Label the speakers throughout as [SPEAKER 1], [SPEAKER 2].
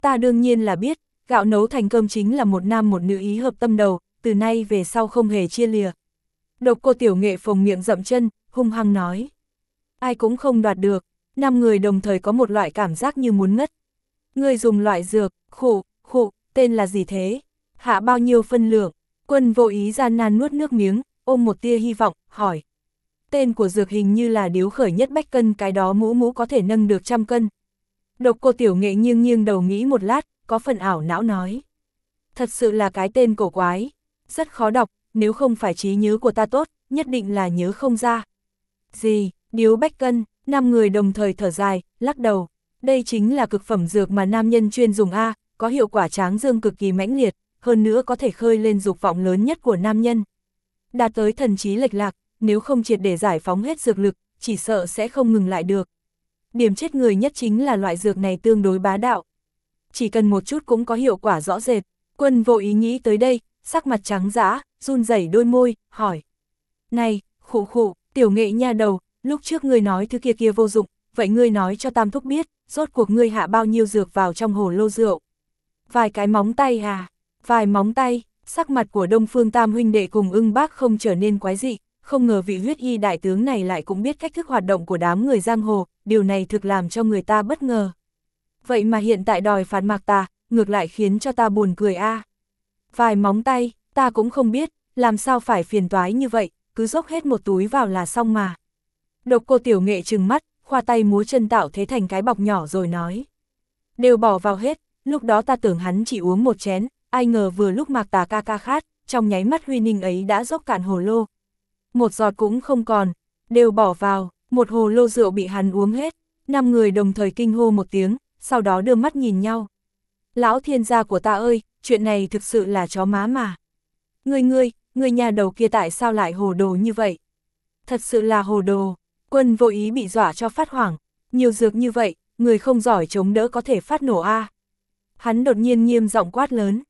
[SPEAKER 1] Ta đương nhiên là biết, gạo nấu thành cơm chính là một nam một nữ ý hợp tâm đầu, từ nay về sau không hề chia lìa. Độc Cô Tiểu Nghệ phồng miệng dậm chân, hung hăng nói. Ai cũng không đoạt được, 5 người đồng thời có một loại cảm giác như muốn ngất. Ngươi dùng loại dược, khụ, tên là gì thế? Hạ bao nhiêu phân lượng? Quân Vô Ý gian nan nuốt nước miếng, ôm một tia hy vọng, hỏi. Tên của dược hình như là điếu khởi nhất bách cân, cái đó mũ có thể nâng được 100 cân. Độc Cô Tiểu Nghệ nghiêng đầu nghĩ một lát, có phần ảo não nói. Thật sự là cái tên cổ quái, rất khó đọc, nếu không phải trí nhớ của ta tốt, nhất định là nhớ không ra. Gì, điếu bách cân, 5 người đồng thời thở dài, lắc đầu. Đây chính là cực phẩm dược mà nam nhân chuyên dùng A, có hiệu quả tráng dương cực kỳ mãnh liệt, hơn nữa có thể khơi lên dục vọng lớn nhất của nam nhân. Đạt tới thần trí lệch lạc, nếu không triệt để giải phóng hết dược lực, chỉ sợ sẽ không ngừng lại được. Điểm chết người nhất chính là loại dược này tương đối bá đạo. Chỉ cần một chút cũng có hiệu quả rõ rệt. Quân Vô Ý nghĩ tới đây, sắc mặt trắng dã, run rẩy đôi môi, hỏi. Này, khụ, Tiểu Nghệ nha đầu, lúc trước ngươi nói thứ kia vô dụng, vậy ngươi nói cho Tam Thúc biết, rốt cuộc ngươi hạ bao nhiêu dược vào trong hồ lô rượu. Vài cái móng tay à? Vài móng tay, sắc mặt của Đông Phương Tam huynh đệ cùng Ưng Bác không trở nên quái dị, không ngờ vị huyết y đại tướng này lại cũng biết cách thức hoạt động của đám người giang hồ, điều này thực làm cho người ta bất ngờ. Vậy mà hiện tại đòi phạt Mạc Tà, ngược lại khiến cho ta buồn cười a. Vài móng tay, ta cũng không biết, làm sao phải phiền toái như vậy, cứ dốc hết một túi vào là xong mà. Độc Cô Tiểu Nghệ trừng mắt, khoa tay múa chân tạo thế thành cái bọc nhỏ rồi nói. Đều bỏ vào hết, lúc đó ta tưởng hắn chỉ uống một chén, ai ngờ vừa lúc Mạc Tà ca khát, trong nháy mắt huy ninh ấy đã dốc cạn hồ lô. Một giọt cũng không còn, đều bỏ vào, một hồ lô rượu bị hắn uống hết. 5 người đồng thời kinh hô một tiếng, sau đó đưa mắt nhìn nhau. Lão thiên gia của ta ơi, chuyện này thực sự là chó má mà. Ngươi nhà đầu kia tại sao lại hồ đồ như vậy? Thật sự là hồ đồ. Quân Vô Ý bị dọa cho phát hoảng, nhiều dược như vậy, người không giỏi chống đỡ có thể phát nổ a. Hắn đột nhiên nghiêm giọng quát lớn,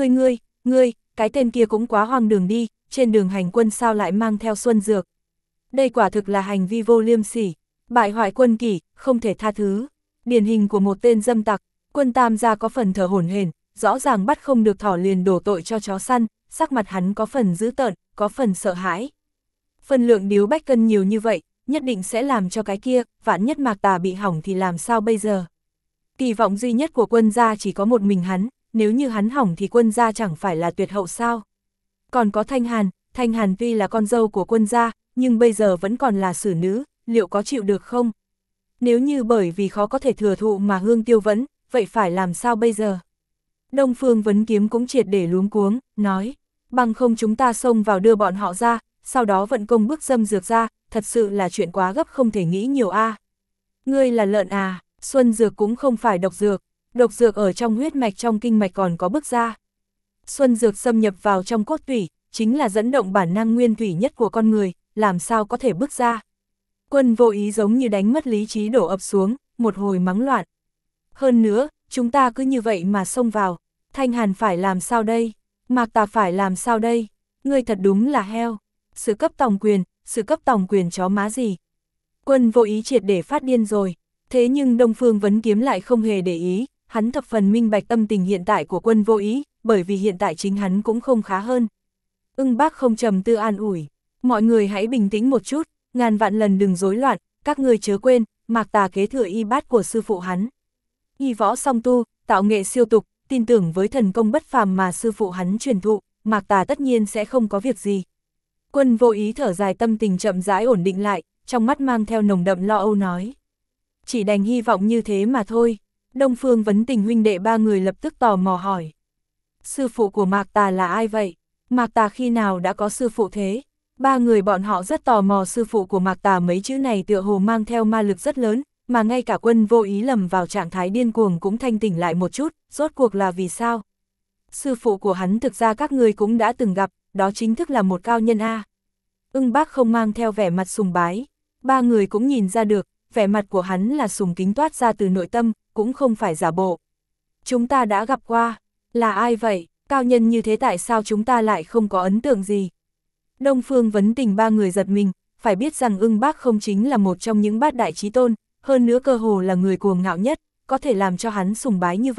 [SPEAKER 1] ngươi, cái tên kia cũng quá hoang đường đi, trên đường hành quân sao lại mang theo xuân dược. Đây quả thực là hành vi vô liêm sỉ, bại hoại quân kỷ, không thể tha thứ. Điển hình của một tên dâm tặc. Quân Tam gia có phần thở hổn hển, rõ ràng bắt không được thỏ liền đổ tội cho chó săn, sắc mặt hắn có phần dữ tợn, có phần sợ hãi. Phần lượng điếu bách cân nhiều như vậy, nhất định sẽ làm cho cái kia, vạn nhất Mạc Tà bị hỏng thì làm sao bây giờ? Kỳ vọng duy nhất của quân gia chỉ có một mình hắn, nếu như hắn hỏng thì quân gia chẳng phải là tuyệt hậu sao? Còn có Thanh Hàn tuy là con dâu của quân gia, nhưng bây giờ vẫn còn là xử nữ, liệu có chịu được không? Nếu như bởi vì khó có thể thừa thụ mà hương tiêu vẫn, vậy phải làm sao bây giờ? Đông Phương Vấn Kiếm cũng triệt để luống cuống, nói, bằng không chúng ta xông vào đưa bọn họ ra, sau đó vận công bức dâm dược ra, thật sự là chuyện quá gấp không thể nghĩ nhiều a. Ngươi là lợn à, xuân dược cũng không phải độc dược ở trong huyết mạch trong kinh mạch còn có bức ra. Xuân dược xâm nhập vào trong cốt tủy, chính là dẫn động bản năng nguyên thủy nhất của con người, làm sao có thể bức ra. Quân Vô Ý giống như đánh mất lý trí đổ ập xuống, một hồi mắng loạn. Hơn nữa, chúng ta cứ như vậy mà xông vào, Thanh Hàn phải làm sao đây? Mạc Tà phải làm sao đây? Ngươi thật đúng là heo. Sự cấp tòng quyền chó má gì? Quân Vô Ý triệt để phát điên rồi. Thế nhưng Đông Phương Vấn Kiếm lại không hề để ý, hắn thập phần minh bạch tâm tình hiện tại của Quân Vô Ý, bởi vì hiện tại chính hắn cũng không khá hơn. Ưng Bác không trầm tư an ủi, mọi người hãy bình tĩnh một chút, ngàn vạn lần đừng rối loạn, các ngươi chớ quên, Mạc Tà kế thừa y bát của sư phụ hắn. Y võ song tu, tạo nghệ siêu tục, tin tưởng với thần công bất phàm mà sư phụ hắn truyền thụ, Mạc Tà tất nhiên sẽ không có việc gì. Quân Vô Ý thở dài, tâm tình chậm rãi ổn định lại, trong mắt mang theo nồng đậm lo âu nói. Chỉ đành hy vọng như thế mà thôi. Đông Phương Vấn Tình huynh đệ 3 người lập tức tò mò hỏi. Sư phụ của Mạc Tà là ai vậy? Mạc Tà khi nào đã có sư phụ thế? 3 người bọn họ rất tò mò sư phụ của Mạc Tà, mấy chữ này tựa hồ mang theo ma lực rất lớn, mà ngay cả Quân Vô Ý lầm vào trạng thái điên cuồng cũng thanh tỉnh lại một chút, rốt cuộc là vì sao? Sư phụ của hắn thực ra các người cũng đã từng gặp, đó chính thức là một cao nhân A. Ưng Bác không mang theo vẻ mặt sùng bái, 3 người cũng nhìn ra được, vẻ mặt của hắn là sùng kính toát ra từ nội tâm, cũng không phải giả bộ. Chúng ta đã gặp qua, là ai vậy? Cao nhân như thế tại sao chúng ta lại không có ấn tượng gì? Đông Phương Vấn Tình 3 người giật mình, phải biết rằng Ưng Bác không chính là một trong những bát đại chí tôn, hơn nữa cơ hồ là người cuồng ngạo nhất, có thể làm cho hắn sùng bái như vậy,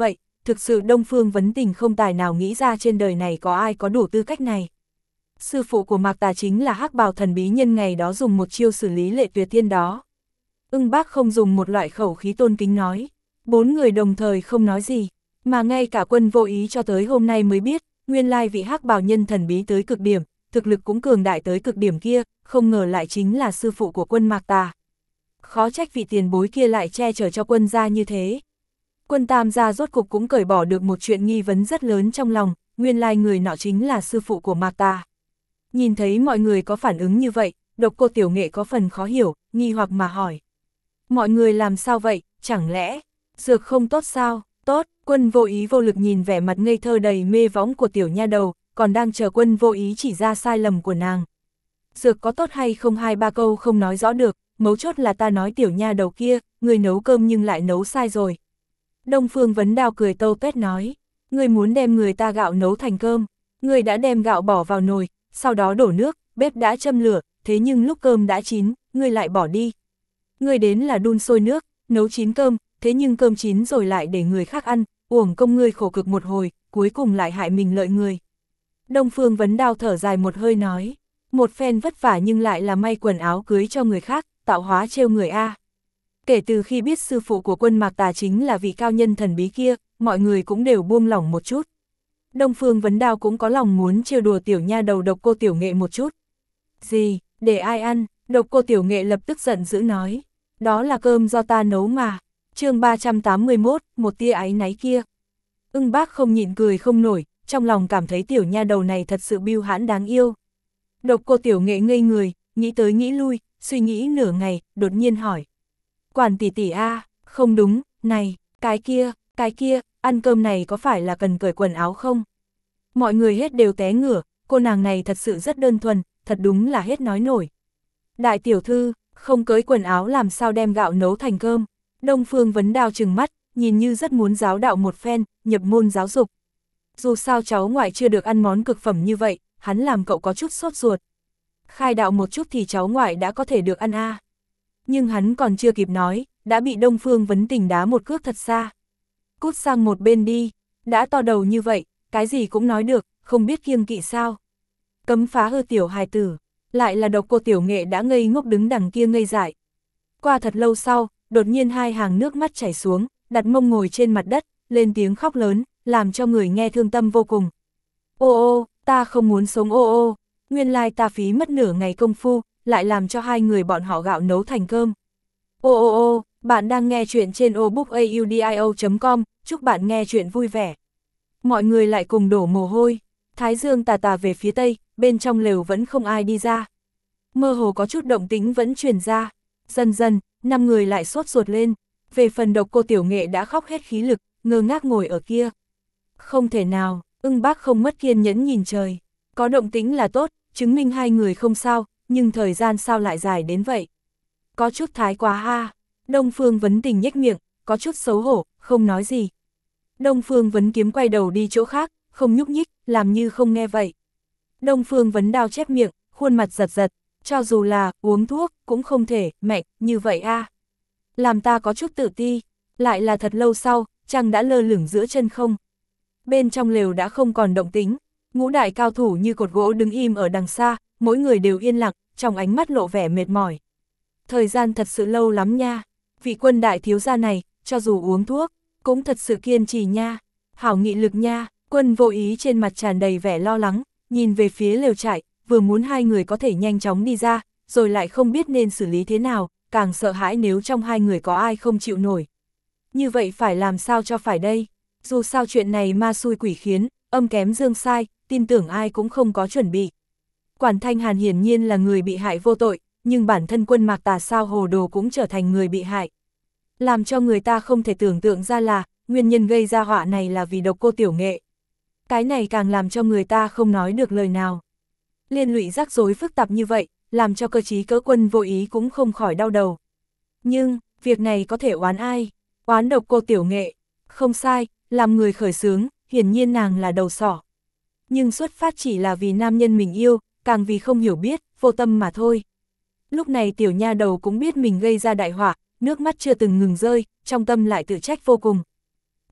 [SPEAKER 1] thực sự Đông Phương Vấn Tình không tài nào nghĩ ra trên đời này có ai có đủ tư cách này. Sư phụ của Mạc Tà chính là hắc bào thần bí nhân ngày đó dùng một chiêu xử lý Lệ Tuyệt Thiên đó. Ưng Bác không dùng một loại khẩu khí tôn kính nói. 4 người đồng thời không nói gì, mà ngay cả Quân Vô Ý cho tới hôm nay mới biết, nguyên lai vị hắc bào nhân thần bí tới cực điểm, thực lực cũng cường đại tới cực điểm kia, không ngờ lại chính là sư phụ của Quân Mạc Tà. Khó trách vị tiền bối kia lại che chở cho Quân gia như thế. Quân Tam gia rốt cục cũng cởi bỏ được một chuyện nghi vấn rất lớn trong lòng, nguyên lai người nọ chính là sư phụ của Mạc Tà. Nhìn thấy mọi người có phản ứng như vậy, Độc Cô Tiểu Nghệ có phần khó hiểu, nghi hoặc mà hỏi. Mọi người làm sao vậy, chẳng lẽ dược không tốt sao? Tốt, Quân Vô Ý vô lực nhìn vẻ mặt ngây thơ đầy mê võng của tiểu nha đầu, còn đang chờ Quân Vô Ý chỉ ra sai lầm của nàng. Dược có tốt hay không 2-3 câu không nói rõ được, mấu chốt là ta nói tiểu nha đầu kia, người nấu cơm nhưng lại nấu sai rồi. Đông Phương Vấn Đao cười tâu tuét nói, người muốn đem người ta gạo nấu thành cơm, người đã đem gạo bỏ vào nồi, sau đó đổ nước, bếp đã châm lửa, thế nhưng lúc cơm đã chín, người lại bỏ đi. Người đến là đun sôi nước, nấu chín cơm, thế nhưng cơm chín rồi lại để người khác ăn, uổng công ngươi khổ cực một hồi, cuối cùng lại hại mình lợi người. Đông Phương Vấn Đao thở dài một hơi nói, một phen vất vả nhưng lại là may quần áo cưới cho người khác, tạo hóa trêu người a. Kể từ khi biết sư phụ của Quân Mạc Tà chính là vị cao nhân thần bí kia, mọi người cũng đều buông lỏng một chút. Đông Phương Vấn Đao cũng có lòng muốn trêu đùa tiểu nha đầu Độc Cô Tiểu Nghệ một chút. Gì, để ai ăn? Độc Cô Tiểu Nghệ lập tức giận dữ nói. Đó là cơm do ta nấu mà. Chương 381, một tia áy náy kia. Ưng Bác không nhịn cười không nổi, trong lòng cảm thấy tiểu nha đầu này thật sự bưu hãn đáng yêu. Độc Cô Tiểu Nghệ ngây người, nghĩ tới nghĩ lui, suy nghĩ nửa ngày, đột nhiên hỏi. Quản tỷ tỷ a, không đúng, này, cái kia, ăn cơm này có phải là cần cởi quần áo không? Mọi người hết đều té ngửa, cô nàng này thật sự rất đơn thuần, thật đúng là hết nói nổi. Đại tiểu thư, không cởi quần áo làm sao đem gạo nấu thành cơm? Đông Phương Vấn Đao trừng mắt, nhìn như rất muốn giáo đạo một phen, nhập môn giáo dục. Dù sao cháu ngoại chưa được ăn món cực phẩm như vậy, hắn làm cậu có chút sốt ruột. Khai đạo một chút thì cháu ngoại đã có thể được ăn a. Nhưng hắn còn chưa kịp nói, đã bị Đông Phương Vấn Tình đá một cước thật xa. Cút sang một bên đi, đã to đầu như vậy, cái gì cũng nói được, không biết kiêng kỵ sao. Cấm phá hư tiểu hài tử, lại là Độc Cô Tiểu Nghệ đã ngây ngốc đứng đằng kia ngây dại. Qua thật lâu sau, đột nhiên hai hàng nước mắt chảy xuống, đặt mông ngồi trên mặt đất, lên tiếng khóc lớn, làm cho người nghe thương tâm vô cùng. Ô ô, ta không muốn sống ô ô, nguyên lai ta phí mất nửa ngày công phu, lại làm cho hai người bọn họ gạo nấu thành cơm. Ô ô ô, bạn đang nghe chuyện trên obookaudio.com, chúc bạn nghe chuyện vui vẻ. Mọi người lại cùng đổ mồ hôi, thái dương tà tà về phía tây, bên trong lều vẫn không ai đi ra. Mơ hồ có chút động tĩnh vẫn truyền ra, dần dần, 5 người lại sốt ruột lên, về phần Độc Cô Tiểu Nghệ đã khóc hết khí lực, ngơ ngác ngồi ở kia. Không thể nào, Ưng Bác không mất kiên nhẫn nhìn trời, có động tĩnh là tốt, chứng minh hai người không sao, nhưng thời gian sao lại dài đến vậy? Có chút thái quá ha. Đông Phương Vấn Tình nhếch miệng, có chút xấu hổ, không nói gì. Đông Phương Vấn Kiếm quay đầu đi chỗ khác, không nhúc nhích, làm như không nghe vậy. Đông Phương Vấn Đao chép miệng, khuôn mặt giật giật, cho dù là uống thuốc, cũng không thể, mạnh, như vậy a. Làm ta có chút tự ti, lại là thật lâu sau, trăng đã lơ lửng giữa chân không. Bên trong lều đã không còn động tĩnh, ngũ đại cao thủ như cột gỗ đứng im ở đằng xa, mỗi người đều yên lặng, trong ánh mắt lộ vẻ mệt mỏi. Thời gian thật sự lâu lắm nha, vị Quân đại thiếu gia này, cho dù uống thuốc, cũng thật sự kiên trì nha, hảo nghị lực nha. Quân Vô Ý trên mặt tràn đầy vẻ lo lắng, nhìn về phía lều trại, vừa muốn hai người có thể nhanh chóng đi ra, rồi lại không biết nên xử lý thế nào, càng sợ hãi nếu trong hai người có ai không chịu nổi. Như vậy phải làm sao cho phải đây? Dù sao chuyện này ma xui quỷ khiến, âm kém dương sai, tin tưởng ai cũng không có chuẩn bị. Quản Thanh Hàn hiển nhiên là người bị hại vô tội, nhưng bản thân Quân Mạc Tà sao hồ đồ cũng trở thành người bị hại. Làm cho người ta không thể tưởng tượng ra là, nguyên nhân gây ra họa này là vì Độc Cô Tiểu Nghệ. Cái này càng làm cho người ta không nói được lời nào. Liên lụy rắc rối phức tạp như vậy, làm cho cơ trí cỡ Quân Vô Ý cũng không khỏi đau đầu. Nhưng, việc này có thể oán ai? Oán Độc Cô Tiểu Nghệ. Không sai, làm người khởi xướng, hiển nhiên nàng là đầu sỏ. Nhưng xuất phát chỉ là vì nam nhân mình yêu, càng vì không hiểu biết, vô tâm mà thôi. Lúc này tiểu nha đầu cũng biết mình gây ra đại họa, nước mắt chưa từng ngừng rơi, trong tâm lại tự trách vô cùng.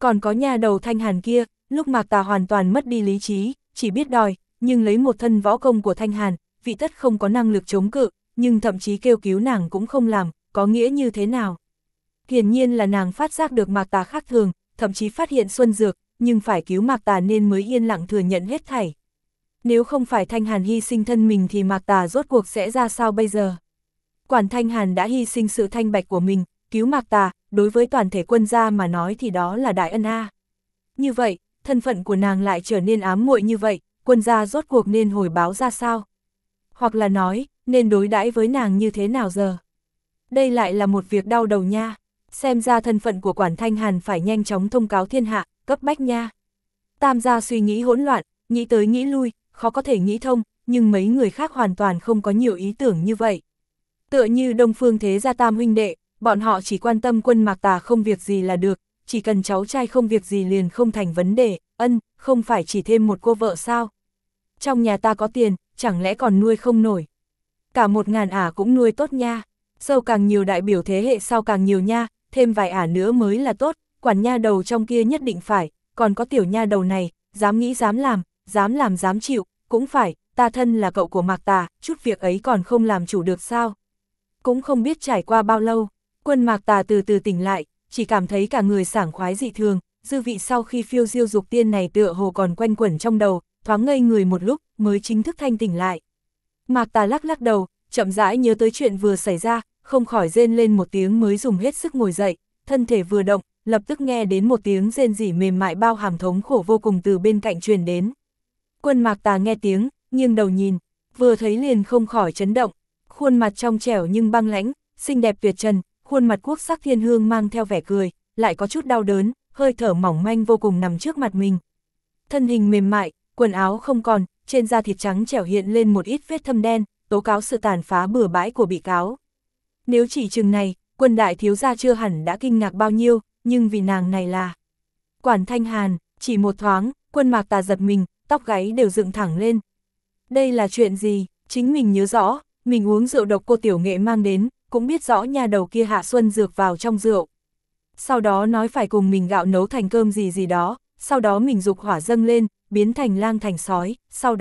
[SPEAKER 1] Còn có nha đầu Thanh Hàn kia, lúc Mạc Tà hoàn toàn mất đi lý trí, chỉ biết đòi, nhưng lấy một thân võ công của Thanh Hàn, vị tất không có năng lực chống cự, nhưng thậm chí kêu cứu nàng cũng không làm, có nghĩa như thế nào? Hiển nhiên là nàng phát giác được Mạc Tà khác thường, thậm chí phát hiện Xuân Dược, nhưng phải cứu Mạc Tà nên mới yên lặng thừa nhận hết thảy. Nếu không phải Thanh Hàn hy sinh thân mình thì Mạc Tà rốt cuộc sẽ ra sao bây giờ? Quản Thanh Hàn đã hy sinh sự thanh bạch của mình, cứu Mạc Tà, đối với toàn thể quân gia mà nói thì đó là đại ân a. Như vậy, thân phận của nàng lại trở nên ám muội như vậy, quân gia rốt cuộc nên hồi báo ra sao? Hoặc là nói, nên đối đãi với nàng như thế nào giờ? Đây lại là một việc đau đầu nha, xem ra thân phận của Quản Thanh Hàn phải nhanh chóng thông cáo thiên hạ, cấp bách nha. Tam gia suy nghĩ hỗn loạn, nghĩ tới nghĩ lui, khó có thể nghĩ thông, nhưng mấy người khác hoàn toàn không có nhiều ý tưởng như vậy. Tựa như Đông Phương Thế gia tam huynh đệ, bọn họ chỉ quan tâm quân Mạc Tà không việc gì là được, chỉ cần cháu trai không việc gì liền không thành vấn đề, không phải chỉ thêm một cô vợ sao? Trong nhà ta có tiền, chẳng lẽ còn nuôi không nổi? Cả 1000 ả cũng nuôi tốt nha, sâu càng nhiều đại biểu thế hệ sau càng nhiều nha, thêm vài ả nữa mới là tốt, quản nha đầu trong kia nhất định phải, còn có tiểu nha đầu này, dám nghĩ dám làm dám chịu, cũng phải, ta thân là cậu của Mạc Tà, chút việc ấy còn không làm chủ được sao? Cũng không biết trải qua bao lâu, quân Mạc Tà từ từ tỉnh lại, chỉ cảm thấy cả người sảng khoái dị thường, dư vị sau khi phiêu diêu dục tiên này tựa hồ còn quanh quẩn trong đầu, thoáng ngây người một lúc mới chính thức thanh tỉnh lại. Mạc Tà lắc lắc đầu, chậm rãi nhớ tới chuyện vừa xảy ra, không khỏi rên lên một tiếng mới dùng hết sức ngồi dậy, thân thể vừa động, lập tức nghe đến một tiếng rên rỉ mềm mại bao hàm thống khổ vô cùng từ bên cạnh truyền đến. Quân Mạc Tà nghe tiếng, nghiêng đầu nhìn, vừa thấy liền không khỏi chấn động, khuôn mặt trong trẻo nhưng băng lãnh, xinh đẹp tuyệt trần, khuôn mặt quốc sắc thiên hương mang theo vẻ cười, lại có chút đau đớn, hơi thở mỏng manh vô cùng nằm trước mặt mình. Thân hình mềm mại, quần áo không còn, trên da thịt trắng trẻo hiện lên một ít vết thâm đen, tố cáo sự tàn phá bừa bãi của bị cáo. Nếu chỉ chừng này, quân đại thiếu gia chưa hẳn đã kinh ngạc bao nhiêu, nhưng vì nàng này là Quản Thanh Hàn, chỉ một thoáng, quân Mạc Tà giật mình, tóc gáy đều dựng thẳng lên. Đây là chuyện gì? Chính mình nhớ rõ, mình uống rượu độc cô tiểu nghệ mang đến, cũng biết rõ nhà đầu kia hạ xuân dược vào trong rượu. Sau đó nói phải cùng mình gạo nấu thành cơm gì gì đó, sau đó mình dục hỏa dâng lên, biến thành lang thành sói,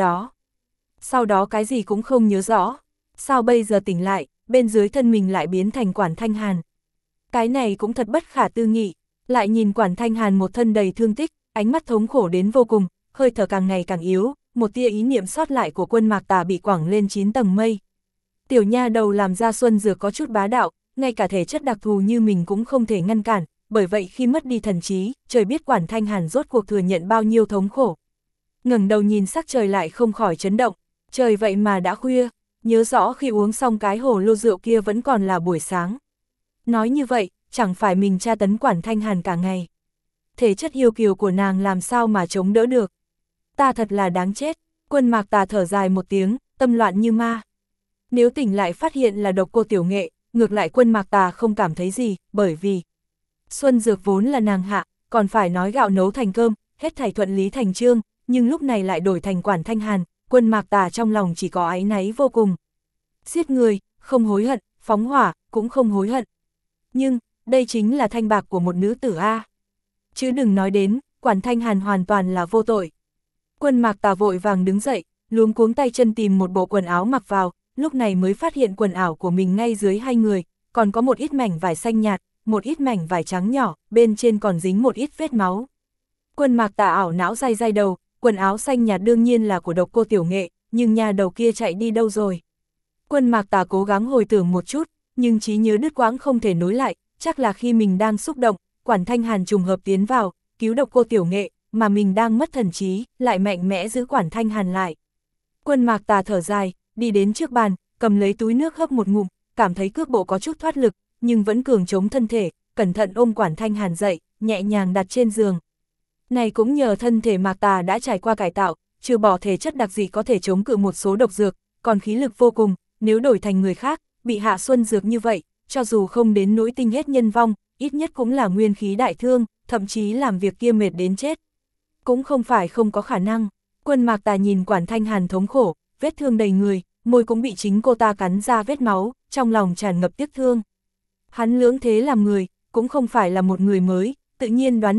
[SPEAKER 1] sau đó cái gì cũng không nhớ rõ. Sao bây giờ tỉnh lại, bên dưới thân mình lại biến thành Quản Thanh Hàn. Cái này cũng thật bất khả tư nghị, lại nhìn Quản Thanh Hàn một thân đầy thương tích, ánh mắt thống khổ đến vô cùng, hơi thở càng ngày càng yếu, một tia ý niệm sót lại của quân Mạc Tà bị quẳng lên 9 tầng mây. Tiểu nha đầu làm ra xuân dược có chút bá đạo, ngay cả thể chất đặc thù như mình cũng không thể ngăn cản, bởi vậy khi mất đi thần trí, trời biết Quản Thanh Hàn rốt cuộc thừa nhận bao nhiêu thống khổ. Ngẩng đầu nhìn sắc trời lại không khỏi chấn động, trời vậy mà đã khuya, nhớ rõ khi uống xong cái hồ lô rượu kia vẫn còn là buổi sáng. Nói như vậy, chẳng phải mình tra tấn Quản Thanh Hàn cả ngày. Thể chất hiêu kiều của nàng làm sao mà chống đỡ được. Ta thật là đáng chết, quân Mạc Tà thở dài một tiếng, tâm loạn như ma. Nếu tỉnh lại phát hiện là độc cô tiểu nghệ, ngược lại quân Mạc Tà không cảm thấy gì, bởi vì xuân dược vốn là nàng hạ, còn phải nói gạo nấu thành cơm, hết thảy thuận lý thành chương, nhưng lúc này lại đổi thành Quản Thanh Hàn, quân Mạc Tà trong lòng chỉ có áy náy vô cùng. Giết người, không hối hận, phóng hỏa, cũng không hối hận. Nhưng, đây chính là thanh bạc của một nữ tử A. Chứ đừng nói đến, Quản Thanh Hàn hoàn toàn là vô tội. Quân Mạc Tà vội vàng đứng dậy, luống cuống tay chân tìm một bộ quần áo mặc vào, lúc này mới phát hiện quần áo của mình ngay dưới hai người, còn có một ít mảnh vải xanh nhạt, một ít mảnh vải trắng nhỏ, bên trên còn dính một ít vết máu. Quân Mạc Tà ảo não day day đầu, quần áo xanh nhạt đương nhiên là của độc cô tiểu nghệ, nhưng nhà đầu kia chạy đi đâu rồi? Quân Mạc Tà cố gắng hồi tưởng một chút, nhưng trí nhớ đứt quãng không thể nối lại, chắc là khi mình đang xúc động, Quản Thanh Hàn trùng hợp tiến vào, cứu độc cô tiểu nghệ, mà mình đang mất thần trí, lại mạnh mẽ giữ Quản Thanh Hàn lại. Quân Mạc Tà thở dài, đi đến trước bàn, cầm lấy túi nước hấp một ngụm, cảm thấy cước bộ có chút thoát lực, nhưng vẫn cường chống thân thể, cẩn thận ôm Quản Thanh Hàn dậy, nhẹ nhàng đặt trên giường. Này cũng nhờ thân thể Mạc Tà đã trải qua cải tạo, trừ bỏ thể chất đặc dị có thể chống cự một số độc dược, còn khí lực vô cùng, nếu đổi thành người khác, bị hạ xuân dược như vậy, cho dù không đến nỗi tinh hết nhân vong, ít nhất cũng là nguyên khí đại thương, thậm chí làm việc kia mệt đến chết. Cũng không phải không có khả năng. Quân Mạc Tà nhìn Quản Thanh Hàn thống khổ, vết thương đầy người, môi cũng bị chính cô ta cắn ra vết máu, trong lòng tràn ngập tiếc thương. Hắn lưỡng thế làm người, cũng không phải là một người mới, tự nhiên đoán được,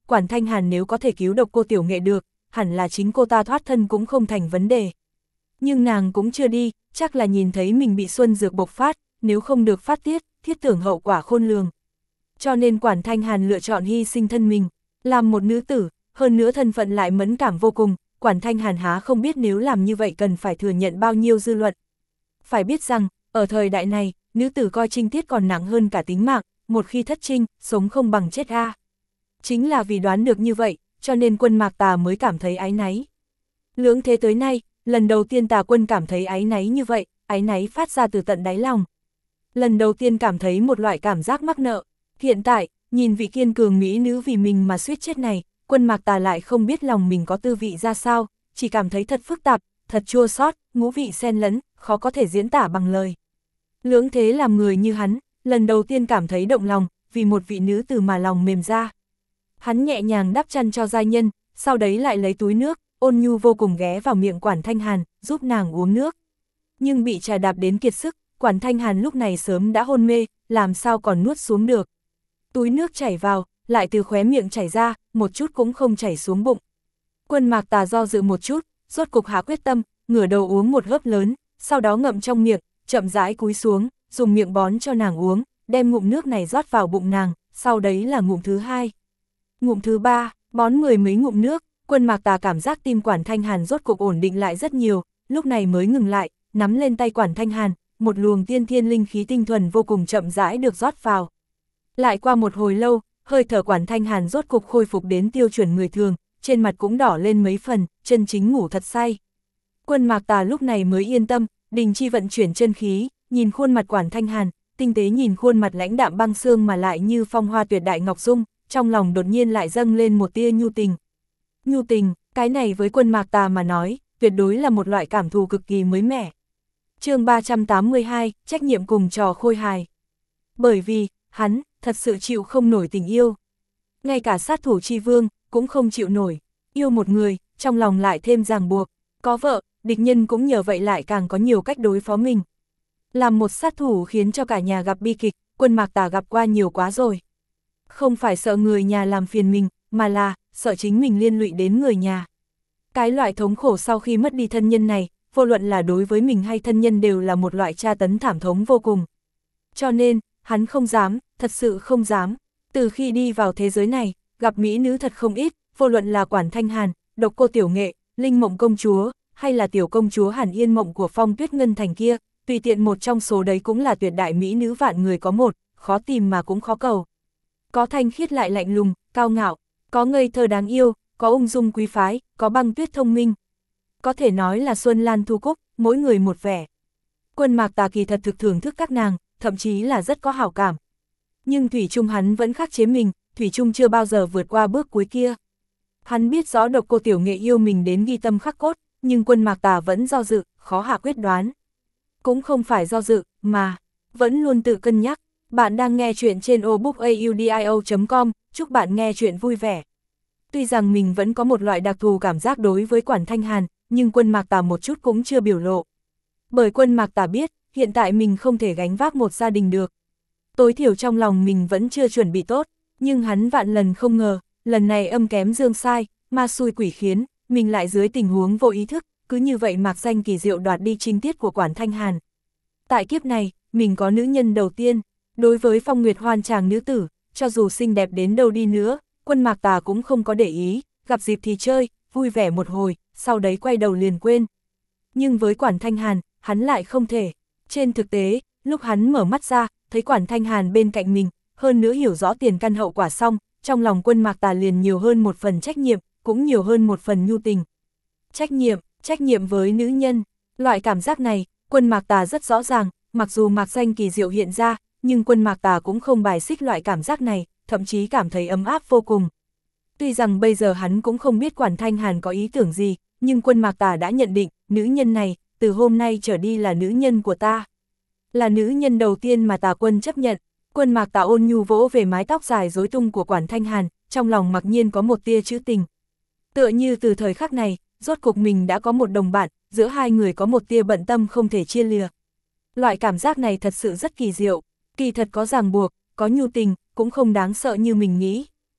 [SPEAKER 1] Quản Thanh Hàn nếu có thể cứu Độc Cô Tiểu Nghệ được, hẳn là chính cô ta thoát thân cũng không thành vấn đề. Nhưng nàng cũng chưa đi, chắc là nhìn thấy mình bị xuân dược bộc phát, nếu không được phát tiết, thiết tưởng hậu quả khôn lường. Cho nên Quản Thanh Hàn lựa chọn hy sinh thân mình, làm một nữ tử, hơn nữa thân phận lại mẫn cảm vô cùng, Quản Thanh Hàn há không biết nếu làm như vậy cần phải thừa nhận bao nhiêu dư luận. Phải biết rằng, ở thời đại này, nữ tử coi trinh tiết còn nặng hơn cả tính mạng, một khi thất trinh, sống không bằng chết a. Chính là vì đoán được như vậy, cho nên Quân Mạc Tà mới cảm thấy áy náy. Lưỡng thế tới nay, lần đầu tiên Tà Quân cảm thấy áy náy như vậy, áy náy phát ra từ tận đáy lòng. Lần đầu tiên cảm thấy một loại cảm giác mắc nợ. Hiện tại, nhìn vị kiên cường mỹ nữ vì mình mà suýt chết này, Quân Mạc Tà lại không biết lòng mình có tư vị ra sao, chỉ cảm thấy thật phức tạp, thật chua xót, ngũ vị xen lẫn, khó có thể diễn tả bằng lời. Lưỡng thế làm người như hắn, lần đầu tiên cảm thấy động lòng, vì một vị nữ tử mà lòng mềm ra. Hắn nhẹ nhàng đắp chăn cho giai nhân, sau đấy lại lấy túi nước, ôn nhu vô cùng ghé vào miệng Quản Thanh Hàn, giúp nàng uống nước. Nhưng bị trà đạp đến kiệt sức, Quản Thanh Hàn lúc này sớm đã hôn mê, làm sao còn nuốt xuống được. Túi nước chảy vào, lại từ khóe miệng chảy ra, một chút cũng không chảy xuống bụng. Quân Mạc Tà do dự một chút, rốt cục hạ quyết tâm, ngửa đầu uống một hớp lớn, sau đó ngậm trong miệng, chậm rãi cúi xuống, dùng miệng bón cho nàng uống, đem ngụm nước này rót vào bụng nàng, sau đấy là ngụm thứ hai. Ngụm thứ ba, bón 10 mấy ngụm nước, Quân Mạc Tà cảm giác tim Quản Thanh Hàn rốt cục ổn định lại rất nhiều, lúc này mới ngừng lại, nắm lên tay Quản Thanh Hàn, một luồng tiên thiên linh khí tinh thuần vô cùng chậm rãi được rót vào. Lại qua một hồi lâu, hơi thở Quản Thanh Hàn rốt cục khôi phục đến tiêu chuẩn người thường, trên mặt cũng đỏ lên mấy phần, chân chính ngủ thật say. Quân Mạc Tà lúc này mới yên tâm, đình chi vận chuyển chân khí, nhìn khuôn mặt Quản Thanh Hàn, tinh tế nhìn khuôn mặt lãnh đạm băng xương mà lại như phong hoa tuyệt đại ngọc dung, trong lòng đột nhiên lại dâng lên một tia nhu tình. Nhu tình, cái này với Quân Mạc Tà mà nói, tuyệt đối là một loại cảm thụ cực kỳ mới mẻ. Chương 382, trách nhiệm cùng trò khôi hài. Bởi vì, hắn, thật sự chịu không nổi tình yêu. Ngay cả sát thủ chi vương, cũng không chịu nổi. Yêu một người, trong lòng lại thêm ràng buộc. Có vợ, địch nhân cũng nhờ vậy lại càng có nhiều cách đối phó mình. Làm một sát thủ khiến cho cả nhà gặp bi kịch, Quân Mạc Tà gặp qua nhiều quá rồi. Không phải sợ người nhà làm phiền mình, mà là, sợ chính mình liên lụy đến người nhà. Cái loại thống khổ sau khi mất đi thân nhân này, vô luận là đối với mình hay thân nhân đều là một loại tra tấn thảm thống vô cùng. Cho nên, hắn không dám, thật sự không dám. Từ khi đi vào thế giới này, gặp mỹ nữ thật không ít, vô luận là Quản Thanh Hàn, Độc Cô Tiểu Nghệ, Linh Mộng Công Chúa, hay là tiểu công chúa Hàn Yên Mộng của Phong Tuyết Ngân Thành kia, tùy tiện một trong số đấy cũng là tuyệt đại mỹ nữ vạn người có một, khó tìm mà cũng khó cầu. Có thanh khiết lại lạnh lùng, cao ngạo, có ngây thơ đáng yêu, có ung dung quý phái, có băng tuyết thông minh. Có thể nói là xuân lan thu cúc, mỗi người một vẻ. Quân Mạc Tà kỳ thật thực thưởng thức các nàng, thậm chí là rất có hảo cảm. Nhưng Thủy Trung hắn vẫn khắc chế mình, Thủy Trung chưa bao giờ vượt qua bước cuối kia. Hắn biết rõ Độc Cô Tiểu Nghệ yêu mình đến ghi tâm khắc cốt, nhưng Quân Mạc Tà vẫn do dự, khó hạ quyết đoán. Cũng không phải do dự, mà vẫn luôn tự cân nhắc. Bạn đang nghe chuyện trên obookaudio.com, chúc bạn nghe chuyện vui vẻ. Tuy rằng mình vẫn có một loại đặc thù cảm giác đối với Quản Thanh Hàn, nhưng Quân Mạc Tà một chút cũng chưa biểu lộ. Bởi Quân Mạc Tà biết, hiện tại mình không thể gánh vác một gia đình được. Tối thiểu trong lòng mình vẫn chưa chuẩn bị tốt, nhưng hắn vạn lần không ngờ, lần này âm kém dương sai, ma xui quỷ khiến, mình lại dưới tình huống vô ý thức, cứ như vậy mạc danh kỳ diệu đoạt đi trinh tiết của Quản Thanh Hàn. Tại kiếp này, mình có nữ nhân đầu tiên, đối với phong nguyệt hoan chàng nữ tử, cho dù xinh đẹp đến đâu đi nữa, Quân Mạc Tà cũng không có để ý, gặp dịp thì chơi, vui vẻ một hồi, sau đấy quay đầu liền quên. Nhưng với Quản Thanh Hàn, hắn lại không thể. Trên thực tế, lúc hắn mở mắt ra, thấy Quản Thanh Hàn bên cạnh mình, hơn nữa hiểu rõ tiền căn hậu quả xong, trong lòng Quân Mạc Tà liền nhiều hơn một phần trách nhiệm, cũng nhiều hơn một phần nhu tình. Trách nhiệm với nữ nhân, loại cảm giác này, Quân Mạc Tà rất rõ ràng, mặc dù mạc danh kỳ diệu hiện ra, nhưng Quân Mạc Tà cũng không bài xích loại cảm giác này, thậm chí cảm thấy ấm áp vô cùng. Tuy rằng bây giờ hắn cũng không biết Quản Thanh Hàn có ý tưởng gì, nhưng Quân Mạc Tà đã nhận định, nữ nhân này, từ hôm nay trở đi là nữ nhân của ta. Là nữ nhân đầu tiên mà Tà Quân chấp nhận. Quân Mạc Tà ôn nhu vỗ về mái tóc dài rối tung của Quản Thanh Hàn, trong lòng mặc nhiên có một tia trữ tình. Tựa như từ thời khắc này, rốt cuộc mình đã có một đồng bạn, giữa hai người có một tia bận tâm không thể chia lìa. Loại cảm giác này thật sự rất kỳ diệu, kỳ thật có ràng buộc, có nhu tình, cũng không đáng sợ như mình nghĩ.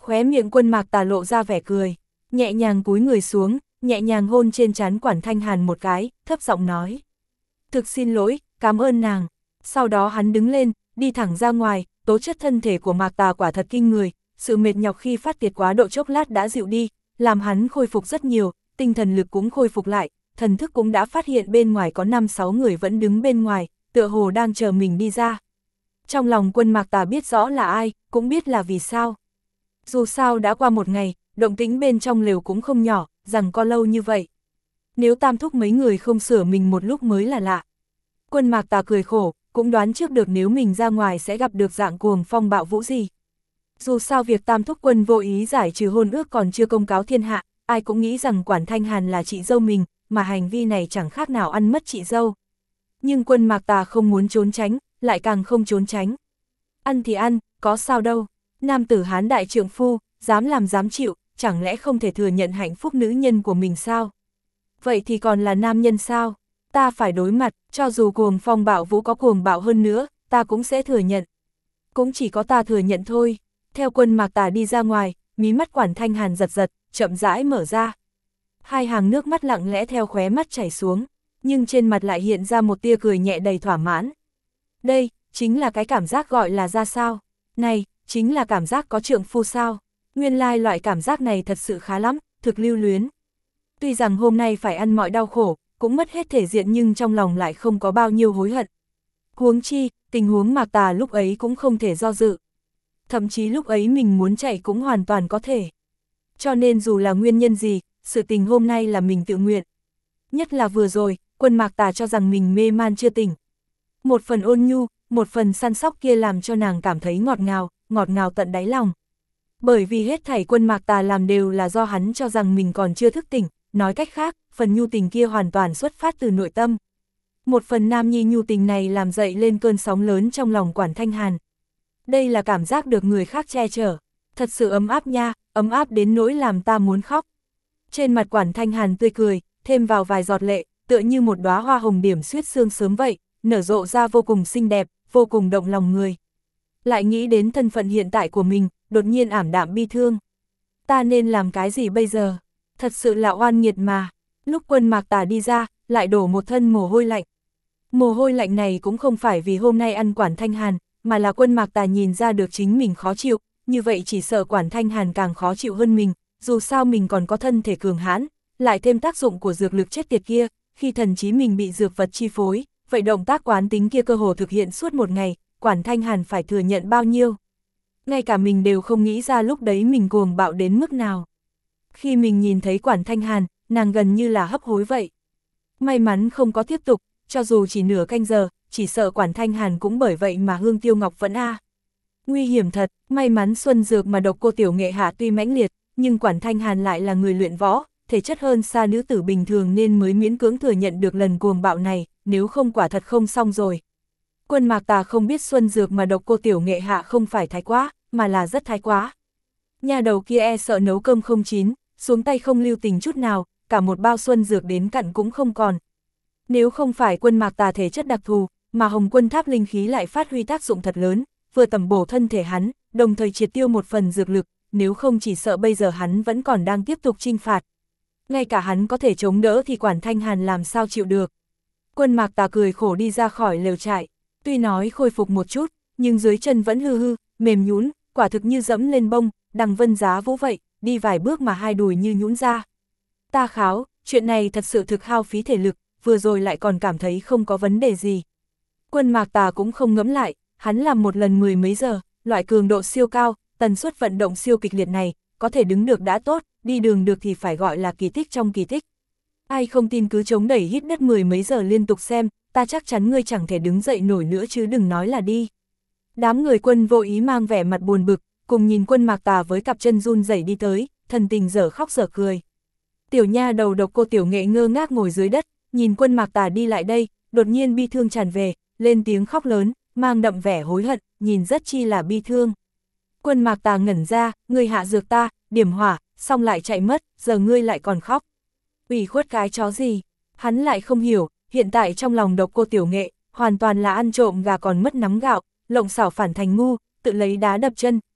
[SPEAKER 1] Khóe miệng Quân Mạc Tà lộ ra vẻ cười, nhẹ nhàng cúi người xuống, nhẹ nhàng hôn trên trán Quản Thanh Hàn một cái, thấp giọng nói. Thực xin lỗi, cảm ơn nàng. Sau đó hắn đứng lên, đi thẳng ra ngoài, tố chất thân thể của Mạc Tà quả thật kinh người, sự mệt nhọc khi phát tiết quá độ chốc lát đã dịu đi, làm hắn khôi phục rất nhiều, tinh thần lực cũng khôi phục lại, thần thức cũng đã phát hiện bên ngoài có 5-6 người vẫn đứng bên ngoài, tựa hồ đang chờ mình đi ra. Trong lòng Quân Mạc Tà biết rõ là ai, cũng biết là vì sao. Dù sao đã qua một ngày, động tĩnh bên trong lều cũng không nhỏ, rằng có lâu như vậy. Nếu Tam Thúc mấy người không sửa mình một lúc mới là lạ. Quân Mạc Tà cười khổ, cũng đoán trước được nếu mình ra ngoài sẽ gặp được dạng cuồng phong bạo vũ gì. Dù sao việc Tam Thúc Quân vô ý giải trừ hôn ước còn chưa công cáo thiên hạ, ai cũng nghĩ rằng Quản Thanh Hàn là chị dâu mình, mà hành vi này chẳng khác nào ăn mất chị dâu. Nhưng Quân Mạc Tà không muốn trốn tránh, lại càng không trốn tránh. Ăn thì ăn, có sao đâu. Nam tử Hán đại trượng phu, dám làm dám chịu, chẳng lẽ không thể thừa nhận hạnh phúc nữ nhân của mình sao? Vậy thì còn là nam nhân sao? Ta phải đối mặt, cho dù cuồng phong bạo vũ có cuồng bạo hơn nữa, ta cũng sẽ thừa nhận. Cũng chỉ có ta thừa nhận thôi. Theo Quân Mạc Tà đi ra ngoài, mí mắt Quản Thanh Hàn giật giật, chậm rãi mở ra. Hai hàng nước mắt lặng lẽ theo khóe mắt chảy xuống, nhưng trên mặt lại hiện ra một tia cười nhẹ đầy thỏa mãn. Đây, chính là cái cảm giác gọi là ra sao? Này, chính là cảm giác có trượng phu sao? Nguyên lai loại cảm giác này thật sự khá lắm, thực lưu luyến. Tuy rằng hôm nay phải ăn mọi đau khổ, cũng mất hết thể diện nhưng trong lòng lại không có bao nhiêu hối hận. Huống chi, tình huống Mạc Tà lúc ấy cũng không thể do dự. Thậm chí lúc ấy mình muốn chạy cũng hoàn toàn có thể. Cho nên dù là nguyên nhân gì, sự tình hôm nay là mình tự nguyện. Nhất là vừa rồi, Quân Mạc Tà cho rằng mình mê man chưa tỉnh. Một phần ôn nhu, một phần săn sóc kia làm cho nàng cảm thấy ngọt ngào tận đáy lòng. Bởi vì hết thảy Quân Mạc Tà làm đều là do hắn cho rằng mình còn chưa thức tỉnh, nói cách khác, phần nhu tình kia hoàn toàn xuất phát từ nội tâm. Một phần nam nhi nhu tình này làm dậy lên cơn sóng lớn trong lòng Quản Thanh Hàn. Đây là cảm giác được người khác che chở, thật sự ấm áp nha, ấm áp đến nỗi làm ta muốn khóc. Trên mặt Quản Thanh Hàn tươi cười, thêm vào vài giọt lệ, tựa như một đóa hoa hồng điểm xuyết sương sớm vậy, nở rộ ra vô cùng xinh đẹp, vô cùng động lòng người. Lại nghĩ đến thân phận hiện tại của mình, đột nhiên ảm đạm bi thương. Ta nên làm cái gì bây giờ? Thật sự là oan nghiệt mà. Lúc Quân Mạc Tà đi ra, lại đổ một thân mồ hôi lạnh. Mồ hôi lạnh này cũng không phải vì hôm nay ăn Quản Thanh Hàn, mà là Quân Mạc Tà nhìn ra được chính mình khó chịu, như vậy chỉ sợ Quản Thanh Hàn càng khó chịu hơn mình, dù sao mình còn có thân thể cường hãn, lại thêm tác dụng của dược lực chết tiệt kia, khi thần trí mình bị dược vật chi phối, vậy động tác quán tính kia cơ hồ thực hiện suốt một ngày, Quản Thanh Hàn phải thừa nhận bao nhiêu. Ngay cả mình đều không nghĩ ra lúc đấy mình cuồng bạo đến mức nào. Khi mình nhìn thấy Quản Thanh Hàn, nàng gần như là hấp hối vậy. May mắn không có tiếp tục, cho dù chỉ nửa canh giờ, chỉ sợ Quản Thanh Hàn cũng bởi vậy mà hương tiêu ngọc vẫn Nguy hiểm thật, may mắn xuân dược mà độc cô tiểu nghệ hạ tuy mãnh liệt, nhưng Quản Thanh Hàn lại là người luyện võ, thể chất hơn xa nữ tử bình thường nên mới miễn cưỡng thừa nhận được lần cuồng bạo này, nếu không quả thật không xong rồi. Quân Mạc Tà không biết xuân dược mà độc cô tiểu nghệ hạ không phải thái quá, mà là rất thái quá. Nhà đầu kia e sợ nấu cơm không chín, xuống tay không lưu tình chút nào, cả một bao xuân dược đến cặn cũng không còn. Nếu không phải Quân Mạc Tà thể chất đặc thù, mà Hồng Quân Tháp linh khí lại phát huy tác dụng thật lớn, vừa tầm bổ thân thể hắn, đồng thời triệt tiêu một phần dược lực, nếu không chỉ sợ bây giờ hắn vẫn còn đang tiếp tục chinh phạt. Ngay cả hắn có thể chống đỡ thì Quản Thanh Hàn làm sao chịu được. Quân Mạc Tà cười khổ đi ra khỏi lều trại, tuy nói khôi phục một chút, nhưng dưới chân vẫn hư, mềm nhũn, quả thực như dẫm lên bông, đằng vân giá vũ vậy, đi vài bước mà hai đùi như nhũn ra. Ta kháo, chuyện này thật sự thực hao phí thể lực, vừa rồi lại còn cảm thấy không có vấn đề gì. Quân Mạc Tà cũng không ngẫm lại, hắn làm một lần 10 mấy giờ, loại cường độ siêu cao, tần suất vận động siêu kịch liệt này, có thể đứng được đã tốt, đi đường được thì phải gọi là kỳ tích trong kỳ tích. Ai không tin cứ chống đẩy hít đất 10 mấy giờ liên tục xem, ta chắc chắn ngươi chẳng thể đứng dậy nổi nữa chứ đừng nói là đi. Đám người Quân vô ý mang vẻ mặt buồn bực, cùng nhìn Quân Mạc Tà với cặp chân run rẩy đi tới, thần tình dở khóc dở cười. Tiểu nha đầu độc cô tiểu nghệ ngơ ngác ngồi dưới đất, nhìn Quân Mạc Tà đi lại đây, đột nhiên bi thương tràn về, lên tiếng khóc lớn, mang đậm vẻ hối hận, nhìn rất chi là bi thương. Quân Mạc Tà ngẩn ra, ngươi hạ dược ta, điểm hỏa, xong lại chạy mất, giờ ngươi lại còn khóc. Ủy khuất cái chó gì? Hắn lại không hiểu, hiện tại trong lòng độc cô tiểu nghệ, hoàn toàn là ăn trộm gà còn mất nắm gạo, lộng xảo phản thành ngu, tự lấy đá đập chân,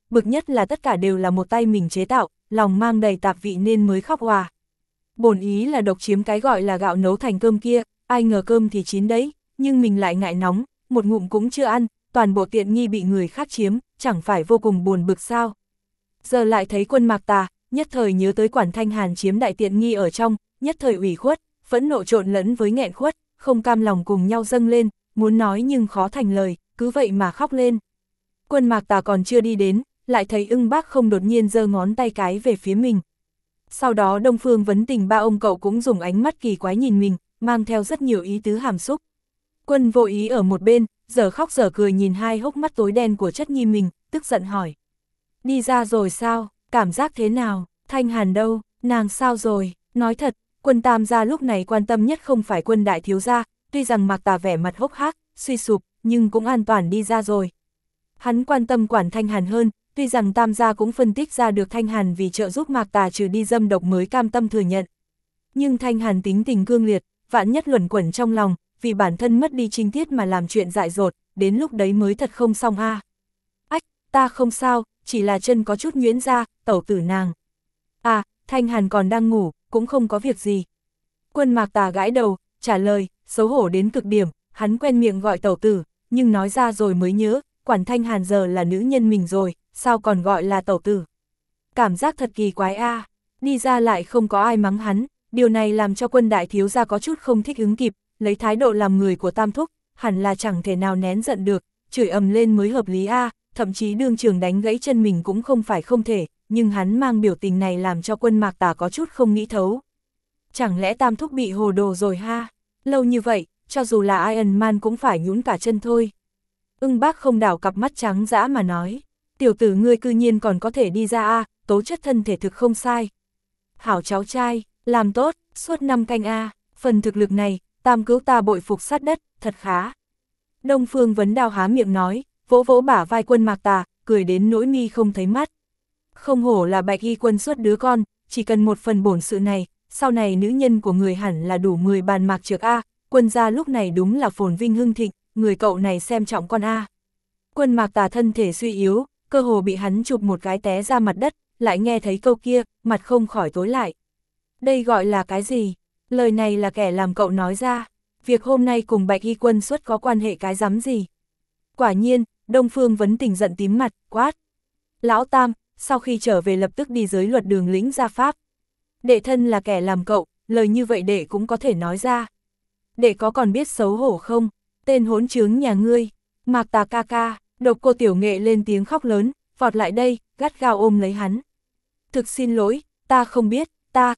[SPEAKER 1] bực nhất là tất cả đều là một tay mình chế tạo, lòng mang đầy tạp vị nên mới khóc òa. Bổn ý là độc chiếm cái gọi là gạo nấu thành cơm kia, ai ngờ cơm thì chín đấy, nhưng mình lại ngại nóng, một ngụm cũng chưa ăn, toàn bộ tiện nghi bị người khác chiếm, chẳng phải vô cùng buồn bực sao. Giờ lại thấy Quân Mạc Tà, nhất thời nhớ tới Quản Thanh Hàn chiếm đại tiện nghi ở trong, nhất thời ủy khuất, phẫn nộ trộn lẫn với nghẹn khuất, không cam lòng cùng nhau dâng lên, muốn nói nhưng khó thành lời, cứ vậy mà khóc lên. Quân Mạc Tà còn chưa đi đến, lại thấy Ưng Bác Không đột nhiên giơ ngón tay cái về phía mình. Sau đó Đông Phương Vấn Tình ba ông cậu cũng dùng ánh mắt kỳ quái nhìn mình, mang theo rất nhiều ý tứ hàm xúc. Quân Vô Ý ở một bên, giờ khóc giờ cười nhìn hai hốc mắt tối đen của chất nhi mình, tức giận hỏi. Đi ra rồi sao, cảm giác thế nào, Thanh Hàn đâu, nàng sao rồi, nói thật, Quân Tam gia lúc này quan tâm nhất không phải Quân đại thiếu gia, tuy rằng Mạc Tà vẻ mặt hốc hác, suy sụp, nhưng cũng an toàn đi ra rồi. Hắn quan tâm Quản Thanh Hàn hơn, tuy rằng Tam gia cũng phân tích ra được Thanh Hàn vì trợ giúp Mạc Tà trừ đi dâm độc mới cam tâm thừa nhận. Nhưng Thanh Hàn tính tình cương liệt, vạn nhất luẩn quẩn trong lòng, vì bản thân mất đi trinh tiết mà làm chuyện dại dột, đến lúc đấy mới thật không xong a. Ách, ta không sao, chỉ là chân có chút nhuyễn ra, tẩu tử nàng. À, Thanh Hàn còn đang ngủ, cũng không có việc gì. Quân Mạc Tà gãi đầu, trả lời, xấu hổ đến cực điểm, hắn quen miệng gọi tẩu tử, nhưng nói ra rồi mới nhớ, Quản Thanh Hàn giờ là nữ nhân mình rồi, sao còn gọi là tẩu tử. Cảm giác thật kỳ quái a. Đi ra lại không có ai mắng hắn, điều này làm cho Quân đại thiếu gia có chút không thích ứng kịp, lấy thái độ làm người của Tam thúc, hẳn là chẳng thể nào nén giận được, chửi ầm lên mới hợp lý a, thậm chí đương trường đánh gãy chân mình cũng không phải không thể, nhưng hắn mang biểu tình này làm cho Quân Mạc Tà có chút không nghĩ thấu. Chẳng lẽ Tam thúc bị hồ đồ rồi ha? Lâu như vậy, cho dù là Iron Man cũng phải nhũn cả chân thôi. Ưng Bác Không đảo cặp mắt trắng dã mà nói, tiểu tử ngươi cư nhiên còn có thể đi ra a, tố chất thân thể thực không sai. Hảo cháu trai, làm tốt, suốt 5 canh a, phần thực lực này, Tam cứu ta bội phục sát đất, thật khá. Đông Phương Vấn Đào há miệng nói, vỗ vỗ bả vai Quân Mạc Tà, cười đến nỗi mi không thấy mắt. Không hổ là Bạch Y quân xuất đứa con, chỉ cần một phần bổn sự này, sau này nữ nhân của người hẳn là đủ 10 bàn mạc trược a, Quân gia lúc này đúng là phồn vinh hưng thịnh, người cậu này xem trọng con a. Quân Mạc Tà thân thể suy yếu, cơ hồ bị hắn chụp một cái té ra mặt đất, lại nghe thấy câu kia, mặt không khỏi tối lại. Đây gọi là cái gì? Lời này là kẻ làm cậu nói ra. Việc hôm nay cùng Bạch Y quân xuất có quan hệ cái rắm gì? Quả nhiên, Đông Phương Vấn Tình giận tím mặt, quát. Lão Tam, sau khi trở về lập tức đi giới luật đường lĩnh gia pháp. Đệ thân là kẻ làm cậu, lời như vậy đệ cũng có thể nói ra. Đệ có còn biết xấu hổ không? Tên hỗn trướng nhà ngươi, Mạc Tà ca ca, Độc Cô Tiểu Nghệ lên tiếng khóc lớn, vọt lại đây, gắt gao ôm lấy hắn. Thực xin lỗi, ta không biết,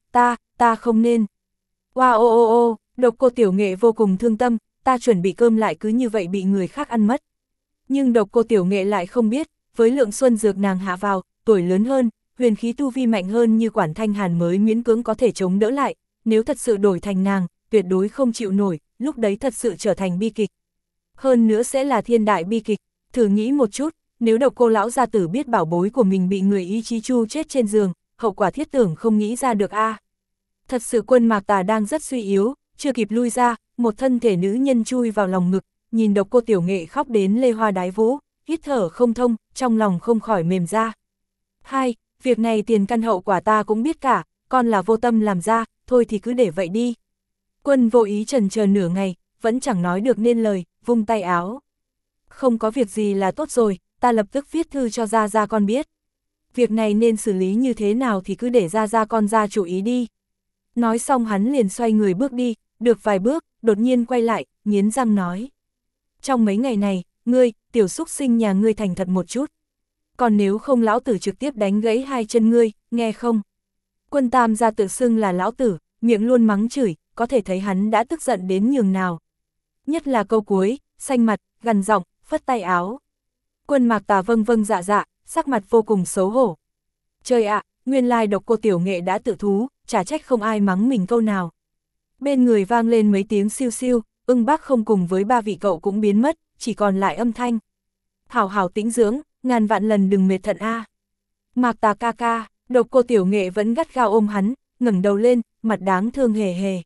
[SPEAKER 1] ta không nên. Wow ô ô ô, Độc Cô Tiểu Nghệ vô cùng thương tâm, ta chuẩn bị cơm lại cứ như vậy bị người khác ăn mất. Nhưng Độc Cô Tiểu Nghệ lại không biết, với lượng xuân dược nàng hạ vào, tuổi lớn hơn, huyền khí tu vi mạnh hơn như Quản Thanh Hàn mới miễn cưỡng có thể chống đỡ lại, nếu thật sự đổi thành nàng, tuyệt đối không chịu nổi, lúc đấy thật sự trở thành bi kịch. Hơn nữa sẽ là thiên đại bi kịch, thử nghĩ một chút, nếu Độc Cô lão gia tử biết bảo bối của mình bị người ý chí chu chết trên giường, hậu quả thiết tưởng không nghĩ ra được a. Thật sự Quân Mạc Tà đang rất suy yếu, chưa kịp lui ra, một thân thể nữ nhân chui vào lòng ngực, nhìn Độc Cô Tiểu Nghệ khóc đến lê hoa đái vũ, hít thở không thông, trong lòng không khỏi mềm ra. Hai, việc này tiền căn hậu quả ta cũng biết cả, con là vô tâm làm ra, thôi thì cứ để vậy đi. Quân Vô Ý chần chờ nửa ngày, vẫn chẳng nói được nên lời, vung tay áo. Không có việc gì là tốt rồi, ta lập tức viết thư cho Gia Gia con biết. Việc này nên xử lý như thế nào thì cứ để Gia Gia con ra chủ ý đi. Nói xong hắn liền xoay người bước đi, được vài bước, đột nhiên quay lại, nghiến răng nói. Trong mấy ngày này, ngươi, tiểu xúc sinh nhà ngươi thành thật một chút. Còn nếu không lão tử trực tiếp đánh gãy hai chân ngươi, nghe không? Quân Tam gia tự xưng là lão tử, miệng luôn mắng chửi, có thể thấy hắn đã tức giận đến nhường nào. Nhất là câu cuối, xanh mặt, gằn giọng, phất tay áo. Quân Mạc Tà vâng vâng dạ dạ, sắc mặt vô cùng xấu hổ. Trời ạ, nguyên lai Độc Cô Tiểu Nghệ đã tự thú, chả trách không ai mắng mình câu nào. Bên người vang lên mấy tiếng siêu siêu, Ưng Bác Không cùng với ba vị cậu cũng biến mất, chỉ còn lại âm thanh. Hảo hảo tĩnh dưỡng, ngàn vạn lần đừng mệt thận a. Mạc Tà ca ca, Độc Cô Tiểu Nghệ vẫn gắt gao ôm hắn, ngẩng đầu lên, mặt đáng thương hề hề.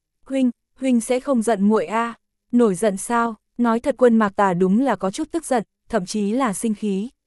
[SPEAKER 1] Huynh sẽ không giận muội a? Nổi giận sao? Nói thật Quân Mạc Tà đúng là có chút tức giận, thậm chí là sinh khí.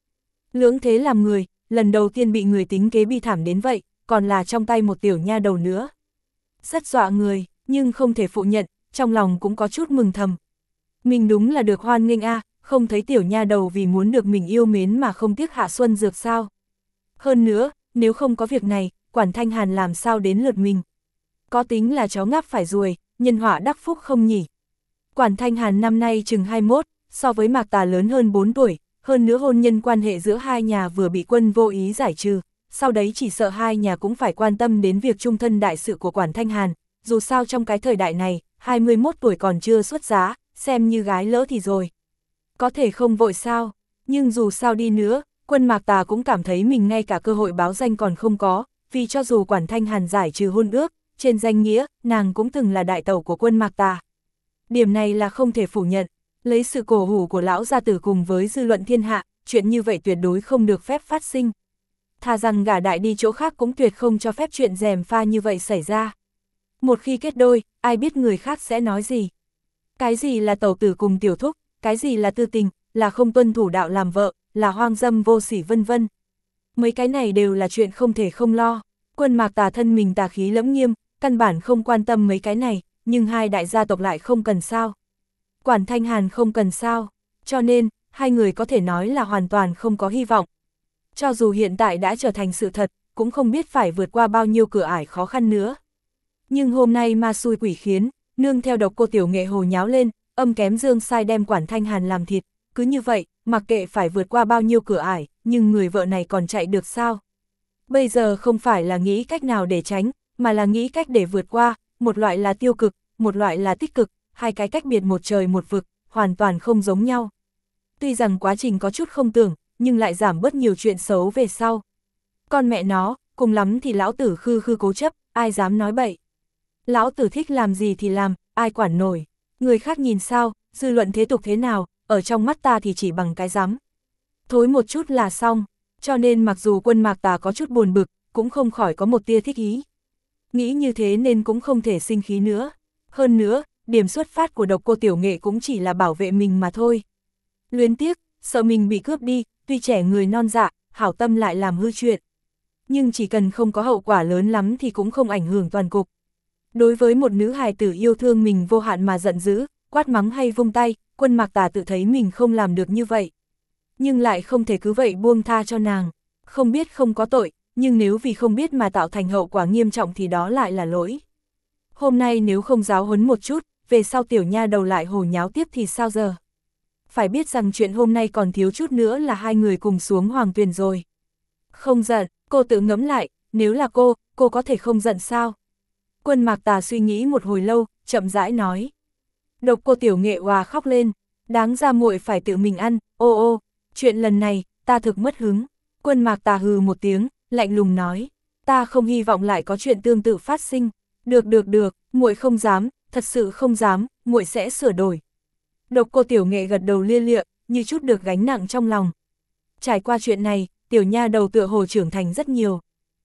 [SPEAKER 1] Lưỡng thế làm người, lần đầu tiên bị người tính kế bi thảm đến vậy, còn là trong tay một tiểu nha đầu nữa. Rất dọa người, nhưng không thể phụ nhận, trong lòng cũng có chút mừng thầm. Mình đúng là được hoan nghênh a, không thấy tiểu nha đầu vì muốn được mình yêu mến mà không tiếc hạ xuân dược sao. Hơn nữa, nếu không có việc này, Quản Thanh Hàn làm sao đến lượt mình. Có tính là chó ngáp phải ruồi, nhân họa đắc phúc không nhỉ? Quản Thanh Hàn năm nay chừng 21, so với Mạc Tà lớn hơn 4 tuổi, hơn nữa hôn nhân quan hệ giữa hai nhà vừa bị Quân vô ý giải trừ, sau đấy chỉ sợ hai nhà cũng phải quan tâm đến việc chung thân đại sự của Quản Thanh Hàn, dù sao trong cái thời đại này, 21 tuổi còn chưa xuất giá, xem như gái lỡ thì rồi. Có thể không vội sao, nhưng dù sao đi nữa, Quân Mạc Tà cũng cảm thấy mình ngay cả cơ hội báo danh còn không có, vì cho dù Quản Thanh Hàn giải trừ hôn ước, trên danh nghĩa, nàng cũng từng là đại tẩu của Quân Mạc Tà. Điểm này là không thể phủ nhận, lấy sự cổ hủ của lão gia tử cùng với dư luận thiên hạ, chuyện như vậy tuyệt đối không được phép phát sinh. Thà rằng gả đại đi chỗ khác cũng tuyệt không cho phép chuyện gièm pha như vậy xảy ra. Một khi kết đôi, ai biết người khác sẽ nói gì? Cái gì là tẩu tử cùng tiểu thúc, cái gì là tư tình, là không tuân thủ đạo làm vợ, là hoang dâm vô sỉ vân vân. Mấy cái này đều là chuyện không thể không lo. Quân Mạc Tà thân mình tà khí lẫm nghiêm, căn bản không quan tâm mấy cái này, nhưng hai đại gia tộc lại không cần sao. Quản Thanh Hàn không cần sao, cho nên, hai người có thể nói là hoàn toàn không có hy vọng. Cho dù hiện tại đã trở thành sự thật, cũng không biết phải vượt qua bao nhiêu cửa ải khó khăn nữa. Nhưng hôm nay ma xui quỷ khiến, nương theo độc cô tiểu nghệ hồ nháo lên, âm kém dương sai đem Quản Thanh Hàn làm thịt, cứ như vậy, mặc kệ phải vượt qua bao nhiêu cửa ải, nhưng người vợ này còn chạy được sao? Bây giờ không phải là nghĩ cách nào để tránh, mà là nghĩ cách để vượt qua, một loại là tiêu cực, một loại là tích cực, hai cái cách biệt một trời một vực, hoàn toàn không giống nhau. Tuy rằng quá trình có chút không tưởng, nhưng lại giảm bớt nhiều chuyện xấu về sau. Con mẹ nó, cùng lắm thì lão tử khư khư cố chấp, ai dám nói bậy. Lão tử thích làm gì thì làm, ai quản nổi. Người khác nhìn sao, dư luận thế tục thế nào, ở trong mắt ta thì chỉ bằng cái rắm. Thối một chút là xong, cho nên mặc dù Quân Mạc Tà có chút buồn bực, cũng không khỏi có một tia thích ý. Nghĩ như thế nên cũng không thể sinh khí nữa. Hơn nữa, điểm xuất phát của độc cô tiểu nghệ cũng chỉ là bảo vệ mình mà thôi. Luyến tiếc, sợ mình bị cướp đi, tuy trẻ người non dạ, hảo tâm lại làm hư chuyện. Nhưng chỉ cần không có hậu quả lớn lắm thì cũng không ảnh hưởng toàn cục. Đối với một nữ hài tử yêu thương mình vô hạn mà giận dữ, quát mắng hay vung tay, Quân Mạc Tà tự thấy mình không làm được như vậy. Nhưng lại không thể cứ vậy buông tha cho nàng. Không biết không có tội, nhưng nếu vì không biết mà tạo thành hậu quả nghiêm trọng thì đó lại là lỗi. Hôm nay nếu không giáo huấn một chút, về sau tiểu nha đầu lại hồ nháo tiếp thì sao giờ? Phải biết rằng chuyện hôm nay còn thiếu chút nữa là hai người cùng xuống hoàng tuyền rồi. Không giận, cô tự ngẫm lại, nếu là cô có thể không giận sao? Quân Mạc Tà suy nghĩ một hồi lâu, chậm rãi nói. Độc cô tiểu nghệ òa khóc lên, đáng ra muội phải tự mình ăn, ô, chuyện lần này, ta thực mất hứng. Quân Mạc Tà hừ một tiếng, lạnh lùng nói, ta không hy vọng lại có chuyện tương tự phát sinh. Được, muội không dám, thật sự không dám, muội sẽ sửa đổi. Độc cô tiểu nghệ gật đầu lia lịa, như chút được gánh nặng trong lòng. Trải qua chuyện này, tiểu nha đầu tựa hồ trưởng thành rất nhiều.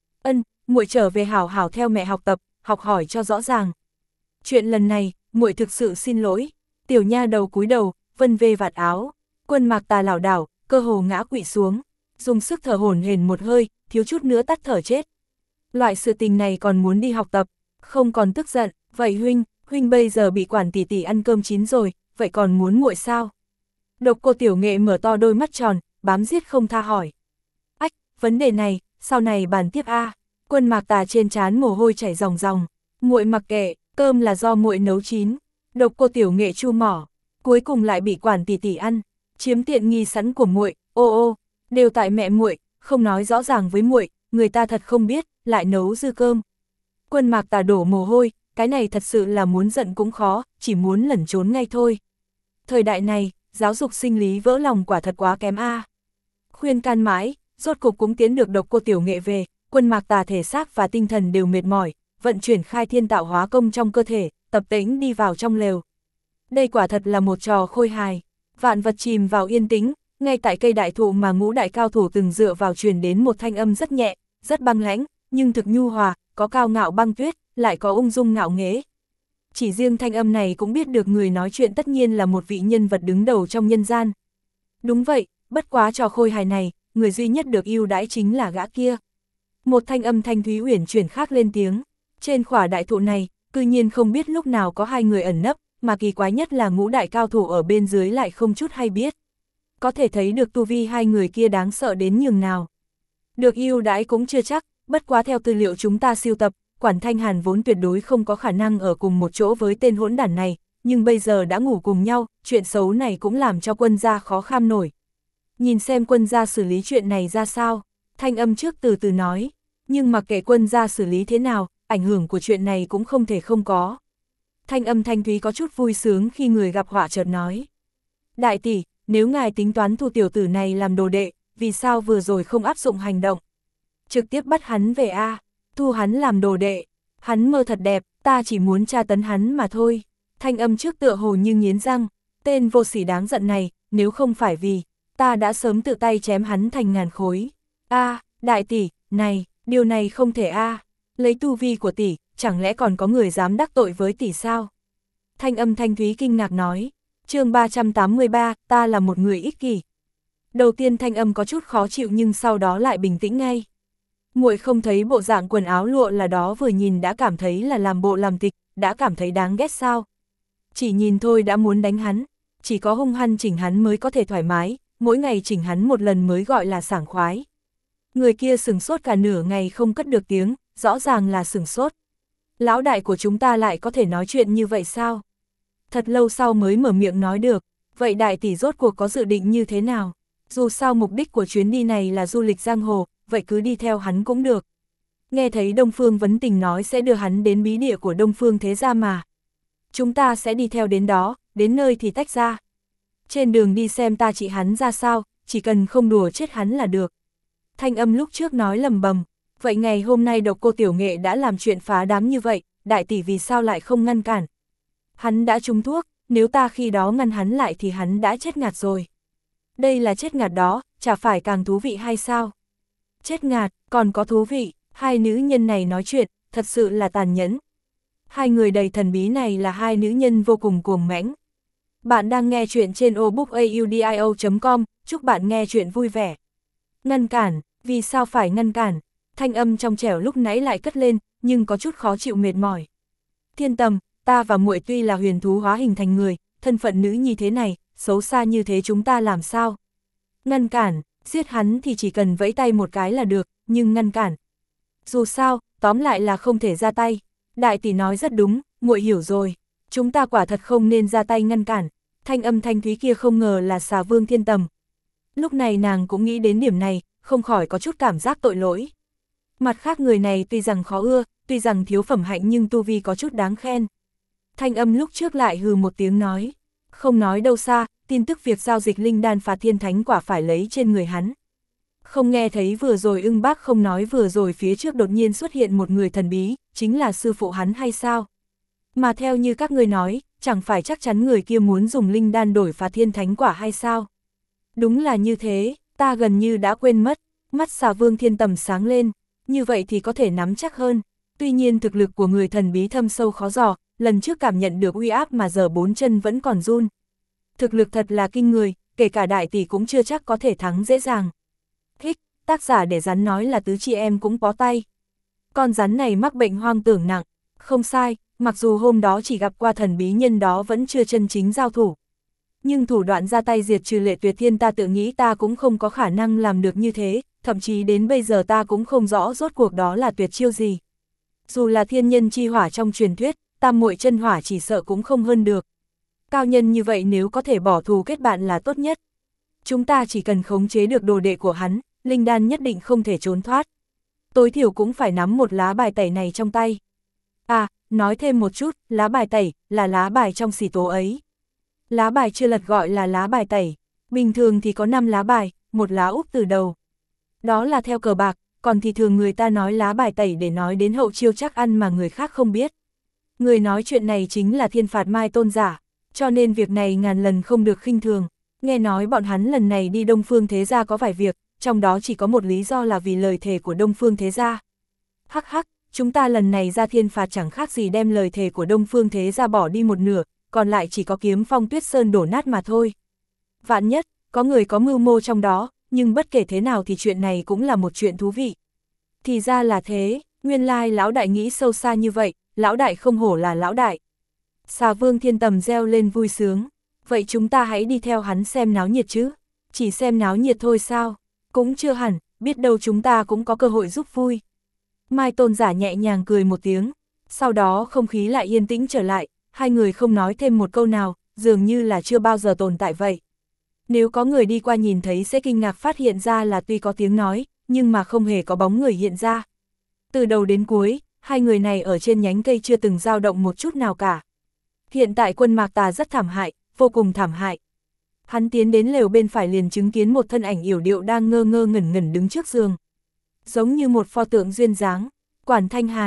[SPEAKER 1] Muội trở về hảo hảo theo mẹ học tập, học hỏi cho rõ ràng. Chuyện lần này, muội thực sự xin lỗi. Tiểu nha đầu cúi đầu, vân vê vạt áo. Quân Mạc Tà lảo đảo, cơ hồ ngã quỵ xuống, dùng sức thở hổn hển một hơi, thiếu chút nữa tắt thở chết. Loại sự tình này còn muốn đi học tập, không còn tức giận, vậy huynh bây giờ bị Quản tỷ tỷ ăn cơm chín rồi, vậy còn muốn muội sao? Độc cô tiểu nghệ mở to đôi mắt tròn, bám giết không tha hỏi. Ách, vấn đề này, sau này bàn tiếp a. Quân Mạc Tà trên trán mồ hôi chảy ròng ròng, muội mặc kệ, cơm là do muội nấu chín. Độc cô tiểu nghệ chu mỏ, cuối cùng lại bị Quản tỷ tỷ ăn, chiếm tiện nghi sẵn của muội, ô, đều tại mẹ muội, không nói rõ ràng với muội, người ta thật không biết, lại nấu dư cơm. Quân Mạc Tà đổ mồ hôi, cái này thật sự là muốn giận cũng khó, chỉ muốn lẩn trốn ngay thôi. Thời đại này, giáo dục sinh lý vỡ lòng quả thật quá kém a. Khuyên can mãi, rốt cục cũng tiến được độc cô tiểu nghệ về, Quân Mạc Tà thể xác và tinh thần đều mệt mỏi, vận chuyển khai thiên tạo hóa công trong cơ thể, tập tễnh đi vào trong lều. Đây quả thật là một trò khôi hài, vạn vật chìm vào yên tĩnh, ngay tại cây đại thụ mà ngũ đại cao thủ từng dựa vào truyền đến một thanh âm rất nhẹ, rất băng lãnh, nhưng thực nhu hòa, có cao ngạo băng tuyết, lại có ung dung ngạo nghễ. Chỉ riêng thanh âm này cũng biết được người nói chuyện tất nhiên là một vị nhân vật đứng đầu trong nhân gian. Đúng vậy, bất quá trò khôi hài này, người duy nhất được ưu đãi chính là gã kia. Một thanh âm thanh thúy uyển chuyển khác lên tiếng, trên khỏa đại thụ này, cư nhiên không biết lúc nào có hai người ẩn nấp, mà kỳ quái nhất là ngũ đại cao thủ ở bên dưới lại không chút hay biết. Có thể thấy được tu vi hai người kia đáng sợ đến nhường nào. Được ưu đãi cũng chưa chắc, bất quá theo tư liệu chúng ta siêu tập, Quản Thanh Hàn vốn tuyệt đối không có khả năng ở cùng một chỗ với tên hỗn đản này, nhưng bây giờ đã ngủ cùng nhau, chuyện xấu này cũng làm cho quân gia khó kham nổi. Nhìn xem quân gia xử lý chuyện này ra sao, thanh âm trước từ từ nói, nhưng mặc kệ quân gia xử lý thế nào, ảnh hưởng của chuyện này cũng không thể không có. Thanh âm thanh thúy có chút vui sướng khi người gặp họa chợt nói. Đại tỷ, nếu ngài tính toán thu tiểu tử này làm đồ đệ, vì sao vừa rồi không áp dụng hành động? Trực tiếp bắt hắn về a, thu hắn làm đồ đệ, hắn mơ thật đẹp, ta chỉ muốn tra tấn hắn mà thôi. Thanh âm trước tựa hồ như nghiến răng, tên vô sỉ đáng giận này, nếu không phải vì, ta đã sớm tự tay chém hắn thành ngàn khối. Đại tỷ, này, điều này không thể lấy tu vi của tỷ, chẳng lẽ còn có người dám đắc tội với tỷ sao? Thanh âm thanh thúy kinh ngạc nói, chương 383, ta là một người ích kỷ. Đầu tiên thanh âm có chút khó chịu nhưng sau đó lại bình tĩnh ngay. Muội không thấy bộ dạng quần áo lụa là đó vừa nhìn đã cảm thấy là làm bộ làm tịch, đã cảm thấy đáng ghét sao? Chỉ nhìn thôi đã muốn đánh hắn, chỉ có hung hăng chỉnh hắn mới có thể thoải mái, mỗi ngày chỉnh hắn một lần mới gọi là sảng khoái. Người kia sửng sốt cả nửa ngày không cất được tiếng, rõ ràng là sửng sốt. Lão đại của chúng ta lại có thể nói chuyện như vậy sao? Thật lâu sau mới mở miệng nói được, vậy đại tỷ rốt cuộc có dự định như thế nào? Dù sao mục đích của chuyến đi này là du lịch giang hồ, vậy cứ đi theo hắn cũng được. Nghe thấy Đông Phương Vấn Tình nói sẽ đưa hắn đến bí địa của Đông Phương Thế Gia mà. Chúng ta sẽ đi theo đến đó, đến nơi thì tách ra. Trên đường đi xem ta trị hắn ra sao, chỉ cần không đùa chết hắn là được. Thanh âm lúc trước nói lầm bầm, vậy ngày hôm nay Độc Cô Tiểu Nghệ đã làm chuyện phá đám như vậy, đại tỷ vì sao lại không ngăn cản? Hắn đã trúng thuốc, nếu ta khi đó ngăn hắn lại thì hắn đã chết ngạt rồi. Đây là chết ngạt đó, chả phải càng thú vị hay sao? Chết ngạt, còn có thú vị, hai nữ nhân này nói chuyện, thật sự là tàn nhẫn. Hai người đầy thần bí này là hai nữ nhân vô cùng cuồng mãnh. Bạn đang nghe chuyện trên obookaudio.com, chúc bạn nghe chuyện vui vẻ. Ngăn cản, vì sao phải ngăn cản? Thanh âm trong trẻo lúc nãy lại cất lên, nhưng có chút khó chịu mệt mỏi. Thiên Tầm, ta và muội tuy là huyền thú hóa hình thành người, thân phận nữ như thế này, xấu xa như thế chúng ta làm sao? Ngăn cản, giết hắn thì chỉ cần vẫy tay một cái là được, nhưng ngăn cản. Dù sao, tóm lại là không thể ra tay. Đại tỷ nói rất đúng, muội hiểu rồi. Chúng ta quả thật không nên ra tay ngăn cản. Thanh âm thanh thúy kia không ngờ là Xà Vương Thiên Tầm. Lúc này nàng cũng nghĩ đến điểm này, không khỏi có chút cảm giác tội lỗi. Mặt khác người này tuy rằng khó ưa, tuy rằng thiếu phẩm hạnh nhưng tu vi có chút đáng khen. Thanh âm lúc trước lại hừ một tiếng nói. Không nói đâu xa, tin tức việc giao dịch linh đan phạt thiên thánh quả phải lấy trên người hắn. Không nghe thấy vừa rồi ưng bác không nói vừa rồi phía trước đột nhiên xuất hiện một người thần bí, chính là sư phụ hắn hay sao? Mà theo như các ngươi nói, chẳng phải chắc chắn người kia muốn dùng linh đan đổi phạt thiên thánh quả hay sao? Đúng là như thế, ta gần như đã quên mất, mắt Xà Vương Thiên Tầm sáng lên, như vậy thì có thể nắm chắc hơn. Tuy nhiên thực lực của người thần bí thâm sâu khó dò, lần trước cảm nhận được uy áp mà giờ bốn chân vẫn còn run. Thực lực thật là kinh người, kể cả đại tỷ cũng chưa chắc có thể thắng dễ dàng. Hích, tác giả để rắn nói là tứ chị em cũng bó tay. Con rắn này mắc bệnh hoang tưởng nặng, không sai, mặc dù hôm đó chỉ gặp qua thần bí nhân đó vẫn chưa chân chính giao thủ. Nhưng thủ đoạn ra tay diệt trừ Lệ Tuyệt Thiên ta tự nghĩ ta cũng không có khả năng làm được như thế, thậm chí đến bây giờ ta cũng không rõ rốt cuộc đó là tuyệt chiêu gì. Dù là thiên nhân chi hỏa trong truyền thuyết, tam muội chân hỏa chỉ sợ cũng không hơn được. Cao nhân như vậy nếu có thể bỏ thù kết bạn là tốt nhất. Chúng ta chỉ cần khống chế được đồ đệ của hắn, linh đan nhất định không thể trốn thoát. Tối thiểu cũng phải nắm một lá bài tẩy này trong tay. Nói thêm một chút, lá bài tẩy là lá bài trong xỉ tố ấy. Lá bài chưa lật gọi là lá bài tẩy. Bình thường thì có 5 lá bài, một lá úp từ đầu. Đó là theo cờ bạc, còn thì thường người ta nói lá bài tẩy để nói đến hậu chiêu chắc ăn mà người khác không biết. Người nói chuyện này chính là Thiên Phạt Mai Tôn giả, cho nên việc này ngàn lần không được khinh thường. Nghe nói bọn hắn lần này đi Đông Phương Thế Gia có vài việc, trong đó chỉ có một lý do là vì lời thề của Đông Phương Thế Gia. Hắc hắc, chúng ta lần này ra thiên phạt chẳng khác gì đem lời thề của Đông Phương Thế Gia bỏ đi một nửa, còn lại chỉ có kiếm Phong Tuyết Sơn đổ nát mà thôi. Vạn nhất, có người có mưu mô trong đó, nhưng bất kể thế nào thì chuyện này cũng là một chuyện thú vị. Thì ra là thế, nguyên lai lão đại nghĩ sâu xa như vậy, lão đại không hổ là lão đại. Xà Vương Thiên Tầm reo lên vui sướng, vậy chúng ta hãy đi theo hắn xem náo nhiệt chứ, chỉ xem náo nhiệt thôi sao, cũng chưa hẳn, biết đâu chúng ta cũng có cơ hội giúp vui. Mai Tôn Giả nhẹ nhàng cười một tiếng, sau đó không khí lại yên tĩnh trở lại, hai người không nói thêm một câu nào, dường như là chưa bao giờ tồn tại vậy. Nếu có người đi qua nhìn thấy sẽ kinh ngạc phát hiện ra là tuy có tiếng nói, nhưng mà không hề có bóng người hiện ra. Từ đầu đến cuối, hai người này ở trên nhánh cây chưa từng dao động một chút nào cả. Hiện tại Quân Mạc Tà rất thảm hại, vô cùng thảm hại. Hắn tiến đến lều bên phải liền chứng kiến một thân ảnh yểu điệu đang ngơ ngơ ngẩn ngẩn đứng trước giường. Giống như một pho tượng duyên dáng, Quản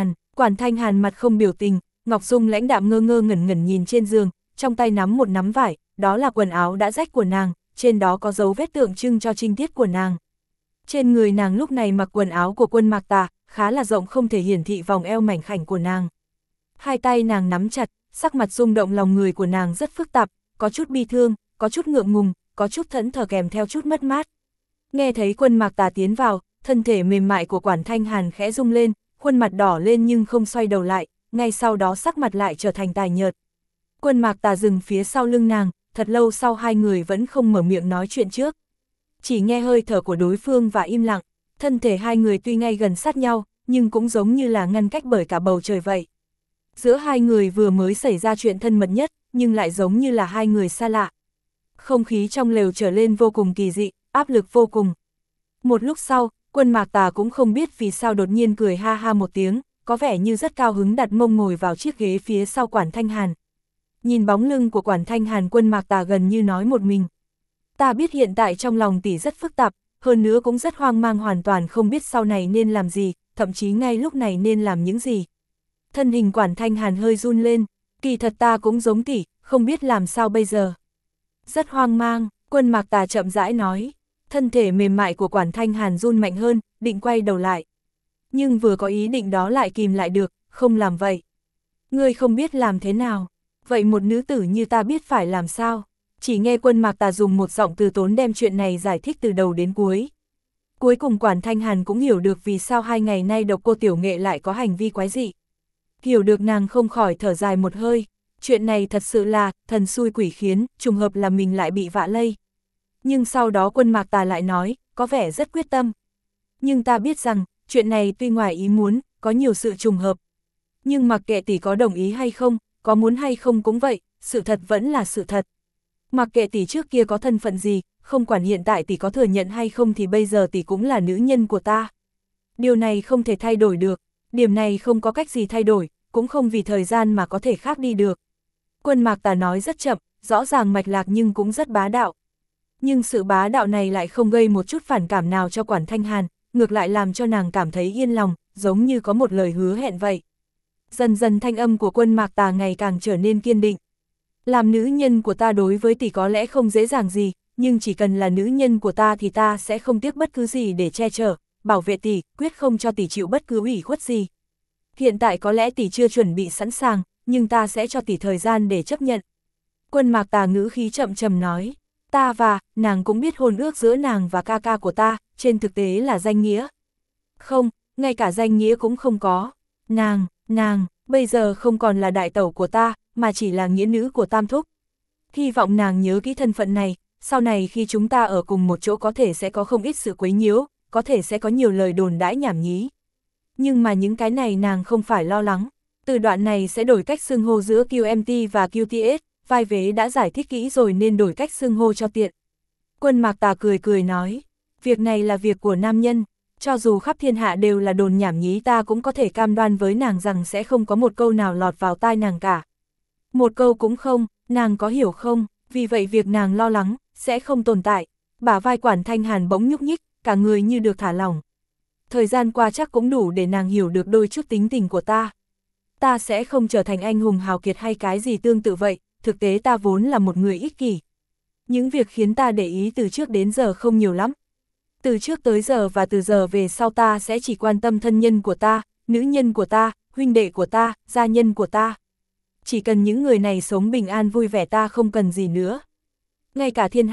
[SPEAKER 1] Thanh Hàn mặt không biểu tình, Ngọc Dung lãnh đạm ngơ ngơ ngẩn ngẩn nhìn trên giường, trong tay nắm một nắm vải, đó là quần áo đã rách của nàng, trên đó có dấu vết tượng trưng cho trinh tiết của nàng. Trên người nàng lúc này mặc quần áo của Quân Mạc Tà, khá là rộng không thể hiển thị vòng eo mảnh khảnh của nàng. Hai tay nàng nắm chặt, sắc mặt rung động, lòng người của nàng rất phức tạp, có chút bi thương, có chút ngượng ngùng, có chút thẫn thờ kèm theo chút mất mát. Nghe thấy Quân Mạc Tà tiến vào, thân thể mềm mại của Quản Thanh Hàn khẽ rung lên, khuôn mặt đỏ lên nhưng không xoay đầu lại, ngay sau đó sắc mặt lại trở thành tái nhợt. Quân Mạc Tà dừng phía sau lưng nàng, thật lâu sau hai người vẫn không mở miệng nói chuyện trước. Chỉ nghe hơi thở của đối phương và im lặng, thân thể hai người tuy ngay gần sát nhau, nhưng cũng giống như là ngăn cách bởi cả bầu trời vậy. Giữa hai người vừa mới xảy ra chuyện thân mật nhất, nhưng lại giống như là hai người xa lạ. Không khí trong lều trở lên vô cùng kỳ dị, áp lực vô cùng. Một lúc sau, Quân Mạc Tà cũng không biết vì sao đột nhiên cười ha ha một tiếng, có vẻ như rất cao hứng đặt mông ngồi vào chiếc ghế phía sau Quản Thanh Hàn. Nhìn bóng lưng của Quản Thanh Hàn, Quân Mạc Tà gần như nói một mình. Ta biết hiện tại trong lòng tỷ rất phức tạp, hơn nữa cũng rất hoang mang, hoàn toàn không biết sau này nên làm gì, thậm chí ngay lúc này nên làm những gì. Thân hình Quản Thanh Hàn hơi run lên, kỳ thật ta cũng giống tỷ, không biết làm sao bây giờ. Rất hoang mang, Quân Mạc Tà chậm rãi nói. Thân thể mềm mại của Quản Thanh Hàn run mạnh hơn, định quay đầu lại. Nhưng vừa có ý định đó lại kìm lại được, không làm vậy. Ngươi không biết làm thế nào, vậy một nữ tử như ta biết phải làm sao? Chỉ nghe Quân Mạc Tà dùng một giọng từ tốn đem chuyện này giải thích từ đầu đến cuối. Cuối cùng Quản Thanh Hàn cũng hiểu được vì sao hai ngày nay Độc Cô Tiểu Nghệ lại có hành vi quái dị. Hiểu được nàng không khỏi thở dài một hơi, chuyện này thật sự là thần xui quỷ khiến, trùng hợp là mình lại bị vạ lây. Nhưng sau đó Quân Mạc Tà lại nói, có vẻ rất quyết tâm. Nhưng ta biết rằng, chuyện này tuy ngoài ý muốn, có nhiều sự trùng hợp. Nhưng mặc kệ tỷ có đồng ý hay không, có muốn hay không cũng vậy, sự thật vẫn là sự thật. Mặc kệ tỷ trước kia có thân phận gì, không quản hiện tại tỷ có thừa nhận hay không thì bây giờ tỷ cũng là nữ nhân của ta. Điều này không thể thay đổi được, điểm này không có cách gì thay đổi, cũng không vì thời gian mà có thể khác đi được. Quân Mạc Tà nói rất chậm, rõ ràng mạch lạc nhưng cũng rất bá đạo. Nhưng sự bá đạo này lại không gây một chút phản cảm nào cho Quản Thanh Hàn, ngược lại làm cho nàng cảm thấy yên lòng, giống như có một lời hứa hẹn vậy. Dần dần thanh âm của Quân Mạc Tà ngày càng trở nên kiên định. Làm nữ nhân của ta đối với tỷ có lẽ không dễ dàng gì, nhưng chỉ cần là nữ nhân của ta thì ta sẽ không tiếc bất cứ gì để che chở, bảo vệ tỷ, quyết không cho tỷ chịu bất cứ ủy khuất gì. Hiện tại có lẽ tỷ chưa chuẩn bị sẵn sàng, nhưng ta sẽ cho tỷ thời gian để chấp nhận. Quân Mạc Tà ngữ khí chậm chậm nói. Ta và, nàng cũng biết hôn ước giữa nàng và ca ca của ta, trên thực tế là danh nghĩa. Không, ngay cả danh nghĩa cũng không có. Nàng, bây giờ không còn là đại tẩu của ta, mà chỉ là nghĩa nữ của Tam Thúc. Hy vọng nàng nhớ kỹ thân phận này, sau này khi chúng ta ở cùng một chỗ có thể sẽ có không ít sự quấy nhiễu, có thể sẽ có nhiều lời đồn đãi nhảm nhí. Nhưng mà những cái này nàng không phải lo lắng. Từ đoạn này sẽ đổi cách xưng hô giữa QMT và QTS. Vai vế đã giải thích kỹ rồi nên đổi cách xưng hô cho tiện. Quân Mạc Tà cười cười nói, việc này là việc của nam nhân, cho dù khắp thiên hạ đều là đồn nhảm nhí ta cũng có thể cam đoan với nàng rằng sẽ không có một câu nào lọt vào tai nàng cả. Một câu cũng không, nàng có hiểu không, vì vậy việc nàng lo lắng, sẽ không tồn tại. Bả vai Quản Thanh Hàn bỗng nhúc nhích, cả người như được thả lỏng. Thời gian qua chắc cũng đủ để nàng hiểu được đôi chút tính tình của ta. Ta sẽ không trở thành anh hùng hào kiệt hay cái gì tương tự vậy. Thực tế ta vốn là một người ích kỷ. Những việc khiến ta để ý từ trước đến giờ không nhiều lắm. Từ trước tới giờ và từ giờ về sau ta sẽ chỉ quan tâm thân nhân của ta, nữ nhân của ta, huynh đệ của ta, gia nhân của ta. Chỉ cần những người này sống bình an vui vẻ ta không cần gì nữa. Ngay cả thiên hạ,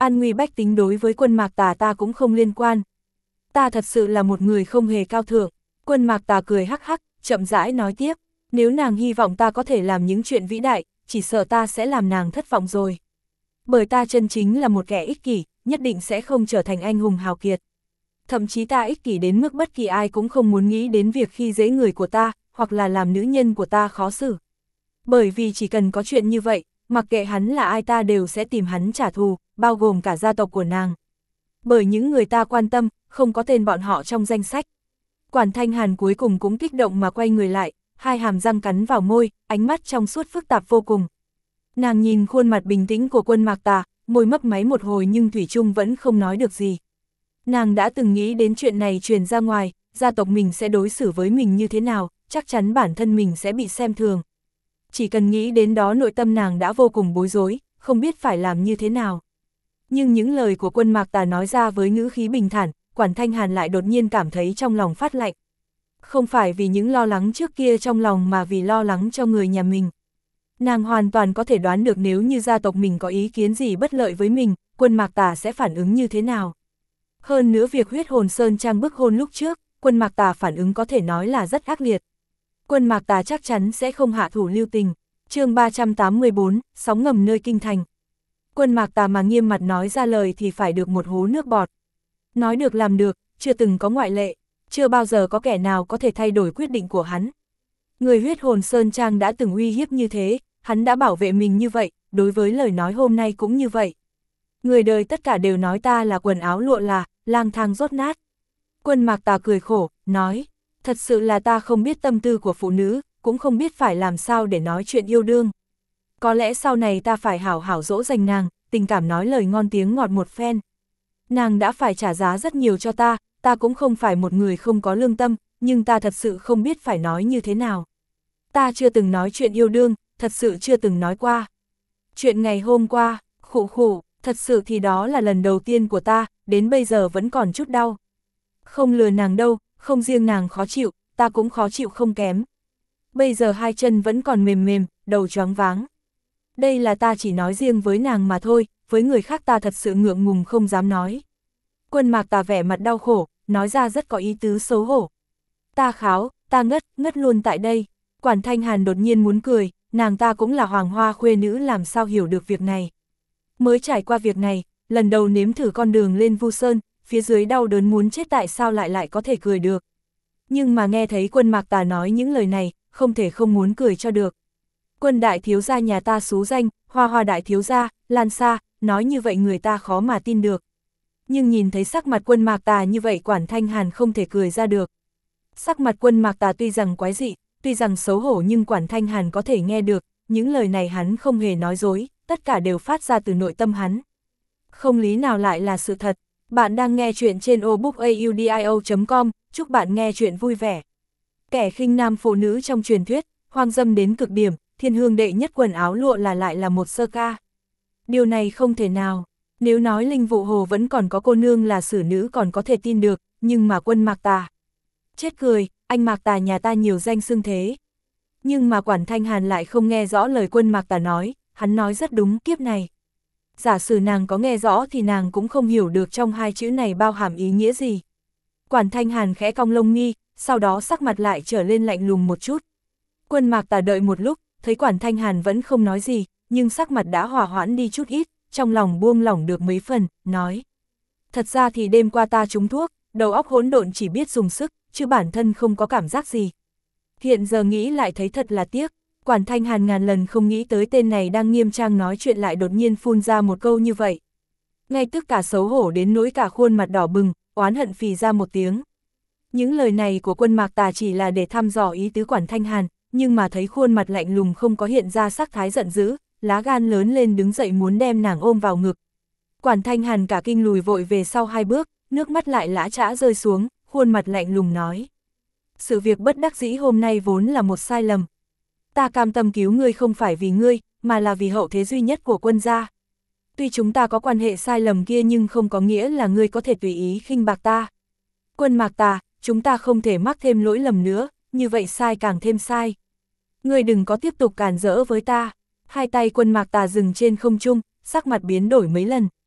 [SPEAKER 1] An nguy bách tính đối với quân Mạc Tà ta cũng không liên quan. Ta thật sự là một người không hề cao thượng. Quân Mạc Tà cười hắc hắc, chậm rãi nói tiếp, nếu nàng hy vọng ta có thể làm những chuyện vĩ đại, chỉ sợ ta sẽ làm nàng thất vọng rồi. Bởi ta chân chính là một kẻ ích kỷ, nhất định sẽ không trở thành anh hùng hào kiệt. Thậm chí ta ích kỷ đến mức bất kỳ ai cũng không muốn nghĩ đến việc khi dễ người của ta, hoặc là làm nữ nhân của ta khó xử. Bởi vì chỉ cần có chuyện như vậy, mặc kệ hắn là ai ta đều sẽ tìm hắn trả thù, bao gồm cả gia tộc của nàng. Bởi những người ta quan tâm, không có tên bọn họ trong danh sách. Quản Thanh Hàn cuối cùng cũng kích động mà quay người lại, hai hàm răng cắn vào môi, ánh mắt trong suốt phức tạp vô cùng. Nàng nhìn khuôn mặt bình tĩnh của quân Mạc Tà, môi mấp máy một hồi nhưng thủy chung vẫn không nói được gì. Nàng đã từng nghĩ đến chuyện này truyền ra ngoài, gia tộc mình sẽ đối xử với mình như thế nào, chắc chắn bản thân mình sẽ bị xem thường. Chỉ cần nghĩ đến đó nội tâm nàng đã vô cùng bối rối, không biết phải làm như thế nào. Nhưng những lời của quân Mạc Tà nói ra với ngữ khí bình thản, Quản Thanh Hàn lại đột nhiên cảm thấy trong lòng phát lạnh. Không phải vì những lo lắng trước kia trong lòng mà vì lo lắng cho người nhà mình. Nàng hoàn toàn có thể đoán được nếu như gia tộc mình có ý kiến gì bất lợi với mình, quân Mạc Tà sẽ phản ứng như thế nào. Hơn nữa việc huyết hồn sơn trang bức hôn lúc trước, quân Mạc Tà phản ứng có thể nói là rất ác liệt. Quân Mạc Tà chắc chắn sẽ không hạ thủ lưu tình. Chương 384, sóng ngầm nơi kinh thành. Quân Mạc Tà mà nghiêm mặt nói ra lời thì phải được một hố nước bọt. Nói được làm được, chưa từng có ngoại lệ, chưa bao giờ có kẻ nào có thể thay đổi quyết định của hắn. Người huyết hồn sơn trang đã từng uy hiếp như thế, hắn đã bảo vệ mình như vậy, đối với lời nói hôm nay cũng như vậy. Người đời tất cả đều nói ta là quần áo lụa là, lang thang rốt nát. Quân Mạc Tà cười khổ, nói, thật sự là ta không biết tâm tư của phụ nữ, cũng không biết phải làm sao để nói chuyện yêu đương. Có lẽ sau này ta phải hảo hảo dỗ dành nàng, tình cảm nói lời ngon tiếng ngọt một phen. Nàng đã phải trả giá rất nhiều cho ta cũng không phải một người không có lương tâm, nhưng ta thật sự không biết phải nói như thế nào. Ta chưa từng nói chuyện yêu đương, thật sự chưa từng nói qua. Chuyện ngày hôm qua, khụ, thật sự thì đó là lần đầu tiên của ta, đến bây giờ vẫn còn chút đau. Không lừa nàng đâu, không riêng nàng khó chịu, ta cũng khó chịu không kém. Bây giờ hai chân vẫn còn mềm, đầu choáng váng. Đây là ta chỉ nói riêng với nàng mà thôi, với người khác ta thật sự ngượng ngùng không dám nói. Quân Mạc Tà vẻ mặt đau khổ, nói ra rất có ý tứ xấu hổ. Ta kháo, ta ngất luôn tại đây. Quản Thanh Hàn đột nhiên muốn cười, nàng ta cũng là hoàng hoa khuê nữ làm sao hiểu được việc này. Mới trải qua việc này, lần đầu nếm thử con đường lên Vu Sơn, phía dưới đau đớn muốn chết tại sao lại có thể cười được. Nhưng mà nghe thấy quân Mạc Tà nói những lời này, không thể không muốn cười cho được. Quân đại thiếu gia nhà ta xú danh, hoa đại thiếu gia, Lan Sa, nói như vậy người ta khó mà tin được. Nhưng nhìn thấy sắc mặt quân Mạc Tà như vậy Quản Thanh Hàn không thể cười ra được. Sắc mặt quân Mạc Tà tuy rằng quái dị, tuy rằng xấu hổ nhưng Quản Thanh Hàn có thể nghe được, những lời này hắn không hề nói dối, tất cả đều phát ra từ nội tâm hắn. Không lý nào lại là sự thật. Bạn đang nghe chuyện trên obookaudio.com, chúc bạn nghe chuyện vui vẻ. Kẻ khinh nam phụ nữ trong truyền thuyết, hoang dâm đến cực điểm, thiên hương đệ nhất quần áo lụa là lại là một sơ ca. Điều này không thể nào. Nếu nói Linh Vụ Hồ vẫn còn có cô nương là xử nữ còn có thể tin được, nhưng mà quân Mạc Tà. Chết cười, anh Mạc Tà nhà ta nhiều danh xưng thế. Nhưng mà Quản Thanh Hàn lại không nghe rõ lời quân Mạc Tà nói, hắn nói rất đúng kiếp này. Giả sử nàng có nghe rõ thì nàng cũng không hiểu được trong hai chữ này bao hàm ý nghĩa gì. Quản Thanh Hàn khẽ cong lông mi, sau đó sắc mặt lại trở lên lạnh lùng một chút. Quân Mạc Tà đợi một lúc, thấy Quản Thanh Hàn vẫn không nói gì, nhưng sắc mặt đã hòa hoãn đi chút ít, trong lòng buông lỏng được mấy phần, nói. Thật ra thì đêm qua ta trúng thuốc, đầu óc hỗn độn chỉ biết dùng sức, chứ bản thân không có cảm giác gì. Hiện giờ nghĩ lại thấy thật là tiếc. Quản Thanh Hàn ngàn lần không nghĩ tới tên này đang nghiêm trang nói chuyện lại đột nhiên phun ra một câu như vậy. Ngay tức cả xấu hổ đến nỗi cả khuôn mặt đỏ bừng, oán hận phì ra một tiếng. Những lời này của quân Mạc Tà chỉ là để thăm dò ý tứ Quản Thanh Hàn, nhưng mà thấy khuôn mặt lạnh lùng không có hiện ra sắc thái giận dữ, lá gan lớn lên đứng dậy muốn đem nàng ôm vào ngực. Quản Thanh Hàn cả kinh lùi vội về sau hai bước, nước mắt lại lã chã rơi xuống, khuôn mặt lạnh lùng nói. Sự việc bất đắc dĩ hôm nay vốn là một sai lầm. Ta cam tâm cứu ngươi không phải vì ngươi, mà là vì hậu thế duy nhất của quân gia. Tuy chúng ta có quan hệ sai lầm kia nhưng không có nghĩa là ngươi có thể tùy ý khinh bạc ta. Quân Mạc Tà, chúng ta không thể mắc thêm lỗi lầm nữa, như vậy sai càng thêm sai. Ngươi đừng có tiếp tục cản rỡ với ta. Hai tay quân Mạc Tà dừng trên không trung, sắc mặt biến đổi mấy lần.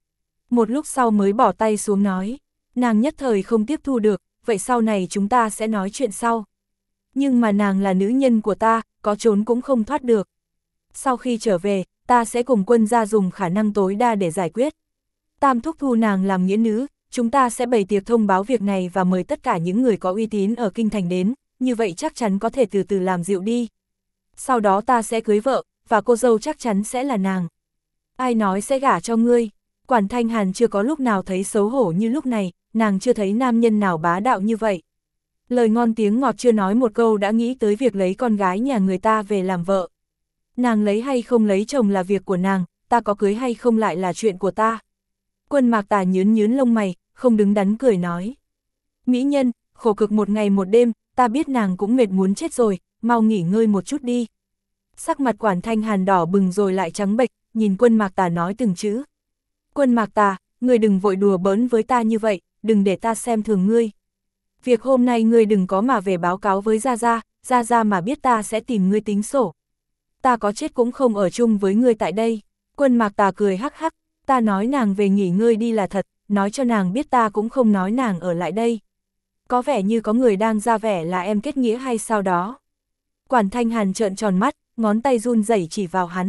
[SPEAKER 1] Một lúc sau mới bỏ tay xuống nói, nàng nhất thời không tiếp thu được, vậy sau này chúng ta sẽ nói chuyện sau. Nhưng mà nàng là nữ nhân của ta, có trốn cũng không thoát được. Sau khi trở về, ta sẽ cùng Quân gia dùng khả năng tối đa để giải quyết. Tam thúc thu nàng làm nghĩa nữ, chúng ta sẽ bày tiệc thông báo việc này và mời tất cả những người có uy tín ở kinh thành đến, như vậy chắc chắn có thể từ từ làm dịu đi. Sau đó ta sẽ cưới vợ, và cô dâu chắc chắn sẽ là nàng. Ai nói sẽ gả cho ngươi? Quản Thanh Hàn chưa có lúc nào thấy xấu hổ như lúc này, nàng chưa thấy nam nhân nào bá đạo như vậy. Lời ngon tiếng ngọt chưa nói một câu đã nghĩ tới việc lấy con gái nhà người ta về làm vợ. Nàng lấy hay không lấy chồng là việc của nàng, ta có cưới hay không lại là chuyện của ta. Quân Mạc Tà nhướng nhướng lông mày, không đứng đắn cười nói. Mỹ nhân, khổ cực một ngày một đêm, ta biết nàng cũng mệt muốn chết rồi, mau nghỉ ngơi một chút đi. Sắc mặt Quản Thanh Hàn đỏ bừng rồi lại trắng bệch, nhìn Quân Mạc Tà nói từng chữ. Quân Mạc Tà, ngươi đừng vội đùa bỡn với ta như vậy, đừng để ta xem thường ngươi. Việc hôm nay ngươi đừng có mà về báo cáo với Gia Gia mà biết ta sẽ tìm ngươi tính sổ. Ta có chết cũng không ở chung với ngươi tại đây. Quân Mạc Tà cười hắc hắc, ta nói nàng về nghỉ ngơi đi là thật, nói cho nàng biết ta cũng không nói nàng ở lại đây. Có vẻ như có người đang ra vẻ là em kết nghĩa hay sao đó. Quản Thanh Hàn trợn tròn mắt, ngón tay run rẩy chỉ vào hắn.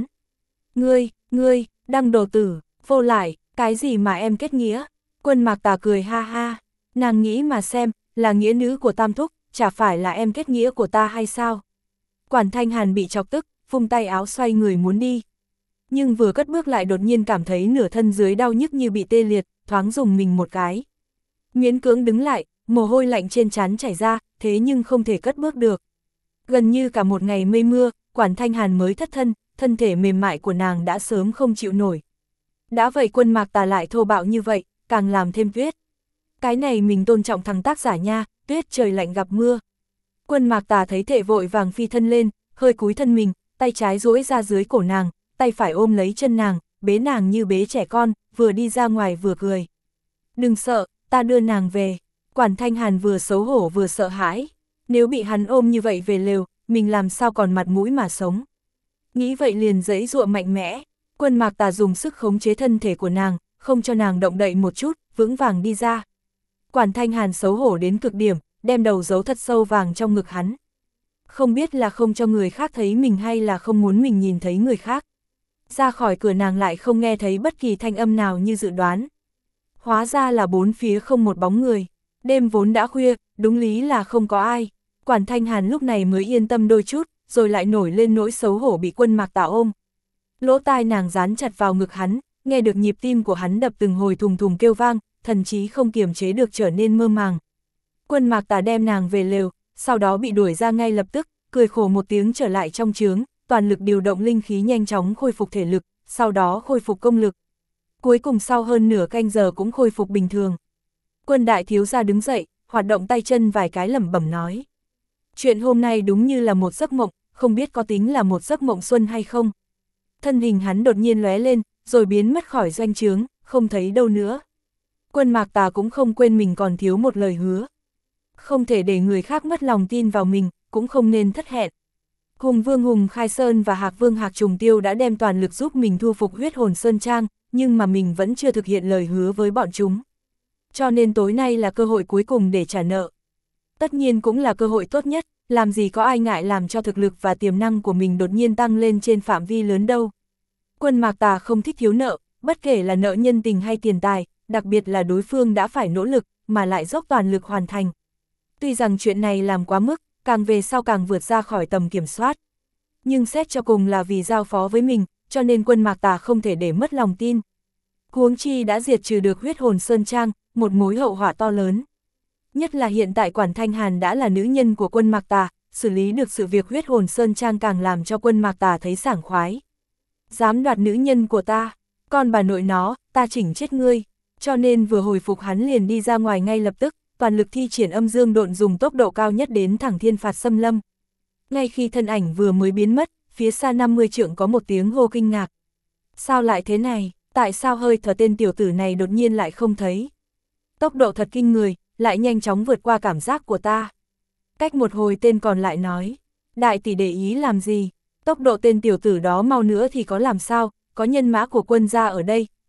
[SPEAKER 1] Ngươi, đăng đồ tử, vô lại, cái gì mà em kết nghĩa? Quân Mạc Tà cười ha ha, nàng nghĩ mà xem, là nghĩa nữ của Tam thúc, chả phải là em kết nghĩa của ta hay sao? Quản Thanh Hàn bị chọc tức, vung tay áo xoay người muốn đi. Nhưng vừa cất bước lại đột nhiên cảm thấy nửa thân dưới đau nhức như bị tê liệt, thoáng dùng mình một cái. Miễn cưỡng đứng lại, mồ hôi lạnh trên trán chảy ra, thế nhưng không thể cất bước được. Gần như cả một ngày mây mưa, Quản Thanh Hàn mới thất thân, thân thể mềm mại của nàng đã sớm không chịu nổi. Đã vậy Quân Mạc Tà lại thô bạo như vậy, càng làm thêm Tuyết. Cái này mình tôn trọng thằng tác giả nha, Tuyết trời lạnh gặp mưa. Quân Mạc Tà thấy Thệ vội vàng phi thân lên, hơi cúi thân mình, tay trái duỗi ra dưới cổ nàng, tay phải ôm lấy chân nàng, bế nàng như bế trẻ con, vừa đi ra ngoài vừa cười. Đừng sợ, ta đưa nàng về. Quản Thanh Hàn vừa xấu hổ vừa sợ hãi. Nếu bị hắn ôm như vậy về lều, mình làm sao còn mặt mũi mà sống. Nghĩ vậy liền giãy giụa mạnh mẽ. Quân Mạc Tà dùng sức khống chế thân thể của nàng, không cho nàng động đậy một chút, vững vàng đi ra. Quản Thanh Hàn xấu hổ đến cực điểm, đem đầu giấu thật sâu vàng trong ngực hắn. Không biết là không cho người khác thấy mình hay là không muốn mình nhìn thấy người khác. Ra khỏi cửa nàng lại không nghe thấy bất kỳ thanh âm nào như dự đoán. Hóa ra là bốn phía không một bóng người. Đêm vốn đã khuya, đúng lý là không có ai. Quản Thanh Hàn lúc này mới yên tâm đôi chút, rồi lại nổi lên nỗi xấu hổ bị Quân Mạc Tà ôm. Lỗ tai nàng dán chặt vào ngực hắn, nghe được nhịp tim của hắn đập từng hồi thùng thùng kêu vang, thần trí không kiềm chế được trở nên mơ màng. Quân Mạc Tà đem nàng về lều, sau đó bị đuổi ra ngay lập tức, cười khổ một tiếng trở lại trong trướng, toàn lực điều động linh khí nhanh chóng khôi phục thể lực, sau đó khôi phục công lực. Cuối cùng sau hơn nửa canh giờ cũng khôi phục bình thường. Quân đại thiếu gia đứng dậy, hoạt động tay chân vài cái lẩm bẩm nói. Chuyện hôm nay đúng như là một giấc mộng, không biết có tính là một giấc mộng xuân hay không. Thân hình hắn đột nhiên lóe lên, rồi biến mất khỏi doanh trướng, không thấy đâu nữa. Quân Mạc Tà cũng không quên mình còn thiếu một lời hứa. Không thể để người khác mất lòng tin vào mình, cũng không nên thất hẹn. Hùng Vương Hùng Khai Sơn và Hạc Vương Hạc Trùng Tiêu đã đem toàn lực giúp mình thu phục huyết hồn Sơn Trang, nhưng mà mình vẫn chưa thực hiện lời hứa với bọn chúng. Cho nên tối nay là cơ hội cuối cùng để trả nợ. Tất nhiên cũng là cơ hội tốt nhất, làm gì có ai ngại làm cho thực lực và tiềm năng của mình đột nhiên tăng lên trên phạm vi lớn đâu. Quân Mạc Tà không thích thiếu nợ, bất kể là nợ nhân tình hay tiền tài, đặc biệt là đối phương đã phải nỗ lực, mà lại dốc toàn lực hoàn thành. Tuy rằng chuyện này làm quá mức, càng về sau càng vượt ra khỏi tầm kiểm soát. Nhưng xét cho cùng là vì giao phó với mình, cho nên Quân Mạc Tà không thể để mất lòng tin. Huống chi đã diệt trừ được huyết hồn Sơn Trang, một mối hậu họa to lớn. Nhất là hiện tại Quản Thanh Hàn đã là nữ nhân của Quân Mạc Tà, xử lý được sự việc huyết hồn Sơn Trang càng làm cho Quân Mạc Tà thấy sảng khoái. Dám đoạt nữ nhân của ta, con bà nội nó, ta chỉnh chết ngươi. Cho nên vừa hồi phục hắn liền đi ra ngoài ngay lập tức, toàn lực thi triển âm dương độn dùng tốc độ cao nhất đến thẳng thiên phạt xâm lâm. Ngay khi thân ảnh vừa mới biến mất, phía xa 50 trượng có một tiếng hô kinh ngạc. Sao lại thế này, tại sao hơi thở tên tiểu tử này đột nhiên lại không thấy? Tốc độ thật kinh người, lại nhanh chóng vượt qua cảm giác của ta. Cách một hồi tên còn lại nói, đại tỷ để ý làm gì? Tốc độ tên tiểu tử đó mau nữa thì có làm sao, có nhân mã của Quân gia ở đây,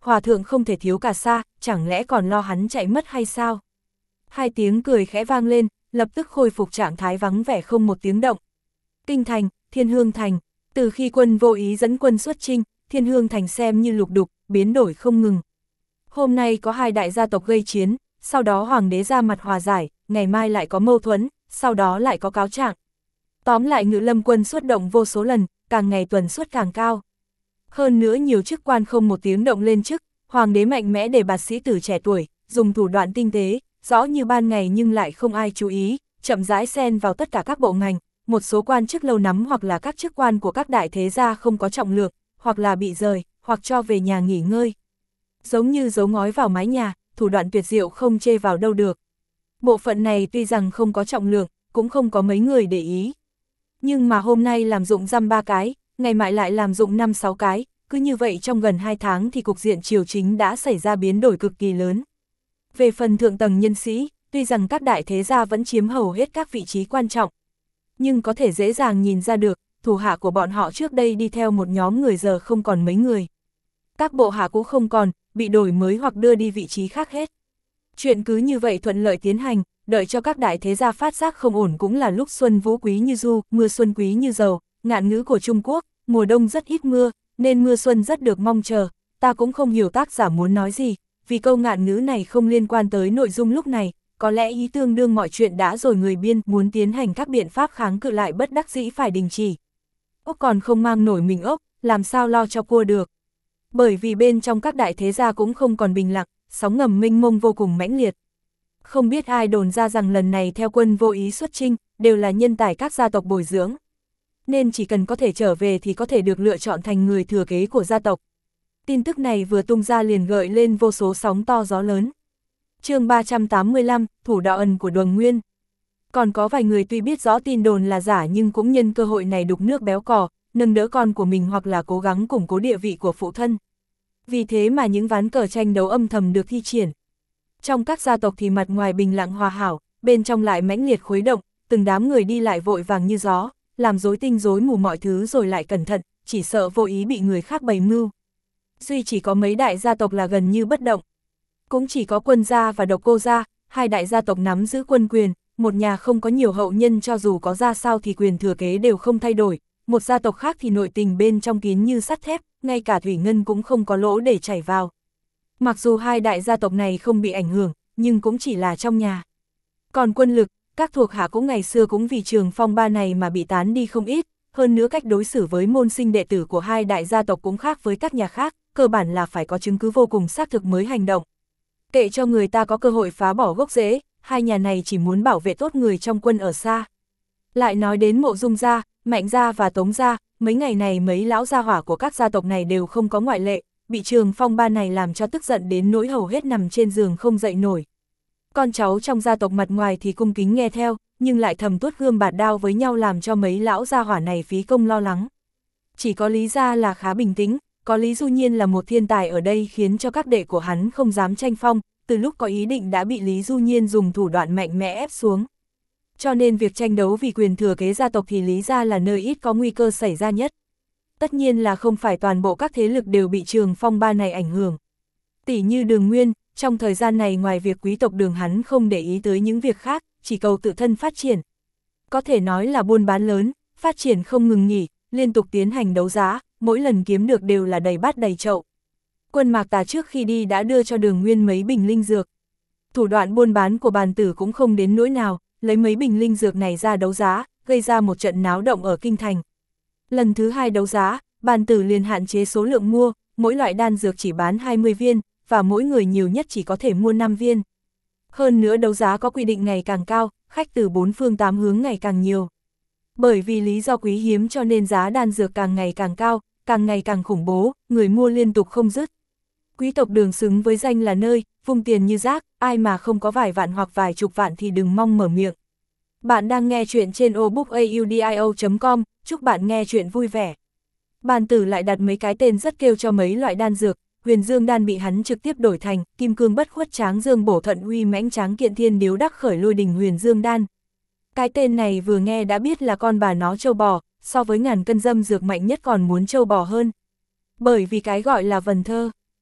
[SPEAKER 1] hòa thượng không thể thiếu cả sa, chẳng lẽ còn lo hắn chạy mất hay sao? Hai tiếng cười khẽ vang lên, lập tức khôi phục trạng thái vắng vẻ không một tiếng động. Kinh thành, Thiên Hương thành, từ khi quân Vô Ý dẫn quân xuất chinh, Thiên Hương thành xem như lục đục, biến đổi không ngừng. Hôm nay có hai đại gia tộc gây chiến, sau đó hoàng đế ra mặt hòa giải, ngày mai lại có mâu thuẫn, sau đó lại có cáo trạng. Tóm lại Ngự Lâm quân xuất động vô số lần, càng ngày tuần suất càng cao. Hơn nữa nhiều chức quan không một tiếng động lên chức, hoàng đế mạnh mẽ để bạt sĩ tử trẻ tuổi, dùng thủ đoạn tinh tế, rõ như ban ngày nhưng lại không ai chú ý, chậm rãi xen vào tất cả các bộ ngành, một số quan chức lâu nắm hoặc là các chức quan của các đại thế gia không có trọng lượng, hoặc là bị rời, hoặc cho về nhà nghỉ ngơi. Giống như giấu ngói vào mái nhà, thủ đoạn tuyệt diệu không chê vào đâu được. Bộ phận này tuy rằng không có trọng lượng, cũng không có mấy người để ý. Nhưng mà hôm nay làm dụng dăm 3 cái, ngày mai lại làm dụng 5-6 cái, cứ như vậy trong gần 2 tháng thì cục diện triều chính đã xảy ra biến đổi cực kỳ lớn. Về phần thượng tầng nhân sĩ, tuy rằng các đại thế gia vẫn chiếm hầu hết các vị trí quan trọng, nhưng có thể dễ dàng nhìn ra được, thủ hạ của bọn họ trước đây đi theo một nhóm người giờ không còn mấy người. Các bộ hạ cũ không còn, bị đổi mới hoặc đưa đi vị trí khác hết. Chuyện cứ như vậy thuận lợi tiến hành, đợi cho các đại thế gia phát giác không ổn cũng là lúc xuân vũ quý như du, mưa xuân quý như dầu, ngạn ngữ của Trung Quốc, mùa đông rất ít mưa, nên mưa xuân rất được mong chờ. Ta cũng không hiểu tác giả muốn nói gì, vì câu ngạn ngữ này không liên quan tới nội dung lúc này, có lẽ ý tương đương mọi chuyện đã rồi người biên muốn tiến hành các biện pháp kháng cự lại bất đắc dĩ phải đình chỉ. Ốc còn không mang nổi mình ốc, làm sao lo cho cua được. Bởi vì bên trong các đại thế gia cũng không còn bình lặng, sóng ngầm mênh mông vô cùng mãnh liệt. Không biết ai đồn ra rằng lần này theo quân Vô Ý xuất chinh, đều là nhân tài các gia tộc bồi dưỡng. Nên chỉ cần có thể trở về thì có thể được lựa chọn thành người thừa kế của gia tộc. Tin tức này vừa tung ra liền gợi lên vô số sóng to gió lớn. Chương 385, thủ đạo ẩn của Đuồng Nguyên. Còn có vài người tuy biết rõ tin đồn là giả nhưng cũng nhân cơ hội này đục nước béo cò, nâng đỡ con của mình hoặc là cố gắng củng cố địa vị của phụ thân. Vì thế mà những ván cờ tranh đấu âm thầm được thi triển. Trong các gia tộc thì mặt ngoài bình lặng hòa hảo, bên trong lại mãnh liệt khuấy động, từng đám người đi lại vội vàng như gió, làm rối tinh rối mù mọi thứ rồi lại cẩn thận, chỉ sợ vô ý bị người khác bày mưu. Duy chỉ có mấy đại gia tộc là gần như bất động. Cũng chỉ có Quân gia và Độc Cô gia, hai đại gia tộc nắm giữ quân quyền, một nhà không có nhiều hậu nhân cho dù có ra sao thì quyền thừa kế đều không thay đổi, một gia tộc khác thì nội tình bên trong kín như sắt thép, ngay cả thủy ngân cũng không có lỗ để chảy vào. Mặc dù hai đại gia tộc này không bị ảnh hưởng, nhưng cũng chỉ là trong nhà. Còn quân lực, các thuộc hạ cũng ngày xưa cũng vì Trường Phong ba này mà bị tán đi không ít, hơn nữa cách đối xử với môn sinh đệ tử của hai đại gia tộc cũng khác với các nhà khác, cơ bản là phải có chứng cứ vô cùng xác thực mới hành động. Kệ cho người ta có cơ hội phá bỏ gốc rễ, hai nhà này chỉ muốn bảo vệ tốt người trong quân ở xa. Lại nói đến Mộ Dung gia, Mạnh gia và Tống gia, mấy ngày này mấy lão gia hỏa của các gia tộc này đều không có ngoại lệ, bị Trường Phong ba này làm cho tức giận đến nỗi hầu hết nằm trên giường không dậy nổi. Con cháu trong gia tộc mặt ngoài thì cung kính nghe theo, nhưng lại thầm tuốt gươm bạt đao với nhau làm cho mấy lão gia hỏa này phí công lo lắng. Chỉ có Lý gia là khá bình tĩnh, có Lý Du Nhiên là một thiên tài ở đây khiến cho các đệ của hắn không dám tranh phong, từ lúc có ý định đã bị Lý Du Nhiên dùng thủ đoạn mạnh mẽ ép xuống. Cho nên việc tranh đấu vì quyền thừa kế gia tộc thì Lý gia là nơi ít có nguy cơ xảy ra nhất. Tất nhiên là không phải toàn bộ các thế lực đều bị Trường Phong ba này ảnh hưởng. Tỷ như Đường Nguyên, trong thời gian này ngoài việc quý tộc Đường hắn không để ý tới những việc khác, chỉ cầu tự thân phát triển. Có thể nói là buôn bán lớn, phát triển không ngừng nghỉ, liên tục tiến hành đấu giá, mỗi lần kiếm được đều là đầy bát đầy chậu. Quân Mạc Tà trước khi đi đã đưa cho Đường Nguyên mấy bình linh dược. Thủ đoạn buôn bán của bàn tử cũng không đến nỗi nào, lấy mấy bình linh dược này ra đấu giá, gây ra một trận náo động ở kinh thành. Lần thứ hai đấu giá, bàn tử liền hạn chế số lượng mua, mỗi loại đan dược chỉ bán 20 viên, và mỗi người nhiều nhất chỉ có thể mua 5 viên. Hơn nữa đấu giá có quy định ngày càng cao, khách từ 4 phương 8 hướng ngày càng nhiều. Bởi vì lý do quý hiếm cho nên giá đan dược càng ngày càng cao, càng ngày càng khủng bố, người mua liên tục không dứt. Quý tộc Đường xứng với danh là nơi, vung tiền như rác, ai mà không có vài vạn hoặc vài chục vạn thì đừng mong mở miệng. Bạn đang nghe chuyện trên obookaudio.com, chúc bạn nghe chuyện vui vẻ. Bàn tử lại đặt mấy cái tên rất kêu cho mấy loại đan dược, Huyền Dương đan bị hắn trực tiếp đổi thành Kim Cương Bất Khuất Tráng Dương Bổ Thận Uy Mãnh Tráng Kiện Thiên Điếu Đắc Khởi Lôi Đình Huyền Dương đan. Cái tên này vừa nghe đã biết là con bà nó trâu bò, so với ngàn cân dâm dược mạnh nhất còn muốn trâu bò hơn. Bởi vì cái gọi là vần thơ,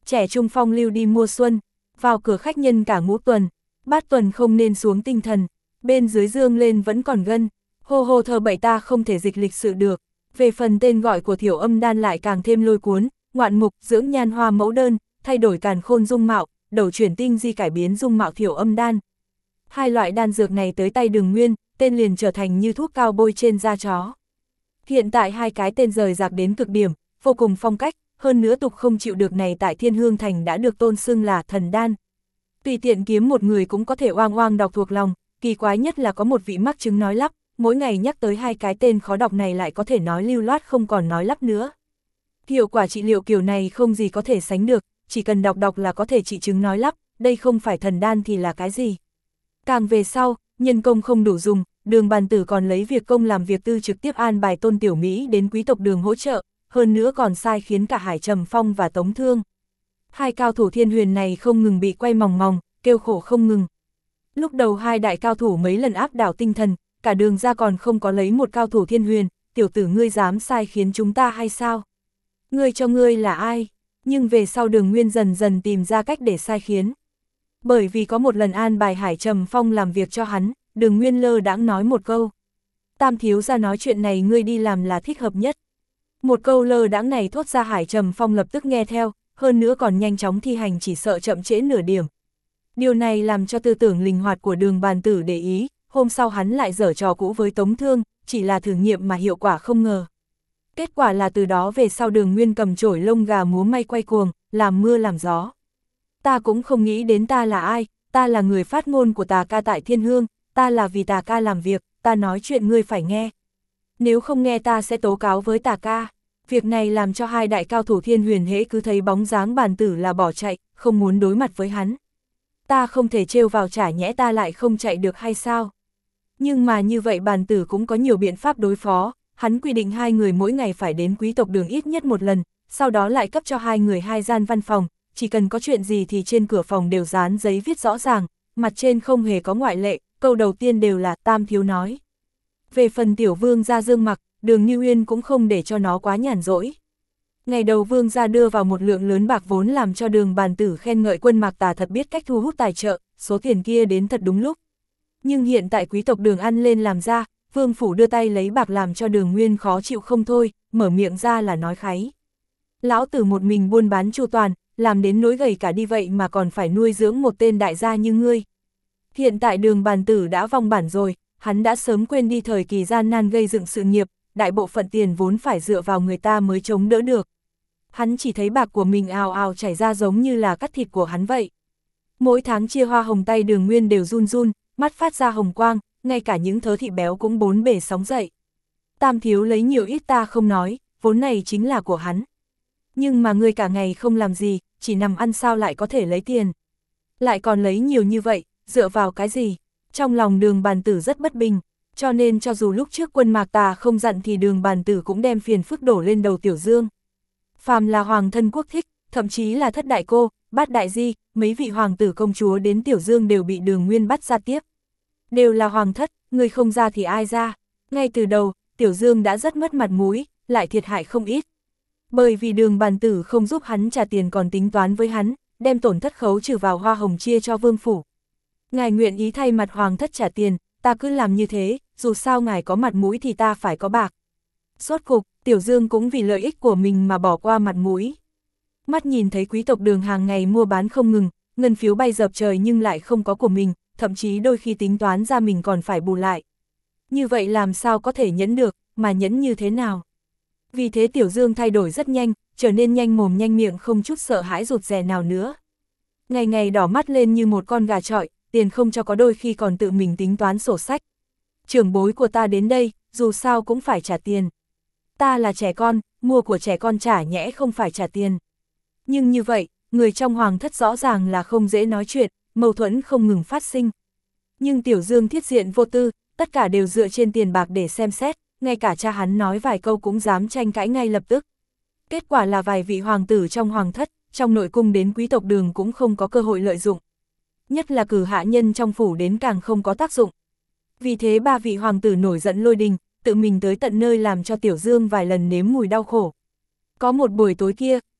[SPEAKER 1] trẻ trung phong lưu đi mua xuân, vào cửa khách nhân cả ngũ tuần, bát tuần không nên xuống tinh thần, bên dưới dương lên vẫn còn gân, hô hô thơ bậy ta không thể dịch lịch sự được. Về phần tên gọi của Thiểu Âm đan lại càng thêm lôi cuốn, ngoạn mục, dưỡng nhan hoa mẫu đơn, thay đổi càn khôn dung mạo, đầu chuyển tinh di cải biến dung mạo Thiểu Âm đan. Hai loại đan dược này tới tay Đường Nguyên, tên liền trở thành như thuốc cao bôi trên da chó. Hiện tại hai cái tên rời rạc đến cực điểm, vô cùng phong cách, hơn nữa tục không chịu được này tại Thiên Hương Thành đã được tôn xưng là thần đan. Tùy tiện kiếm một người cũng có thể oang oang đọc thuộc lòng, kỳ quái nhất là có một vị mắc chứng nói lắp, mỗi ngày nhắc tới hai cái tên khó đọc này lại có thể nói lưu loát không còn nói lắp nữa. Hiệu quả trị liệu kiểu này không gì có thể sánh được, chỉ cần đọc là có thể trị chứng nói lắp, đây không phải thần đan thì là cái gì. Càng về sau, nhân công không đủ dùng, Đường Bàn Tử còn lấy việc công làm việc tư trực tiếp an bài Tôn Tiểu Mỹ đến quý tộc Đường hỗ trợ, hơn nữa còn sai khiến cả Hải Trầm Phong và Tống Thương. Hai cao thủ thiên huyền này không ngừng bị quay mòng mòng, kêu khổ không ngừng. Lúc đầu hai đại cao thủ mấy lần áp đảo tinh thần, cả Đường ra còn không có lấy một cao thủ thiên huyền, tiểu tử ngươi dám sai khiến chúng ta hay sao? Ngươi cho ngươi là ai? Nhưng về sau Đường Nguyên dần dần tìm ra cách để sai khiến. Bởi vì có một lần an bài Hải Trầm Phong làm việc cho hắn, Đường Nguyên lơ đãng nói một câu. Tam thiếu ra nói chuyện này ngươi đi làm là thích hợp nhất. Một câu lơ đãng này thốt ra Hải Trầm Phong lập tức nghe theo, hơn nữa còn nhanh chóng thi hành chỉ sợ chậm trễ nửa điểm. Điều này làm cho tư tưởng linh hoạt của Đường Bàn Tử để ý, hôm sau hắn lại giở trò cũ với Tống Thương, chỉ là thử nghiệm mà hiệu quả không ngờ. Kết quả là từ đó về sau Đường Nguyên cầm chổi lông gà múa may quay cuồng, làm mưa làm gió. Ta cũng không nghĩ đến ta là ai, ta là người phát ngôn của Tà Ca tại Thiên Hương, ta là vì Tà Ca làm việc, ta nói chuyện ngươi phải nghe. Nếu không nghe ta sẽ tố cáo với Tà Ca. Việc này làm cho hai đại cao thủ thiên huyền hễ cứ thấy bóng dáng Bàn Tử là bỏ chạy, không muốn đối mặt với hắn. Ta không thể trêu vào chả nhẽ ta lại không chạy được hay sao? Nhưng mà như vậy Bàn Tử cũng có nhiều biện pháp đối phó, hắn quy định hai người mỗi ngày phải đến quý tộc Đường ít nhất một lần, sau đó lại cấp cho hai người hai gian văn phòng, chỉ cần có chuyện gì thì trên cửa phòng đều dán giấy viết rõ ràng, mặt trên không hề có ngoại lệ, câu đầu tiên đều là Tam thiếu nói. Về phần tiểu vương gia Dương Mặc, Đường Như Uyên cũng không để cho nó quá nhàn rỗi. Ngày đầu vương gia đưa vào một lượng lớn bạc vốn làm cho Đường Bàn Tử khen ngợi Quân Mạc Tà thật biết cách thu hút tài trợ, số tiền kia đến thật đúng lúc. Nhưng hiện tại quý tộc Đường ăn lên làm ra, vương phủ đưa tay lấy bạc làm cho Đường Nguyên khó chịu không thôi, mở miệng ra là nói kháy. Lão tử một mình buôn bán chu toàn, làm đến nỗi gầy cả đi vậy mà còn phải nuôi dưỡng một tên đại gia như ngươi. Hiện tại Đường Bàn Tử đã vong bản rồi, hắn đã sớm quên đi thời kỳ gian nan gây dựng sự nghiệp, đại bộ phận tiền vốn phải dựa vào người ta mới chống đỡ được. Hắn chỉ thấy bạc của mình ào ào chảy ra giống như là cắt thịt của hắn vậy. Mỗi tháng chia hoa hồng tay Đường Nguyên đều run run, mắt phát ra hồng quang, ngay cả những thớ thị béo cũng bốn bề sóng dậy. Tam thiếu lấy nhiều ít ta không nói, vốn này chính là của hắn. Nhưng mà ngươi cả ngày không làm gì, chỉ nằm ăn sao lại có thể lấy tiền. Lại còn lấy nhiều như vậy, dựa vào cái gì? Trong lòng Đường Bàn Tử rất bất bình, cho nên cho dù lúc trước Quân Mạc Tà không dặn thì Đường Bàn Tử cũng đem phiền phức đổ lên đầu Tiểu Dương. Phàm là hoàng thân quốc thích, thậm chí là thất đại cô, bát đại di, mấy vị hoàng tử công chúa đến Tiểu Dương đều bị Đường Nguyên bắt ra tiếp. Đều là hoàng thất, người không ra thì ai ra. Ngay từ đầu, Tiểu Dương đã rất mất mặt mũi, lại thiệt hại không ít. Bởi vì Đường Bàn Tử không giúp hắn trả tiền còn tính toán với hắn, đem tổn thất khấu trừ vào hoa hồng chia cho vương phủ. Ngài nguyện ý thay mặt hoàng thất trả tiền, ta cứ làm như thế, dù sao ngài có mặt mũi thì ta phải có bạc. Rốt cục, Tiểu Dương cũng vì lợi ích của mình mà bỏ qua mặt mũi. Mắt nhìn thấy quý tộc Đường hàng ngày mua bán không ngừng, ngân phiếu bay dập trời nhưng lại không có của mình, thậm chí đôi khi tính toán ra mình còn phải bù lại. Như vậy làm sao có thể nhẫn được, mà nhẫn như thế nào? Vì thế Tiểu Dương thay đổi rất nhanh, trở nên nhanh mồm nhanh miệng không chút sợ hãi rụt rè nào nữa. Ngày ngày đỏ mắt lên như một con gà trọi, tiền không cho có đôi khi còn tự mình tính toán sổ sách. Trưởng bối của ta đến đây, dù sao cũng phải trả tiền. Ta là trẻ con, mua của trẻ con trả nhẽ không phải trả tiền. Nhưng như vậy, người trong hoàng thất rõ ràng là không dễ nói chuyện, mâu thuẫn không ngừng phát sinh. Nhưng Tiểu Dương thiết diện vô tư, tất cả đều dựa trên tiền bạc để xem xét, ngay cả cha hắn nói vài câu cũng dám tranh cãi ngay lập tức. Kết quả là vài vị hoàng tử trong hoàng thất, trong nội cung đến quý tộc Đường cũng không có cơ hội lợi dụng. Nhất là cử hạ nhân trong phủ đến càng không có tác dụng. Vì thế ba vị hoàng tử nổi giận lôi đình, tự mình tới tận nơi làm cho Tiểu Dương vài lần nếm mùi đau khổ. Có một buổi tối kia,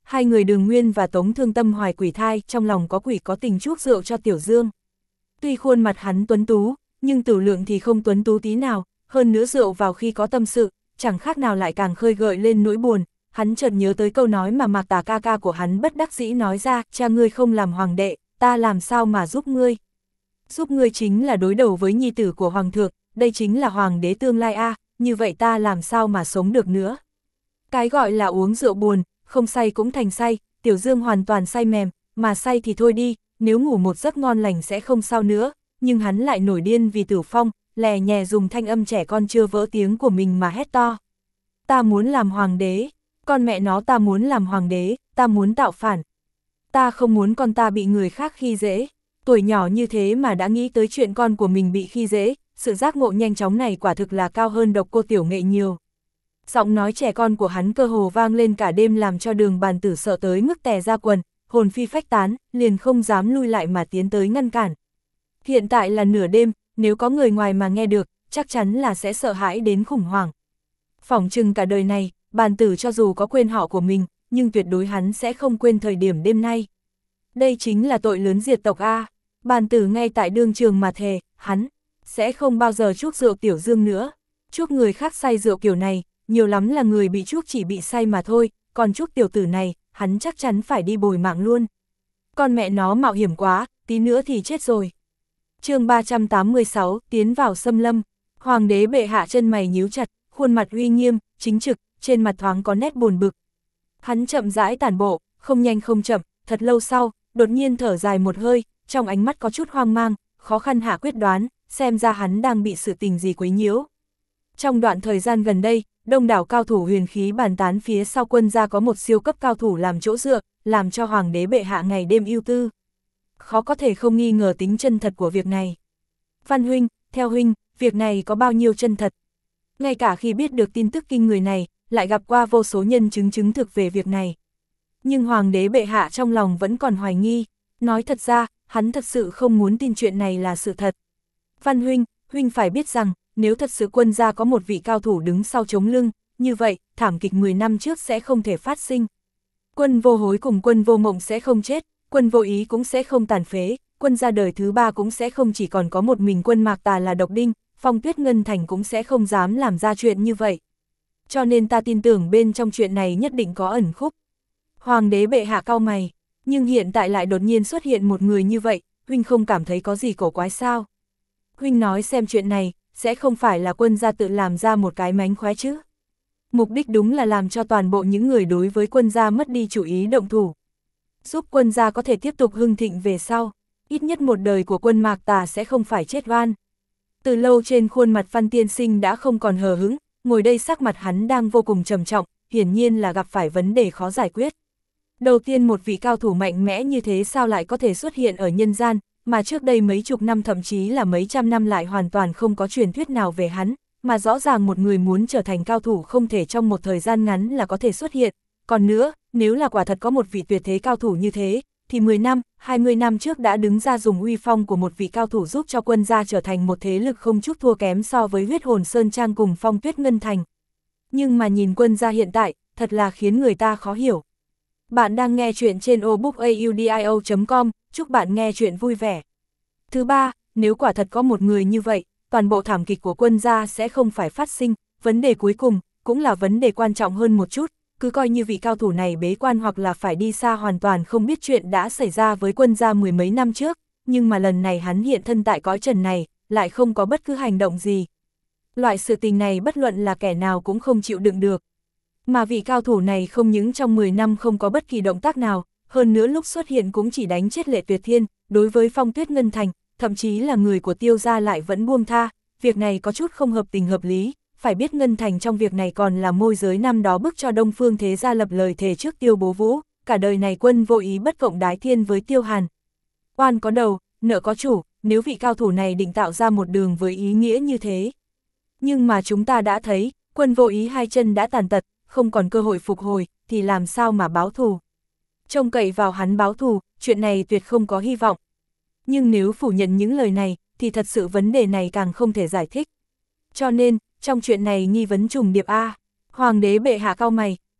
[SPEAKER 1] hai người Đường Nguyên và Tống Thương Tâm hoài quỷ thai, trong lòng có quỷ có tình chuốc rượu cho Tiểu Dương. Tuy khuôn mặt hắn tuấn tú, nhưng Tử Lượng thì không tuấn tú tí nào, hơn nữa rượu vào khi có tâm sự, chẳng khác nào lại càng khơi gợi lên nỗi buồn. Hắn chợt nhớ tới câu nói mà Mạc Tà ca ca của hắn bất đắc dĩ nói ra, cha ngươi không làm hoàng đệ, ta làm sao mà giúp ngươi. Giúp ngươi chính là đối đầu với nhi tử của hoàng thượng, đây chính là hoàng đế tương lai a, như vậy ta làm sao mà sống được nữa. Cái gọi là uống rượu buồn, không say cũng thành say, Tiểu Dương hoàn toàn say mềm, mà say thì thôi đi, nếu ngủ một giấc ngon lành sẽ không sao nữa, nhưng hắn lại nổi điên vì Tử Phong, lè nhè dùng thanh âm trẻ con chưa vỡ tiếng của mình mà hét to. Ta muốn làm hoàng đế, con mẹ nó ta muốn làm hoàng đế, ta muốn tạo phản. Ta không muốn con ta bị người khác khi dễ, tuổi nhỏ như thế mà đã nghĩ tới chuyện con của mình bị khi dễ, sự giác ngộ nhanh chóng này quả thực là cao hơn Độc Cô Tiểu Nghệ nhiều. Giọng nói trẻ con của hắn cơ hồ vang lên cả đêm làm cho Đường Bàn Tử sợ tới mức tè ra quần, hồn phi phách tán, liền không dám lui lại mà tiến tới ngăn cản. Hiện tại là nửa đêm, nếu có người ngoài mà nghe được, chắc chắn là sẽ sợ hãi đến khủng hoảng. Phỏng chừng cả đời này, Bàn Tử cho dù có quên họ của mình, nhưng tuyệt đối hắn sẽ không quên thời điểm đêm nay. Đây chính là tội lớn diệt tộc A. Bàn Tử ngay tại đương trường mà thề, hắn sẽ không bao giờ chuốc rượu Tiểu Dương nữa. Chuốc người khác say rượu kiểu này, nhiều lắm là người bị chuốc chỉ bị say mà thôi, còn chuốc tiểu tử này, hắn chắc chắn phải đi bồi mạng luôn. Con mẹ nó mạo hiểm quá, tí nữa thì chết rồi. Chương 386, tiến vào xâm lâm. Hoàng đế bệ hạ chân mày nhíu chặt, khuôn mặt uy nghiêm, chính trực, trên mặt thoáng có nét buồn bực. Hắn chậm rãi tản bộ, không nhanh không chậm, thật lâu sau, đột nhiên thở dài một hơi, trong ánh mắt có chút hoang mang, khó khăn hạ quyết đoán, xem ra hắn đang bị sự tình gì quấy nhiễu. Trong đoạn thời gian gần đây, đông đảo cao thủ huyền khí bàn tán phía sau quân gia có một siêu cấp cao thủ làm chỗ dựa, làm cho hoàng đế bệ hạ ngày đêm ưu tư. Khó có thể không nghi ngờ tính chân thật của việc này. Văn huynh, theo huynh, việc này có bao nhiêu chân thật? Ngay cả khi biết được tin tức kinh người này, lại gặp qua vô số nhân chứng chứng thực về việc này. Nhưng hoàng đế bệ hạ trong lòng vẫn còn hoài nghi, nói thật ra, hắn thật sự không muốn tin chuyện này là sự thật. Văn huynh, huynh phải biết rằng, nếu thật sự quân gia có một vị cao thủ đứng sau chống lưng, như vậy, thảm kịch 10 năm trước sẽ không thể phát sinh. Quân vô hối cùng quân vô mộng sẽ không chết, quân vô ý cũng sẽ không tàn phế, quân gia đời thứ 3 cũng sẽ không chỉ còn có một mình quân Mạc Tà là độc đinh, Phong Tuyết Ngân Thành cũng sẽ không dám làm ra chuyện như vậy. Cho nên ta tin tưởng bên trong chuyện này nhất định có ẩn khúc. Hoàng đế bệ hạ cau mày, nhưng hiện tại lại đột nhiên xuất hiện một người như vậy, huynh không cảm thấy có gì cổ quái sao? Huynh nói xem chuyện này, sẽ không phải là quân gia tự làm ra một cái mánh khóe chứ? Mục đích đúng là làm cho toàn bộ những người đối với quân gia mất đi chủ ý động thủ. Giúp quân gia có thể tiếp tục hưng thịnh về sau, ít nhất một đời của quân Mạc Tà sẽ không phải chết oan. Từ lâu trên khuôn mặt Văn tiên sinh đã không còn hờ hững, ngồi đây sắc mặt hắn đang vô cùng trầm trọng, hiển nhiên là gặp phải vấn đề khó giải quyết. Đầu tiên một vị cao thủ mạnh mẽ như thế sao lại có thể xuất hiện ở nhân gian, mà trước đây mấy chục năm thậm chí là mấy trăm năm lại hoàn toàn không có truyền thuyết nào về hắn, mà rõ ràng một người muốn trở thành cao thủ không thể trong một thời gian ngắn là có thể xuất hiện. Còn nữa, nếu là quả thật có một vị tuyệt thế cao thủ như thế, thì 10 năm, 20 năm trước đã đứng ra dùng uy phong của một vị cao thủ giúp cho quân gia trở thành một thế lực không chút thua kém so với Huyết Hồn Sơn Trang cùng Phong Tuyết Ngân Thành. Nhưng mà nhìn quân gia hiện tại, thật là khiến người ta khó hiểu. Bạn đang nghe chuyện trên obookaudio.com, chúc bạn nghe chuyện vui vẻ. Thứ ba, nếu quả thật có một người như vậy, toàn bộ thảm kịch của quân gia sẽ không phải phát sinh. Vấn đề cuối cùng, cũng là vấn đề quan trọng hơn một chút, cứ coi như vị cao thủ này bế quan hoặc là phải đi xa hoàn toàn không biết chuyện đã xảy ra với quân gia mười mấy năm trước, nhưng mà lần này hắn hiện thân tại cõi trần này, lại không có bất cứ hành động gì. Loại sự tình này bất luận là kẻ nào cũng không chịu đựng được. Mà vị cao thủ này không những trong 10 năm không có bất kỳ động tác nào, hơn nữa lúc xuất hiện cũng chỉ đánh chết Lệ Tuyệt Thiên, đối với Phong Tuyết Ngân Thành, thậm chí là người của Tiêu gia lại vẫn buông tha, việc này có chút không hợp tình hợp lý, phải biết Ngân Thành trong việc này còn là môi giới năm đó bức cho Đông Phương Thế gia lập lời thề trước Tiêu Bố Vũ, cả đời này quân vô ý bất cộng đái thiên với Tiêu Hàn. Oan có đầu, nợ có chủ, nếu vị cao thủ này định tạo ra một đường với ý nghĩa như thế. Nhưng mà chúng ta đã thấy, quân vô ý hai chân đã tàn tật, không còn cơ hội phục hồi, thì làm sao mà báo thù. Trông cậy vào hắn báo thù, chuyện này tuyệt không có hy vọng. Nhưng nếu phủ nhận những lời này, thì thật sự vấn đề này càng không thể giải thích. Cho nên, trong chuyện này nghi vấn trùng điệp A. Hoàng đế bệ hạ cau mày,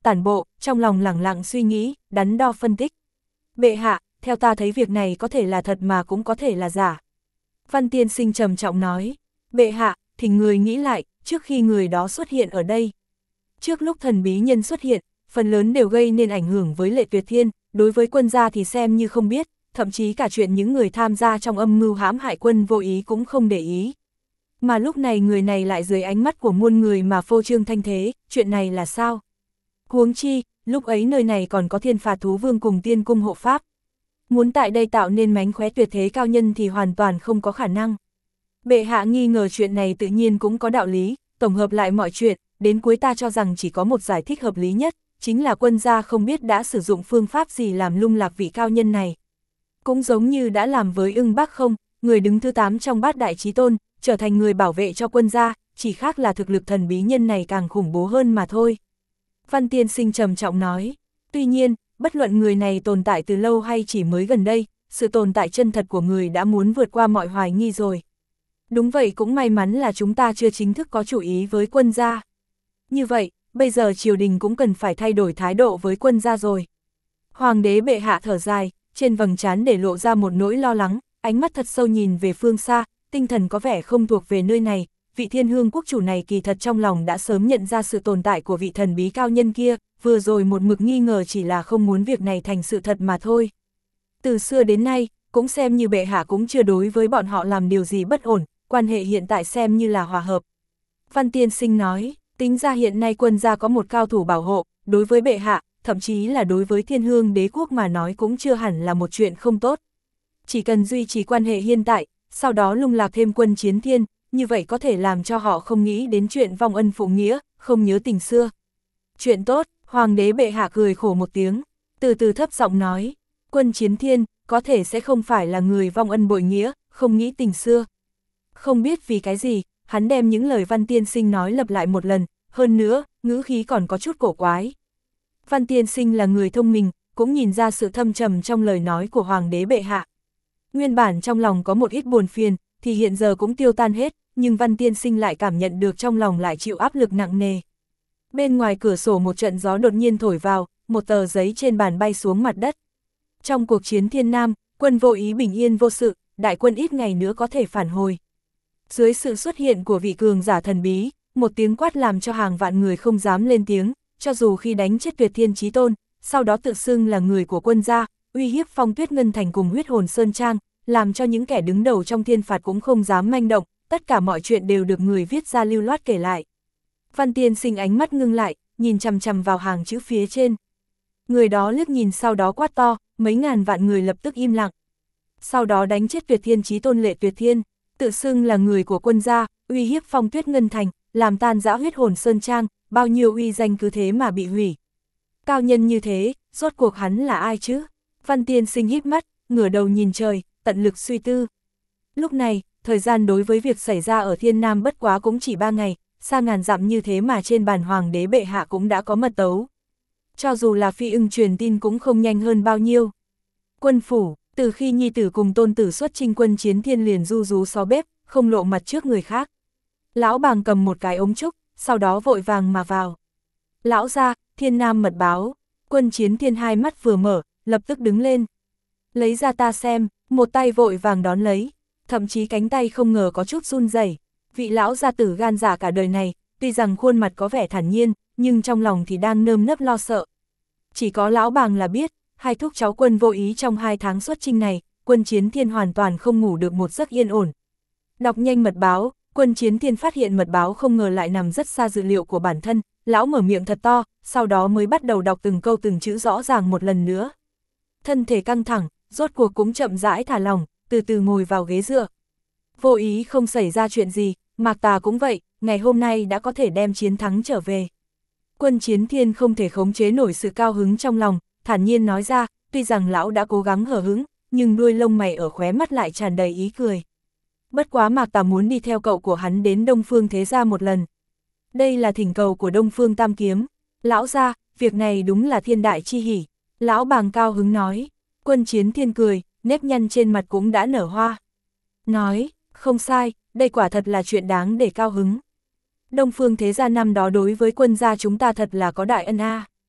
[SPEAKER 1] tản bộ, trong lòng lẳng lặng suy nghĩ, đắn đo phân tích. Bệ hạ, theo ta thấy việc này có thể là thật mà cũng có thể là giả. Văn tiên sinh trầm trọng nói, bệ hạ, thỉnh người nghĩ lại, trước khi người đó xuất hiện ở đây. Trước lúc thần bí nhân xuất hiện, phần lớn đều gây nên ảnh hưởng với Lệ Tuyệt Thiên, đối với quân gia thì xem như không biết, thậm chí cả chuyện những người tham gia trong âm mưu hãm hại quân vô ý cũng không để ý. Mà lúc này người này lại dưới ánh mắt của muôn người mà phô trương thanh thế, chuyện này là sao? Huống chi, lúc ấy nơi này còn có Thiên Phạt Thú Vương cùng Tiên Cung hộ pháp. Muốn tại đây tạo nên mánh khóe tuyệt thế cao nhân thì hoàn toàn không có khả năng. Bệ hạ nghi ngờ chuyện này tự nhiên cũng có đạo lý, tổng hợp lại mọi chuyện, đến cuối ta cho rằng chỉ có một giải thích hợp lý nhất, chính là quân gia không biết đã sử dụng phương pháp gì làm lung lạc vị cao nhân này. Cũng giống như đã làm với Ưng Bác không, người đứng thứ 8 trong bát đại chí tôn, trở thành người bảo vệ cho quân gia, chỉ khác là thực lực thần bí nhân này càng khủng bố hơn mà thôi. Văn tiên sinh trầm trọng nói, tuy nhiên, bất luận người này tồn tại từ lâu hay chỉ mới gần đây, sự tồn tại chân thật của người đã muốn vượt qua mọi hoài nghi rồi. Đúng vậy, cũng may mắn là chúng ta chưa chính thức có chủ ý với quân gia. Như vậy, bây giờ triều đình cũng cần phải thay đổi thái độ với quân gia rồi. Hoàng đế bệ hạ thở dài, trên vầng trán để lộ ra một nỗi lo lắng, ánh mắt thật sâu nhìn về phương xa, tinh thần có vẻ không thuộc về nơi này. Vị Thiên Hương quốc chủ này kỳ thật trong lòng đã sớm nhận ra sự tồn tại của vị thần bí cao nhân kia, vừa rồi một mực nghi ngờ chỉ là không muốn việc này thành sự thật mà thôi. Từ xưa đến nay, cũng xem như bệ hạ cũng chưa đối với bọn họ làm điều gì bất ổn, quan hệ hiện tại xem như là hòa hợp. Văn tiên sinh nói, tính ra hiện nay quân gia có một cao thủ bảo hộ, đối với bệ hạ, thậm chí là đối với Thiên Hương đế quốc mà nói cũng chưa hẳn là một chuyện không tốt. Chỉ cần duy trì quan hệ hiện tại, sau đó lung lạc thêm quân chiến thiên, như vậy có thể làm cho họ không nghĩ đến chuyện vong ân phụ nghĩa, không nhớ tình xưa. Chuyện tốt, hoàng đế bệ hạ cười khổ một tiếng, từ từ thấp giọng nói, quân chiến thiên, có thể sẽ không phải là người vong ân bội nghĩa, không nghĩ tình xưa. Không biết vì cái gì, hắn đem những lời Văn tiên sinh nói lặp lại một lần, hơn nữa, ngữ khí còn có chút cổ quái. Văn tiên sinh là người thông minh, cũng nhìn ra sự thâm trầm trong lời nói của hoàng đế bệ hạ. Nguyên bản trong lòng có một ít buồn phiền, thì hiện giờ cũng tiêu tan hết, nhưng Văn tiên sinh lại cảm nhận được trong lòng lại chịu áp lực nặng nề. Bên ngoài cửa sổ một trận gió đột nhiên thổi vào, một tờ giấy trên bàn bay xuống mặt đất. Trong cuộc chiến thiên nam, quân vô ý bình yên vô sự, đại quân ít ngày nữa có thể phản hồi. Dưới sự xuất hiện của vị cường giả thần bí, một tiếng quát làm cho hàng vạn người không dám lên tiếng, cho dù khi đánh chết Tuyệt Thiên Chí Tôn, sau đó tự xưng là người của quân gia, uy hiếp Phong Tuyết Ngân Thành cùng Huyết Hồn Sơn Trang, làm cho những kẻ đứng đầu trong thiên phạt cũng không dám manh động, tất cả mọi chuyện đều được người viết ra lưu loát kể lại. Văn tiên sinh ánh mắt ngưng lại, nhìn chằm chằm vào hàng chữ phía trên. Người đó liếc nhìn sau đó quát to, mấy ngàn vạn người lập tức im lặng. Sau đó đánh chết Tuyệt Thiên Chí Tôn Lệ Tuyệt Thiên, tự xưng là người của quân gia, uy hiếp Phong Tuyết Ngân Thành, làm tan rã Huyết Hồn Sơn Trang, bao nhiêu uy danh cứ thế mà bị hủy. Cao nhân như thế, rốt cuộc hắn là ai chứ? Văn tiên sinh híp mắt, ngửa đầu nhìn trời, tận lực suy tư. Lúc này, thời gian đối với việc xảy ra ở Thiên Nam bất quá cũng chỉ 3 ngày, xa ngàn dặm như thế mà trên bàn hoàng đế bệ hạ cũng đã có mật tấu. Cho dù là Phi Ưng truyền tin cũng không nhanh hơn bao nhiêu. Quân phủ, từ khi nhi tử cùng tôn tử xuất chinh quân chiến thiên liền ru rú xó bếp, không lộ mặt trước người khác. Lão bàng cầm một cái ống trúc, sau đó vội vàng mà vào. Lão gia, Thiên Nam mật báo. Quân chiến thiên hai mắt vừa mở, lập tức đứng lên. Lấy ra ta xem, một tay vội vàng đón lấy, thậm chí cánh tay không ngờ có chút run rẩy. Vị lão gia tử gan dạ cả đời này, tuy rằng khuôn mặt có vẻ thản nhiên, nhưng trong lòng thì đang nơm nớp lo sợ. Chỉ có lão bàng là biết, hai thúc cháu quân vô ý trong 2 tháng xuất chinh này, quân chiến thiên hoàn toàn không ngủ được một giấc yên ổn. Đọc nhanh mật báo, quân chiến thiên phát hiện mật báo không ngờ lại nằm rất xa dự liệu của bản thân, lão mở miệng thật to, sau đó mới bắt đầu đọc từng câu từng chữ rõ ràng một lần nữa. Thân thể căng thẳng, rốt cuộc cũng chậm rãi thả lỏng, từ từ ngồi vào ghế dựa. Vô ý không xảy ra chuyện gì, Mạc Tà cũng vậy, ngày hôm nay đã có thể đem chiến thắng trở về. Quân chiến thiên không thể khống chế nổi sự cao hứng trong lòng, thản nhiên nói ra, tuy rằng lão đã cố gắng hờ hững, nhưng đuôi lông mày ở khóe mắt lại tràn đầy ý cười. Bất quá Mạc Tà muốn đi theo cậu của hắn đến Đông Phương Thế Gia một lần. Đây là thỉnh cầu của Đông Phương Tam Kiếm. Lão gia, việc này đúng là thiên đại chi hỉ. Lão bàng cao hứng nói. Quân chiến thiên cười, nếp nhăn trên mặt cũng đã nở hoa. Nói, không sai, đây quả thật là chuyện đáng để cao hứng. Đông Phương Thế Gia năm đó đối với quân gia chúng ta thật là có đại ân a.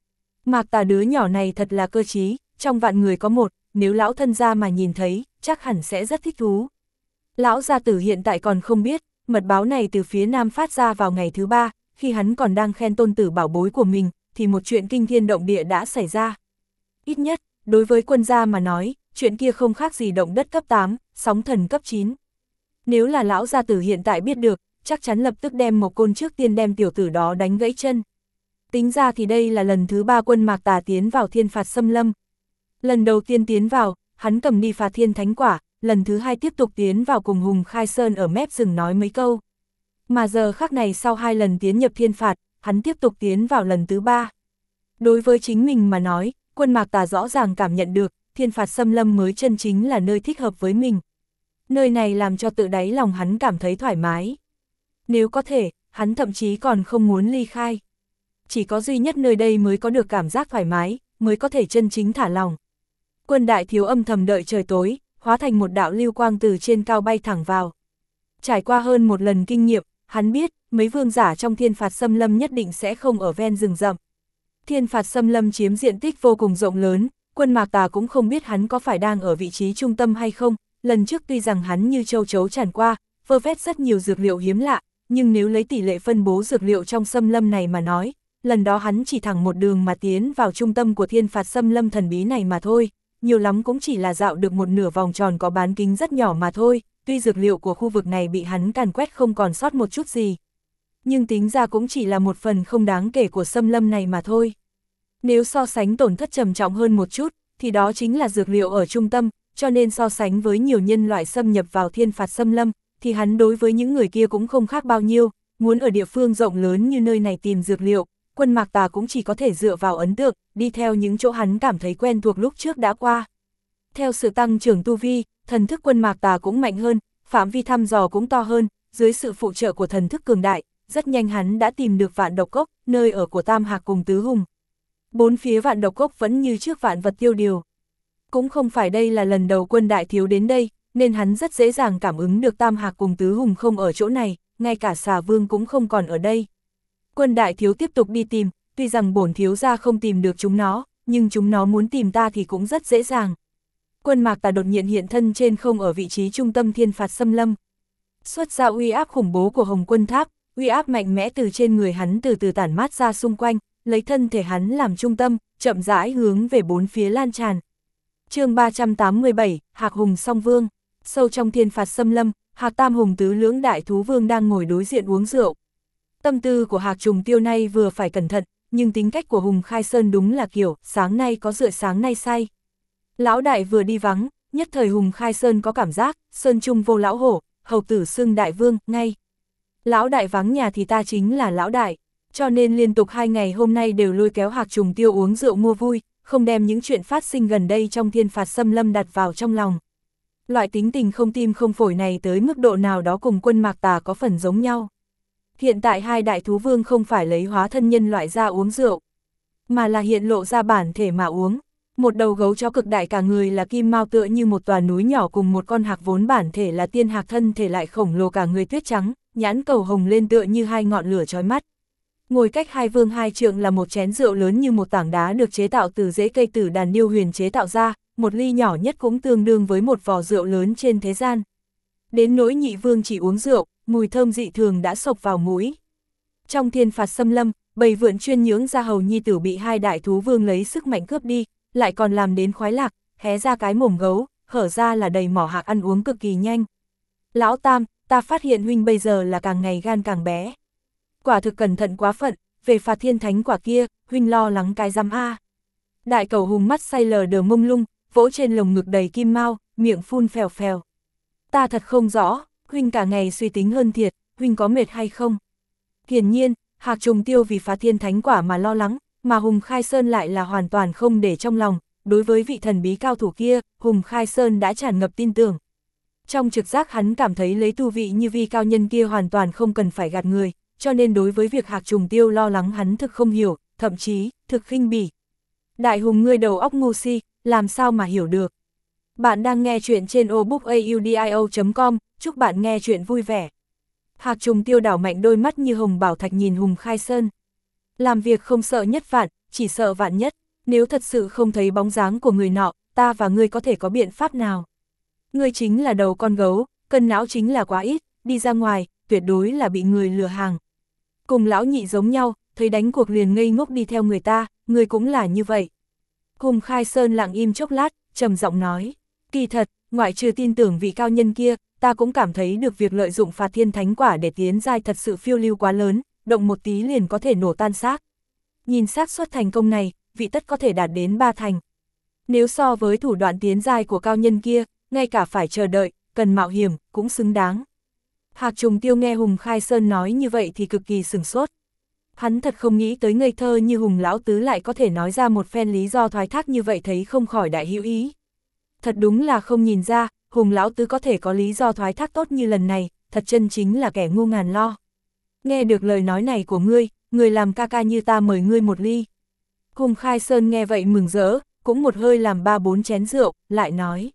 [SPEAKER 1] Mạc Tà đứa nhỏ này thật là cơ trí, trong vạn người có một, nếu lão thân gia mà nhìn thấy, chắc hẳn sẽ rất thích thú. Lão gia tử hiện tại còn không biết, mật báo này từ phía Nam phát ra vào ngày thứ 3, khi hắn còn đang khen tôn tử bảo bối của mình, thì một chuyện kinh thiên động địa đã xảy ra. Ít nhất, đối với quân gia mà nói, chuyện kia không khác gì động đất cấp 8, sóng thần cấp 9. Nếu là lão gia tử hiện tại biết được, chắc chắn lập tức đem một côn trước tiên đem tiểu tử đó đánh gãy chân. Tính ra thì đây là lần thứ 3 quân Mạc Tà tiến vào thiên phạt xâm lâm. Lần đầu tiên tiến vào, hắn cầm đi phạt thiên thánh quả, lần thứ 2 tiếp tục tiến vào cùng Hùng Khai Sơn ở mép rừng nói mấy câu. Mà giờ khắc này sau 2 lần tiến nhập thiên phạt, hắn tiếp tục tiến vào lần thứ 3. Đối với chính mình mà nói, quân Mạc Tà rõ ràng cảm nhận được, thiên phạt xâm lâm mới chân chính là nơi thích hợp với mình. Nơi này làm cho tự đáy lòng hắn cảm thấy thoải mái. Nếu có thể, hắn thậm chí còn không muốn ly khai. Chỉ có duy nhất nơi đây mới có được cảm giác thoải mái, mới có thể chân chính thả lòng. Quân đại thiếu âm thầm đợi trời tối, hóa thành một đạo lưu quang từ trên cao bay thẳng vào. Trải qua hơn một lần kinh nghiệm, hắn biết, mấy vương giả trong thiên phạt xâm lâm nhất định sẽ không ở ven rừng rậm. Thiên phạt xâm lâm chiếm diện tích vô cùng rộng lớn, quân Mạc Tà cũng không biết hắn có phải đang ở vị trí trung tâm hay không. Lần trước tuy rằng hắn như châu chấu tràn qua, vơ vét rất nhiều dược liệu hiếm lạ, nhưng nếu lấy tỷ lệ phân bố dược liệu trong xâm lâm này mà nói, lần đó hắn chỉ thẳng một đường mà tiến vào trung tâm của thiên phạt xâm lâm thần bí này mà thôi, nhiều lắm cũng chỉ là dạo được một nửa vòng tròn có bán kính rất nhỏ mà thôi, tuy dược liệu của khu vực này bị hắn càn quét không còn sót một chút gì. Nhưng tính ra cũng chỉ là một phần không đáng kể của xâm lâm này mà thôi. Nếu so sánh tổn thất trầm trọng hơn một chút, thì đó chính là dược liệu ở trung tâm, cho nên so sánh với nhiều nhân loại xâm nhập vào thiên phạt xâm lâm, thì hắn đối với những người kia cũng không khác bao nhiêu, muốn ở địa phương rộng lớn như nơi này tìm dược liệu, quân Mạc Tà cũng chỉ có thể dựa vào ấn tượng, đi theo những chỗ hắn cảm thấy quen thuộc lúc trước đã qua. Theo sự tăng trưởng tu vi, thần thức quân Mạc Tà cũng mạnh hơn, phạm vi thăm dò cũng to hơn, dưới sự phụ trợ của thần thức cường đại, rất nhanh hắn đã tìm được Vạn Độc Cốc, nơi ở của Tam Hạc cùng Tứ Hùng. Bốn phía Vạn Độc Cốc vẫn như trước vạn vật tiêu điều. Cũng không phải đây là lần đầu quân đại thiếu đến đây, nên hắn rất dễ dàng cảm ứng được Tam Hạc cùng Tứ Hùng không ở chỗ này, ngay cả Xà Vương cũng không còn ở đây. Quân đại thiếu tiếp tục đi tìm, tuy rằng bổn thiếu gia không tìm được chúng nó, nhưng chúng nó muốn tìm ta thì cũng rất dễ dàng. Quân Mạc Tà đột nhiên hiện thân trên không ở vị trí trung tâm thiên phạt xâm lâm. Xuất ra uy áp khủng bố của Hồng Quân Tháp, uy áp mạnh mẽ từ trên người hắn từ từ tản mát ra xung quanh, lấy thân thể hắn làm trung tâm, chậm rãi hướng về bốn phía lan tràn. Chương 387, Hạc Hùng Song Vương. Sâu trong thiên phạt xâm lâm, Hạc Tam Hùng tứ lưỡng đại thú vương đang ngồi đối diện uống rượu. Tâm tư của Hạc Trùng Tiêu nay vừa phải cẩn thận, nhưng tính cách của Hùng Khai Sơn đúng là kiểu, sáng nay có rượu sáng nay say. Lão đại vừa đi vắng, nhất thời Hùng Khai Sơn có cảm giác, Sơn Trung vô lão hổ, hầu tử xưng đại vương, ngay. Lão đại vắng nhà thì ta chính là lão đại, cho nên liên tục 2 ngày hôm nay đều lôi kéo Hạc Trùng Tiêu uống rượu mua vui, không đem những chuyện phát sinh gần đây trong thiên phạt xâm lâm đặt vào trong lòng. Loại tính tình không tim không phổi này tới mức độ nào đó cùng quân Mạc Tà có phần giống nhau. Hiện tại hai đại thú vương không phải lấy hóa thân nhân loại ra uống rượu, mà là hiện lộ ra bản thể mà uống. Một đầu gấu chó cực đại cả người là kim mao tựa như một tòa núi nhỏ cùng một con hạc vốn bản thể là tiên hạc thân thể lại khổng lồ cả người tuyết trắng, nhãn cầu hồng lên tựa như hai ngọn lửa chói mắt. Ngồi cách hai vương hai trượng là một chén rượu lớn như một tảng đá được chế tạo từ rễ cây tử đàn điêu huyền chế tạo ra, một ly nhỏ nhất cũng tương đương với một vò rượu lớn trên thế gian. Đến nỗi nhị vương chỉ uống rượu, mùi thơm dị thường đã sộc vào mũi. Trong thiên phạt xâm lâm, bầy vượn chuyên nhưỡng ra hầu nhi tử bị hai đại thú vương lấy sức mạnh cướp đi, lại còn làm đến khoái lạc, hé ra cái mồm gấu, hở ra là đầy mỏ hạc ăn uống cực kỳ nhanh. Lão Tam, ta phát hiện huynh bây giờ là càng ngày gan càng bé. Quả thực cẩn thận quá phận, về phạt thiên thánh quả kia, huynh lo lắng cái giám a. Đại cầu hùng mắt say lờ đờ mông lung, vỗ trên lồng ngực đầy kim mao, miệng phun phèo phèo. Ta thật không rõ, huynh cả ngày suy tính hơn thiệt, huynh có mệt hay không? Hiển nhiên, Hạc Trùng Tiêu vì phạt thiên thánh quả mà lo lắng, mà Hùng Khai Sơn lại là hoàn toàn không để trong lòng. Đối với vị thần bí cao thủ kia, Hùng Khai Sơn đã tràn ngập tin tưởng. Trong trực giác hắn cảm thấy lấy tu vị như vi cao nhân kia hoàn toàn không cần phải gạt người, cho nên đối với việc Hạc Trùng Tiêu lo lắng hắn thực không hiểu, thậm chí, thực khinh bỉ. Đại hùng ngươi đầu óc ngu si, làm sao mà hiểu được. Bạn đang nghe chuyện trên obookaudio.com, chúc bạn nghe chuyện vui vẻ. Hạc Trùng Tiêu đảo mạnh đôi mắt như hồng bảo thạch nhìn Hùng Khai Sơn. Làm việc không sợ nhất vạn, chỉ sợ vạn nhất, nếu thật sự không thấy bóng dáng của người nọ, ta và ngươi có thể có biện pháp nào? Ngươi chính là đầu con gấu, cân não chính là quá ít, đi ra ngoài, tuyệt đối là bị người lừa hàng. Cùng lão nhị giống nhau, thấy đánh cuộc liền ngây ngốc đi theo người ta, ngươi cũng là như vậy. Hùng Khai Sơn lặng im chốc lát, trầm giọng nói, kỳ thật, ngoại trừ tin tưởng vị cao nhân kia, ta cũng cảm thấy được việc lợi dụng Phạt Thiên Thánh Quả để tiến giai thật sự phiêu lưu quá lớn, động một tí liền có thể nổ tan xác. Nhìn xác suất thành công này, vị tất có thể đạt đến 3 thành. Nếu so với thủ đoạn tiến giai của cao nhân kia, ngay cả phải chờ đợi, cần mạo hiểm, cũng xứng đáng. Hạc Trùng Tiêu nghe Hùng Khai Sơn nói như vậy thì cực kỳ sửng sốt. Hắn thật không nghĩ tới ngây thơ như Hùng Lão Tứ lại có thể nói ra một phen lý do thoái thác như vậy, thấy không khỏi đại hữu ý. Thật đúng là không nhìn ra, Hùng Lão Tứ có thể có lý do thoái thác tốt như lần này, thật chân chính là kẻ ngu ngàn lo. Nghe được lời nói này của ngươi, người làm ca ca như ta mời ngươi một ly. Hùng Khai Sơn nghe vậy mừng rỡ, cũng một hơi làm 3-4 chén rượu, lại nói.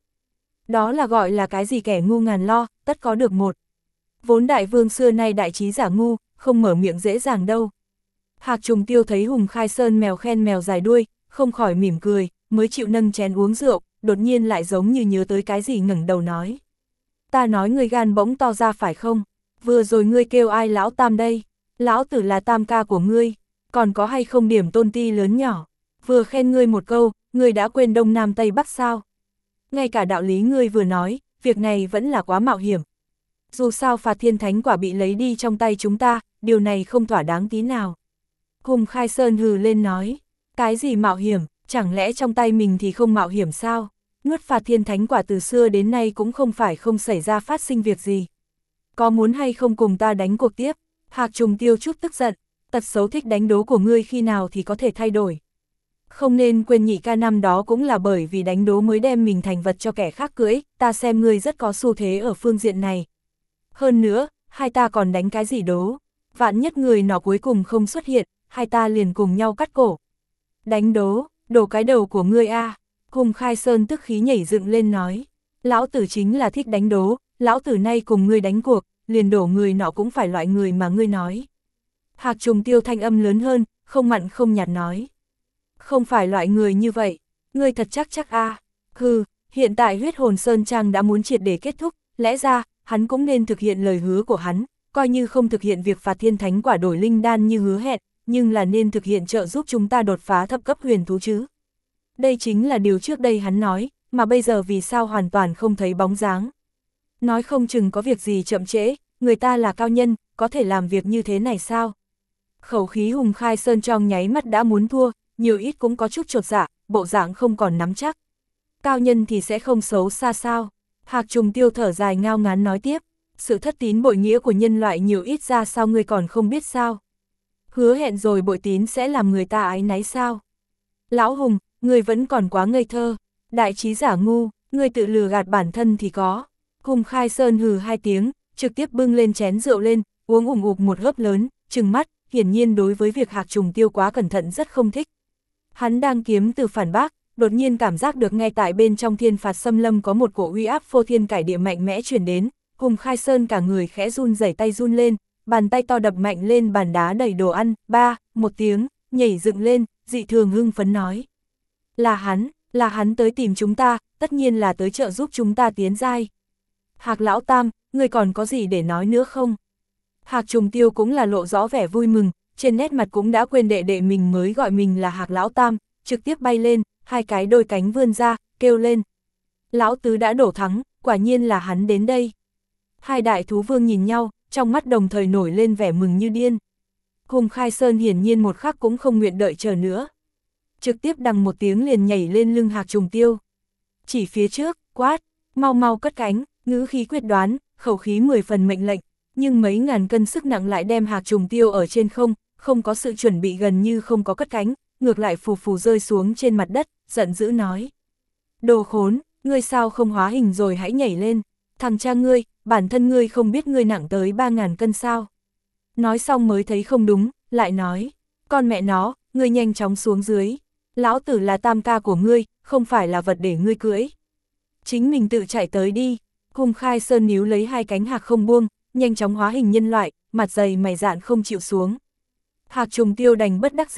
[SPEAKER 1] Đó là gọi là cái gì kẻ ngu ngàn lo, tất có được một. Vốn đại vương xưa nay đại trí giả ngu, không mở miệng dễ dàng đâu. Hạc Trùng Tiêu thấy Hùng Khai Sơn mèo khen mèo dài đuôi, không khỏi mỉm cười, mới chịu nâng chén uống rượu, đột nhiên lại giống như nhớ tới cái gì ngẩng đầu nói. Ta nói ngươi gan bỗng to ra phải không? Vừa rồi ngươi kêu ai lão tam đây? Lão tử là tam ca của ngươi, còn có hay không điểm tôn ti lớn nhỏ? Vừa khen ngươi một câu, ngươi đã quên đông nam tây bắc sao? Ngay cả đạo lý ngươi vừa nói, việc này vẫn là quá mạo hiểm. Dù sao Phạt Thiên Thánh Quả bị lấy đi trong tay chúng ta, điều này không thỏa đáng tí nào. Hùng Khai Sơn hừ lên nói, cái gì mạo hiểm, chẳng lẽ trong tay mình thì không mạo hiểm sao? Nuốt Phạt Thiên Thánh Quả từ xưa đến nay cũng không phải không xảy ra phát sinh việc gì. Có muốn hay không cùng ta đánh cuộc tiếp? Hạc Trùng Tiêu chút tức giận, tật xấu thích đánh đố của ngươi khi nào thì có thể thay đổi. Không nên quên nhị ca năm đó cũng là bởi vì đánh đố mới đem mình thành vật cho kẻ khác cưỡi, ta xem ngươi rất có xu thế ở phương diện này. Hơn nữa, hai ta còn đánh cái gì đố? Vạn nhất người nọ cuối cùng không xuất hiện, hai ta liền cùng nhau cắt cổ. Đánh đố, đổ cái đầu của ngươi a. Hùng Khai Sơn tức khí nhảy dựng lên nói. Lão tử chính là thích đánh đố, lão tử nay cùng ngươi đánh cuộc, liền đổ người nọ cũng phải loại người mà ngươi nói. Hạc Trùng Tiêu thanh âm lớn hơn, không mặn không nhạt nói. Không phải loại người như vậy, ngươi thật chắc a. Hừ, hiện tại Huyết Hồn Sơn Trang đã muốn triệt để kết thúc, lẽ ra, hắn cũng nên thực hiện lời hứa của hắn, coi như không thực hiện việc Phạt Thiên Thánh Quả đổi linh đan như hứa hẹn, nhưng là nên thực hiện trợ giúp chúng ta đột phá thập cấp huyền thú chứ. Đây chính là điều trước đây hắn nói, mà bây giờ vì sao hoàn toàn không thấy bóng dáng. Nói không chừng có việc gì chậm trễ, người ta là cao nhân, có thể làm việc như thế này sao? Khẩu khí Hùng Khai Sơn trong nháy mắt đã muốn thua, nhiều ít cũng có chút chột dạ, bộ dạng không còn nắm chắc. Cao nhân thì sẽ không xấu xa sao? Hạc Trùng Tiêu thở dài ngao ngán nói tiếp, sự thất tín bội nghĩa của nhân loại nhiều ít ra sao ngươi còn không biết sao? Hứa hẹn rồi bội tín sẽ làm người ta áy náy sao? Lão Hùng, ngươi vẫn còn quá ngây thơ, đại trí giả ngu, ngươi tự lừa gạt bản thân thì có. Hùng Khai Sơn hừ hai tiếng, trực tiếp bưng lên chén rượu lên, uống ủng ục một hớp lớn, trừng mắt, hiển nhiên đối với việc Hạc Trùng Tiêu quá cẩn thận rất không thích. Hắn đang kiếm từ phản bác, đột nhiên cảm giác được ngay tại bên trong Thiên Phạt Xâm Lâm có một cổ uy áp phô thiên cải địa mạnh mẽ truyền đến, Hùng Khai Sơn cả người khẽ run rẩy tay run lên, bàn tay to đập mạnh lên bàn đá đầy đồ ăn, một tiếng, nhảy dựng lên, dị thường hưng phấn nói. Là hắn tới tìm chúng ta, tất nhiên là tới trợ giúp chúng ta tiến giai. Hạc lão tam, ngươi còn có gì để nói nữa không? Hạc Trùng Tiêu cũng là lộ rõ vẻ vui mừng, trên nét mặt cũng đã quên đệ đệ mình mới gọi mình là Hạc lão tam, trực tiếp bay lên, hai cái đôi cánh vươn ra, kêu lên. Lão tứ đã đổ thắng, quả nhiên là hắn đến đây. Hai đại thú vương nhìn nhau, trong mắt đồng thời nổi lên vẻ mừng như điên. Hùng Khai Sơn hiển nhiên một khắc cũng không nguyện đợi chờ nữa. Trực tiếp đằng một tiếng liền nhảy lên lưng Hạc Trùng Tiêu. Chỉ phía trước, quát, mau mau cất cánh, ngữ khí quyết đoán, khẩu khí 10 phần mệnh lệnh, nhưng mấy ngàn cân sức nặng lại đem Hạc Trùng Tiêu ở trên không có sự chuẩn bị gần như không có cất cánh, ngược lại phù phù rơi xuống trên mặt đất, giận dữ nói. Đồ khốn, ngươi sao không hóa hình rồi hãy nhảy lên, thằng cha ngươi, bản thân ngươi không biết ngươi nặng tới 3.000 cân sao. Nói xong mới thấy không đúng, lại nói, con mẹ nó, ngươi nhanh chóng xuống dưới, lão tử là tam ca của ngươi, không phải là vật để ngươi cưỡi. Chính mình tự chạy tới đi. Hùng Khai Sơn níu lấy hai cánh hạc không buông, nhanh chóng hóa hình nhân loại, mặt dày mày dạn không chịu xuống. Hạc Trùng Tiêu đành bất đắc dĩ,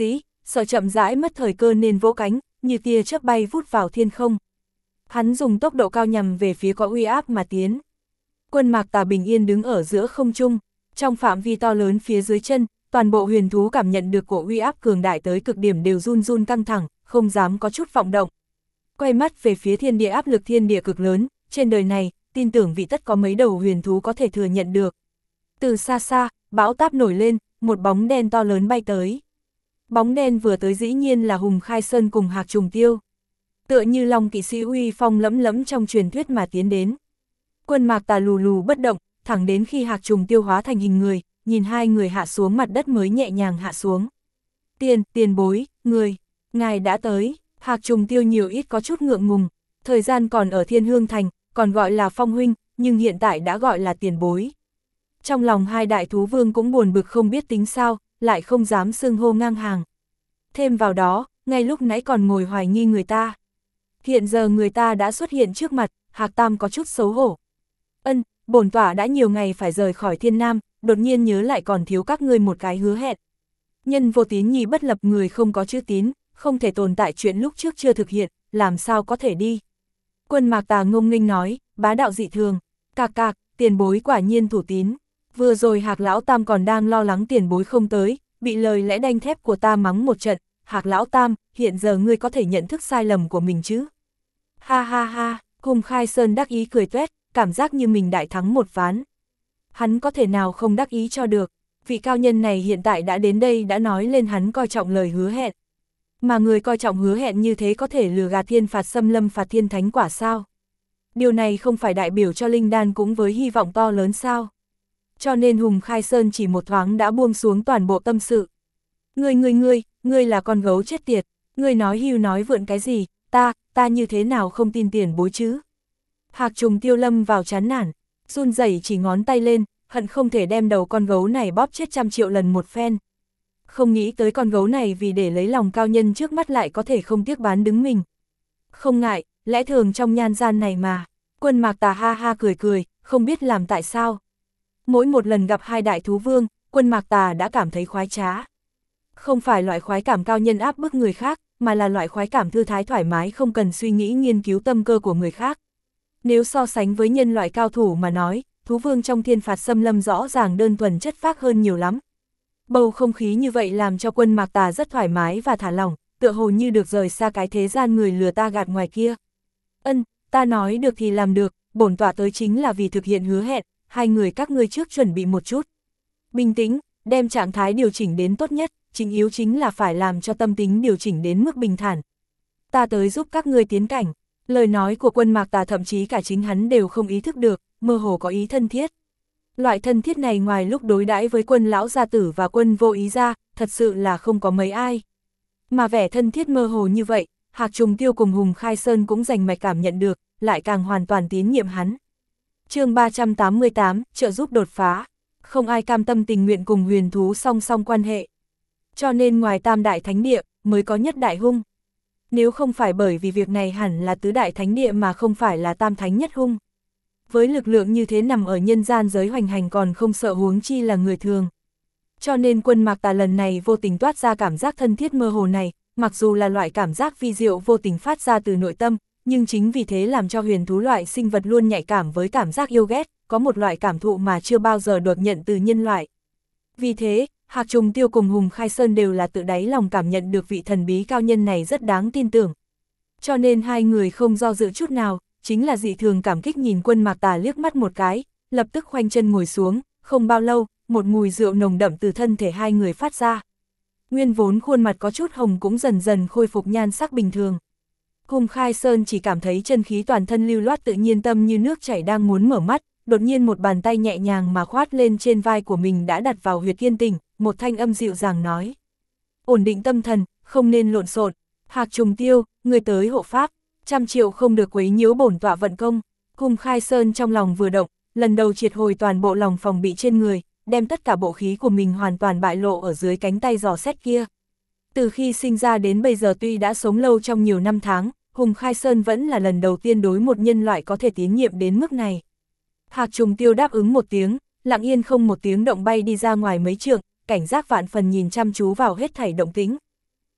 [SPEAKER 1] sợ chậm rãi mất thời cơ nên vỗ cánh, như tia chớp bay vút vào thiên không. Hắn dùng tốc độ cao nhằm về phía có uy áp mà tiến. Quân Mạc Tà bình yên đứng ở giữa không trung, trong phạm vi to lớn phía dưới chân, toàn bộ huyền thú cảm nhận được cổ uy áp cường đại tới cực điểm đều run run căng thẳng, không dám có chút vọng động. Quay mắt về phía thiên địa áp lực thiên địa cực lớn, trên đời này, tin tưởng vị tất có mấy đầu huyền thú có thể thừa nhận được. Từ xa xa, bão táp nổi lên, một bóng đen to lớn bay tới. Bóng đen vừa tới dĩ nhiên là Hùng Khai Sơn cùng Hạc Trùng Tiêu. Tựa như Long kỵ sĩ uy phong lẫm lẫm trong truyền thuyết mà tiến đến. Quân Mạc Tà lù lù bất động, thẳng đến khi Hạc Trùng Tiêu hóa thành hình người, nhìn hai người hạ xuống mặt đất mới nhẹ nhàng hạ xuống. Tiền bối, ngài đã tới. Hạc Trùng Tiêu nhiều ít có chút ngượng ngùng, thời gian còn ở Thiên Hương Thành, còn gọi là Phong huynh, nhưng hiện tại đã gọi là tiền bối. Trong lòng hai đại thú vương cũng buồn bực không biết tính sao, lại không dám xưng hô ngang hàng. Thêm vào đó, ngay lúc nãy còn ngồi hoài nghi người ta. Hiện giờ người ta đã xuất hiện trước mặt, Hạc Tam có chút xấu hổ. Bổn tọa đã nhiều ngày phải rời khỏi Thiên Nam, đột nhiên nhớ lại còn thiếu các ngươi một cái hứa hẹn. Nhân vô tín nhi bất lập, người không có chữ tín, không thể tồn tại chuyện lúc trước chưa thực hiện, làm sao có thể đi. Quân Mạc Tà ngông nghênh nói, bá đạo dị thường, cạc, tiền bối quả nhiên thủ tín. Vừa rồi Hạc Lão Tam còn đang lo lắng tiền bối không tới, bị lời lẽ đanh thép của ta mắng một trận. Hạc Lão Tam, hiện giờ ngươi có thể nhận thức sai lầm của mình chứ? Ha, Hùng Khai Sơn đắc ý cười tuét, cảm giác như mình đại thắng một ván. Hắn có thể nào không đắc ý cho được, vị cao nhân này hiện tại đã đến đây đã nói lên hắn coi trọng lời hứa hẹn. Mà người coi trọng hứa hẹn như thế có thể lừa gạt thiên phạt xâm lâm phạt thiên thánh quả sao? Điều này không phải đại biểu cho linh đan cũng với hy vọng to lớn sao? Cho nên Hùng Khai Sơn chỉ một thoáng đã buông xuống toàn bộ tâm sự. Ngươi là con gấu chết tiệt, ngươi nói hưu nói vượn cái gì, ta như thế nào không tin tiền bối chứ? Hạc Trùng Tiêu lâm vào chán nản, run rẩy chỉ ngón tay lên, hận không thể đem đầu con gấu này bóp chết 100 triệu lần một phen. Không nghĩ tới con gấu này vì để lấy lòng cao nhân trước mắt lại có thể không tiếc bán đứng mình. Không ngại, lẽ thường trong nhan gian này mà. Quân Mạc Tà ha cười, không biết làm tại sao. Mỗi một lần gặp hai đại thú vương, Quân Mạc Tà đã cảm thấy khoái trá. Không phải loại khoái cảm cao nhân áp bức người khác, mà là loại khoái cảm thư thái thoải mái không cần suy nghĩ nghiên cứu tâm cơ của người khác. Nếu so sánh với nhân loại cao thủ mà nói, thú vương trong thiên phạt xâm lâm rõ ràng đơn thuần chất phác hơn nhiều lắm. Bầu không khí như vậy làm cho Quân Mạc Tà rất thoải mái và thả lỏng, tựa hồ như được rời xa cái thế gian người lừa ta gạt ngoài kia. Ta nói được thì làm được, bổn tọa tới chính là vì thực hiện hứa hẹn, hai người các ngươi trước chuẩn bị một chút. Bình tĩnh, đem trạng thái điều chỉnh đến tốt nhất, chính yếu chính là phải làm cho tâm tính điều chỉnh đến mức bình thản. Ta tới giúp các ngươi tiến cảnh. Lời nói của Quân Mạc Tà thậm chí cả chính hắn đều không ý thức được, mơ hồ có ý thân thiết. Loại thân thiết này ngoài lúc đối đãi với Quân lão gia tử và Quân vô ý ra, thật sự là không có mấy ai. Mà vẻ thân thiết mơ hồ như vậy, Hạc Trùng Tiêu cùng Hùng Khai Sơn cũng rành mạch cảm nhận được, lại càng hoàn toàn tín nhiệm hắn. Chương 388, trợ giúp đột phá. Không ai cam tâm tình nguyện cùng huyền thú song song quan hệ. Cho nên ngoài Tam đại thánh địa, mới có Nhất đại hung. Nếu không phải bởi vì việc này hẳn là tứ đại thánh địa mà không phải là tam thánh nhất hung. Với lực lượng như thế nằm ở nhân gian giới hoành hành còn không sợ huống chi là người thường. Cho nên Quân Mạc Tà lần này vô tình toát ra cảm giác thân thiết mơ hồ này, mặc dù là loại cảm giác vi diệu vô tình phát ra từ nội tâm, nhưng chính vì thế làm cho huyền thú loại sinh vật luôn nhạy cảm với cảm giác yêu ghét, có một loại cảm thụ mà chưa bao giờ được nhận từ nhân loại. Vì thế, Hạc Trùng Tiêu cùng Hùng Khai Sơn đều là tự đáy lòng cảm nhận được vị thần bí cao nhân này rất đáng tin tưởng. Cho nên hai người không do dự chút nào, chính là dị thường cảm kích nhìn Quân Mạc Tà liếc mắt một cái, lập tức khoanh chân ngồi xuống, không bao lâu, một mùi rượu nồng đậm từ thân thể hai người phát ra. Nguyên vốn khuôn mặt có chút hồng cũng dần dần khôi phục nhan sắc bình thường. Hùng Khai Sơn chỉ cảm thấy chân khí toàn thân lưu loát tự nhiên, tâm như nước chảy đang muốn mở mắt, đột nhiên một bàn tay nhẹ nhàng mà khoát lên trên vai của mình đã đặt vào huyệt yên tỉnh, một thanh âm dịu dàng nói. Ổn định tâm thần, không nên lộn xộn. Hạc Trùng Tiêu, người tới hộ pháp, 100 triệu không được quấy nhiễu bổn tọa vận công. Hùng Khai Sơn trong lòng vừa động, lần đầu triệt hồi toàn bộ lòng phòng bị trên người, đem tất cả bộ khí của mình hoàn toàn bại lộ ở dưới cánh tay giò xét kia. Từ khi sinh ra đến bây giờ tuy đã sống lâu trong nhiều năm tháng, Hùng Khai Sơn vẫn là lần đầu tiên đối một nhân loại có thể tín nhiệm đến mức này. Hạc Trùng Tiêu đáp ứng một tiếng, lặng yên không một tiếng động bay đi ra ngoài mấy trượng, cảnh giác vạn phần nhìn chăm chú vào hết thảy động tĩnh.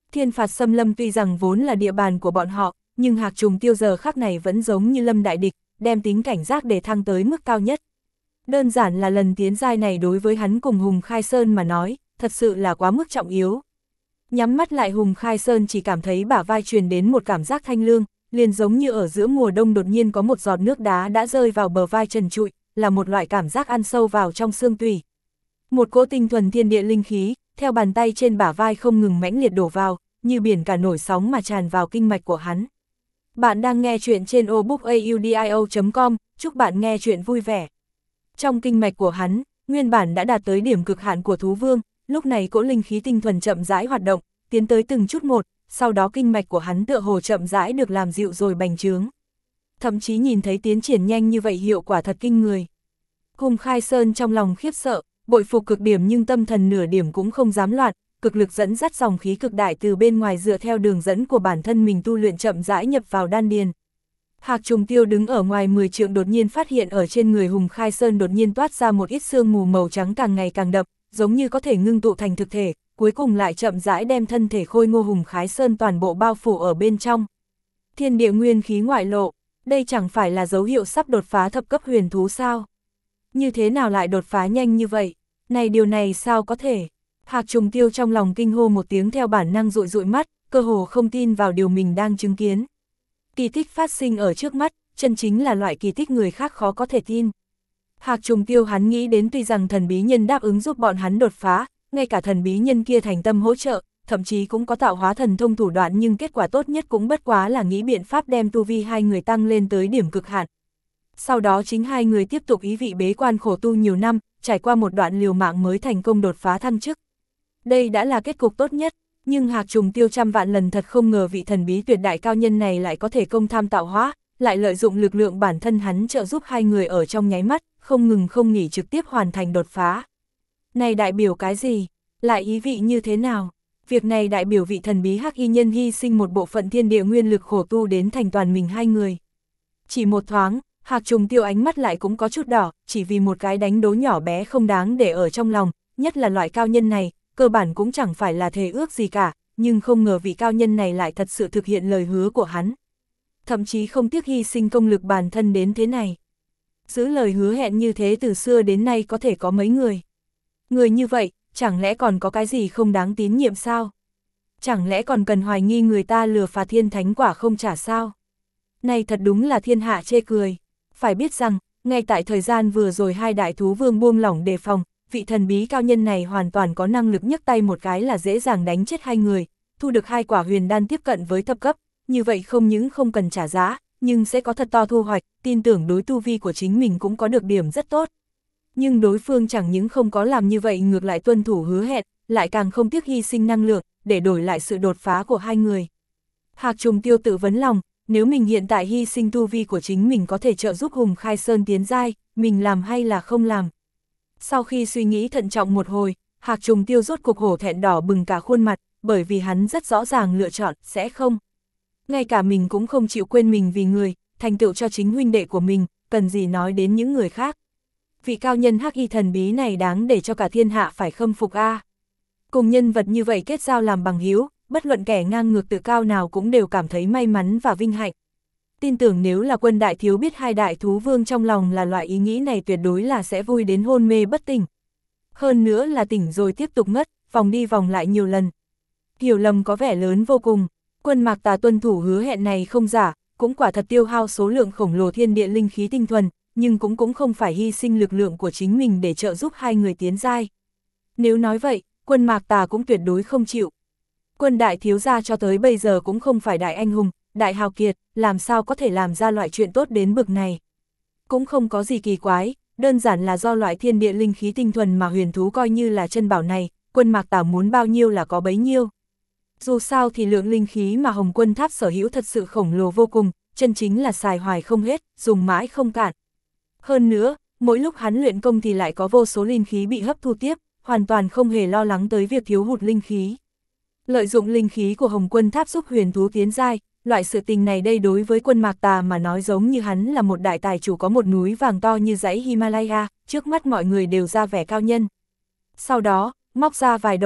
[SPEAKER 1] Thiên phạt xâm lâm tuy rằng vốn là địa bàn của bọn họ, nhưng Hạc Trùng Tiêu giờ khắc này vẫn giống như lâm đại địch, đem tính cảnh giác để thăng tới mức cao nhất. Đơn giản là lần tiến giai này đối với hắn cùng Hùng Khai Sơn mà nói, thật sự là quá mức trọng yếu. Nhắm mắt lại Hùng Khai Sơn chỉ cảm thấy bả vai truyền đến một cảm giác thanh lương, liền giống như ở giữa mùa đông đột nhiên có một giọt nước đá đã rơi vào bờ vai trần trụi, là một loại cảm giác ăn sâu vào trong xương tủy. Một cỗ tinh thuần thiên địa linh khí, theo bàn tay trên bả vai không ngừng mãnh liệt đổ vào, như biển cả nổi sóng mà tràn vào kinh mạch của hắn. Bạn đang nghe chuyện trên obookaudio.com, chúc bạn nghe chuyện vui vẻ. Trong kinh mạch của hắn, nguyên bản đã đạt tới điểm cực hạn của thú vương, lúc này cỗ linh khí tinh thuần chậm rãi hoạt động, tiến tới từng chút một, sau đó kinh mạch của hắn tựa hồ chậm rãi được làm dịu rồi bành trướng. Thậm chí nhìn thấy tiến triển nhanh như vậy hiệu quả thật kinh người. Hùng Khai Sơn trong lòng khiếp sợ, bội phục cực điểm nhưng tâm thần nửa điểm cũng không dám loạn, cực lực dẫn dắt dòng khí cực đại từ bên ngoài dựa theo đường dẫn của bản thân mình tu luyện chậm rãi nhập vào đan điền. Hạc Trùng Tiêu đứng ở ngoài 10 trượng đột nhiên phát hiện ở trên người Hùng Khai Sơn đột nhiên toát ra một ít sương mù màu trắng càng ngày càng đậm, giống như có thể ngưng tụ thành thực thể, cuối cùng lại chậm rãi đem thân thể khôi ngô Hùng Khai Sơn toàn bộ bao phủ ở bên trong. Thiên địa nguyên khí ngoại lộ, đây chẳng phải là dấu hiệu sắp đột phá thập cấp huyền thú sao? Như thế nào lại đột phá nhanh như vậy? Này điều này sao có thể? Hạc Trùng Tiêu trong lòng kinh hô một tiếng theo bản năng dụi dụi mắt, cơ hồ không tin vào điều mình đang chứng kiến. Kỳ tích phát sinh ở trước mắt, chân chính là loại kỳ tích người khác khó có thể tin. Hạc Trùng Tiêu hắn nghĩ đến tuy rằng thần bí nhân đáp ứng giúp bọn hắn đột phá, ngay cả thần bí nhân kia thành tâm hỗ trợ, thậm chí cũng có tạo hóa thần thông thủ đoạn nhưng kết quả tốt nhất cũng bất quá là nghĩ biện pháp đem tu vi hai người tăng lên tới điểm cực hạn. Sau đó chính hai người tiếp tục ý vị bế quan khổ tu nhiều năm, trải qua một đoạn liều mạng mới thành công đột phá thăng chức. Đây đã là kết cục tốt nhất, nhưng Hạc Trùng Tiêu trăm vạn lần thật không ngờ vị thần bí tuyệt đại cao nhân này lại có thể công tham tạo hóa, lại lợi dụng lực lượng bản thân hắn trợ giúp hai người ở trong nháy mắt, không ngừng không nghỉ trực tiếp hoàn thành đột phá. Này đại biểu cái gì? Lại ý vị như thế nào? Việc này đại biểu vị thần bí hắc y nhân hy sinh một bộ phận thiên địa nguyên lực khổ tu đến thành toàn mình hai người. Chỉ một thoáng, Hạc Trùng Tiêu ánh mắt lại cũng có chút đỏ, chỉ vì một cái đánh đố nhỏ bé không đáng để ở trong lòng, nhất là loại cao nhân này, cơ bản cũng chẳng phải là thề ước gì cả, nhưng không ngờ vị cao nhân này lại thật sự thực hiện lời hứa của hắn. Thậm chí không tiếc hy sinh công lực bản thân đến thế này. Giữ lời hứa hẹn như thế từ xưa đến nay có thể có mấy người. Người như vậy, chẳng lẽ còn có cái gì không đáng tín nhiệm sao? Chẳng lẽ còn cần hoài nghi người ta lừa phạt thiên thánh quả không trả sao? Này thật đúng là thiên hạ chê cười. Phải biết rằng, ngay tại thời gian vừa rồi hai đại thú vương buông lỏng đề phòng, vị thần bí cao nhân này hoàn toàn có năng lực nhấc tay một cái là dễ dàng đánh chết hai người, thu được hai quả huyền đan tiếp cận với thập cấp, như vậy không những không cần trả giá, nhưng sẽ có thật to thu hoạch, tin tưởng đối tu vi của chính mình cũng có được điểm rất tốt. Nhưng đối phương chẳng những không có làm như vậy ngược lại tuân thủ hứa hẹn, lại càng không tiếc hy sinh năng lượng, để đổi lại sự đột phá của hai người. Hạc Trùng Tiêu tự vấn lòng, nếu mình hiện tại hy sinh tu vi của chính mình có thể trợ giúp Hùng Khai Sơn tiến giai, mình làm hay là không làm? Sau khi suy nghĩ thận trọng một hồi, Hạc Trùng Tiêu rốt cục hổ thẹn đỏ bừng cả khuôn mặt, bởi vì hắn rất rõ ràng lựa chọn, sẽ không. Ngay cả mình cũng không chịu quên mình vì người, thành tựu cho chính huynh đệ của mình, cần gì nói đến những người khác. Vị cao nhân hắc y thần bí này đáng để cho cả thiên hạ phải khâm phục a. Cùng nhân vật như vậy kết giao làm bằng hữu, bất luận kẻ ngang ngược tự cao nào cũng đều cảm thấy may mắn và vinh hạnh. Tin tưởng nếu là Quân đại thiếu biết hai đại thú vương trong lòng là loại ý nghĩ này tuyệt đối là sẽ vui đến hôn mê bất tỉnh. Hơn nữa là tỉnh rồi tiếp tục ngất, vòng đi vòng lại nhiều lần. Hiểu lầm có vẻ lớn vô cùng, Quân Mạc Tà tuân thủ hứa hẹn này không giả, cũng quả thật tiêu hao số lượng khổng lồ thiên địa linh khí tinh thuần, nhưng cũng không phải hy sinh lực lượng của chính mình để trợ giúp hai người tiến giai. Nếu nói vậy, Quân Mạc Tà cũng tuyệt đối không chịu. Quân đại thiếu gia cho tới bây giờ cũng không phải đại anh hùng, đại hào kiệt, làm sao có thể làm ra loại chuyện tốt đến bực này. Cũng không có gì kỳ quái, đơn giản là do loại thiên địa linh khí tinh thuần mà huyền thú coi như là chân bảo này, Quân Mạc Tà muốn bao nhiêu là có bấy nhiêu. Dù sao thì lượng linh khí mà Hồng Quân Tháp sở hữu thật sự khổng lồ vô cùng, chân chính là xài hoài không hết, dùng mãi không cạn. Hơn nữa, mỗi lúc hắn luyện công thì lại có vô số linh khí bị hấp thu tiếp, hoàn toàn không hề lo lắng tới việc thiếu hụt linh khí. Lợi dụng linh khí của Hồng Quân Tháp giúp huyền thú tiến giai, loại sự tình này đây đối với Quân Mạc Tà mà nói giống như hắn là một đại tài chủ có một núi vàng to như dãy Himalaya, trước mắt mọi người đều ra vẻ cao nhân. Sau đó, móc ra vài đồng lẻ,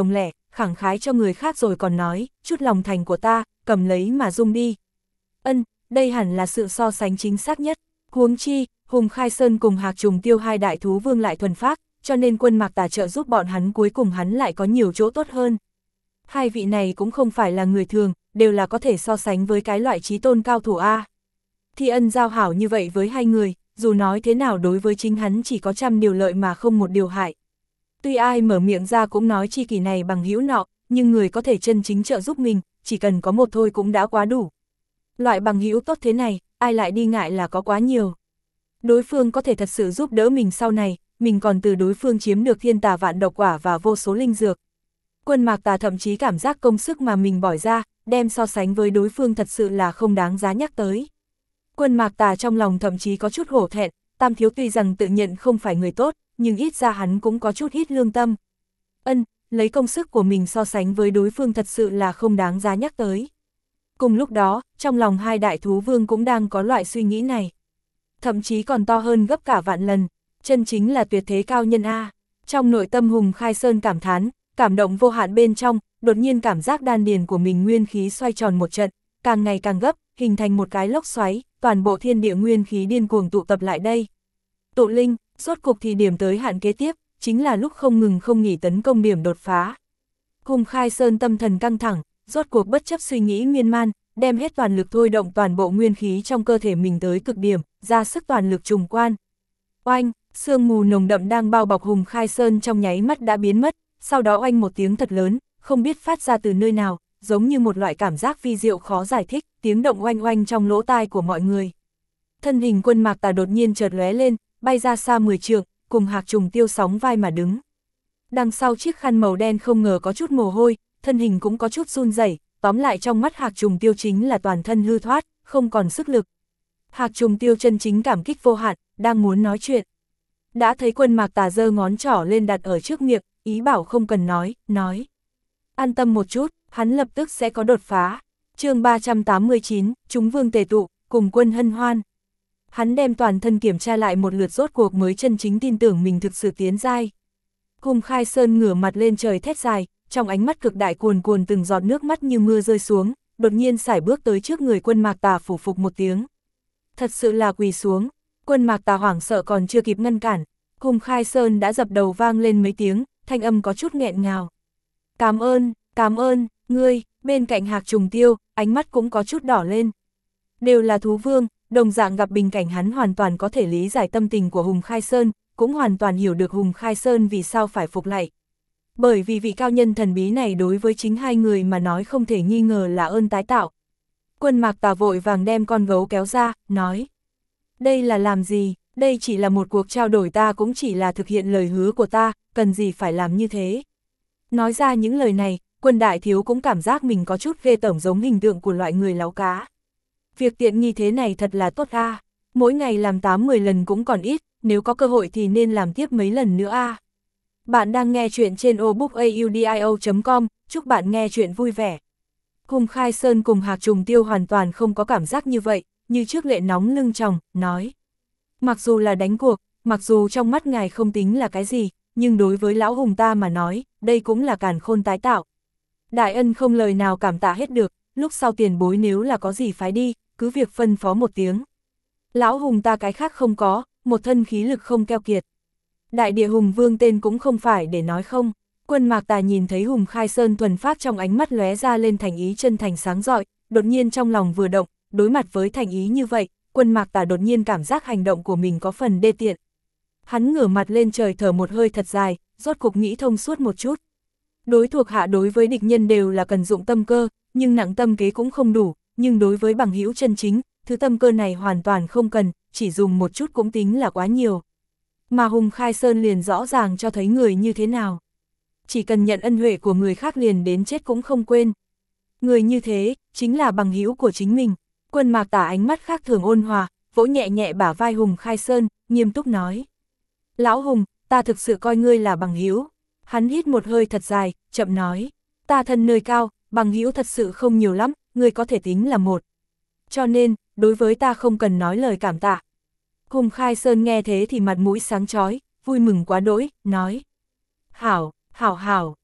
[SPEAKER 1] khẳng khái cho người khác rồi còn nói, chút lòng thành của ta, cầm lấy mà dung đi. Đây hẳn là sự so sánh chính xác nhất. Huống chi, Hùng Khai Sơn cùng Hạc Trùng Tiêu hai đại thú vương lại thuần phác, cho nên Quân Mạc Tà trợ giúp bọn hắn cuối cùng hắn lại có nhiều chỗ tốt hơn. Hai vị này cũng không phải là người thường, đều là có thể so sánh với cái loại trí tôn cao thủ A. Thi ân giao hảo như vậy với hai người, dù nói thế nào đối với chính hắn chỉ có 100 điều lợi mà không một điều hại. Tuy ai mở miệng ra cũng nói chi kỷ này bằng hữu nọ, nhưng người có thể chân chính trợ giúp mình, chỉ cần có một thôi cũng đã quá đủ. Loại bằng hữu tốt thế này, ai lại đi ngại là có quá nhiều. Đối phương có thể thật sự giúp đỡ mình sau này, mình còn từ đối phương chiếm được thiên tà vạn độc quả và vô số linh dược. Quân Mạc Tà thậm chí cảm giác công sức mà mình bỏ ra, đem so sánh với đối phương thật sự là không đáng giá nhắc tới. Quân Mạc Tà trong lòng thậm chí có chút hổ thẹn, Tam Thiếu tuy rằng tự nhận không phải người tốt, nhưng ít ra hắn cũng có chút ít lương tâm. Lấy công sức của mình so sánh với đối phương thật sự là không đáng giá nhắc tới. Cùng lúc đó, trong lòng hai đại thú vương cũng đang có loại suy nghĩ này. Thậm chí còn to hơn gấp cả vạn lần, chân chính là tuyệt thế cao nhân A. Trong nội tâm Hùng Khai Sơn cảm thán, cảm động vô hạn bên trong, đột nhiên cảm giác đan điền của mình nguyên khí xoay tròn một trận, càng ngày càng gấp, hình thành một cái lốc xoáy, toàn bộ thiên địa nguyên khí điên cuồng tụ tập lại đây. Tụ linh, rốt cục thì điểm tới hạn kế tiếp, chính là lúc không ngừng không nghỉ tấn công điểm đột phá. Hùng Khai Sơn tâm thần căng thẳng, rốt cuộc bất chấp suy nghĩ miên man, đem hết toàn lực thôi động toàn bộ nguyên khí trong cơ thể mình tới cực điểm, ra sức toàn lực trùng quan. Oanh, sương mù nồng đậm đang bao bọc Hùng Khai Sơn trong nháy mắt đã biến mất, sau đó oanh một tiếng thật lớn, không biết phát ra từ nơi nào, giống như một loại cảm giác vi diệu khó giải thích, tiếng động oanh oanh trong lỗ tai của mọi người. Thân hình Quân Mạc Tà đột nhiên chợt lóe lên, bay ra xa 10 trượng, cùng Hạc Trùng Tiêu sóng vai mà đứng. Đằng sau chiếc khăn màu đen không ngờ có chút mồ hôi, thân hình cũng có chút run rẩy, tóm lại trong mắt Hạc Trùng Tiêu chính là toàn thân hư thoát, không còn sức lực. Hạc Trùng Tiêu chân chính cảm kích vô hạn, đang muốn nói chuyện. Đã thấy Quân Mạc Tà giơ ngón trỏ lên đặt ở trước miệng, ý bảo không cần nói. An tâm một chút, hắn lập tức sẽ có đột phá. Chương 389, chúng vương tề tụ, cùng quân hân hoan. Hắn đem toàn thân kiểm tra lại một lượt rốt cuộc mới chân chính tin tưởng mình thực sự tiến giai. Hùng Khai Sơn ngửa mặt lên trời thét dài, trong ánh mắt cực đại cuồn cuồn từng giọt nước mắt như mưa rơi xuống, đột nhiên sải bước tới trước người Quân Mạc Tà phủ phục một tiếng. Thật sự là quỳ xuống, Quân Mạc Tà hoảng sợ còn chưa kịp ngăn cản, Hùng Khai Sơn đã dập đầu vang lên mấy tiếng, thanh âm có chút nghẹn ngào. Cảm ơn, ngươi, bên cạnh Hạc Trùng Tiêu, ánh mắt cũng có chút đỏ lên. Đều là thú vương, đồng dạng gặp bình cảnh hắn hoàn toàn có thể lý giải tâm tình của Hùng Khai Sơn, cũng hoàn toàn hiểu được Hùng Khai Sơn vì sao phải phục lại. Bởi vì vị cao nhân thần bí này đối với chính hai người mà nói không thể nghi ngờ là ơn tái tạo. Quân Mạc Tà vội vàng đem con gấu kéo ra, nói. Đây là làm gì, đây chỉ là một cuộc trao đổi, ta cũng chỉ là thực hiện lời hứa của ta, cần gì phải làm như thế. Nói ra những lời này, Quân đại thiếu cũng cảm giác mình có chút ghê tởm giống hình tượng của loại người láo cá. Việc tiện nghi thế này thật là tốt a, mỗi ngày làm 8-10 lần cũng còn ít, nếu có cơ hội thì nên làm tiếp mấy lần nữa a. Bạn đang nghe chuyện trên obookaudio.com, chúc bạn nghe chuyện vui vẻ. Hùng Khai Sơn cùng Hạc Trùng Tiêu hoàn toàn không có cảm giác như vậy, như trước lệ nóng lưng tròng, nói. Mặc dù là đánh cuộc, mặc dù trong mắt ngài không tính là cái gì, nhưng đối với lão Hùng ta mà nói, đây cũng là càn khôn tái tạo. Đại ân không lời nào cảm tạ hết được, lúc sau tiền bối nếu là có gì phái đi, cứ việc phân phó một tiếng. Lão Hùng ta cái khác không có, một thân khí lực không keo kiệt. Đại địa Hùng Vương tên cũng không phải để nói không. Quân Mạc Tà nhìn thấy Hùng Khai Sơn thuần phát trong ánh mắt lóe ra lên thành ý chân thành sáng rọi, đột nhiên trong lòng vừa động, đối mặt với thành ý như vậy, Quân Mạc Tà đột nhiên cảm giác hành động của mình có phần đê tiện. Hắn ngửa mặt lên trời thở một hơi thật dài, rốt cục nghĩ thông suốt một chút. Đối thuộc hạ đối với địch nhân đều là cần dụng tâm cơ, nhưng nặng tâm kế cũng không đủ, nhưng đối với bằng hữu chân chính, thứ tâm cơ này hoàn toàn không cần, chỉ dùng một chút cũng tính là quá nhiều. Mà Hùng Khai Sơn liền rõ ràng cho thấy người như thế nào. Chỉ cần nhận ân huệ của người khác liền đến chết cũng không quên. Người như thế, chính là bằng hữu của chính mình. Quân Mạc Tà ánh mắt khác thường ôn hòa, vỗ nhẹ nhẹ bả vai Hùng Khai Sơn, nghiêm túc nói. Lão Hùng, ta thực sự coi ngươi là bằng hữu. Hắn hít một hơi thật dài, chậm nói. Ta thân nơi cao, bằng hữu thật sự không nhiều lắm, ngươi có thể tính là một. Cho nên, đối với ta không cần nói lời cảm tạ. Hùng Khai Sơn nghe thế thì mặt mũi sáng chói, vui mừng quá đỗi, nói. Hảo,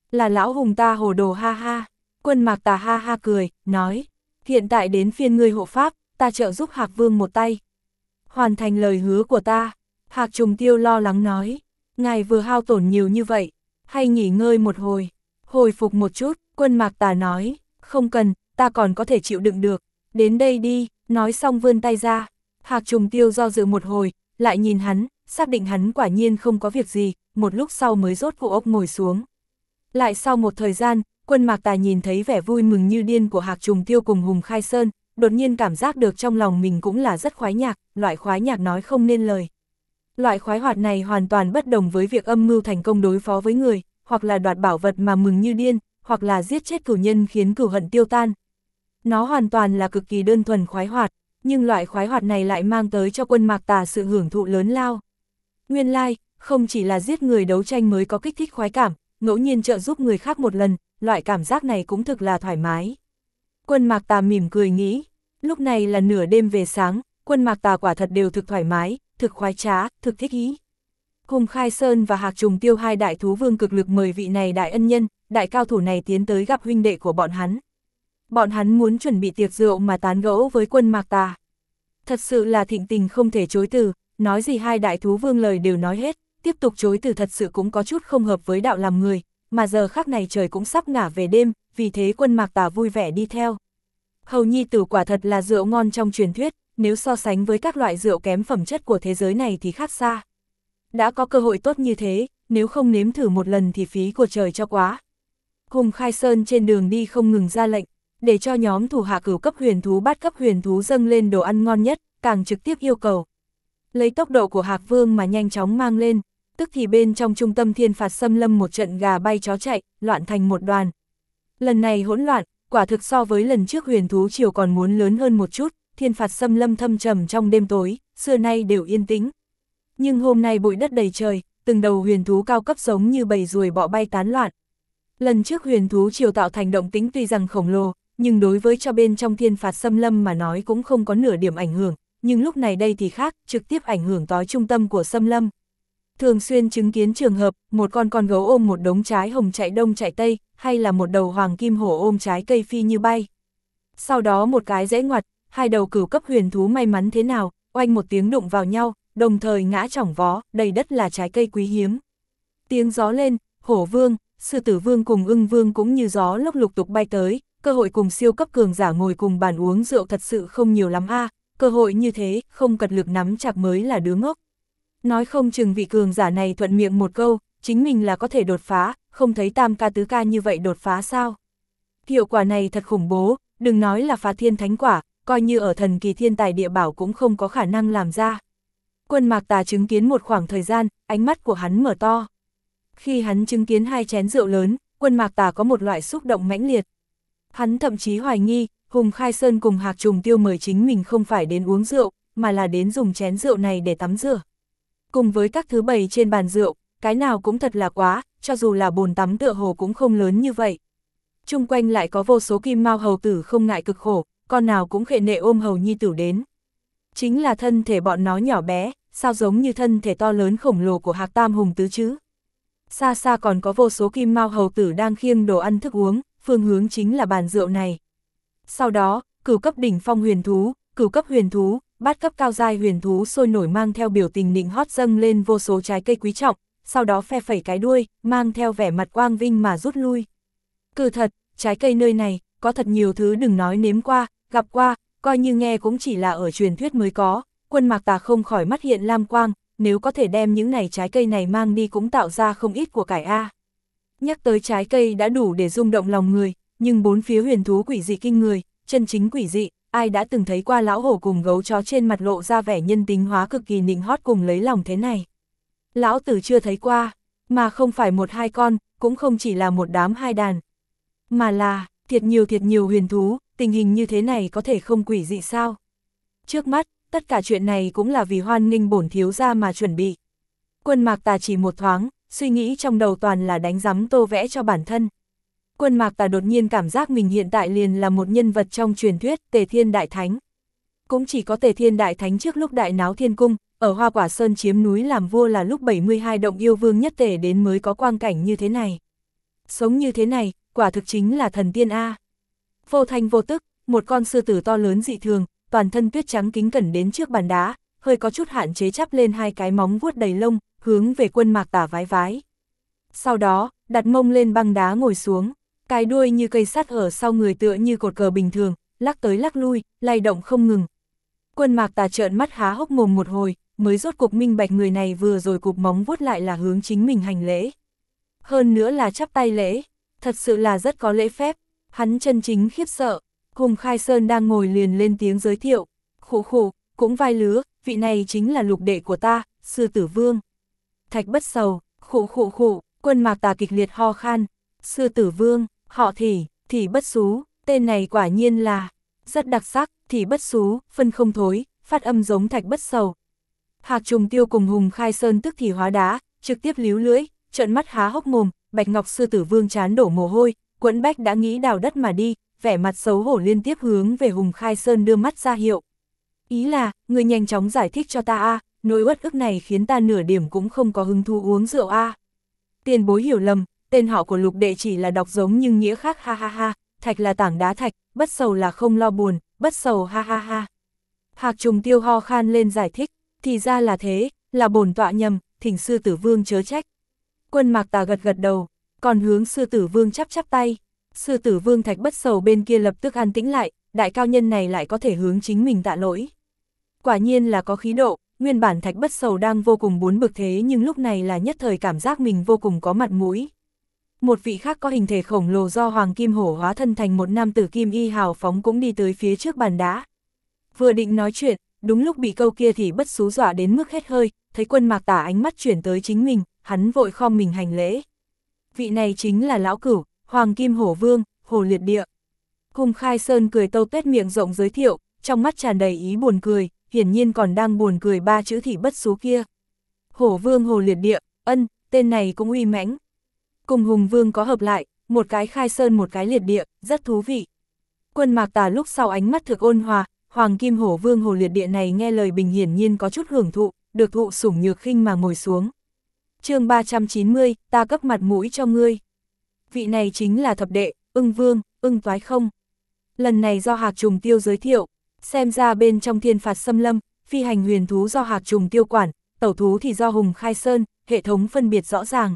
[SPEAKER 1] Là lão hùng ta hồ đồ ha ha. Quân Mạc Tà ha ha cười, nói, hiện tại đến phiên ngươi hộ pháp, ta trợ giúp Hạc Vương một tay. Hoàn thành lời hứa của ta. Hạc Trùng Tiêu lo lắng nói, ngài vừa hao tổn nhiều như vậy, hay nghỉ ngơi một hồi, hồi phục một chút. Quân Mạc Tà nói, không cần, ta còn có thể chịu đựng được, đến đây đi, nói xong vươn tay ra. Hạc Trùng Tiêu do dự một hồi, lại nhìn hắn, xác định hắn quả nhiên không có việc gì, một lúc sau mới rốt cuộc ốc ngồi xuống. Lại sau một thời gian, Quân Mạc Tà nhìn thấy vẻ vui mừng như điên của Hạc Trùng Tiêu cùng Hùng Khai Sơn, đột nhiên cảm giác được trong lòng mình cũng là rất khoái nhạc, loại khoái nhạc nói không nên lời. Loại khoái hoạt này hoàn toàn bất đồng với việc âm mưu thành công đối phó với người, hoặc là đoạt bảo vật mà mừng như điên, hoặc là giết chết cửu nhân khiến cửu hận tiêu tan. Nó hoàn toàn là cực kỳ đơn thuần khoái hoạt, nhưng loại khoái hoạt này lại mang tới cho Quân Mạc Tà sự hưởng thụ lớn lao. Nguyên lai, không chỉ là giết người đấu tranh mới có kích thích khoái cảm, ngẫu nhiên trợ giúp người khác một lần, loại cảm giác này cũng thực là thoải mái. Quân Mạc Tà mỉm cười nghĩ, lúc này là nửa đêm về sáng, Quân Mạc Tà quả thật đều thực thoải mái, thực khoái trá, thực thích ý. Hùng Khai Sơn và Hạc Trùng Tiêu hai đại thú vương cực lực mời vị này đại ân nhân, đại cao thủ này tiến tới gặp huynh đệ của bọn hắn. Bọn hắn muốn chuẩn bị tiệc rượu mà tán gẫu với Quân Mạc Tà. Thật sự là thịnh tình không thể chối từ, nói gì hai đại thú vương lời đều nói hết, tiếp tục chối từ thật sự cũng có chút không hợp với đạo làm người, mà giờ khắc này trời cũng sắp ngả về đêm, vì thế Quân Mạc Tà vui vẻ đi theo. Hầu nhi tử quả thật là rượu ngon trong truyền thuyết, nếu so sánh với các loại rượu kém phẩm chất của thế giới này thì khác xa. Đã có cơ hội tốt như thế, nếu không nếm thử một lần thì phí của trời cho quá. Hùng Khai Sơn trên đường đi không ngừng ra lệnh, để cho nhóm thủ hạ cửu cấp huyền thú bát cấp huyền thú dâng lên đồ ăn ngon nhất, càng trực tiếp yêu cầu. Lấy tốc độ của Hạc Vương mà nhanh chóng mang lên, tức thì bên trong trung tâm thiên phạt xâm lâm một trận gà bay chó chạy, loạn thành một đoàn. Lần này hỗn loạn, quả thực so với lần trước huyền thú triều còn muốn lớn hơn một chút, thiên phạt xâm lâm thâm trầm trong đêm tối, xưa nay đều yên tĩnh. Nhưng hôm nay bụi đất đầy trời, từng đầu huyền thú cao cấp giống như bầy ruồi bọ bay tán loạn. Lần trước huyền thú triều tạo thành động tĩnh tuy rằng khổng lồ, nhưng đối với cho bên trong thiên phạt xâm lâm mà nói cũng không có nửa điểm ảnh hưởng, nhưng lúc này đây thì khác, trực tiếp ảnh hưởng tới trung tâm của xâm lâm. Thường xuyên chứng kiến trường hợp, một con gấu ôm một đống trái hồng chạy đông chạy tây, hay là một đầu hoàng kim hổ ôm trái cây phi như bay. Sau đó một cái rẽ ngoặt, hai đầu cửu cấp huyền thú may mắn thế nào, oanh một tiếng đụng vào nhau, đồng thời ngã chỏng vó, đầy đất là trái cây quý hiếm. Tiếng gió lên, hổ vương, sư tử vương cùng ưng vương cũng như gió lốc lục tục bay tới, cơ hội cùng siêu cấp cường giả ngồi cùng bàn uống rượu thật sự không nhiều lắm a, cơ hội như thế, không cật lực nắm chặt mới là đứa ngốc. Nói không chừng vị cường giả này thuận miệng một câu, chính mình là có thể đột phá, không thấy tam ca tứ ca như vậy đột phá sao. Hiệu quả này thật khủng bố, đừng nói là phá thiên thánh quả, coi như ở thần kỳ thiên tài địa bảo cũng không có khả năng làm ra. Quân Mạc Tà chứng kiến một khoảng thời gian, ánh mắt của hắn mở to. Khi hắn chứng kiến hai chén rượu lớn, Quân Mạc Tà có một loại xúc động mãnh liệt. Hắn thậm chí hoài nghi, Hùng Khai Sơn cùng Hạc Trùng Tiêu mời chính mình không phải đến uống rượu, mà là đến dùng chén rượu này để tắm rửa. Cùng với các thứ bày trên bàn rượu, cái nào cũng thật là quá, cho dù là bồn tắm tựa hồ cũng không lớn như vậy. Chung quanh lại có vô số kim mao hầu tử không ngại cực khổ, con nào cũng khệ nệ ôm hầu nhi tử đến. Chính là thân thể bọn nó nhỏ bé, sao giống như thân thể to lớn khổng lồ của Hạc Tam Hùng Tứ chứ. Xa xa còn có vô số kim mao hầu tử đang khiêng đồ ăn thức uống, phương hướng chính là bàn rượu này. Sau đó, cửu cấp đỉnh phong huyền thú, cửu cấp huyền thú, bát cấp cao giai huyền thú sôi nổi mang theo biểu tình nịnh hót dâng lên vô số trái cây quý trọng, sau đó phe phẩy cái đuôi, mang theo vẻ mặt quang vinh mà rút lui. Cứ thật, trái cây nơi này, có thật nhiều thứ đừng nói nếm qua, gặp qua, coi như nghe cũng chỉ là ở truyền thuyết mới có. Quân Mạc Tà không khỏi mắt hiện lam quang, nếu có thể đem những này trái cây này mang đi cũng tạo ra không ít của cải a. Nhắc tới trái cây đã đủ để rung động lòng người, nhưng bốn phía huyền thú quỷ dị kinh người, chân chính quỷ dị, ai đã từng thấy qua lão hổ cùng gấu chó trên mặt lộ ra vẻ nhân tính hóa cực kỳ nịnh hót cùng lấy lòng thế này. Lão tử chưa thấy qua, mà không phải một hai con, cũng không chỉ là một đám hai đàn, mà là thiệt nhiều huyền thú, tình hình như thế này có thể không quỷ dị sao? Trước mắt, tất cả chuyện này cũng là vì hoan nghênh bổn thiếu gia mà chuẩn bị. Quân Mạc Tà chỉ một thoáng, suy nghĩ trong đầu toàn là đánh rắm tô vẽ cho bản thân. Quân Mạc Tà đột nhiên cảm giác mình hiện tại liền là một nhân vật trong truyền thuyết Tề Thiên Đại Thánh. Cũng chỉ có Tề Thiên Đại Thánh trước lúc đại náo thiên cung, ở Hoa Quả Sơn chiếm núi làm vua là lúc 72 động yêu vương nhất tề đến mới có quang cảnh như thế này. Sống như thế này, quả thực chính là thần tiên A. Vô thanh vô tức, một con sư tử to lớn dị thường, toàn thân tuyết trắng kính cẩn đến trước bàn đá, hơi có chút hạn chế chắp lên hai cái móng vuốt đầy lông, hướng về Quân Mạc Tà vái vái. Sau đó, đặt mông lên băng đá ngồi xuống, cái đuôi như cây sắt ở sau người tựa như cột cờ bình thường, lắc tới lắc lui, lay động không ngừng. Quân Mạc Tà trợn mắt há hốc mồm một hồi, mới rốt cục minh bạch người này vừa rồi cụp móng vuốt lại là hướng chính mình hành lễ. Hơn nữa là chắp tay lễ, thật sự là rất có lễ phép, hắn chân chính khiếp sợ. Hùng Khai Sơn đang ngồi liền lên tiếng giới thiệu, khụ khụ, cũng vai lứa, vị này chính là lục đệ của ta, Sư Tử Vương. Thạch Bất Sầu, khụ khụ khụ, Quân Mạc Tà kịch liệt ho khan, Sư Tử Vương, họ Thị Bất Xú, tên này quả nhiên là rất đặc sắc, Thị Bất Xú, phân không thối, phát âm giống Thạch Bất Sầu. Hạc Trùng Tiêu cùng Hùng Khai Sơn tức thì hóa đá, trực tiếp líu lưỡi, trợn mắt há hốc mồm, Bạch Ngọc Sư Tử Vương chán đổ mồ hôi, Quẫn Bách đã nghĩ đào đất mà đi, vẻ mặt xấu hổ liên tiếp hướng về Hùng Khai Sơn đưa mắt ra hiệu. Ý là, người nhanh chóng giải thích cho ta a, nỗi uất ức này khiến ta nửa điểm cũng không có hứng thú uống rượu a. Tiền bối hiểu lầm, tên họ của lục đệ chỉ là đọc giống nhưng nghĩa khác ha ha ha, thạch là tảng đá thạch, bất sầu là không lo buồn, bất sầu ha ha ha. Hạc Trùng Tiêu ho khan lên giải thích, thì ra là thế, là bổn tọa nhầm, thỉnh Sư Tử Vương chớ trách. Quân Mạc Tà gật gật đầu, còn hướng Sư Tử Vương chắp chắp tay. Sư Tử Vương Thạch Bất Sầu bên kia lập tức an tĩnh lại, đại cao nhân này lại có thể hướng chính mình tạ lỗi. Quả nhiên là có khí độ, nguyên bản Thạch Bất Sầu đang vô cùng buồn bực thế nhưng lúc này là nhất thời cảm giác mình vô cùng có mặt mũi. Một vị khác có hình thể khổng lồ do Hoàng Kim Hổ hóa thân thành một nam tử kim y hào phóng cũng đi tới phía trước bàn đá. Vừa định nói chuyện, đúng lúc bị câu kia thì Bất Xú dọa đến mức hết hơi, thấy Quân Mạc Tà ánh mắt chuyển tới chính mình, hắn vội khom mình hành lễ. Vị này chính là lão cửu, Hoàng Kim Hổ Vương, Hồ Liệt Địa. Hùng Khai Sơn cười tâu tuét miệng rộng giới thiệu, trong mắt tràn đầy ý buồn cười, hiển nhiên còn đang buồn cười ba chữ Thị Bất Xú kia. Hổ Vương Hồ Liệt Địa, tên này cũng uy mãnh. Cùng Hùng Vương có hợp lại, một cái Khai Sơn một cái Liệt Địa, rất thú vị. Quân Mạc Tà lúc sau ánh mắt thực ôn hòa, Hoàng Kim Hổ Vương Hồ Liệt Địa này nghe lời bình hiển nhiên có chút hưởng thụ, được thụ sủng nhược khinh mà ngồi xuống. Chương 390, ta cấp mặt mũi cho ngươi. Vị này chính là thập đệ, Ưng Vương, Ưng Toái Không. Lần này do Hạc Trùng Tiêu giới thiệu, xem ra bên trong Thiên Phạt Xâm Lâm, phi hành huyền thú do Hạc Trùng Tiêu quản, tẩu thú thì do Hùng Khai Sơn, hệ thống phân biệt rõ ràng.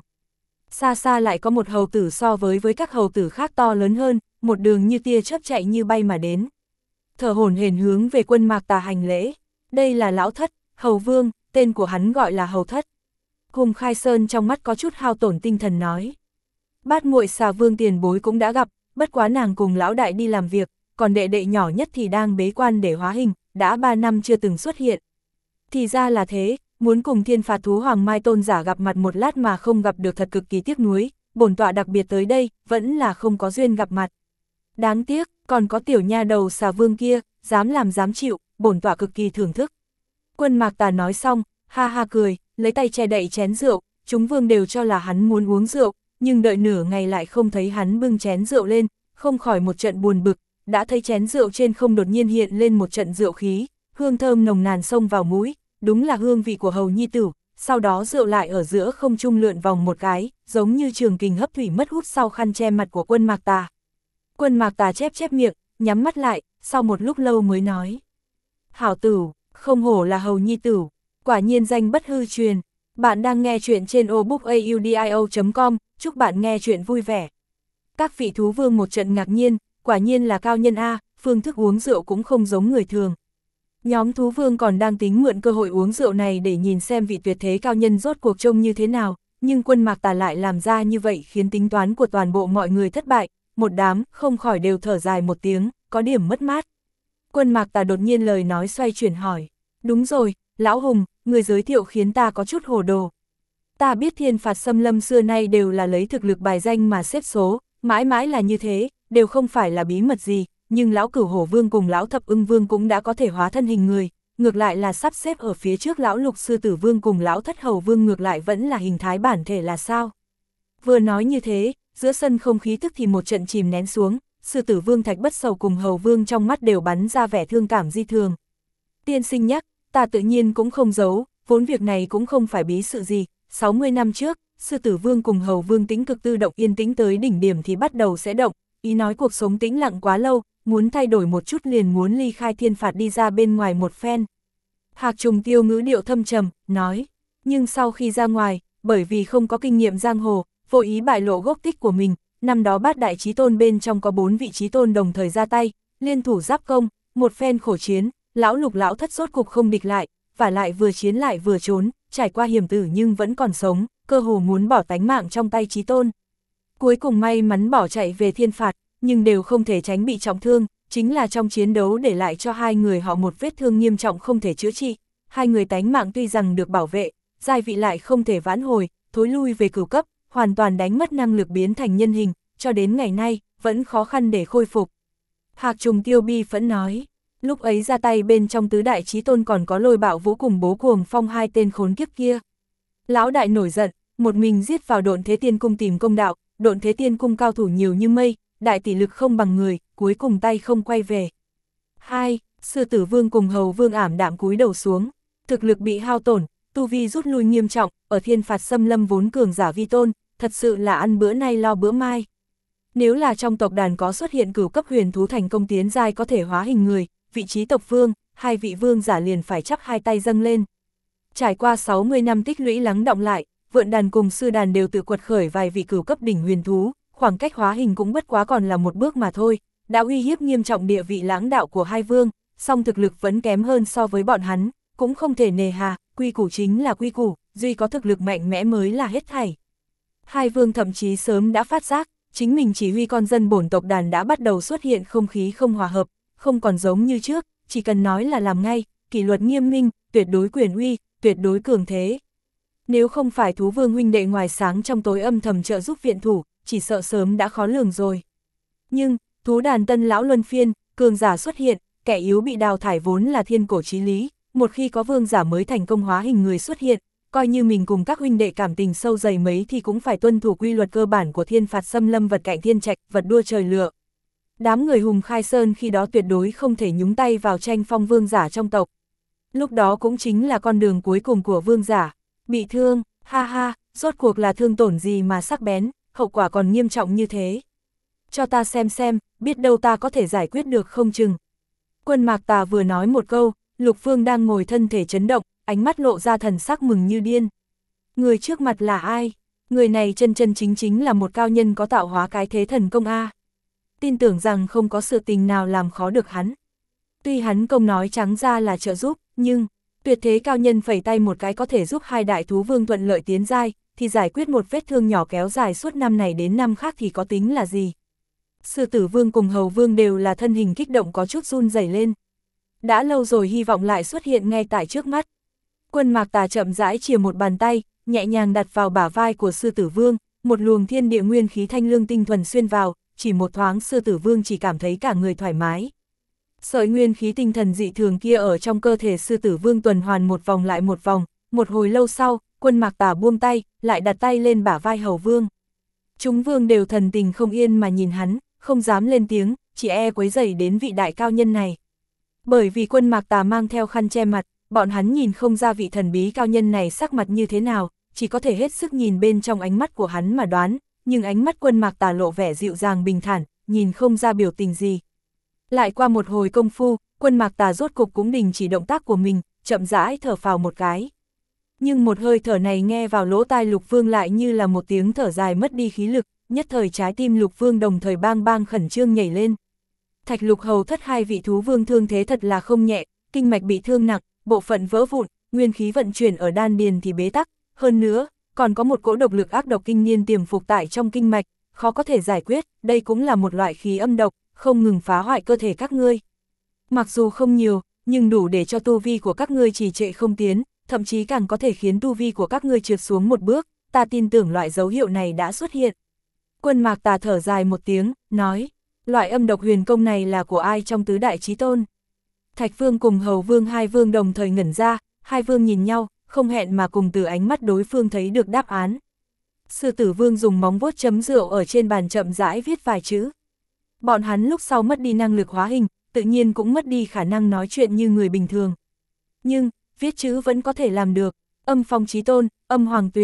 [SPEAKER 1] Xa xa lại có một hầu tử so với các hầu tử khác to lớn hơn, một đường như tia chớp chạy như bay mà đến. Thở hổn hển hướng về Quân Mạc Tà hành lễ, đây là lão thất, Hầu Vương, tên của hắn gọi là Hầu Thất. Hùng Khai Sơn trong mắt có chút hao tổn tinh thần nói. Bát muội Xà Vương tiền bối cũng đã gặp, bất quá nàng cùng lão đại đi làm việc, còn đệ đệ nhỏ nhất thì đang bế quan để hóa hình, đã 3 năm chưa từng xuất hiện. Thì ra là thế, muốn cùng Thiên Phạt Thú Hoàng Mai Tôn giả gặp mặt một lát mà không gặp được thật cực kỳ tiếc nuối, bổn tọa đặc biệt tới đây, vẫn là không có duyên gặp mặt. Đáng tiếc, còn có tiểu nha đầu Xà Vương kia, dám làm dám chịu, bổn tọa cực kỳ thưởng thức. Quân Mạc Tà nói xong, ha ha cười, lấy tay che đậy chén rượu, chúng vương đều cho là hắn muốn uống rượu, nhưng đợi nửa ngày lại không thấy hắn bưng chén rượu lên, không khỏi một trận buồn bực, đã thấy chén rượu trên không đột nhiên hiện lên một trận rượu khí, hương thơm nồng nàn xông vào mũi, đúng là hương vị của hầu nhi tử, sau đó rượu lại ở giữa không trung lượn vòng một cái, giống như trường kình hấp thủy mất hút sau khăn che mặt của Quân Mạc Tà. Quân Mạc Tà chép chép miệng, nhắm mắt lại, sau một lúc lâu mới nói. Hảo tử, không hổ là hầu nhi tử, quả nhiên danh bất hư truyền. Bạn đang nghe chuyện trên obookaudio.com, chúc bạn nghe chuyện vui vẻ. Các vị thú vương một trận ngạc nhiên, quả nhiên là cao nhân A, phương thức uống rượu cũng không giống người thường. Nhóm thú vương còn đang tính mượn cơ hội uống rượu này để nhìn xem vị tuyệt thế cao nhân rốt cuộc trông như thế nào, nhưng Quân Mạc Tà lại làm ra như vậy khiến tính toán của toàn bộ mọi người thất bại, một đám không khỏi đều thở dài một tiếng, có điểm mất mát. Quân Mạc Tà đột nhiên lời nói xoay chuyển hỏi, đúng rồi, Lão Hùng, người giới thiệu khiến ta có chút hồ đồ. Ta biết Thiên Phạt Xâm Lâm xưa nay đều là lấy thực lực bài danh mà xếp số, mãi mãi là như thế, đều không phải là bí mật gì, nhưng Lão Cửu Hổ Vương cùng Lão Thập Ưng Vương cũng đã có thể hóa thân hình người, ngược lại là sắp xếp ở phía trước Lão Lục Sư Tử Vương cùng Lão Thất Hầu Vương ngược lại vẫn là hình thái bản thể là sao. Vừa nói như thế, giữa sân không khí tức thì một trận chìm nén xuống, Sư Tử Vương Thạch Bất Sầu cùng Hầu Vương trong mắt đều bắn ra vẻ thương cảm di thường. Tiên sinh nhắc, ta tự nhiên cũng không giấu, vốn việc này cũng không phải bí sự gì, 60 năm trước, Sư tử vương cùng hầu vương tĩnh cực tự động yên tĩnh tới đỉnh điểm thì bắt đầu sẽ động, ý nói cuộc sống tĩnh lặng quá lâu, muốn thay đổi một chút liền muốn ly khai thiên phạt đi ra bên ngoài một phen. Hạc Trùng Tiêu ngữ điệu thâm trầm, nói, nhưng sau khi ra ngoài, bởi vì không có kinh nghiệm giang hồ, vô ý bại lộ gốc tích của mình, năm đó bát đại chí tôn bên trong có 4 vị chí tôn đồng thời ra tay, liên thủ giáp công, một phen khổ chiến, lão Lục lão thất rốt cục không địch lại, và lại vừa chiến lại vừa trốn, trải qua hiểm tử nhưng vẫn còn sống, cơ hồ muốn bỏ tánh mạng trong tay chí tôn. Cuối cùng may mắn bỏ chạy về thiên phạt, nhưng đều không thể tránh bị trọng thương, chính là trong chiến đấu để lại cho hai người họ một vết thương nghiêm trọng không thể chữa trị. Hai người tánh mạng tuy rằng được bảo vệ, giai vị lại không thể vãn hồi, thối lui về cửu cấp, hoàn toàn đánh mất năng lực biến thành nhân hình, cho đến ngày nay, vẫn khó khăn để khôi phục. Hạc Trùng Tiêu bi phẫn nói, lúc ấy ra tay bên trong tứ đại chí tôn còn có Lôi Bạo Vũ cùng Bố Cuồng Phong hai tên khốn kiếp kia. Lão đại nổi giận, một mình giết vào Độn Thế Tiên Cung tìm công đạo, Độn Thế Tiên Cung cao thủ nhiều như mây, đại tỷ lực không bằng người, cuối cùng tay không quay về. 2. Sư tử vương cùng hầu vương ảm đạm cúi đầu xuống, thực lực bị hao tổn, tu vi rút lui nghiêm trọng, ở thiên phạt xâm lâm vốn cường giả vi tôn, thật sự là ăn bữa nay lo bữa mai. Nếu là trong tộc đàn có xuất hiện cửu cấp huyền thú thành công tiến giai có thể hóa hình người, vị trí tộc vương, hai vị vương giả liền phải chắp hai tay dâng lên. Trải qua 60 năm tích lũy lắng đọng lại, vượn đàn cùng sư đàn đều tự quật khởi vài vị cửu cấp đỉnh huyền thú, khoảng cách hóa hình cũng bất quá còn là một bước mà thôi, đã uy hiếp nghiêm trọng địa vị lãng đạo của hai vương, song thực lực vẫn kém hơn so với bọn hắn, cũng không thể nề hà, quy củ chính là quy củ, duy có thực lực mạnh mẽ mới là hết thảy. Hai vương thậm chí sớm đã phát giác, chính mình chỉ huy con dân bổn tộc đàn đã bắt đầu xuất hiện không khí không hòa hợp, không còn giống như trước, chỉ cần nói là làm ngay, kỷ luật nghiêm minh, tuyệt đối quyền uy, tuyệt đối cường thế. Nếu không phải thú vương huynh đệ ngoài sáng trong tối âm thầm trợ giúp viện thủ, chỉ sợ sớm đã khó lường rồi. Nhưng, thú đàn tân lão luân phiên, cường giả xuất hiện, kẻ yếu bị đào thải vốn là thiên cổ chí lý, một khi có vương giả mới thành công hóa hình người xuất hiện, coi như mình cùng các huynh đệ cảm tình sâu dày mấy thì cũng phải tuân thủ quy luật cơ bản của thiên phạt xâm lâm vật cạnh thiên trạch, vật đua trời lựa. Đám người Hùng Khai Sơn khi đó tuyệt đối không thể nhúng tay vào tranh phong vương giả trong tộc. Lúc đó cũng chính là con đường cuối cùng của vương giả. Bị thương, ha ha, rốt cuộc là thương tổn gì mà sắc bén, hậu quả còn nghiêm trọng như thế. Cho ta xem, biết đâu ta có thể giải quyết được không chừng. Quân Mạc Tà vừa nói một câu, Lục Vương đang ngồi thân thể chấn động, ánh mắt lộ ra thần sắc mừng như điên. Người trước mặt là ai? Người này chân chính là một cao nhân có tạo hóa cái thế thần công A. Tin tưởng rằng không có sự tình nào làm khó được hắn. Tuy hắn công nói trắng ra là trợ giúp, nhưng tuyệt thế cao nhân phẩy tay một cái có thể giúp hai đại thú vương thuận lợi tiến giai, thì giải quyết một vết thương nhỏ kéo dài suốt năm này đến năm khác thì có tính là gì? Sư tử vương cùng hầu vương đều là thân hình kích động có chút run rẩy lên. Đã lâu rồi hy vọng lại xuất hiện ngay tại trước mắt. Quân Mạc Tà chậm rãi chìa một bàn tay, nhẹ nhàng đặt vào bả vai của sư tử vương, một luồng thiên địa nguyên khí thanh lương tinh thuần xuyên vào, chỉ một thoáng sư tử vương chỉ cảm thấy cả người thoải mái. Sợi nguyên khí tinh thần dị thường kia ở trong cơ thể sư tử vương tuần hoàn một vòng lại một vòng, một hồi lâu sau, Quân Mạc Tà buông tay, lại đặt tay lên bả vai hầu vương. Chúng vương đều thần tình không yên mà nhìn hắn, không dám lên tiếng, chỉ quấy rầy đến vị đại cao nhân này. Bởi vì Quân Mạc Tà mang theo khăn che mặt, bọn hắn nhìn không ra vị thần bí cao nhân này sắc mặt như thế nào, chỉ có thể hết sức nhìn bên trong ánh mắt của hắn mà đoán, nhưng ánh mắt Quân Mạc Tà lộ vẻ dịu dàng bình thản, nhìn không ra biểu tình gì. Lại qua một hồi công phu, Quân Mạc Tà rốt cục cũng đình chỉ động tác của mình, chậm rãi thở phào một cái. Nhưng một hơi thở này nghe vào lỗ tai Lục Vương lại như là một tiếng thở dài mất đi khí lực, nhất thời trái tim Lục Vương đồng thời bang bang khẩn trương nhảy lên. Thạch Lục hầu thất hai vị thú vương thương thế thật là không nhẹ, kinh mạch bị thương nặng, bộ phận vỡ vụn, nguyên khí vận chuyển ở đan điền thì bế tắc, hơn nữa, còn có một cỗ độc lực ác độc kinh niên tiềm phục tại trong kinh mạch, khó có thể giải quyết, đây cũng là một loại khí âm độc, không ngừng phá hoại cơ thể các ngươi. Mặc dù không nhiều, nhưng đủ để cho tu vi của các ngươi trì trệ không tiến, thậm chí càng có thể khiến tu vi của các ngươi trượt xuống một bước, ta tin tưởng loại dấu hiệu này đã xuất hiện. Quân Mạc Tà thở dài một tiếng, nói, loại âm độc huyền công này là của ai trong tứ đại chí tôn? Thạch Vương cùng Hầu Vương hai vương đồng thời ngẩn ra, hai vương nhìn nhau, không hẹn mà cùng từ ánh mắt đối phương thấy được đáp án. Sư tử vương dùng móng vuốt chấm rượu ở trên bàn chậm rãi viết vài chữ. Bọn hắn lúc sau mất đi năng lực hóa hình, tự nhiên cũng mất đi khả năng nói chuyện như người bình thường. Nhưng, viết chữ vẫn có thể làm được, âm phong chí tôn, âm hoàng tuyền.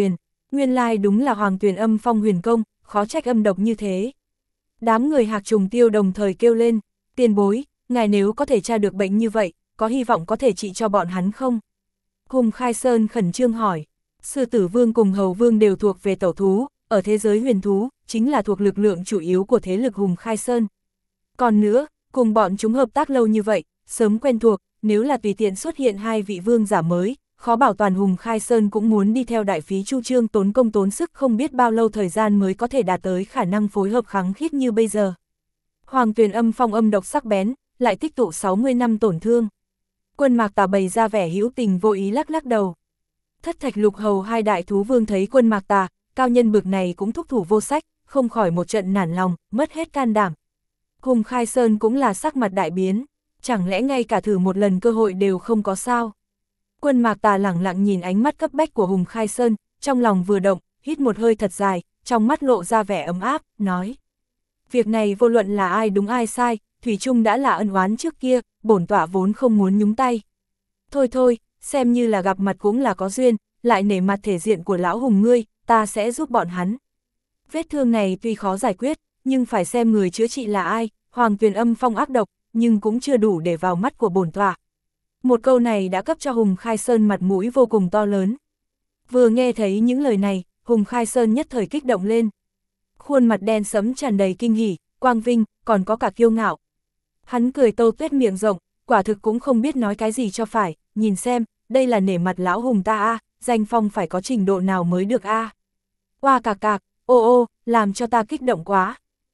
[SPEAKER 1] Nguyên lai đúng là Hoàng Tuyền Âm Phong huyền công, khó trách âm độc như thế. Đám người Hạc Trùng Tiêu đồng thời kêu lên, tiền bối, ngài nếu có thể tra được bệnh như vậy, có hy vọng có thể trị cho bọn hắn không? Hùng Khai Sơn khẩn trương hỏi, Sư Tử Vương cùng Hầu Vương đều thuộc về tẩu thú, ở thế giới huyền thú, chính là thuộc lực lượng chủ yếu của thế lực Hùng Khai Sơn. Còn nữa, cùng bọn chúng hợp tác lâu như vậy, sớm quen thuộc, nếu là tùy tiện xuất hiện hai vị vương giả mới, khó bảo toàn Hùng Khai Sơn cũng muốn đi theo đại phí chu trương tốn công tốn sức không biết bao lâu thời gian mới có thể đạt tới khả năng phối hợp kháng khít như bây giờ. Hoàng Tuyền Âm Phong âm độc sắc bén, lại tích tụ 60 năm tổn thương. Quân Mạc Tà bày ra vẻ hữu tình vô ý lắc lắc đầu. Thất Thạch Lục Hầu hai đại thú vương thấy Quân Mạc Tà, cao nhân bực này cũng thúc thủ vô sách, không khỏi một trận nản lòng, mất hết can đảm. Hùng Khai Sơn cũng là sắc mặt đại biến, chẳng lẽ ngay cả thử một lần cơ hội đều không có sao? Quân Mạc Tà lẳng lặng nhìn ánh mắt cấp bách của Hùng Khai Sơn, trong lòng vừa động, hít một hơi thật dài, trong mắt lộ ra vẻ ấm áp, nói. Việc này vô luận là ai đúng ai sai, thủy chung đã là ân oán trước kia, bổn tọa vốn không muốn nhúng tay. Thôi thôi, xem như là gặp mặt cũng là có duyên, lại nể mặt thể diện của lão Hùng ngươi, ta sẽ giúp bọn hắn. Vết thương này tuy khó giải quyết, nhưng phải xem người chữa trị là ai, Hoàng Tuyền Âm Phong ác độc, nhưng cũng chưa đủ để vào mắt của bổn tọa. Một câu này đã cấp cho Hùng Khai Sơn mặt mũi vô cùng to lớn. Vừa nghe thấy những lời này, Hùng Khai Sơn nhất thời kích động lên. Khuôn mặt đen sẫm tràn đầy kinh hỉ, quang vinh, còn có cả kiêu ngạo. Hắn cười tâu tuét miệng rộng, quả thực cũng không biết nói cái gì cho phải, nhìn xem, đây là nể mặt lão Hùng ta a, danh phong phải có trình độ nào mới được a. Oa cạc cạc, ô ô, làm cho ta kích động quá.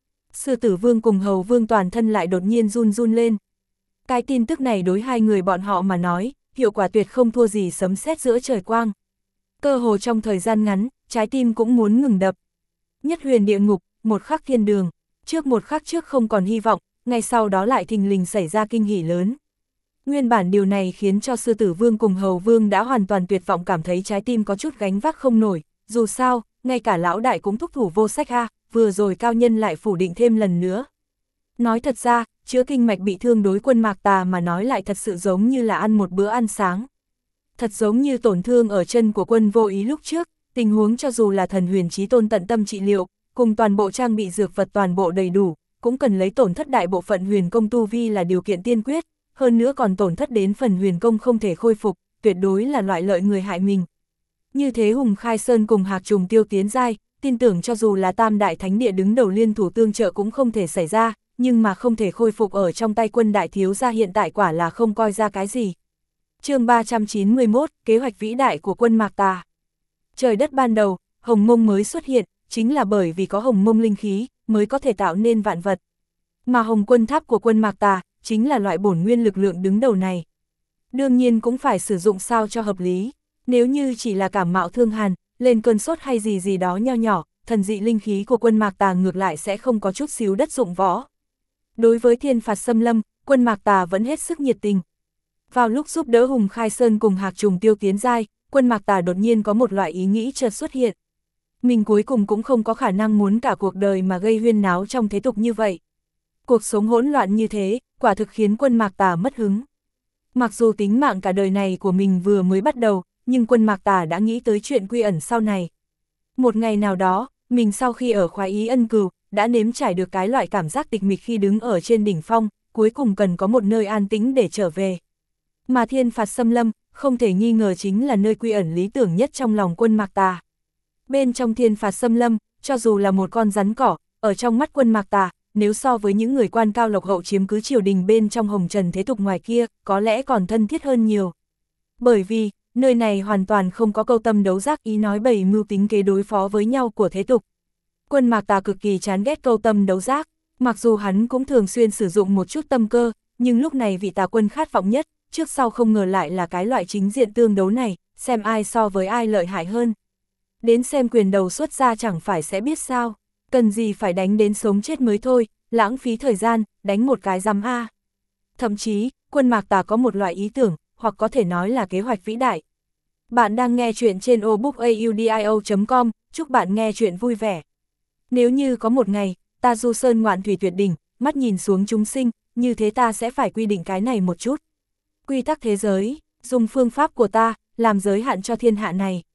[SPEAKER 1] Sư Tử Vương cùng Hầu Vương toàn thân lại đột nhiên run run lên. Cái tin tức này đối hai người bọn họ mà nói, hiệu quả tuyệt không thua gì sấm sét giữa trời quang. Cơ hồ trong thời gian ngắn, trái tim cũng muốn ngừng đập. Nhất huyền địa ngục, một khắc thiên đường, trước một khắc trước không còn hy vọng, ngay sau đó lại thình lình xảy ra kinh hỉ lớn. Nguyên bản điều này khiến cho Sư Tử Vương cùng Hầu Vương đã hoàn toàn tuyệt vọng cảm thấy trái tim có chút gánh vác không nổi, dù sao, ngay cả lão đại cũng thúc thủ vô sách ha, vừa rồi cao nhân lại phủ định thêm lần nữa. Nói thật ra, chữa kinh mạch bị thương đối Quân Mạc Tà mà nói lại thật sự giống như là ăn một bữa ăn sáng. Thật giống như tổn thương ở chân của Quân Vô Ý lúc trước, tình huống cho dù là thần huyền chí tôn tận tâm trị liệu, cùng toàn bộ trang bị dược vật toàn bộ đầy đủ, cũng cần lấy tổn thất đại bộ phận huyền công tu vi là điều kiện tiên quyết, hơn nữa còn tổn thất đến phần huyền công không thể khôi phục, tuyệt đối là loại lợi người hại mình. Như thế Hùng Khai Sơn cùng Hạc Trùng Tiêu tiến giai, tin tưởng cho dù là Tam Đại Thánh Địa đứng đầu liên thủ tương trợ cũng không thể xảy ra, nhưng mà không thể khôi phục ở trong tay Quân đại thiếu gia hiện tại quả là không coi ra cái gì. Chương 391, kế hoạch vĩ đại của Quân Mạc Tà. Trời đất ban đầu, hồng mông mới xuất hiện, chính là bởi vì có hồng mông linh khí, mới có thể tạo nên vạn vật. Mà hồng quân tháp của Quân Mạc Tà, chính là loại bổn nguyên lực lượng đứng đầu này. Đương nhiên cũng phải sử dụng sao cho hợp lý, nếu như chỉ là cảm mạo thương hàn, lên cơn sốt hay gì gì đó nho nhỏ, thần dị linh khí của Quân Mạc Tà ngược lại sẽ không có chút xíu đất dụng võ. Đối với thiên phạt xâm lâm, Quân Mạc Tà vẫn hết sức nhiệt tình. Vào lúc giúp đỡ Hùng Khai Sơn cùng Hạc Trùng Tiêu tiến giai, Quân Mạc Tà đột nhiên có một loại ý nghĩ chợt xuất hiện. Mình cuối cùng cũng không có khả năng muốn cả cuộc đời mà gây huyên náo trong thế tục như vậy. Cuộc sống hỗn loạn như thế, quả thực khiến Quân Mạc Tà mất hứng. Mặc dù tính mạng cả đời này của mình vừa mới bắt đầu, nhưng Quân Mạc Tà đã nghĩ tới chuyện quy ẩn sau này. Một ngày nào đó, mình sau khi ở khoái ý ân cừu, đã nếm trải được cái loại cảm giác tịch mịch khi đứng ở trên đỉnh phong, cuối cùng cần có một nơi an tĩnh để trở về. Mà thiên phạt xâm lâm, không thể nghi ngờ chính là nơi quy ẩn lý tưởng nhất trong lòng Quân Mạc Tà. Bên trong thiên phạt xâm lâm, cho dù là một con rắn cỏ, ở trong mắt Quân Mạc Tà, nếu so với những người quan cao lộc hậu chiếm cứ triều đình bên trong hồng trần thế tục ngoài kia, có lẽ còn thân thiết hơn nhiều. Bởi vì, nơi này hoàn toàn không có câu tâm đấu giác ý nói bày mưu tính kế đối phó với nhau của thế tục. Quân Mạc Tà cực kỳ chán ghét câu tâm đấu giác, mặc dù hắn cũng thường xuyên sử dụng một chút tâm cơ, nhưng lúc này vị tà quân khát vọng nhất, trước sau không ngờ lại là cái loại chính diện tương đấu này, xem ai so với ai lợi hại hơn. Đến xem quyền đầu xuất ra chẳng phải sẽ biết sao, cần gì phải đánh đến sống chết mới thôi, lãng phí thời gian, đánh một cái rắm a. Thậm chí, Quân Mạc Tà có một loại ý tưởng, hoặc có thể nói là kế hoạch vĩ đại. Bạn đang nghe chuyện trên obookaudio.com, chúc bạn nghe chuyện vui vẻ. Nếu như có một ngày, ta du sơn ngoạn thủy tuyệt đỉnh, mắt nhìn xuống chúng sinh, như thế ta sẽ phải quy định cái này một chút. Quy tắc thế giới, dùng phương pháp của ta, làm giới hạn cho thiên hạ này.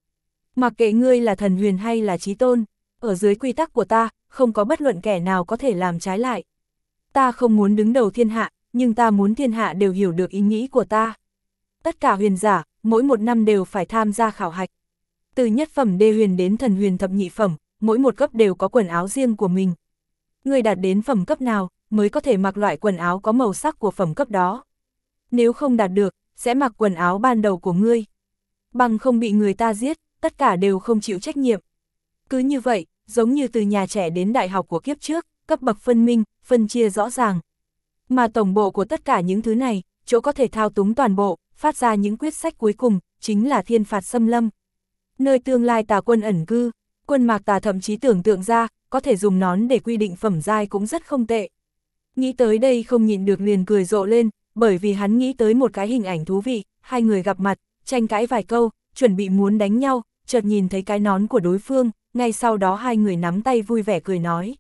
[SPEAKER 1] Mặc kệ ngươi là thần huyền hay là chí tôn, ở dưới quy tắc của ta, không có bất luận kẻ nào có thể làm trái lại. Ta không muốn đứng đầu thiên hạ, nhưng ta muốn thiên hạ đều hiểu được ý nghĩ của ta. Tất cả huyền giả, mỗi một năm đều phải tham gia khảo hạch. Từ nhất phẩm đê huyền đến thần huyền thập nhị phẩm, mỗi một cấp đều có quần áo riêng của mình. Ngươi đạt đến phẩm cấp nào, mới có thể mặc loại quần áo có màu sắc của phẩm cấp đó. Nếu không đạt được, sẽ mặc quần áo ban đầu của ngươi. Bằng không bị người ta giết, tất cả đều không chịu trách nhiệm. Cứ như vậy, giống như từ nhà trẻ đến đại học của kiếp trước, cấp bậc phân minh, phân chia rõ ràng. Mà tổng bộ của tất cả những thứ này, chỗ có thể thao túng toàn bộ, phát ra những quyết sách cuối cùng, chính là thiên phạt xâm lâm. Nơi tương lai tà quân ẩn cư, Quân Mạc Tà thậm chí tưởng tượng ra, có thể dùng nón để quy định phẩm giai cũng rất không tệ. Nghĩ tới đây không nhịn được liền cười rộ lên, bởi vì hắn nghĩ tới một cái hình ảnh thú vị, hai người gặp mặt, tranh cãi vài câu, chuẩn bị muốn đánh nhau, chợt nhìn thấy cái nón của đối phương, ngay sau đó hai người nắm tay vui vẻ cười nói.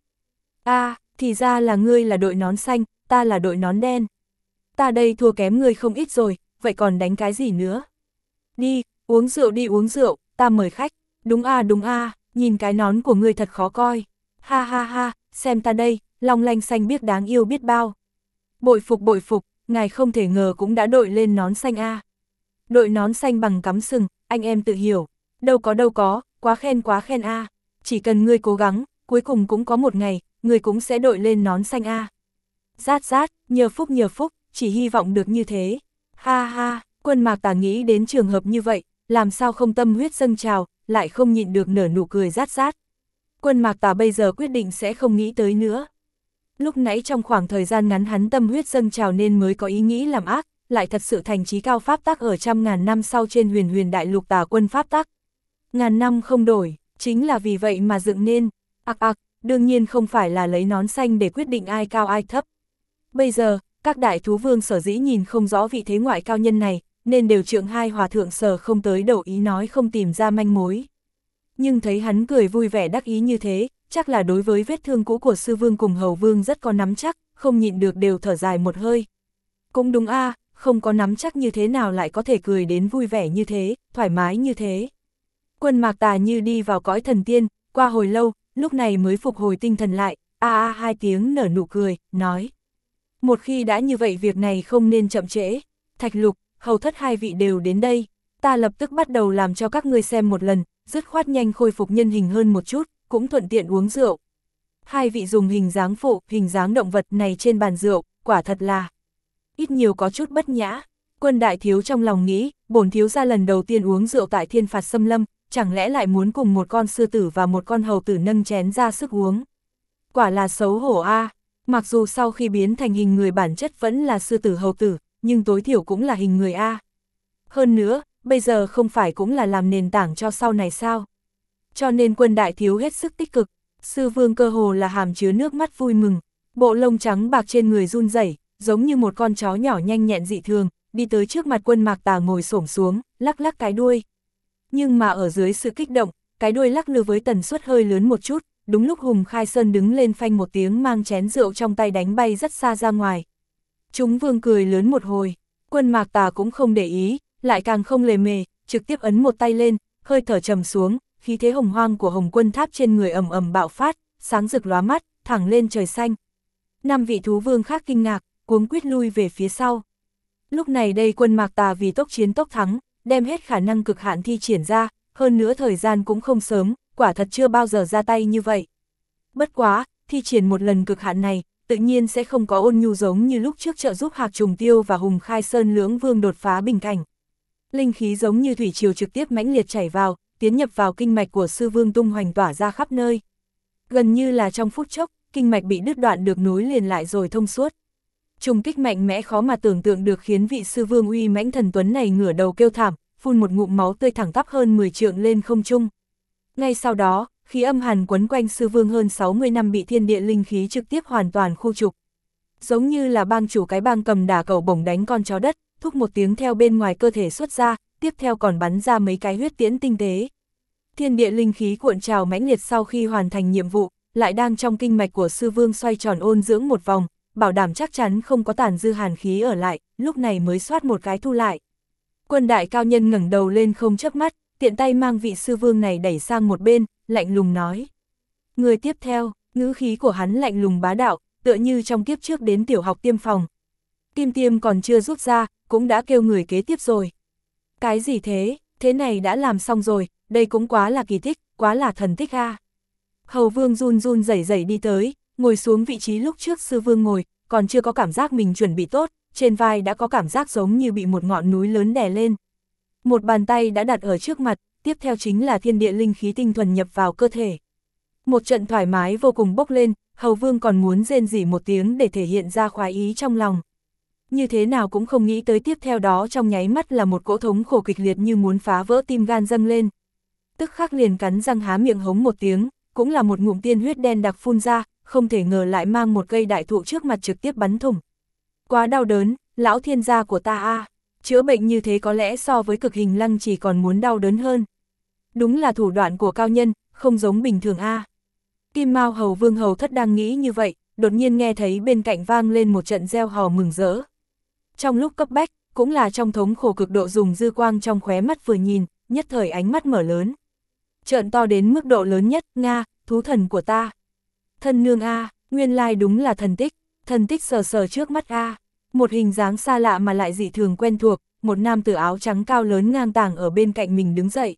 [SPEAKER 1] Thì ra là ngươi là đội nón xanh, ta là đội nón đen. Ta đây thua kém ngươi không ít rồi, vậy còn đánh cái gì nữa? Đi uống rượu, ta mời khách. Đúng a, nhìn cái nón của ngươi thật khó coi. Ha ha ha, xem ta đây, long lanh xanh biếc đáng yêu biết bao. Bội phục, ngài không thể ngờ cũng đã đội lên nón xanh a. Đội nón xanh bằng cắm sừng, anh em tự hiểu. Đâu có, quá khen a. Chỉ cần ngươi cố gắng, cuối cùng cũng có một ngày, ngươi cũng sẽ đội lên nón xanh a. Rát, nhờ phúc, chỉ hy vọng được như thế. Ha ha, Quân Mạc Tà nghĩ đến trường hợp như vậy, làm sao không tâm huyết dâng trào, lại không nhịn được nở nụ cười rát. Quân Mạc Tà bây giờ quyết định sẽ không nghĩ tới nữa. Lúc nãy trong khoảng thời gian ngắn hắn tâm huyết dâng trào nên mới có ý nghĩ làm ác, lại thật sự thành trí cao pháp tắc ở trăm ngàn năm sau trên huyền đại lục Tà Quân pháp tắc. Ngàn năm không đổi, chính là vì vậy mà dựng nên. Đương nhiên không phải là lấy nón xanh để quyết định ai cao ai thấp. Bây giờ, các đại thú vương sở dĩ nhìn không rõ vị thế ngoại cao nhân này, nên đều trượng hai hòa thượng sở không tới đầu ý nói không tìm ra manh mối. Nhưng thấy hắn cười vui vẻ đắc ý như thế, chắc là đối với vết thương cũ của sư vương cùng hầu vương rất có nắm chắc, không nhịn được đều thở dài một hơi. Cũng đúng a, không có nắm chắc như thế nào lại có thể cười đến vui vẻ như thế, thoải mái như thế. Quân Mạc Tà như đi vào cõi thần tiên, qua hồi lâu, lúc này mới phục hồi tinh thần lại, hai tiếng nở nụ cười, nói. Một khi đã như vậy việc này không nên chậm trễ, Thạch Lục, Hầu Thất hai vị đều đến đây, ta lập tức bắt đầu làm cho các ngươi xem một lần, dứt khoát nhanh khôi phục nhân hình hơn một chút, cũng thuận tiện uống rượu. Hai vị dùng hình dáng phụ, hình dáng động vật này trên bàn rượu, quả thật là ít nhiều có chút bất nhã. Quân đại thiếu trong lòng nghĩ, bổn thiếu gia lần đầu tiên uống rượu tại thiên phạt xâm lâm, chẳng lẽ lại muốn cùng một con sư tử và một con hầu tử nâng chén ra sức uống. Quả là xấu hổ a. Mặc dù sau khi biến thành hình người bản chất vẫn là sư tử hầu tử, nhưng tối thiểu cũng là hình người a. Hơn nữa, bây giờ không phải cũng là làm nền tảng cho sau này sao? Cho nên Quân đại thiếu hết sức tích cực, sư vương cơ hồ là hàm chứa nước mắt vui mừng, bộ lông trắng bạc trên người run rẩy, giống như một con chó nhỏ nhanh nhẹn dị thường, đi tới trước mặt Quân Mạc Tà ngồi xổm xuống, lắc cái đuôi. Nhưng mà ở dưới sự kích động, cái đuôi lắc lư với tần suất hơi lớn một chút, đúng lúc Hùng Khai Sơn đứng lên phanh một tiếng mang chén rượu trong tay đánh bay rất xa ra ngoài. Chúng vương cười lớn một hồi, Quân Mạc Tà cũng không để ý, lại càng không lề mề, trực tiếp ấn một tay lên, hơi thở trầm xuống, khí thế hồng hoang của Hồng Quân Tháp trên người ầm ầm bạo phát, sáng rực lóa mắt, thẳng lên trời xanh. 5 vị thú vương khác kinh ngạc, cuống quýt lui về phía sau. Lúc này đây Quân Mạc Tà vì tốc chiến tốc thắng, đem hết khả năng cực hạn thi triển ra, hơn nữa thời gian cũng không sớm, quả thật chưa bao giờ ra tay như vậy. Bất quá, thi triển một lần cực hạn này, tự nhiên sẽ không có ôn nhu giống như lúc trước trợ giúp Hạc Trùng Tiêu và Hùng Khai Sơn lưỡng vương đột phá bình cảnh. Linh khí giống như thủy triều trực tiếp mãnh liệt chảy vào, tiến nhập vào kinh mạch của sư vương tung hoành tỏa ra khắp nơi. Gần như là trong phút chốc, kinh mạch bị đứt đoạn được nối liền lại rồi thông suốt. Trùng kích mạnh mẽ khó mà tưởng tượng được khiến vị sư vương uy mãnh thần tuấn này ngửa đầu kêu thảm, phun một ngụm máu tươi thẳng tắp hơn 10 trượng lên không trung. Ngay sau đó, khí âm hàn quấn quanh sư vương hơn 60 năm bị thiên địa linh khí trực tiếp hoàn toàn khu trục. Giống như là bang chủ cái bang cầm đả cẩu bổng đánh con chó đất, thúc một tiếng theo bên ngoài cơ thể xuất ra, tiếp theo còn bắn ra mấy cái huyết tiễn tinh tế. Thiên địa linh khí cuộn trào mãnh liệt sau khi hoàn thành nhiệm vụ, lại đang trong kinh mạch của sư vương xoay tròn ôn dưỡng một vòng, bảo đảm chắc chắn không có tàn dư hàn khí ở lại, lúc này mới xoát một cái thu lại. Quân đại cao nhân ngẩng đầu lên không chớp mắt, tiện tay mang vị sư vương này đẩy sang một bên, lạnh lùng nói. Người tiếp theo, ngữ khí của hắn lạnh lùng bá đạo, tựa như trong kiếp trước đến tiểu học tiêm phòng. Kim tiêm còn chưa rút ra, cũng đã kêu người kế tiếp rồi. Cái gì thế, thế này đã làm xong rồi, đây cũng quá là kỳ tích, quá là thần tích a. Hầu vương run run rẩy rẩy đi tới, ngồi xuống vị trí lúc trước sư vương ngồi, còn chưa có cảm giác mình chuẩn bị tốt, trên vai đã có cảm giác giống như bị một ngọn núi lớn đè lên. Một bàn tay đã đặt ở trước mặt, tiếp theo chính là thiên địa linh khí tinh thuần nhập vào cơ thể. Một trận thoải mái vô cùng bốc lên, hầu vương còn muốn rên rỉ một tiếng để thể hiện ra khoái ý trong lòng. Như thế nào cũng không nghĩ tới tiếp theo đó trong nháy mắt là một cỗ thống khổ kịch liệt như muốn phá vỡ tim gan dâng lên. Tức khắc liền cắn răng há miệng hống một tiếng, cũng là một ngụm tiên huyết đen đặc phun ra, không thể ngờ lại mang một cây đại thụ trước mặt trực tiếp bắn thủng. Quá đau đớn, lão thiên gia của ta a, chữa bệnh như thế có lẽ so với cực hình lăng chỉ còn muốn đau đớn hơn. Đúng là thủ đoạn của cao nhân, không giống bình thường a. Kim Mao hầu vương hầu thất đang nghĩ như vậy, đột nhiên nghe thấy bên cạnh vang lên một trận reo hò mừng rỡ. Trong lúc cấp bách, cũng là trong thống khổ cực độ dùng dư quang trong khóe mắt vừa nhìn, nhất thời ánh mắt mở lớn. Trợn to đến mức độ lớn nhất, Nga, thú thần của ta. Thân nương a, nguyên lai đúng là thần tích sờ sờ trước mắt a. Một hình dáng xa lạ mà lại dị thường quen thuộc, một nam tử áo trắng cao lớn ngang tàng ở bên cạnh mình đứng dậy.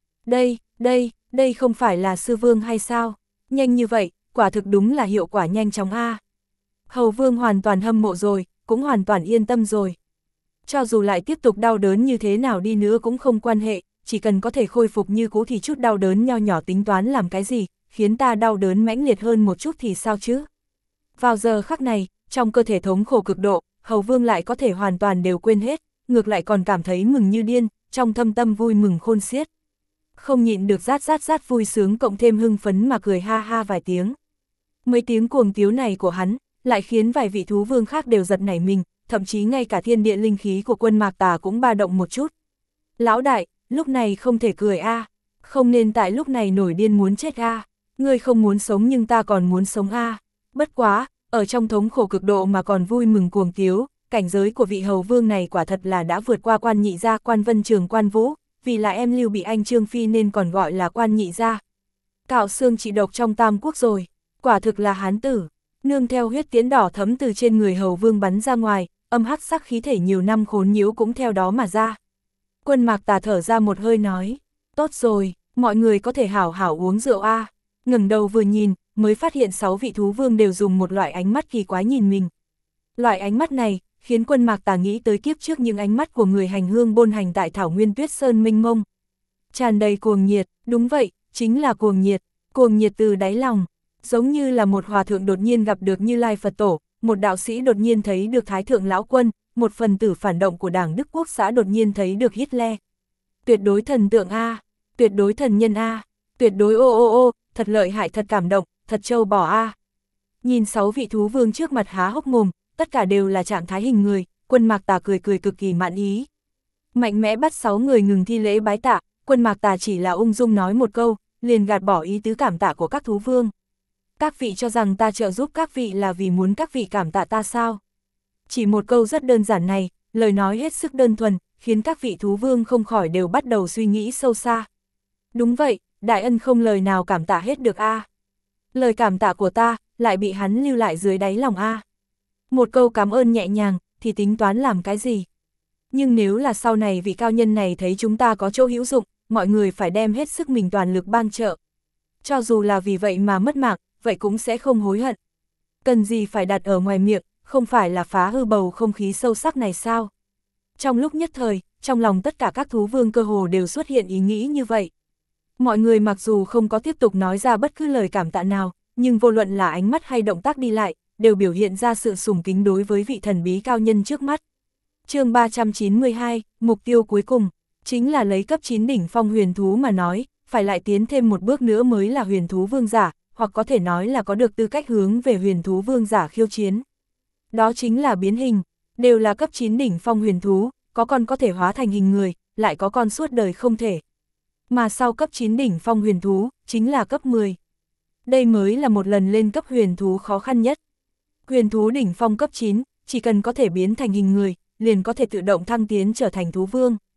[SPEAKER 1] Đây không phải là sư vương hay sao? Nhanh như vậy, quả thực đúng là hiệu quả nhanh chóng a. Hầu vương hoàn toàn hâm mộ rồi, cũng hoàn toàn yên tâm rồi. Cho dù lại tiếp tục đau đớn như thế nào đi nữa cũng không quan hệ, chỉ cần có thể khôi phục như cũ thì chút đau đớn nho nhỏ tính toán làm cái gì, khiến ta đau đớn mãnh liệt hơn một chút thì sao chứ? Vào giờ khắc này, trong cơ thể thống khổ cực độ, hầu vương lại có thể hoàn toàn đều quên hết, ngược lại còn cảm thấy mừng như điên, trong thâm tâm vui mừng khôn xiết. Không nhịn được rát vui sướng cộng thêm hưng phấn mà cười ha ha vài tiếng. Mấy tiếng cuồng tiếu này của hắn, lại khiến vài vị thú vương khác đều giật nảy mình, thậm chí ngay cả thiên địa linh khí của Quân Mạc Tà cũng ba động một chút. Lão đại, lúc này không thể cười a, không nên tại lúc này nổi điên muốn chết a, ngươi không muốn sống nhưng ta còn muốn sống a. Bất quá, ở trong thống khổ cực độ mà còn vui mừng cuồng tiếu, cảnh giới của vị hầu vương này quả thật là đã vượt qua Quan Nhị gia, Quan Vân Trường, Quan Vũ, vì là em Lưu bị anh Trương Phi nên còn gọi là Quan Nhị gia. Cạo xương trị độc trong Tam Quốc rồi, quả thực là hán tử. Nương theo huyết tiễn đỏ thấm từ trên người hầu vương bắn ra ngoài, âm hắc sắc khí thể nhiều năm khốn nhiễu cũng theo đó mà ra. Quân Mạc Tà thở ra một hơi nói, tốt rồi, mọi người có thể hảo hảo uống rượu a. Ngẩng đầu vừa nhìn, mới phát hiện 6 vị thú vương đều dùng một loại ánh mắt kỳ quái nhìn mình. Loại ánh mắt này, khiến Quân Mạc Tà nghĩ tới kiếp trước những ánh mắt của người hành hương bôn hành tại Thảo Nguyên Tuyết Sơn mênh mông. Tràn đầy cuồng nhiệt, đúng vậy, chính là cuồng nhiệt từ đáy lòng. Giống như là một hòa thượng đột nhiên gặp được Như Lai Phật Tổ, một đạo sĩ đột nhiên thấy được Thái Thượng Lão Quân, một phần tử phản động của Đảng Đức Quốc xã đột nhiên thấy được Hitler. Tuyệt đối thần tượng a, tuyệt đối thần nhân a, tuyệt đối ô, thật lợi hại, thật cảm động, thật trâu bò a. Nhìn 6 vị thú vương trước mặt há hốc mồm, tất cả đều là trạng thái hình người, Quân Mạc Tà cười cực kỳ mãn ý. Mạnh mẽ bắt 6 người ngừng thi lễ bái tạ, Quân Mạc Tà chỉ là ung dung nói một câu, liền gạt bỏ ý tứ cảm tạ của các thú vương. Các vị cho rằng ta trợ giúp các vị là vì muốn các vị cảm tạ ta sao? Chỉ một câu rất đơn giản này, lời nói hết sức đơn thuần, khiến các vị thú vương không khỏi đều bắt đầu suy nghĩ sâu xa. Đúng vậy, đại ân không lời nào cảm tạ hết được a. Lời cảm tạ của ta, lại bị hắn lưu lại dưới đáy lòng a. Một câu cảm ơn nhẹ nhàng, thì tính toán làm cái gì? Nhưng nếu là sau này vị cao nhân này thấy chúng ta có chỗ hữu dụng, mọi người phải đem hết sức mình toàn lực ban trợ. Cho dù là vì vậy mà mất mạng, vậy cũng sẽ không hối hận. Cần gì phải đặt ở ngoài miệng, không phải là phá hư bầu không khí sâu sắc này sao? Trong lúc nhất thời, trong lòng tất cả các thú vương cơ hồ đều xuất hiện ý nghĩ như vậy. Mọi người mặc dù không có tiếp tục nói ra bất cứ lời cảm tạ nào, nhưng vô luận là ánh mắt hay động tác đi lại, đều biểu hiện ra sự sùng kính đối với vị thần bí cao nhân trước mắt. Chương 392, mục tiêu cuối cùng, chính là lấy cấp 9 đỉnh phong huyền thú mà nói, phải lại tiến thêm một bước nữa mới là huyền thú vương giả, hoặc có thể nói là có được tư cách hướng về huyền thú vương giả khiêu chiến. Đó chính là biến hình, đều là cấp 9 đỉnh phong huyền thú, có con có thể hóa thành hình người, lại có con suốt đời không thể. Mà sau cấp 9 đỉnh phong huyền thú, chính là cấp 10. Đây mới là một lần lên cấp huyền thú khó khăn nhất. Huyền thú đỉnh phong cấp 9, chỉ cần có thể biến thành hình người, liền có thể tự động thăng tiến trở thành thú vương.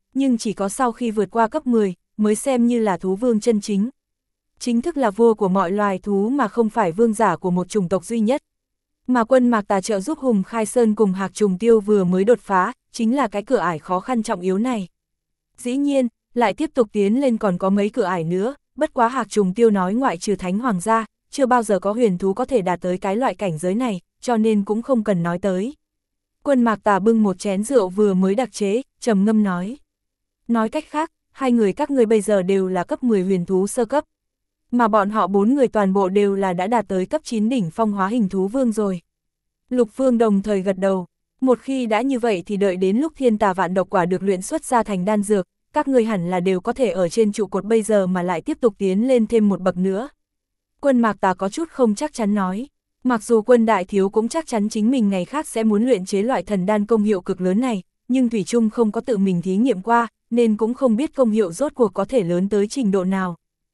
[SPEAKER 1] nhưng chỉ có sau khi vượt qua cấp 10, mới xem như là thú vương chân chính. Chính thức là vua của mọi loài thú mà không phải vương giả của một chủng tộc duy nhất. Mà Quân Mạc Tà trợ giúp Hùng Khai Sơn cùng Hạc Trùng Tiêu vừa mới đột phá, chính là cái cửa ải khó khăn trọng yếu này. Dĩ nhiên, lại tiếp tục tiến lên còn có mấy cửa ải nữa, bất quá Hạc Trùng Tiêu nói ngoại trừ Thánh Hoàng gia, chưa bao giờ có huyền thú có thể đạt tới cái loại cảnh giới này, cho nên cũng không cần nói tới. Quân Mạc Tà bưng một chén rượu vừa mới đặc chế, trầm ngâm nói. Nói cách khác, hai người các ngươi bây giờ đều là cấp 10 huyền thú sơ cấp. Mà bọn họ 4 người toàn bộ đều là đã đạt tới cấp 9 đỉnh phong hóa hình thú vương rồi. Lục Vương đồng thời gật đầu. Một khi đã như vậy thì đợi đến lúc thiên tà vạn độc quả được luyện xuất ra thành đan dược, các ngươi hẳn là đều có thể ở trên trụ cột bây giờ mà lại tiếp tục tiến lên thêm một bậc nữa. Quân Mạc Tà có chút không chắc chắn nói. Mặc dù Quân đại thiếu cũng chắc chắn chính mình ngày khác sẽ muốn luyện chế loại thần đan công hiệu cực lớn này, nhưng Thủy Trung không có tự mình thí nghiệm qua, nên cũng không biết công hiệu rốt cuộc có thể lớn tới trình độ nào.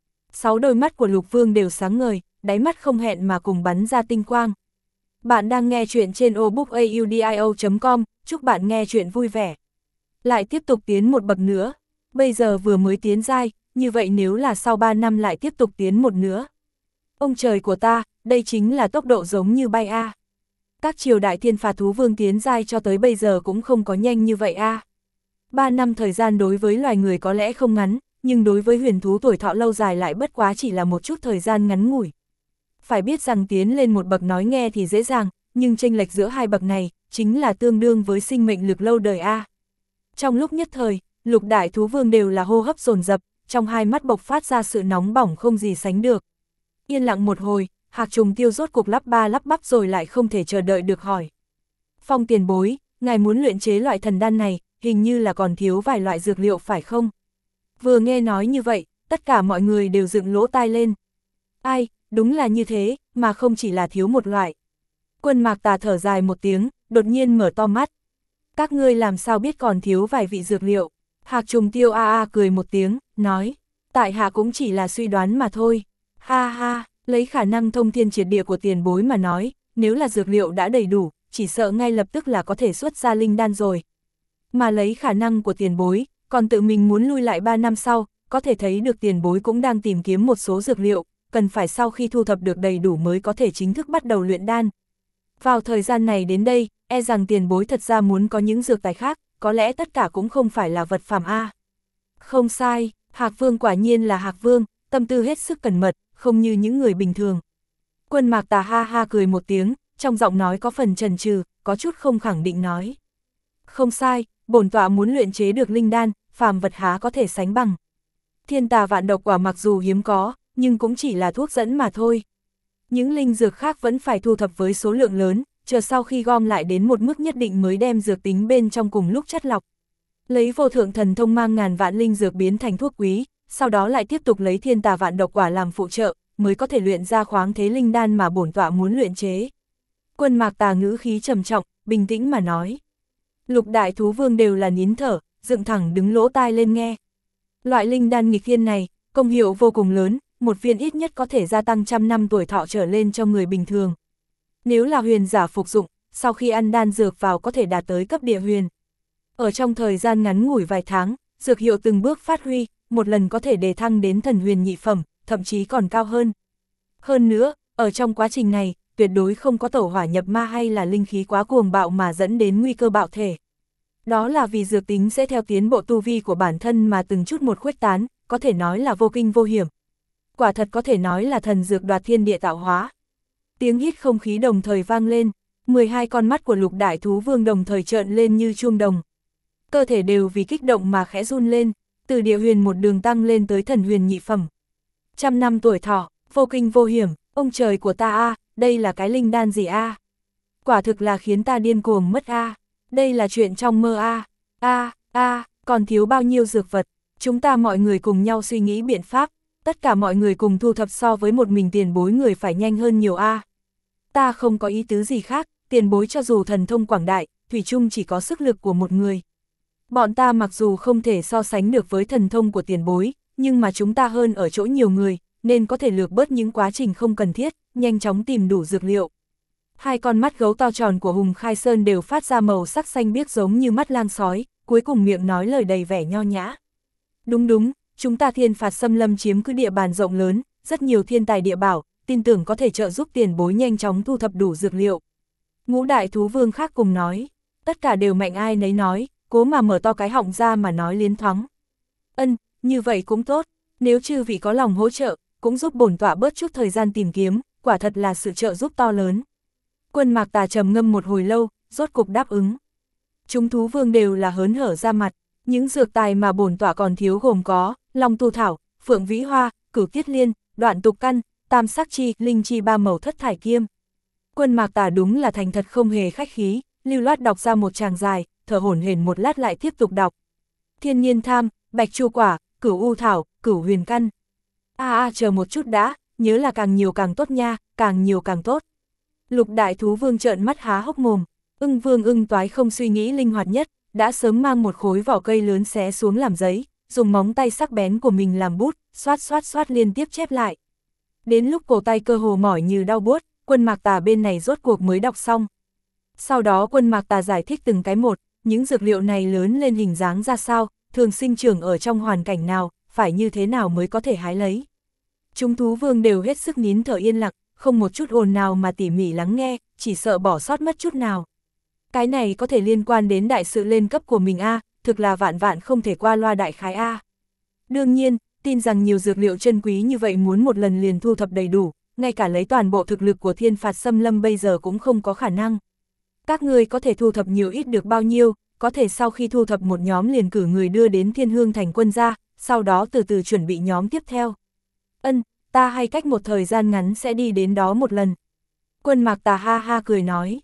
[SPEAKER 1] 6 đôi mắt của Lục Vương đều sáng ngời, đáy mắt không hẹn mà cùng bắn ra tinh quang. Bạn đang nghe chuyện trên obookaudio.com, chúc bạn nghe chuyện vui vẻ. Lại tiếp tục tiến một bậc nữa, bây giờ vừa mới tiến giai, như vậy nếu là sau 3 năm lại tiếp tục tiến một nữa. Ông trời của ta, đây chính là tốc độ giống như bay a. Các triều đại thiên phạt thú vương tiến giai cho tới bây giờ cũng không có nhanh như vậy a. 3 năm thời gian đối với loài người có lẽ không ngắn, nhưng đối với huyền thú tuổi thọ lâu dài lại bất quá chỉ là một chút thời gian ngắn ngủi. Phải biết rằng tiến lên một bậc nói nghe thì dễ dàng, nhưng chênh lệch giữa hai bậc này, chính là tương đương với sinh mệnh lực lâu đời a. Trong lúc nhất thời, lục đại thú vương đều là hô hấp dồn dập, trong hai mắt bộc phát ra sự nóng bỏng không gì sánh được. Yên lặng một hồi, Hạc Trùng Tiêu rốt cục lắp ba lắp bắp rồi lại không thể chờ đợi được hỏi. Phong tiền bối, ngài muốn luyện chế loại thần đan này, hình như là còn thiếu vài loại dược liệu phải không? Vừa nghe nói như vậy, tất cả mọi người đều dựng lỗ tai lên. Ai, đúng là như thế, mà không chỉ là thiếu một loại. Quân Mạc Tà thở dài một tiếng, đột nhiên mở to mắt. Các ngươi làm sao biết còn thiếu vài vị dược liệu? Hạc Trùng Tiêu cười một tiếng, nói. Tại hạ cũng chỉ là suy đoán mà thôi. Ha ha, lấy khả năng thông thiên triệt địa của tiền bối mà nói, nếu là dược liệu đã đầy đủ, chỉ sợ ngay lập tức là có thể xuất ra linh đan rồi. Mà lấy khả năng của tiền bối, còn tự mình muốn lui lại 3 năm sau, có thể thấy được tiền bối cũng đang tìm kiếm một số dược liệu, cần phải sau khi thu thập được đầy đủ mới có thể chính thức bắt đầu luyện đan. Vào thời gian này đến đây, e rằng tiền bối thật ra muốn có những dược tài khác, có lẽ tất cả cũng không phải là vật phàm a. Không sai, Hạc Vương quả nhiên là Hạc Vương, tâm tư hết sức cẩn mật, không như những người bình thường. Quân Mạc Tà ha ha cười một tiếng, trong giọng nói có phần chần chừ, có chút không khẳng định nói. Không sai, bổn tọa muốn luyện chế được linh đan, phàm vật há có thể sánh bằng. Thiên tà vạn độc quả mặc dù hiếm có, nhưng cũng chỉ là thuốc dẫn mà thôi. Những linh dược khác vẫn phải thu thập với số lượng lớn, chờ sau khi gom lại đến một mức nhất định mới đem dược tính bên trong cùng lúc chất lọc. Lấy vô thượng thần thông mang ngàn vạn linh dược biến thành thuốc quý, sau đó lại tiếp tục lấy thiên tà vạn độc quả làm phụ trợ, mới có thể luyện ra khoáng thế linh đan mà bổn tọa muốn luyện chế. Quân Mạc Tà ngữ khí trầm trọng, bình tĩnh mà nói. Lục đại thú vương đều là nín thở, dựng thẳng đứng lỗ tai lên nghe. Loại linh đan nghịch thiên này, công hiệu vô cùng lớn, một viên ít nhất có thể gia tăng 100 năm tuổi thọ trở lên cho người bình thường. Nếu là huyền giả phục dụng, sau khi ăn đan dược vào có thể đạt tới cấp địa huyền. Ở trong thời gian ngắn ngủi vài tháng, dược hiệu từng bước phát huy, một lần có thể đề thăng đến thần huyền nhị phẩm, thậm chí còn cao hơn. Hơn nữa, ở trong quá trình này, tuyệt đối không có tẩu hỏa nhập ma hay là linh khí quá cuồng bạo mà dẫn đến nguy cơ bạo thể. Đó là vì dược tính sẽ theo tiến bộ tu vi của bản thân mà từng chút một khuếch tán, có thể nói là vô kinh vô hiểm. Quả thật có thể nói là thần dược đoạt thiên địa tạo hóa. Tiếng hít không khí đồng thời vang lên, 12 con mắt của lục đại thú vương đồng thời trợn lên như chuông đồng. Cơ thể đều vì kích động mà khẽ run lên, từ địa huyền một đường tăng lên tới thần huyền nhị phẩm. 100 năm tuổi thọ, vô kinh vô hiểm, ông trời của ta a, đây là cái linh đan gì a? Quả thực là khiến ta điên cuồng mất a. Đây là chuyện trong mơ a. Còn thiếu bao nhiêu dược vật, chúng ta mọi người cùng nhau suy nghĩ biện pháp, tất cả mọi người cùng thu thập so với một mình tiền bối người phải nhanh hơn nhiều a. Ta không có ý tứ gì khác, tiền bối cho dù thần thông quảng đại, thủy chung chỉ có sức lực của một người. Bọn ta mặc dù không thể so sánh được với thần thông của tiền bối, nhưng mà chúng ta hơn ở chỗ nhiều người, nên có thể lược bớt những quá trình không cần thiết, nhanh chóng tìm đủ dược liệu. Hai con mắt gấu to tròn của Hùng Khai Sơn đều phát ra màu sắc xanh biếc giống như mắt lang sói, cuối cùng miệng nói lời đầy vẻ nho nhã. Đúng, chúng ta Thiên Phạt xâm lâm chiếm cứ địa bàn rộng lớn, rất nhiều thiên tài địa bảo, tin tưởng có thể trợ giúp tiền bối nhanh chóng thu thập đủ dược liệu. Ngũ đại thú vương khác cùng nói, tất cả đều mạnh ai nấy nói, cố mà mở to cái họng ra mà nói liến thoáng. Như vậy cũng tốt, nếu chư vị có lòng hỗ trợ, cũng giúp bổn tọa bớt chút thời gian tìm kiếm, quả thật là sự trợ giúp to lớn. Quân Mạc Tà trầm ngâm một hồi lâu, rốt cục đáp ứng. Chúng thú vương đều là hớn hở ra mặt, những dược tài mà bổn tọa còn thiếu gồm có Long Tu Thảo, Phượng Vĩ Hoa, Cửu Tiết Liên, Đoạn Tục Căn, Tam Sắc Chi, Linh Chi ba màu thất thải kiêm. Quân Mạc Tà đúng là thành thật không hề khách khí, lưu loát đọc ra một tràng dài, thở hổn hển một lát lại tiếp tục đọc. Thiên Nhiên Tham, Bạch Chu Quả, Cửu U Thảo, Cửu Huyền Căn. Chờ một chút đã, nhớ là càng nhiều càng tốt nha, càng nhiều càng tốt. Lục đại thú vương trợn mắt há hốc mồm, Ưng Vương Ưng Toái không suy nghĩ linh hoạt nhất, đã sớm mang một khối vỏ cây lớn xé xuống làm giấy, dùng móng tay sắc bén của mình làm bút, xoát liên tiếp chép lại. Đến lúc cổ tay cơ hồ mỏi như đau buốt, Quân Mạc Tà bên này rốt cuộc mới đọc xong. Sau đó Quân Mạc Tà giải thích từng cái một, những dược liệu này lớn lên hình dáng ra sao, thường sinh trưởng ở trong hoàn cảnh nào, phải như thế nào mới có thể hái lấy. Chúng thú vương đều hết sức nín thở yên lặng, không một chút ồn nào mà tỉ mỉ lắng nghe, chỉ sợ bỏ sót mất chút nào. Cái này có thể liên quan đến đại sự lên cấp của mình thực là vạn vạn không thể qua loa đại khái Đương nhiên, tin rằng nhiều dược liệu chân quý như vậy muốn một lần liền thu thập đầy đủ, ngay cả lấy toàn bộ thực lực của Thiên Phạt xâm lâm bây giờ cũng không có khả năng. Các ngươi có thể thu thập nhiều ít được bao nhiêu, có thể sau khi thu thập một nhóm liền cử người đưa đến Thiên Hương Thành quân ra, sau đó từ từ chuẩn bị nhóm tiếp theo. Ta hay cách một thời gian ngắn sẽ đi đến đó một lần. Quân Mạc Tà ha ha cười nói,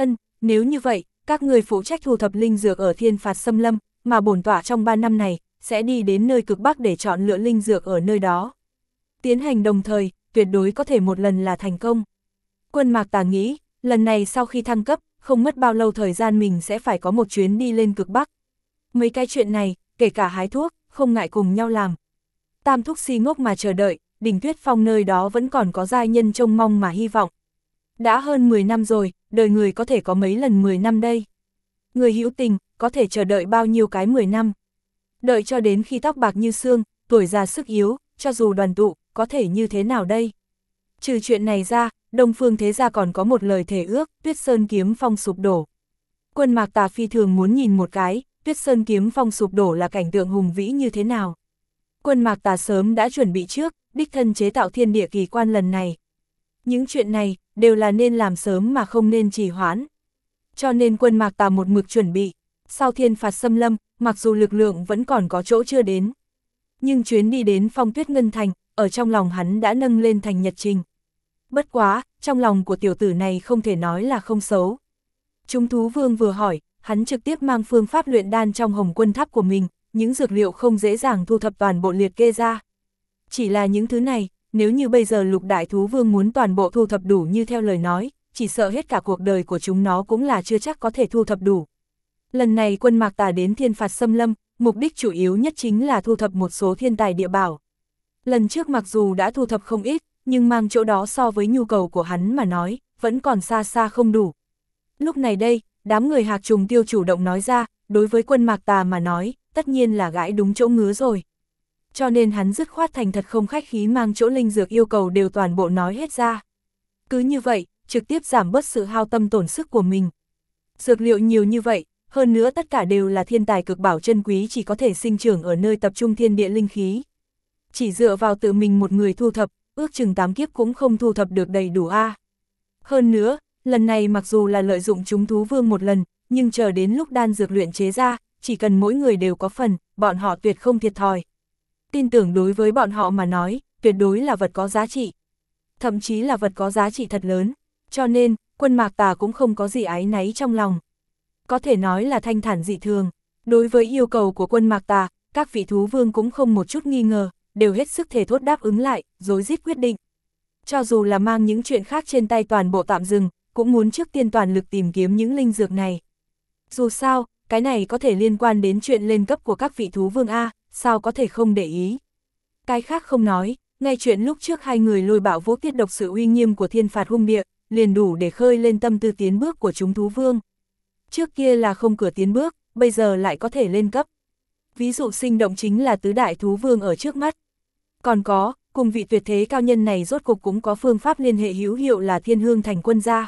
[SPEAKER 1] nếu như vậy, các người phụ trách thu thập linh dược ở Thiên Phạt xâm lâm, mà bổn tọa trong 3 năm này, sẽ đi đến nơi cực Bắc để chọn lựa linh dược ở nơi đó. Tiến hành đồng thời, tuyệt đối có thể một lần là thành công. Quân Mạc Tà nghĩ, lần này sau khi thăng cấp, không mất bao lâu thời gian mình sẽ phải có một chuyến đi lên cực Bắc. Mấy cái chuyện này, kể cả hái thuốc, không ngại cùng nhau làm. Tam thúc si ngốc mà chờ đợi, Đỉnh Tuyết Phong nơi đó vẫn còn có giai nhân trông mong mà hy vọng. Đã hơn 10 năm rồi, đời người có thể có mấy lần 10 năm đây. Người hữu tình, có thể chờ đợi bao nhiêu cái 10 năm. Đợi cho đến khi tóc bạc như xương, tuổi già sức yếu, cho dù đoàn tụ, có thể như thế nào đây? Trừ chuyện này ra, Đông Phương Thế Gia còn có một lời thề ước, Tuyết Sơn Kiếm Phong sụp đổ. Quân Mạc Tà phi thường muốn nhìn một cái, Tuyết Sơn Kiếm Phong sụp đổ là cảnh tượng hùng vĩ như thế nào. Quân Mạc Tà sớm đã chuẩn bị trước, đích thân chế tạo thiên địa kỳ quan lần này. Những chuyện này, đều là nên làm sớm mà không nên trì hoãn. Cho nên Quân Mạc Tà một mực chuẩn bị, sau Thiên Phạt xâm lâm, mặc dù lực lượng vẫn còn có chỗ chưa đến. Nhưng chuyến đi đến Phong Tuyết Ngân Thành, ở trong lòng hắn đã nâng lên thành nhật trình. Bất quá, trong lòng của tiểu tử này không thể nói là không xấu. Chúng thú vương vừa hỏi, hắn trực tiếp mang phương pháp luyện đan trong Hồng Quân Tháp của mình, những dược liệu không dễ dàng thu thập toàn bộ liệt kê ra. Chỉ là những thứ này, nếu như bây giờ lục đại thú vương muốn toàn bộ thu thập đủ như theo lời nói, chỉ sợ hết cả cuộc đời của chúng nó cũng là chưa chắc có thể thu thập đủ. Lần này Quân Mạc Tà đến Thiên Phạt xâm lâm, mục đích chủ yếu nhất chính là thu thập một số thiên tài địa bảo. Lần trước mặc dù đã thu thập không ít, nhưng mang chỗ đó so với nhu cầu của hắn mà nói, vẫn còn xa xa không đủ. Lúc này đây, đám người Hạc Trùng Tiêu chủ động nói ra, đối với Quân Mạc Tà mà nói, tất nhiên là gãi đúng chỗ ngứa rồi. Cho nên hắn dứt khoát thành thật không khách khí mang chỗ linh dược yêu cầu đều toàn bộ nói hết ra. Cứ như vậy, trực tiếp giảm bớt sự hao tâm tổn sức của mình. Dược liệu nhiều như vậy, hơn nữa tất cả đều là thiên tài cực bảo chân quý chỉ có thể sinh trưởng ở nơi tập trung thiên địa linh khí. Chỉ dựa vào tự mình một người thu thập, ước chừng 8 kiếp cũng không thu thập được đầy đủ Hơn nữa, lần này mặc dù là lợi dụng chúng thú vương một lần, nhưng chờ đến lúc đan dược luyện chế ra, chỉ cần mỗi người đều có phần, bọn họ tuyệt không thiệt thòi. Tin tưởng đối với bọn họ mà nói, tuyệt đối là vật có giá trị. Thậm chí là vật có giá trị thật lớn, cho nên, Quân Mạc Tà cũng không có gì áy náy trong lòng. Có thể nói là thanh thản dị thường. Đối với yêu cầu của Quân Mạc Tà, các vị thú vương cũng không một chút nghi ngờ, đều hết sức thể thốt đáp ứng lại, rối rít quyết định. Cho dù là mang những chuyện khác trên tay toàn bộ tạm dừng, cũng muốn trước tiên toàn lực tìm kiếm những linh dược này. Dù sao, cái này có thể liên quan đến chuyện lên cấp của các vị thú vương sao có thể không để ý. Cái khác không nói, ngay chuyện lúc trước hai người lôi bạo vũ tiết độc sự uy nghiêm của Thiên Phạt hung địa, liền đủ để khơi lên tâm tư tiến bước của chúng thú vương. Trước kia là không cửa tiến bước, bây giờ lại có thể lên cấp. Ví dụ sinh động chính là tứ đại thú vương ở trước mắt. Còn có, cùng vị tuyệt thế cao nhân này rốt cục cũng có phương pháp liên hệ hữu hiệu là Thiên Hương Thành Quân gia.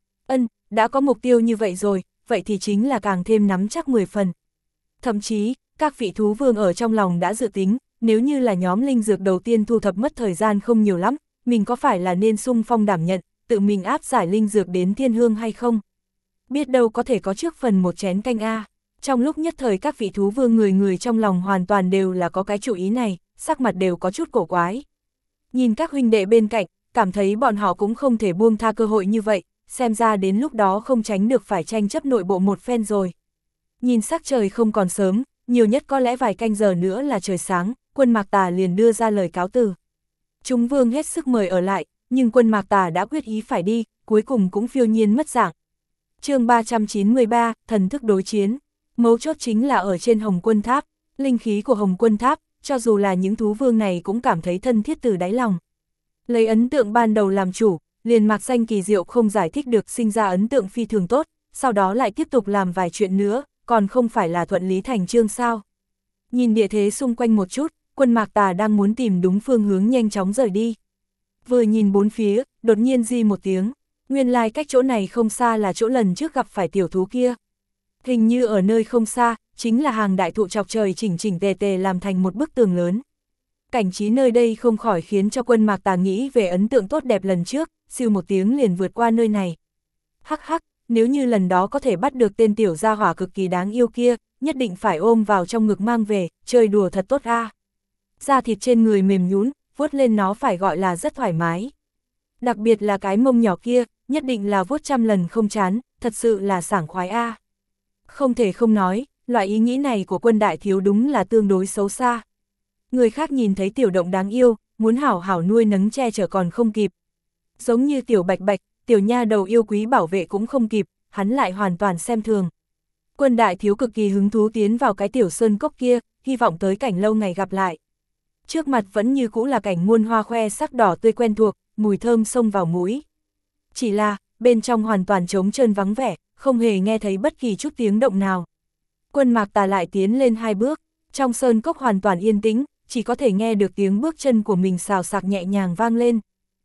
[SPEAKER 1] Đã có mục tiêu như vậy rồi, vậy thì chính là càng thêm nắm chắc 10 phần. Thậm chí, các vị thú vương ở trong lòng đã dự tính, nếu như là nhóm linh dược đầu tiên thu thập mất thời gian không nhiều lắm, mình có phải là nên xung phong đảm nhận, tự mình áp giải linh dược đến Thiên Hương hay không? Biết đâu có thể có trước phần một chén canh a. Trong lúc nhất thời các vị thú vương người người trong lòng hoàn toàn đều là có cái chủ ý này, sắc mặt đều có chút cổ quái. Nhìn các huynh đệ bên cạnh, cảm thấy bọn họ cũng không thể buông tha cơ hội như vậy, xem ra đến lúc đó không tránh được phải tranh chấp nội bộ một phen rồi. Nhìn sắc trời không còn sớm, nhiều nhất có lẽ vài canh giờ nữa là trời sáng, Quân Mạc Tà liền đưa ra lời cáo từ. Chúng vương hết sức mời ở lại, nhưng Quân Mạc Tà đã quyết ý phải đi, cuối cùng cũng phiêu nhiên mất dạng. Chương 393, thần thức đối chiến. Mấu chốt chính là ở trên Hồng Quân Tháp, linh khí của Hồng Quân Tháp, cho dù là những thú vương này cũng cảm thấy thân thiết từ đáy lòng. Lấy ấn tượng ban đầu làm chủ, liền mạc danh kỳ diệu không giải thích được sinh ra ấn tượng phi thường tốt, sau đó lại tiếp tục làm vài chuyện nữa, còn không phải là thuận lý thành chương sao. Nhìn địa thế xung quanh một chút, Quân Mạc Tà đang muốn tìm đúng phương hướng nhanh chóng rời đi. Vừa nhìn bốn phía, đột nhiên di một tiếng, nguyên lai cách chỗ này không xa là chỗ lần trước gặp phải tiểu thú kia. Hình như ở nơi không xa, chính là hàng đại thụ chọc trời chỉnh chỉnh tề tề làm thành một bức tường lớn. Cảnh trí nơi đây không khỏi khiến cho Quân Mạc Tà nghĩ về ấn tượng tốt đẹp lần trước, siêu một tiếng liền vượt qua nơi này. Hắc hắc, nếu như lần đó có thể bắt được tên tiểu gia hỏa cực kỳ đáng yêu kia, nhất định phải ôm vào trong ngực mang về, chơi đùa thật tốt a. Da thịt trên người mềm nhũn, vuốt lên nó phải gọi là rất thoải mái. Đặc biệt là cái mông nhỏ kia, nhất định là vuốt trăm lần không chán, thật sự là sảng khoái a. Không thể không nói, loại ý nghĩ này của Quân đại thiếu đúng là tương đối xấu xa. Người khác nhìn thấy tiểu động đáng yêu, muốn hảo hảo nuôi nấng che chở còn không kịp. Giống như tiểu bạch bạch, tiểu nha đầu yêu quý bảo vệ cũng không kịp, hắn lại hoàn toàn xem thường. Quân đại thiếu cực kỳ hứng thú tiến vào cái tiểu sơn cốc kia, hy vọng tới cảnh lâu ngày gặp lại. Trước mặt vẫn như cũ là cảnh muôn hoa khoe sắc đỏ tươi quen thuộc, mùi thơm xông vào mũi. Chỉ là, bên trong hoàn toàn trống trơn vắng vẻ, không hề nghe thấy bất kỳ chút tiếng động nào. Quân Mạc Tà lại tiến lên 2 bước, trong sơn cốc hoàn toàn yên tĩnh, chỉ có thể nghe được tiếng bước chân của mình xào xạc nhẹ nhàng vang lên.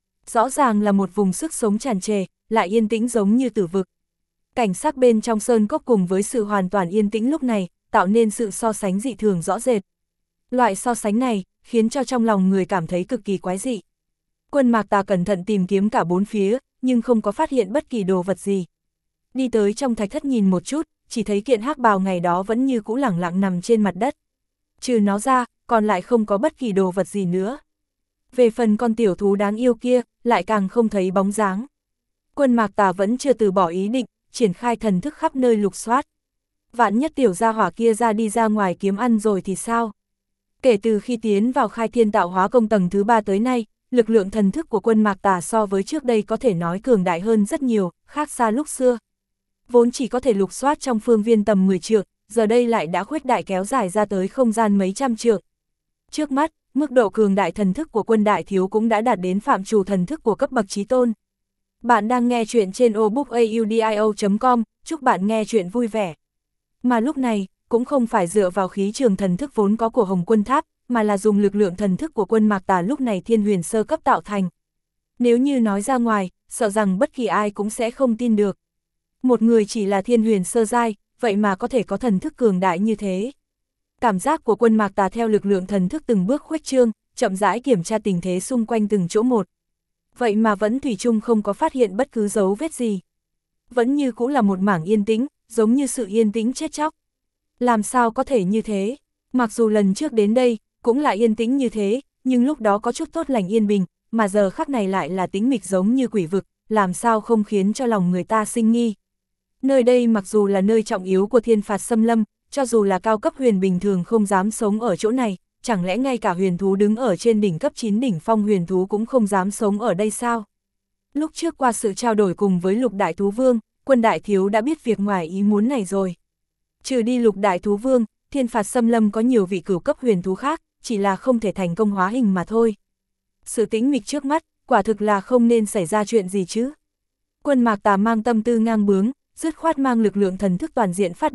[SPEAKER 1] Rõ ràng là một vùng sức sống tràn trề, lại yên tĩnh giống như tử vực. Cảnh sắc bên trong sơn cốc cùng với sự hoàn toàn yên tĩnh lúc này, tạo nên sự so sánh dị thường rõ rệt. Loại so sánh này, khiến cho trong lòng người cảm thấy cực kỳ quái dị. Quân Mạc Tà cẩn thận tìm kiếm cả bốn phía, nhưng không có phát hiện bất kỳ đồ vật gì. Đi tới trong thạch thất nhìn một chút, chỉ thấy kiện hắc bào ngày đó vẫn như cũ lẳng lặng nằm trên mặt đất. Trừ nó ra, còn lại không có bất kỳ đồ vật gì nữa. Về phần con tiểu thú đáng yêu kia, lại càng không thấy bóng dáng. Quân Mạc Tà vẫn chưa từ bỏ ý định, triển khai thần thức khắp nơi lục soát. Vạn nhất tiểu gia hỏa kia ra đi ra ngoài kiếm ăn rồi thì sao? Kể từ khi tiến vào khai thiên tạo hóa công tầng thứ 3 tới nay, lực lượng thần thức của Quân Mạc Tà so với trước đây có thể nói cường đại hơn rất nhiều, khác xa lúc xưa. Vốn chỉ có thể lục soát trong phương viên tầm 10 trượng, giờ đây lại đã khuếch đại kéo dài ra tới không gian mấy trăm trượng. Trước mắt, mức độ cường đại thần thức của Quân đại thiếu cũng đã đạt đến phạm trù thần thức của cấp bậc chí tôn. Bạn đang nghe chuyện trên obookaudio.com, chúc bạn nghe chuyện vui vẻ. Mà lúc này, cũng không phải dựa vào khí trường thần thức vốn có của Hồng Quân Tháp, mà là dùng lực lượng thần thức của Quân Mạc Tà lúc này thiên huyền sơ cấp tạo thành. Nếu như nói ra ngoài, sợ rằng bất kỳ ai cũng sẽ không tin được. Một người chỉ là thiên huyền sơ giai, vậy mà có thể có thần thức cường đại như thế. Cảm giác của Quân Mạc Tà theo lực lượng thần thức từng bước khuếch trương, chậm rãi kiểm tra tình thế xung quanh từng chỗ một. Vậy mà vẫn thủy chung không có phát hiện bất cứ dấu vết gì. Vẫn như cũng là một mảng yên tĩnh, giống như sự yên tĩnh chết chóc. Làm sao có thể như thế? Mặc dù lần trước đến đây, cũng là yên tĩnh như thế, nhưng lúc đó có chút tốt lành yên bình, mà giờ khắc này lại là tĩnh mịch giống như quỷ vực, làm sao không khiến cho lòng người ta sinh nghi. Nơi đây mặc dù là nơi trọng yếu của thiên phạt xâm lâm, cho dù là cao cấp huyền bình thường không dám sống ở chỗ này, chẳng lẽ ngay cả huyền thú đứng ở trên đỉnh cấp 9 đỉnh phong huyền thú cũng không dám sống ở đây sao? Lúc trước qua sự trao đổi cùng với Lục Đại Thú Vương, Quân đại thiếu đã biết việc ngoài ý muốn này rồi. Trừ đi Lục Đại Thú Vương, thiên phạt xâm lâm có nhiều vị cửu cấp huyền thú khác, chỉ là không thể thành công hóa hình mà thôi. Sự tĩnh mịch trước mắt, quả thực là không nên xảy ra chuyện gì chứ. Quân Mạc Tà mang tâm tư ngang bướng, dứt khoát mang lực lượng thần thức toàn diện phát động,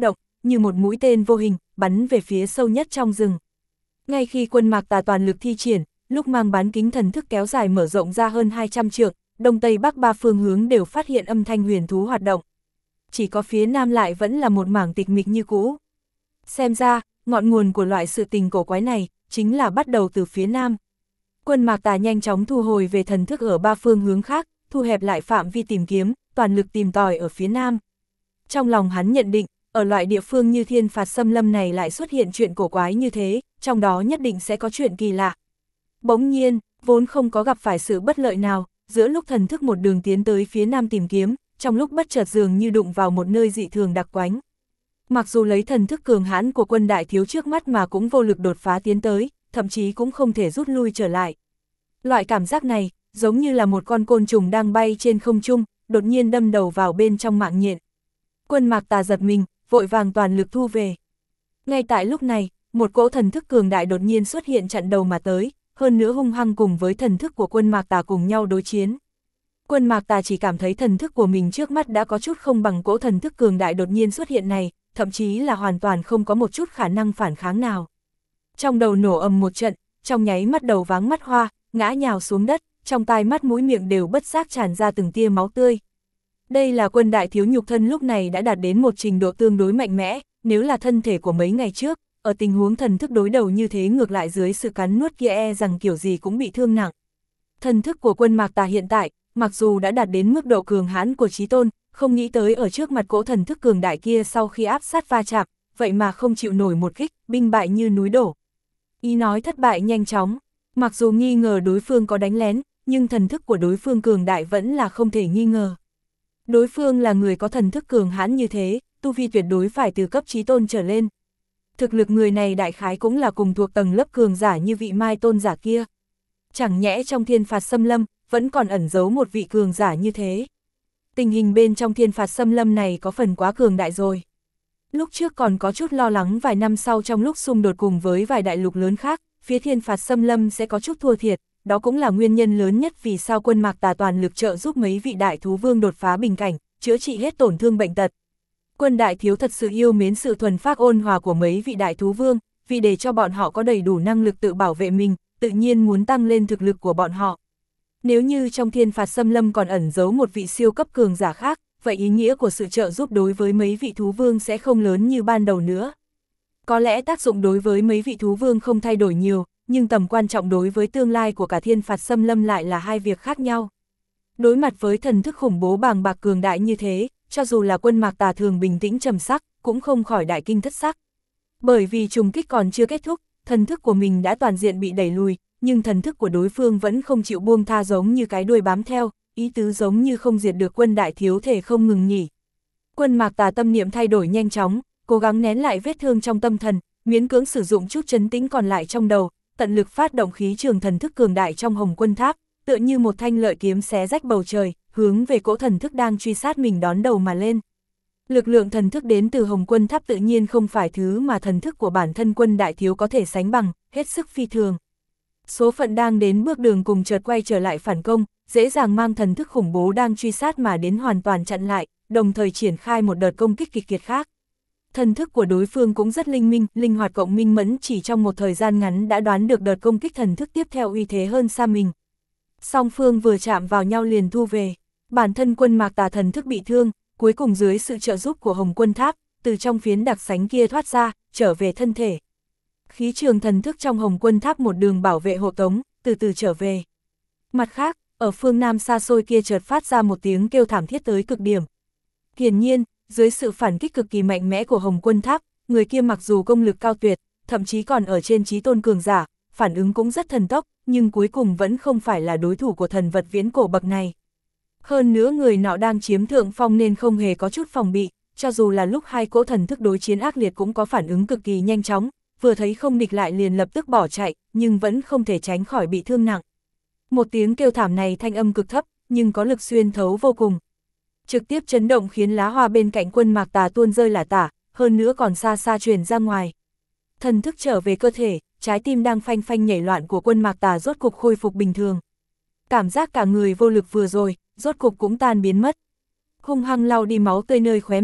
[SPEAKER 1] như một mũi tên vô hình, bắn về phía sâu nhất trong rừng. Ngay khi quân Mạc Tà toàn lực thi triển, lúc mang bán kính thần thức kéo dài mở rộng ra hơn 200 trượng, đông tây bắc ba phương hướng đều phát hiện âm thanh huyền thú hoạt động. Chỉ có phía nam lại vẫn là một mảng tịch mịch như cũ. Xem ra, ngọn nguồn của loại sự tình cổ quái này, chính là bắt đầu từ phía nam. Quân Mạc Tà nhanh chóng thu hồi về thần thức ở ba phương hướng khác, thu hẹp lại phạm vi tìm kiếm, toàn lực tìm tòi ở phía nam. Trong lòng hắn nhận định, ở loại địa phương như Thiên Phạt Xâm Lâm này lại xuất hiện chuyện cổ quái như thế, trong đó nhất định sẽ có chuyện kỳ lạ. Bỗng nhiên, vốn không có gặp phải sự bất lợi nào, giữa lúc thần thức một đường tiến tới phía nam tìm kiếm, trong lúc bất chợt dường như đụng vào một nơi dị thường đặc quánh. Mặc dù lấy thần thức cường hãn của quân đại thiếu trước mắt mà cũng vô lực đột phá tiến tới, thậm chí cũng không thể rút lui trở lại. Loại cảm giác này, giống như là một con côn trùng đang bay trên không trung, đột nhiên đâm đầu vào bên trong mạng nhện. Quân Mạc Tà giật mình, vội vàng toàn lực thu về. Ngay tại lúc này, một cỗ thần thức cường đại đột nhiên xuất hiện chặn đầu mà tới, hơn nữa hung hăng cùng với thần thức của quân Mạc Tà cùng nhau đối chiến. Quân Mạc Tà chỉ cảm thấy thần thức của mình trước mắt đã có chút không bằng cỗ thần thức cường đại đột nhiên xuất hiện này, thậm chí là hoàn toàn không có một chút khả năng phản kháng nào. Trong đầu nổ ầm một trận, trong nháy mắt đầu váng mắt hoa, ngã nhào xuống đất, trong tai mắt mũi miệng đều bất giác tràn ra từng tia máu tươi. Đây là quân đại thiếu nhục thân lúc này đã đạt đến một trình độ tương đối mạnh mẽ, nếu là thân thể của mấy ngày trước, ở tình huống thần thức đối đầu như thế ngược lại dưới sự cắn nuốt kia rằng kiểu gì cũng bị thương nặng. Thần thức của quân Mạc Tà hiện tại, mặc dù đã đạt đến mức độ cường hãn của chí tôn, không nghĩ tới ở trước mặt cỗ thần thức cường đại kia sau khi áp sát va chạm, vậy mà không chịu nổi một kích, binh bại như núi đổ. Ý nói thất bại nhanh chóng, mặc dù nghi ngờ đối phương có đánh lén, nhưng thần thức của đối phương cường đại vẫn là không thể nghi ngờ. Đối phương là người có thần thức cường hãn như thế, tu vi tuyệt đối phải từ cấp chí tôn trở lên. Thực lực người này đại khái cũng là cùng thuộc tầng lớp cường giả như vị Mai tôn giả kia. Chẳng nhẽ trong Thiên Phạt Xâm Lâm, vẫn còn ẩn giấu một vị cường giả như thế. Tình hình bên trong Thiên Phạt Xâm Lâm này có phần quá cường đại rồi. Lúc trước còn có chút lo lắng vài năm sau trong lúc xung đột cùng với vài đại lục lớn khác, phía Thiên Phạt Xâm Lâm sẽ có chút thua thiệt, đó cũng là nguyên nhân lớn nhất vì sao quân Mạc Tà toàn lực trợ giúp mấy vị đại thú vương đột phá bình cảnh, chữa trị hết tổn thương bệnh tật. Quân đại thiếu thật sự yêu mến sự thuần phác ôn hòa của mấy vị đại thú vương, vì để cho bọn họ có đầy đủ năng lực tự bảo vệ mình, tự nhiên muốn tăng lên thực lực của bọn họ. Nếu như trong Thiên Phạt Xâm Lâm còn ẩn giấu một vị siêu cấp cường giả khác, vậy ý nghĩa của sự trợ giúp đối với mấy vị thú vương sẽ không lớn như ban đầu nữa. Có lẽ tác dụng đối với mấy vị thú vương không thay đổi nhiều, nhưng tầm quan trọng đối với tương lai của cả Thiên Phạt Xâm Lâm lại là hai việc khác nhau. Đối mặt với thần thức khủng bố bàng bạc cường đại như thế, cho dù là quân Mạc Tà thường bình tĩnh trầm sắc, cũng không khỏi đại kinh thất sắc. Bởi vì trùng kích còn chưa kết thúc, thần thức của mình đã toàn diện bị đẩy lùi, nhưng thần thức của đối phương vẫn không chịu buông tha giống như cái đuôi bám theo, ý tứ giống như không diệt được quân đại thiếu thể không ngừng nghỉ. Quân Mạc Tà tâm niệm thay đổi nhanh chóng, cố gắng nén lại vết thương trong tâm thần, miễn cưỡng sử dụng chút trấn tĩnh còn lại trong đầu, tận lực phát động khí trường thần thức cường đại trong Hồng Quân Tháp, tựa như một thanh lợi kiếm xé rách bầu trời, hướng về cỗ thần thức đang truy sát mình đón đầu mà lên. Lực lượng thần thức đến từ Hồng Quân Tháp tự nhiên không phải thứ mà thần thức của bản thân quân đại thiếu có thể sánh bằng, hết sức phi thường. Số phận đang đến bước đường cùng chợt quay trở lại phản công, dễ dàng mang thần thức khủng bố đang truy sát mà đến hoàn toàn chặn lại, đồng thời triển khai một đợt công kích kịch kiệt khác. Thần thức của đối phương cũng rất linh minh, linh hoạt cộng minh mẫn, chỉ trong một thời gian ngắn đã đoán được đợt công kích thần thức tiếp theo uy thế hơn xa mình. Song phương vừa chạm vào nhau liền thu về, bản thân quân Mạc Tà thần thức bị thương, cuối cùng dưới sự trợ giúp của Hồng Quân Tháp, từ trong phiến đặc sánh kia thoát ra, trở về thân thể. Khí trường thần thức trong Hồng Quân Tháp một đường bảo vệ hộ tống, từ từ trở về. Mặt khác, ở phương Nam xa xôi kia chợt phát ra một tiếng kêu thảm thiết tới cực điểm. Hiển nhiên, dưới sự phản kích cực kỳ mạnh mẽ của Hồng Quân Tháp, người kia mặc dù công lực cao tuyệt, thậm chí còn ở trên chí tôn cường giả, phản ứng cũng rất thần tốc, nhưng cuối cùng vẫn không phải là đối thủ của thần vật viễn cổ bậc này. Hơn nữa người nọ đang chiếm thượng phong nên không hề có chút phòng bị, cho dù là lúc hai cỗ thần thức đối chiến ác liệt cũng có phản ứng cực kỳ nhanh chóng, vừa thấy không địch lại liền lập tức bỏ chạy, nhưng vẫn không thể tránh khỏi bị thương nặng. Một tiếng kêu thảm này thanh âm cực thấp, nhưng có lực xuyên thấu vô cùng. Trực tiếp chấn động khiến lá hoa bên cạnh quân Mạc Tà tuôn rơi lả tả, hơn nữa còn xa xa truyền ra ngoài. Thần thức trở về cơ thể, trái tim đang phanh phanh nhảy loạn của quân Mạc Tà rốt cục khôi phục bình thường. Cảm giác cả người vô lực vừa rồi, rốt cục cũng tan biến mất. Hung hăng lau đi máu tươi nơi khóe miệng,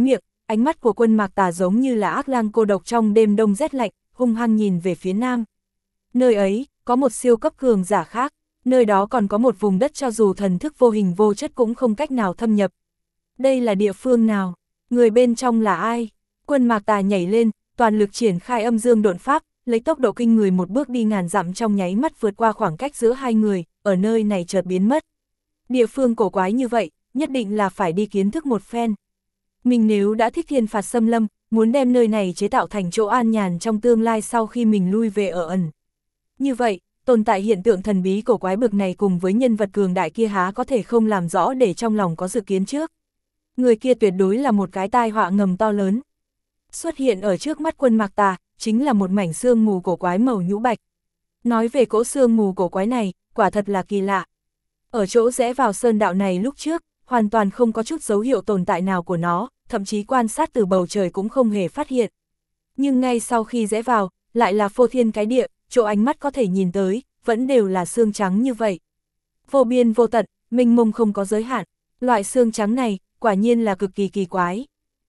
[SPEAKER 1] ánh mắt của Quân Mạc Tà giống như là ác lang cô độc trong đêm đông rét lạnh, hung hăng nhìn về phía nam. Nơi ấy, có một siêu cấp cường giả khác, nơi đó còn có một vùng đất cho dù thần thức vô hình vô chất cũng không cách nào thâm nhập. Đây là địa phương nào? Người bên trong là ai? Quân Mạc Tà nhảy lên, toàn lực triển khai âm dương độn pháp, lấy tốc độ kinh người một bước đi ngàn dặm trong nháy mắt vượt qua khoảng cách giữa hai người, ở nơi này chợt biến mất. Địa phương cổ quái như vậy, nhất định là phải đi kiến thức một phen. Mình nếu đã thích thiên phạt xâm lâm, muốn đem nơi này chế tạo thành chỗ an nhàn trong tương lai sau khi mình lui về ở ẩn. Như vậy, tồn tại hiện tượng thần bí cổ quái bực này cùng với nhân vật cường đại kia há có thể không làm rõ để trong lòng có dự kiến trước. Người kia tuyệt đối là một cái tai họa ngầm to lớn. Xuất hiện ở trước mắt Quân Mạc Tà, chính là một mảnh sương mù cổ quái màu nhũ bạch. Nói về cỗ sương mù cổ quái này, quả thật là kỳ lạ. Ở chỗ rẽ vào sơn đạo này lúc trước, hoàn toàn không có chút dấu hiệu tồn tại nào của nó, thậm chí quan sát từ bầu trời cũng không hề phát hiện. Nhưng ngay sau khi rẽ vào, lại là phô thiên cái địa, chỗ ánh mắt có thể nhìn tới, vẫn đều là xương trắng như vậy. Vô biên vô tận, mênh mông không có giới hạn, loại xương trắng này, quả nhiên là cực kỳ kỳ quái.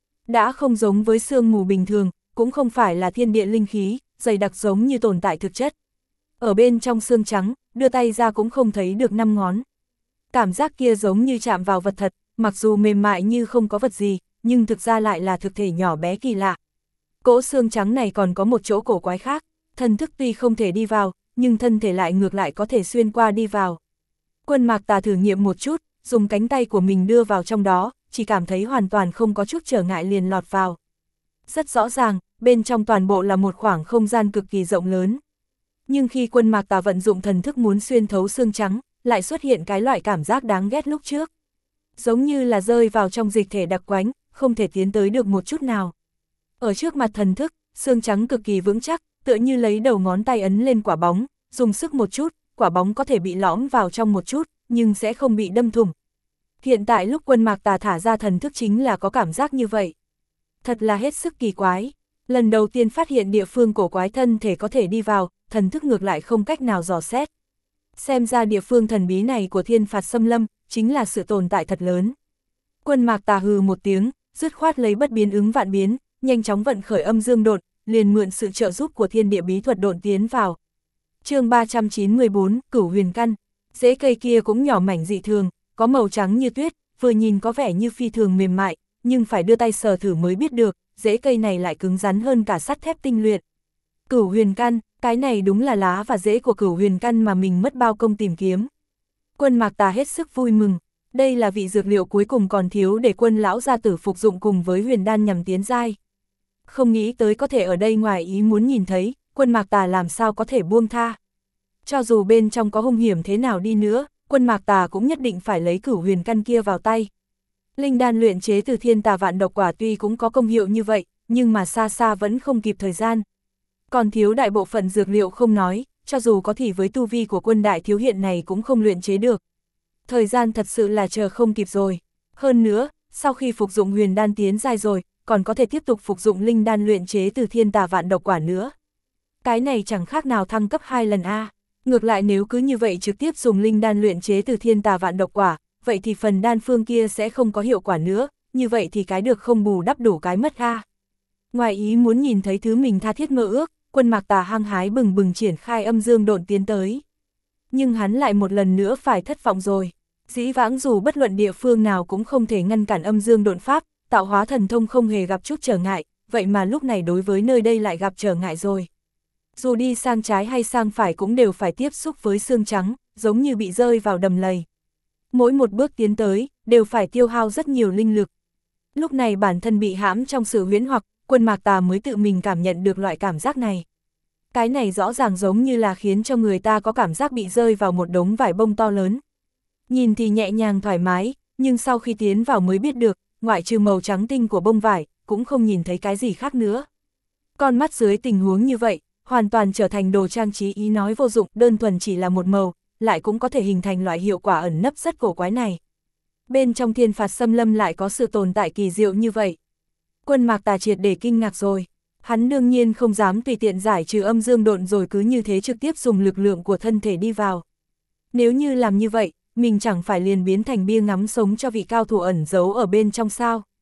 [SPEAKER 1] Đã không giống với sương mù bình thường, cũng không phải là thiên địa linh khí, dày đặc giống như tồn tại thực chất. Ở bên trong xương trắng, đưa tay ra cũng không thấy được 5 ngón. Cảm giác kia giống như chạm vào vật thật, mặc dù mềm mại như không có vật gì, nhưng thực ra lại là thực thể nhỏ bé kỳ lạ. Cỗ xương trắng này còn có một chỗ cổ quái khác, thần thức tuy không thể đi vào, nhưng thân thể lại ngược lại có thể xuyên qua đi vào. Quân Mạc Tà thử nghiệm một chút, dùng cánh tay của mình đưa vào trong đó, chỉ cảm thấy hoàn toàn không có chút trở ngại liền lọt vào. Rất rõ ràng, bên trong toàn bộ là một khoảng không gian cực kỳ rộng lớn. Nhưng khi Quân Mạc Tà vận dụng thần thức muốn xuyên thấu xương trắng, lại xuất hiện cái loại cảm giác đáng ghét lúc trước. Giống như là rơi vào trong dịch thể đặc quánh, không thể tiến tới được một chút nào. Ở trước mặt thần thức, xương trắng cực kỳ vững chắc, tựa như lấy đầu ngón tay ấn lên quả bóng, dùng sức một chút, quả bóng có thể bị lõm vào trong một chút, nhưng sẽ không bị đâm thủng. Hiện tại lúc Quân Mạc Tà thả ra thần thức chính là có cảm giác như vậy. Thật là hết sức kỳ quái. Lần đầu tiên phát hiện địa phương cổ quái thân thể có thể đi vào, thần thức ngược lại không cách nào dò xét. Xem ra địa phương thần bí này của thiên phạt xâm lâm, chính là sự tồn tại thật lớn. Quân Mạc Tà hừ một tiếng, dứt khoát lấy bất biến ứng vạn biến, nhanh chóng vận khởi âm dương độn, liền mượn sự trợ giúp của thiên địa bí thuật độn tiến vào. Chương 394, Cửu Huyền Căn. Rễ cây kia cũng nhỏ mảnh dị thường, có màu trắng như tuyết, vừa nhìn có vẻ như phi thường mềm mại, nhưng phải đưa tay sờ thử mới biết được, rễ cây này lại cứng rắn hơn cả sắt thép tinh luyện. Cửu Huyền Căn, cái này đúng là lá và rễ của Cửu Huyền Căn mà mình mất bao công tìm kiếm. Quân Mạc Tà hết sức vui mừng, đây là vị dược liệu cuối cùng còn thiếu để Quân lão gia tử phục dụng cùng với huyền đan nhằm tiến giai. Không nghĩ tới có thể ở đây ngoài ý muốn nhìn thấy, Quân Mạc Tà làm sao có thể buông tha. Cho dù bên trong có hung hiểm thế nào đi nữa, Quân Mạc Tà cũng nhất định phải lấy Cửu Huyền Căn kia vào tay. Linh đan luyện chế từ thiên tà vạn độc quả tuy cũng có công hiệu như vậy, nhưng mà xa xa vẫn không kịp thời gian. Còn thiếu đại bộ phận dược liệu không nói, cho dù có thì với tu vi của Quân đại thiếu hiện này cũng không luyện chế được. Thời gian thật sự là chờ không kịp rồi. Hơn nữa, sau khi phục dụng huyền đan tiến giai rồi, còn có thể tiếp tục phục dụng linh đan luyện chế từ thiên tà vạn độc quả nữa. Cái này chẳng khác nào thăng cấp 2 lần a. Ngược lại nếu cứ như vậy trực tiếp dùng linh đan luyện chế từ thiên tà vạn độc quả, vậy thì phần đan phương kia sẽ không có hiệu quả nữa, như vậy thì cái được không bù đắp đủ cái mất a. Ngoài ý muốn nhìn thấy thứ mình tha thiết mơ ước, Quân Mạc Tà hăng hái bừng bừng triển khai âm dương độn tiến tới. Nhưng hắn lại một lần nữa phải thất vọng rồi. Dĩ vãng dù bất luận địa phương nào cũng không thể ngăn cản âm dương độn pháp, tạo hóa thần thông không hề gặp chút trở ngại, vậy mà lúc này đối với nơi đây lại gặp trở ngại rồi. Dù đi sang trái hay sang phải cũng đều phải tiếp xúc với xương trắng, giống như bị rơi vào đầm lầy. Mỗi một bước tiến tới, đều phải tiêu hao rất nhiều linh lực. Lúc này bản thân bị hãm trong sự huyễn hoặc, Quân Mạc Tà mới tự mình cảm nhận được loại cảm giác này. Cái này rõ ràng giống như là khiến cho người ta có cảm giác bị rơi vào một đống vải bông to lớn. Nhìn thì nhẹ nhàng thoải mái, nhưng sau khi tiến vào mới biết được, ngoại trừ màu trắng tinh của bông vải, cũng không nhìn thấy cái gì khác nữa. Con mắt dưới tình huống như vậy, hoàn toàn trở thành đồ trang trí ý nói vô dụng, đơn thuần chỉ là một màu, lại cũng có thể hình thành loại hiệu quả ẩn nấp rất cổ quái này. Bên trong thiên phạt xâm lâm lại có sự tồn tại kỳ diệu như vậy. Quân Mạc Tà triệt để kinh ngạc rồi. Hắn đương nhiên không dám tùy tiện giải trừ âm dương độn rồi cứ như thế trực tiếp dùng lực lượng của thân thể đi vào. Nếu như làm như vậy, mình chẳng phải liền biến thành bia ngắm sống cho vị cao thủ ẩn giấu ở bên trong sao.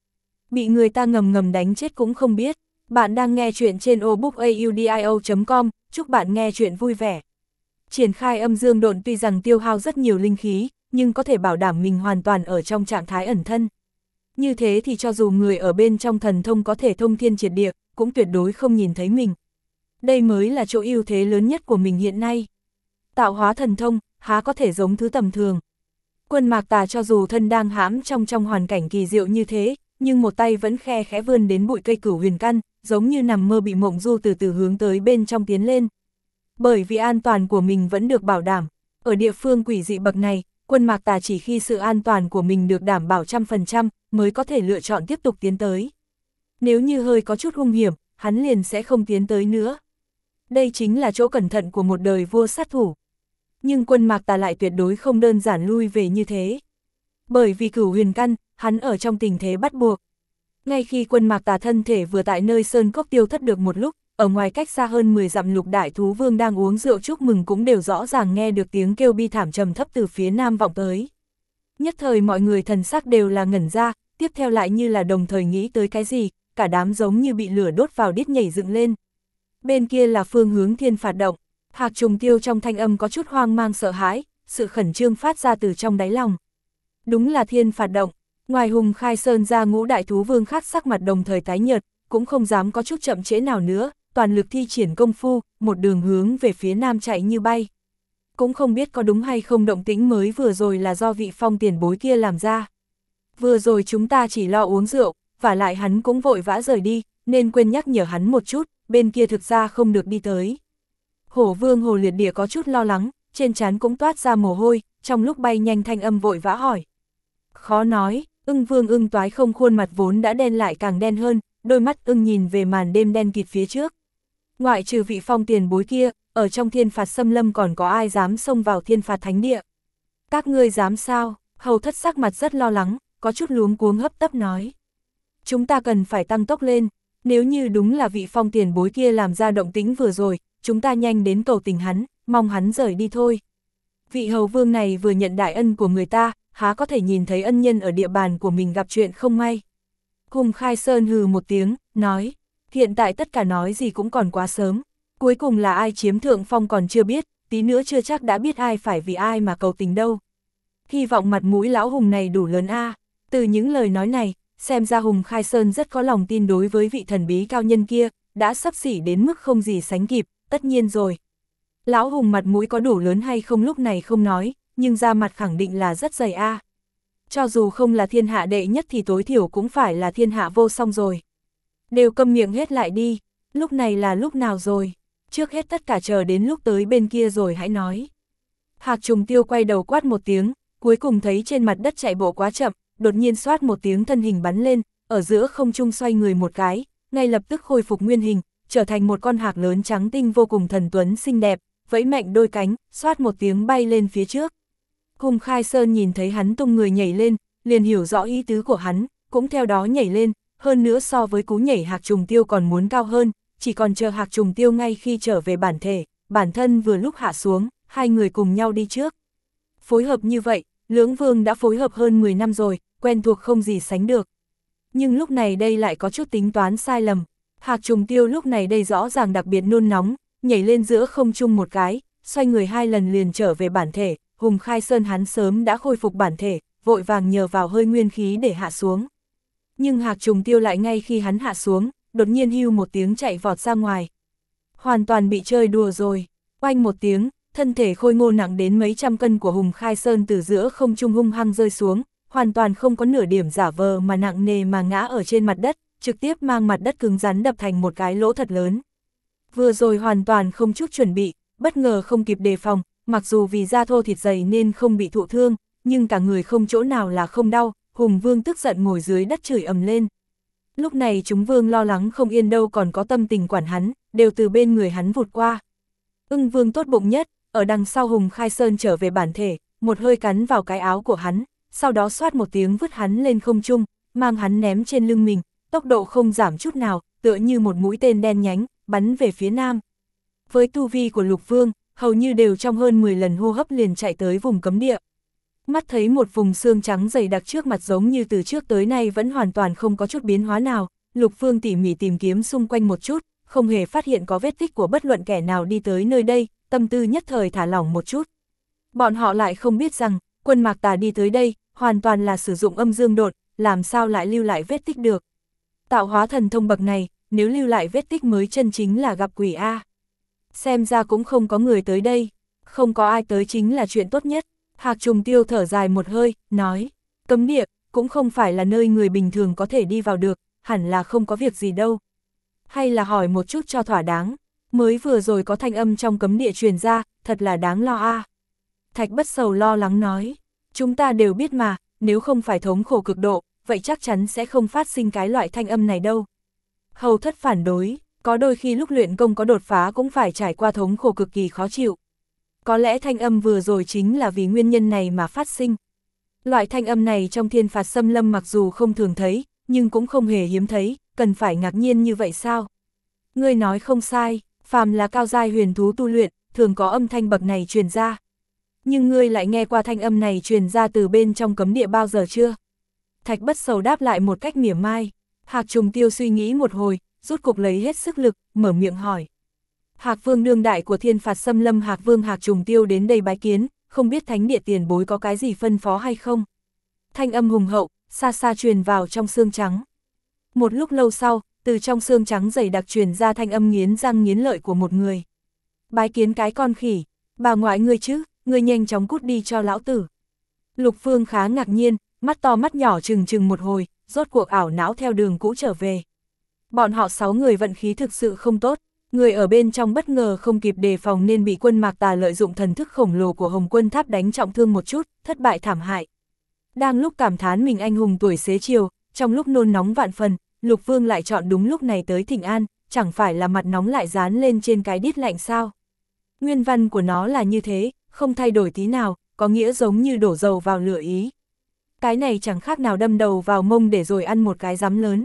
[SPEAKER 1] bị người ta ngầm ngầm đánh chết cũng không biết. Bạn đang nghe chuyện trên audiobookaudio.com, chúc bạn nghe chuyện vui vẻ. Triển khai âm dương độn tuy rằng tiêu hao rất nhiều linh khí, nhưng có thể bảo đảm mình hoàn toàn ở trong trạng thái ẩn thân. Như thế thì cho dù người ở bên trong thần thông có thể thông thiên triệt địa, cũng tuyệt đối không nhìn thấy mình. Đây mới là chỗ ưu thế lớn nhất của mình hiện nay. Tạo hóa thần thông, há có thể giống thứ tầm thường. Quân Mạc Tà cho dù thân đang hãm trong hoàn cảnh kỳ diệu như thế, nhưng một tay vẫn khe khẽ vươn đến bụi cây cửu huyền căn, giống như nằm mơ bị mộng du từ từ hướng tới bên trong tiến lên. Bởi vì an toàn của mình vẫn được bảo đảm, ở địa phương quỷ dị bậc này, Quân Mạc Tà chỉ khi sự an toàn của mình được đảm bảo 100% mới có thể lựa chọn tiếp tục tiến tới. Nếu như hơi có chút hung hiểm, hắn liền sẽ không tiến tới nữa. Đây chính là chỗ cẩn thận của một đời vua sát thủ. Nhưng Quân Mạc Tà lại tuyệt đối không đơn giản lui về như thế. Bởi vì cửu huyền căn, hắn ở trong tình thế bắt buộc. Ngay khi Quân Mạc Tà thân thể vừa tại nơi sơn cốc tiêu thất được một lúc, ở ngoài cách xa hơn 10 dặm Lục Đại Thú Vương đang uống rượu chúc mừng cũng đều rõ ràng nghe được tiếng kêu bi thảm trầm thấp từ phía nam vọng tới. Nhất thời mọi người thần sắc đều là ngẩn ra, tiếp theo lại như là đồng thời nghĩ tới cái gì, cả đám giống như bị lửa đốt vào đít nhảy dựng lên. Bên kia là phương hướng Thiên Phạt Động, Hạc Trùng Tiêu trong thanh âm có chút hoang mang sợ hãi, sự khẩn trương phát ra từ trong đáy lòng. Đúng là Thiên Phạt Động, ngoài Hùng Khai Sơn ra ngũ đại thú vương khác sắc mặt đồng thời tái nhợt, cũng không dám có chút chậm trễ nào nữa, toàn lực thi triển công phu, một đường hướng về phía nam chạy như bay. Cũng không biết có đúng hay không động tĩnh mới vừa rồi là do vị Phong tiền bối kia làm ra. Vừa rồi chúng ta chỉ lo uống rượu, và lại hắn cũng vội vã rời đi, nên quên nhắc nhở hắn một chút, bên kia thực ra không được đi tới. Hổ Vương Hồ Liệt Địa có chút lo lắng, trên trán cũng toát ra mồ hôi, trong lúc bay nhanh thanh âm vội vã hỏi. Khó nói, Ưng Vương Ưng Toái không khuôn mặt vốn đã đen lại càng đen hơn, đôi mắt ưng nhìn về màn đêm đen kịt phía trước. Ngoại trừ vị Phong tiền bối kia, ở trong Thiên Phạt Xâm Lâm còn có ai dám xông vào Thiên Phạt Thánh Địa? Các ngươi dám sao? Hầu Thất sắc mặt rất lo lắng, có chút luống cuống hấp tấp nói. Chúng ta cần phải tăng tốc lên, nếu như đúng là vị Phong tiền bối kia làm ra động tĩnh vừa rồi, chúng ta nhanh đến cầu tình hắn, mong hắn rời đi thôi. Vị hầu vương này vừa nhận đại ân của người ta, há có thể nhìn thấy ân nhân ở địa bàn của mình gặp chuyện không may. Hùng Khai Sơn hừ một tiếng, nói, hiện tại tất cả nói gì cũng còn quá sớm, cuối cùng là ai chiếm thượng phong còn chưa biết, tí nữa chưa chắc đã biết ai phải vì ai mà cầu tình đâu. Hy vọng mặt mũi lão Hùng này đủ lớn a. Từ những lời nói này, xem ra Hùng Khai Sơn rất có lòng tin đối với vị thần bí cao nhân kia, đã sắp xỉ đến mức không gì sánh kịp, tất nhiên rồi. Lão Hùng mặt mũi có đủ lớn hay không lúc này không nói, nhưng da mặt khẳng định là rất dày a. Cho dù không là thiên hạ đệ nhất thì tối thiểu cũng phải là thiên hạ vô song rồi. Đều câm miệng hết lại đi, lúc này là lúc nào rồi, trước hết tất cả chờ đến lúc tới bên kia rồi hãy nói. Hạc Trùng Tiêu quay đầu quát một tiếng, cuối cùng thấy trên mặt đất chạy bộ quá chậm, đột nhiên xoát một tiếng thân hình bắn lên, ở giữa không trung xoay người một cái, ngay lập tức khôi phục nguyên hình, trở thành một con hạc lớn trắng tinh vô cùng thần tuấn xinh đẹp, vẫy mạnh đôi cánh, xoát một tiếng bay lên phía trước. Hùng Khai Sơn nhìn thấy hắn tung người nhảy lên, liền hiểu rõ ý tứ của hắn, cũng theo đó nhảy lên, hơn nữa so với cú nhảy Hạc Trùng Tiêu còn muốn cao hơn, chỉ còn chờ Hạc Trùng Tiêu ngay khi trở về bản thể, bản thân vừa lúc hạ xuống, hai người cùng nhau đi trước. Phối hợp như vậy, Lưỡng Vương đã phối hợp hơn 10 năm rồi, quen thuộc không gì sánh được. Nhưng lúc này đây lại có chút tính toán sai lầm. Hạc Trùng Tiêu lúc này đây rõ ràng đặc biệt nôn nóng, nhảy lên giữa không trung một cái, xoay người hai lần liền trở về bản thể. Hùng Khai Sơn hắn sớm đã khôi phục bản thể, vội vàng nhờ vào hơi nguyên khí để hạ xuống. Nhưng Hạc Trùng Tiêu lại ngay khi hắn hạ xuống, đột nhiên hưu một tiếng chạy vọt ra ngoài. Hoàn toàn bị chơi đùa rồi, oanh một tiếng, thân thể khôi ngô nặng đến mấy trăm cân của Hùng Khai Sơn từ giữa không trung hung hăng rơi xuống, hoàn toàn không có nửa điểm giả vờ mà nặng nề mà ngã ở trên mặt đất, trực tiếp mang mặt đất cứng rắn đập thành một cái lỗ thật lớn. Vừa rồi hoàn toàn không chút chuẩn bị, bất ngờ không kịp đề phòng, mặc dù vì da thô thịt dày nên không bị thụ thương, nhưng cả người không chỗ nào là không đau, Hùng Vương tức giận ngồi dưới đất chửi ầm lên. Lúc này chúng Vương lo lắng không yên đâu còn có tâm tình quản hắn, đều từ bên người hắn vụt qua. Ưng Vương tốt bụng nhất, ở đằng sau Hùng Khai Sơn trở về bản thể, một hơi cắn vào cái áo của hắn, sau đó xoát một tiếng vứt hắn lên không trung, mang hắn ném trên lưng mình, tốc độ không giảm chút nào, tựa như một mũi tên đen nhánh, bắn về phía nam. Với tu vi của Lục Vương, hầu như đều trong hơn 10 lần hô hấp liền chạy tới vùng cấm địa. Mắt thấy một vùng xương trắng dày đặc trước mặt giống như từ trước tới nay vẫn hoàn toàn không có chút biến hóa nào, Lục Phương tỉ mỉ tìm kiếm xung quanh một chút, không hề phát hiện có vết tích của bất luận kẻ nào đi tới nơi đây, tâm tư nhất thời thả lỏng một chút. Bọn họ lại không biết rằng, Quân Mạc Tà đi tới đây, hoàn toàn là sử dụng âm dương độn, làm sao lại lưu lại vết tích được. Tạo hóa thần thông bậc này, nếu lưu lại vết tích mới chân chính là gặp quỷ A. Xem ra cũng không có người tới đây, không có ai tới chính là chuyện tốt nhất. Hạc Trùng Tiêu thở dài một hơi, nói, cấm địa, cũng không phải là nơi người bình thường có thể đi vào được, hẳn là không có việc gì đâu. Hay là hỏi một chút cho thỏa đáng, mới vừa rồi có thanh âm trong cấm địa truyền ra, thật là đáng lo a. Thạch Bất Sầu lo lắng nói, chúng ta đều biết mà, nếu không phải thống khổ cực độ, vậy chắc chắn sẽ không phát sinh cái loại thanh âm này đâu. Hầu Thất phản đối, có đôi khi lúc luyện công có đột phá cũng phải trải qua thống khổ cực kỳ khó chịu. Có lẽ thanh âm vừa rồi chính là vì nguyên nhân này mà phát sinh. Loại thanh âm này trong Thiên Phạt Xâm Lâm mặc dù không thường thấy, nhưng cũng không hề hiếm thấy, cần phải ngạc nhiên như vậy sao? Ngươi nói không sai, phàm là cao giai huyền thú tu luyện, thường có âm thanh bậc này truyền ra. Nhưng ngươi lại nghe qua thanh âm này truyền ra từ bên trong cấm địa bao giờ chưa? Thạch Bất Sầu đáp lại một cách mỉa mai. Hạc Trùng Tiêu suy nghĩ một hồi, rút cục lấy hết sức lực, mở miệng hỏi. Hạc Vương đương đại của Thiên Phạt Xâm Lâm Hạc Vương Hạc Trùng Tiêu đến đây bái kiến, không biết thánh địa tiền bối có cái gì phân phó hay không? Thanh âm hùng hậu, xa xa truyền vào trong xương trắng. Một lúc lâu sau, từ trong xương trắng dày đặc truyền ra thanh âm nghiến răng nghiến lợi của một người. Bái kiến cái con khỉ, bà ngoại ngươi chứ, ngươi nhanh chóng cút đi cho lão tử. Lục Phương khá ngạc nhiên, mắt to mắt nhỏ trừng trừng một hồi, rốt cuộc ảo não theo đường cũ trở về. Bọn họ 6 người vận khí thực sự không tốt, người ở bên trong bất ngờ không kịp đề phòng nên bị Quân Mạc Tà lợi dụng thần thức khổng lồ của Hồng Quân Tháp đánh trọng thương một chút, thất bại thảm hại. Đang lúc cảm thán mình anh hùng tuổi xế chiều, trong lúc nôn nóng vạn phần, Lục Vương lại chọn đúng lúc này tới thỉnh an, chẳng phải là mặt nóng lại dán lên trên cái đít lạnh sao. Nguyên văn của nó là như thế, không thay đổi tí nào, có nghĩa giống như đổ dầu vào lửa ý. Cái này chẳng khác nào đâm đầu vào mông để rồi ăn một cái giám lớn.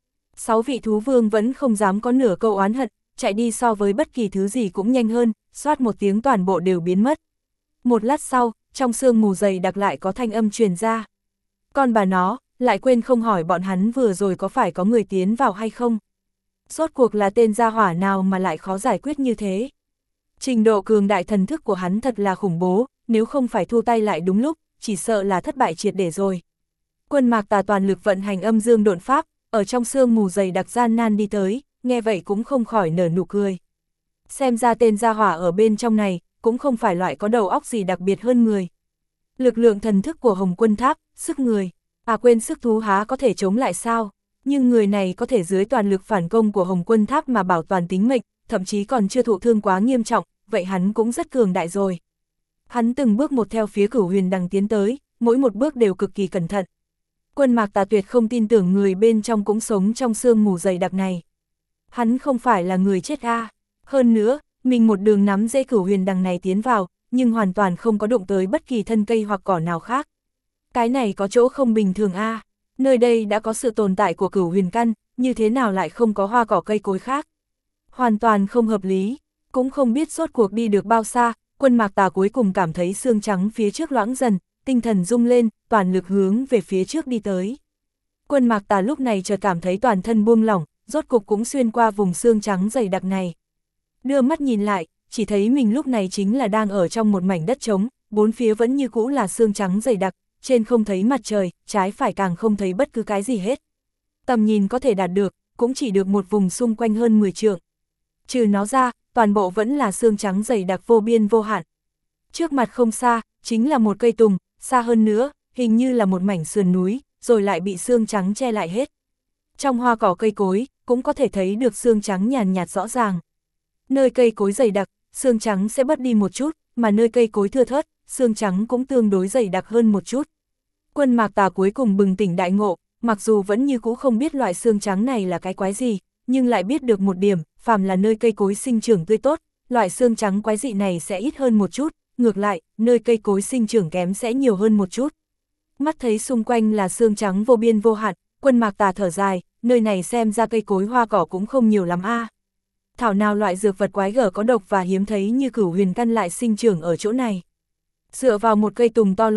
[SPEAKER 1] 6 vị thú vương vẫn không dám có nửa câu oán hận, chạy đi so với bất kỳ thứ gì cũng nhanh hơn, xoát một tiếng toàn bộ đều biến mất. Một lát sau, trong sương mù dày đặc lại có thanh âm truyền ra. Con bà nó, lại quên không hỏi bọn hắn vừa rồi có phải có người tiến vào hay không. Rốt cuộc là tên gia hỏa nào mà lại khó giải quyết như thế. Trình độ cường đại thần thức của hắn thật là khủng bố, nếu không phải thu tay lại đúng lúc, chỉ sợ là thất bại triệt để rồi. Quân Mạc Tà toàn lực vận hành âm dương độn pháp, ở trong sương mù dày đặc gian nan đi tới, nghe vậy cũng không khỏi nở nụ cười. Xem ra tên gia hỏa ở bên trong này, cũng không phải loại có đầu óc gì đặc biệt hơn người. Lực lượng thần thức của Hồng Quân Tháp, sức người, quên sức thú há có thể chống lại sao, nhưng người này có thể dưới toàn lực phản công của Hồng Quân Tháp mà bảo toàn tính mệnh, thậm chí còn chưa thụ thương quá nghiêm trọng, vậy hắn cũng rất cường đại rồi. Hắn từng bước một theo phía Cửu Huyền Đằng tiến tới, mỗi một bước đều cực kỳ cẩn thận. Quân Mạc Tà tuyệt không tin tưởng người bên trong cũng sống trong sương mù dày đặc này. Hắn không phải là người chết a. Hơn nữa, mình một đường nắm dễ Cửu Huyền Đằng này tiến vào, nhưng hoàn toàn không có đụng tới bất kỳ thân cây hoặc cỏ nào khác. Cái này có chỗ không bình thường a. Nơi đây đã có sự tồn tại của Cửu Huyền Căn, như thế nào lại không có hoa cỏ cây cối khác? Hoàn toàn không hợp lý, cũng không biết rốt cuộc đi được bao xa, Quân Mạc Tà cuối cùng cảm thấy xương trắng phía trước loãng dần, tinh thần rung lên, toàn lực hướng về phía trước đi tới. Quân Mạc Tà lúc này chợt cảm thấy toàn thân buông lỏng, rốt cục cũng xuyên qua vùng xương trắng dày đặc này. Đưa mắt nhìn lại, chỉ thấy mình lúc này chính là đang ở trong một mảnh đất trống, bốn phía vẫn như cũ là xương trắng dày đặc, trên không thấy mặt trời, trái phải càng không thấy bất cứ cái gì hết. Tầm nhìn có thể đạt được, cũng chỉ được một vùng xung quanh hơn 10 trượng. Trừ nó ra, toàn bộ vẫn là xương trắng dày đặc vô biên vô hạn. Trước mặt không xa, chính là một cây tùng, xa hơn nữa, hình như là một mảnh sườn núi, rồi lại bị xương trắng che lại hết. Trong hoa cỏ cây cối, cũng có thể thấy được xương trắng nhàn nhạt rõ ràng. Nơi cây cối dày đặc, xương trắng sẽ bớt đi một chút, mà nơi cây cối thưa thớt, xương trắng cũng tương đối dày đặc hơn một chút. Quân Mạc Tà cuối cùng bừng tỉnh đại ngộ, mặc dù vẫn như cũ không biết loại xương trắng này là cái quái gì, nhưng lại biết được một điểm, phàm là nơi cây cối sinh trưởng tươi tốt, loại xương trắng quái dị này sẽ ít hơn một chút, ngược lại, nơi cây cối sinh trưởng kém sẽ nhiều hơn một chút. Mắt thấy xung quanh là xương trắng vô biên vô hạn, Quân Mạc Tà thở dài, nơi này xem ra cây cối hoa cỏ cũng không nhiều lắm a. Thảo nào loại dược vật quái gở có độc và hiếm thấy như Cửu Huyền Căn lại sinh trưởng ở chỗ này. Dựa vào một cây tùng to lớn,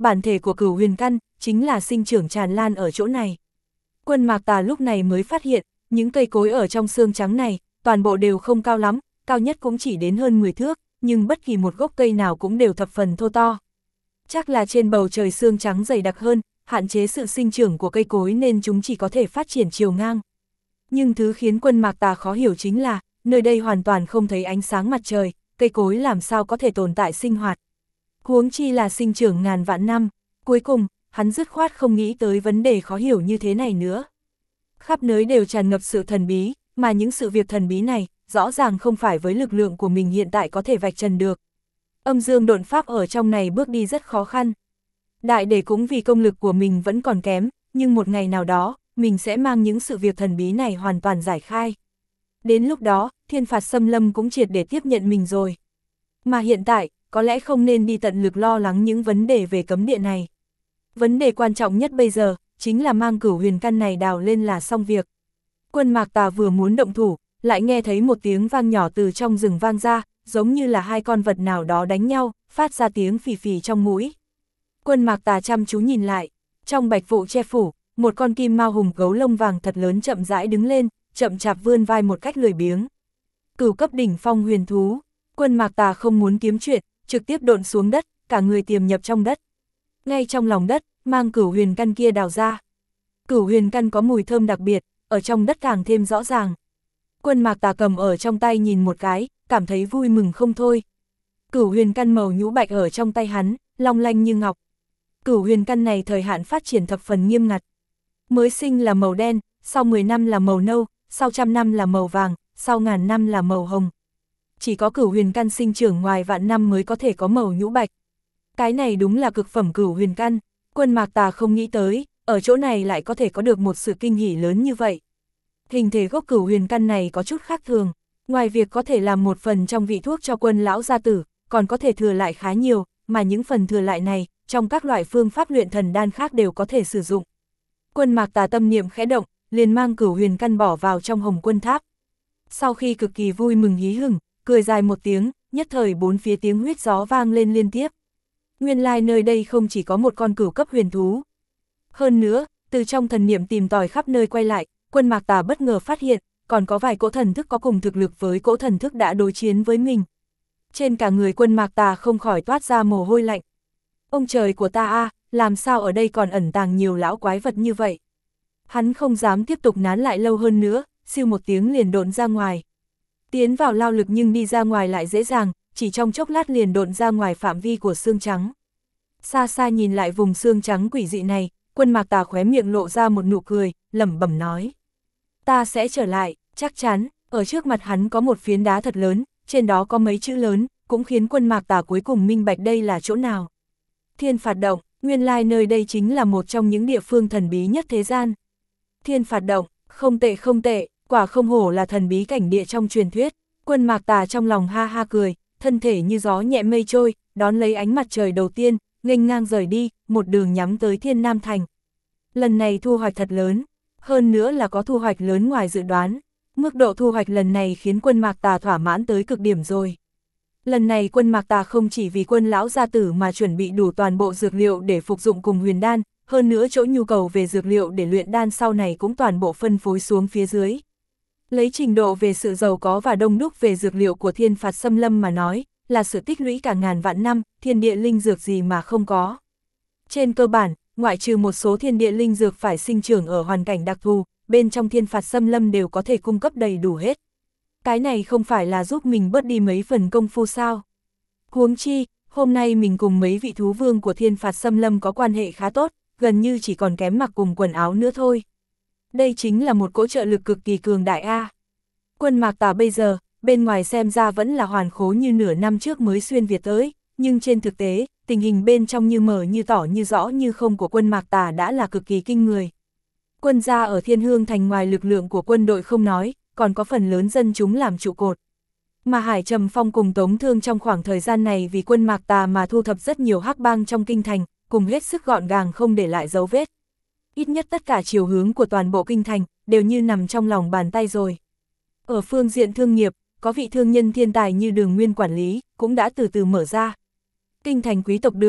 [SPEAKER 1] bản thể của Cửu Huyền Căn chính là sinh trưởng tràn lan ở chỗ này. Quân Mạc Tà lúc này mới phát hiện, những cây cối ở trong xương trắng này, toàn bộ đều không cao lắm, cao nhất cũng chỉ đến hơn 10 thước, nhưng bất kỳ một gốc cây nào cũng đều thập phần thô to. Chắc là trên bầu trời xương trắng dày đặc hơn, hạn chế sự sinh trưởng của cây cối nên chúng chỉ có thể phát triển chiều ngang. Nhưng thứ khiến Quân Mạc Tà khó hiểu chính là, nơi đây hoàn toàn không thấy ánh sáng mặt trời, cây cối làm sao có thể tồn tại sinh hoạt. Huống chi là sinh trưởng ngàn vạn năm, cuối cùng, hắn dứt khoát không nghĩ tới vấn đề khó hiểu như thế này nữa. Khắp nơi đều tràn ngập sự thần bí, mà những sự việc thần bí này, rõ ràng không phải với lực lượng của mình hiện tại có thể vạch trần được. Âm dương độn pháp ở trong này bước đi rất khó khăn. Đại để cũng vì công lực của mình vẫn còn kém, nhưng một ngày nào đó, mình sẽ mang những sự việc thần bí này hoàn toàn giải khai. Đến lúc đó, Thiên Phạt Xâm Lâm cũng triệt để tiếp nhận mình rồi. Mà hiện tại, có lẽ không nên đi tận lực lo lắng những vấn đề về cấm địa này. Vấn đề quan trọng nhất bây giờ, chính là mang Cửu Huyền Căn này đào lên là xong việc. Quân Mạc Tà vừa muốn động thủ, lại nghe thấy một tiếng vang nhỏ từ trong rừng vang ra, giống như là hai con vật nào đó đánh nhau, phát ra tiếng phì phì trong mũi. Quân Mạc Tà chăm chú nhìn lại, trong bạch vụ che phủ, một con kim mao hùng gấu lông vàng thật lớn chậm rãi đứng lên, chậm chạp vươn vai một cách lười biếng. Cửu cấp đỉnh phong huyền thú. Quân Mạc Tà không muốn kiếm chuyện, trực tiếp độn xuống đất, cả người tiềm nhập trong đất. Ngay trong lòng đất, mang Cửu Huyền Căn kia đào ra. Cửu Huyền Căn có mùi thơm đặc biệt, ở trong đất càng thêm rõ ràng. Quân Mạc Tà cầm ở trong tay nhìn một cái, cảm thấy vui mừng không thôi. Cửu Huyền Căn màu nhũ bạch ở trong tay hắn, long lanh như ngọc. Cửu Huyền Căn này thời hạn phát triển thập phần nghiêm ngặt. Mới sinh là màu đen, sau 10 năm là màu nâu, sau 100 năm là màu vàng, sau 1000 năm là màu hồng. Chỉ có Cửu Huyền Căn sinh trưởng ngoài vạn năm mới có thể có màu nhũ bạch. Cái này đúng là cực phẩm Cửu Huyền Căn, Quân Mạc Tà không nghĩ tới, ở chỗ này lại có thể có được một sự kinh hỉ lớn như vậy. Hình thể gốc Cửu Huyền Căn này có chút khác thường, ngoài việc có thể làm một phần trong vị thuốc cho Quân lão gia tử, còn có thể thừa lại khá nhiều, mà những phần thừa lại này, trong các loại phương pháp luyện thần đan khác đều có thể sử dụng. Quân Mạc Tà tâm niệm khẽ động, liền mang Cửu Huyền Căn bỏ vào trong Hồng Quân Tháp. Sau khi cực kỳ vui mừng hí hửng, cười dài một tiếng, nhất thời bốn phía tiếng huyết gió vang lên liên tiếp. Nguyên lai nơi đây không chỉ có một con cửu cấp huyền thú. Hơn nữa, từ trong thần niệm tìm tòi khắp nơi quay lại, Quân Mạc Tà bất ngờ phát hiện, còn có vài cỗ thần thức có cùng thực lực với cỗ thần thức đã đối chiến với mình. Trên cả người Quân Mạc Tà không khỏi toát ra mồ hôi lạnh. Ông trời của ta a, làm sao ở đây còn ẩn tàng nhiều lão quái vật như vậy? Hắn không dám tiếp tục nán lại lâu hơn nữa, siêu một tiếng liền độn ra ngoài. Tiến vào lao lực nhưng đi ra ngoài lại dễ dàng, chỉ trong chốc lát liền độn ra ngoài phạm vi của xương trắng. Xa xa nhìn lại vùng xương trắng quỷ dị này, Quân Mạc Tà khóe miệng lộ ra một nụ cười, lẩm bẩm nói. Ta sẽ trở lại, chắc chắn, ở trước mặt hắn có một phiến đá thật lớn, trên đó có mấy chữ lớn, cũng khiến Quân Mạc Tà cuối cùng minh bạch đây là chỗ nào. Thiên Phạt Động, nguyên lai nơi đây chính là một trong những địa phương thần bí nhất thế gian. Thiên Phạt Động, không tệ không tệ, quả không hổ là thần bí cảnh địa trong truyền thuyết. Quân Mạc Tà trong lòng ha ha cười, thân thể như gió nhẹ mây trôi, đón lấy ánh mặt trời đầu tiên, nghênh ngang rời đi, một đường nhắm tới Thiên Nam Thành. Lần này thu hoạch thật lớn, hơn nữa là có thu hoạch lớn ngoài dự đoán. Mức độ thu hoạch lần này khiến Quân Mạc Tà thỏa mãn tới cực điểm rồi. Lần này Quân Mạc Tà không chỉ vì Quân lão gia tử mà chuẩn bị đủ toàn bộ dược liệu để phục dụng cùng huyền đan, hơn nữa chỗ nhu cầu về dược liệu để luyện đan sau này cũng toàn bộ phân phối xuống phía dưới. Lấy trình độ về sự giàu có và đông đúc về dược liệu của Thiên Phạt Xâm Lâm mà nói, là sự tích lũy cả ngàn vạn năm, thiên địa linh dược gì mà không có. Trên cơ bản, ngoại trừ một số thiên địa linh dược phải sinh trưởng ở hoàn cảnh đặc thù, bên trong Thiên Phạt Xâm Lâm đều có thể cung cấp đầy đủ hết. Cái này không phải là giúp mình bớt đi mấy phần công phu sao? Huống chi, hôm nay mình cùng mấy vị thú vương của Thiên Phạt Xâm Lâm có quan hệ khá tốt, gần như chỉ còn kém mặc cùng quần áo nữa thôi. Đây chính là một cỗ trợ lực cực kỳ cường đại a. Quân Mạc Tà bây giờ, bên ngoài xem ra vẫn là hoàn khố như nửa năm trước mới xuyên Việt tới, nhưng trên thực tế, tình hình bên trong như mờ như tỏ như rõ như không của Quân Mạc Tà đã là cực kỳ kinh người. Quân gia ở Thiên Hương Thành ngoài lực lượng của quân đội không nói, còn có phần lớn dân chúng làm trụ cột. Mà Hải Trầm Phong cùng Tống Thương trong khoảng thời gian này vì Quân Mạc Tà mà thu thập rất nhiều hắc bang trong kinh thành, cùng hết sức gọn gàng không để lại dấu vết. Ít nhất tất cả chiều hướng của toàn bộ kinh thành, đều như nằm trong lòng bàn tay rồi. Ở phương diện thương nghiệp, có vị thương nhân thiên tài như Đường Nguyên quản lý, cũng đã từ từ mở ra. Kinh thành quý tộc Đường,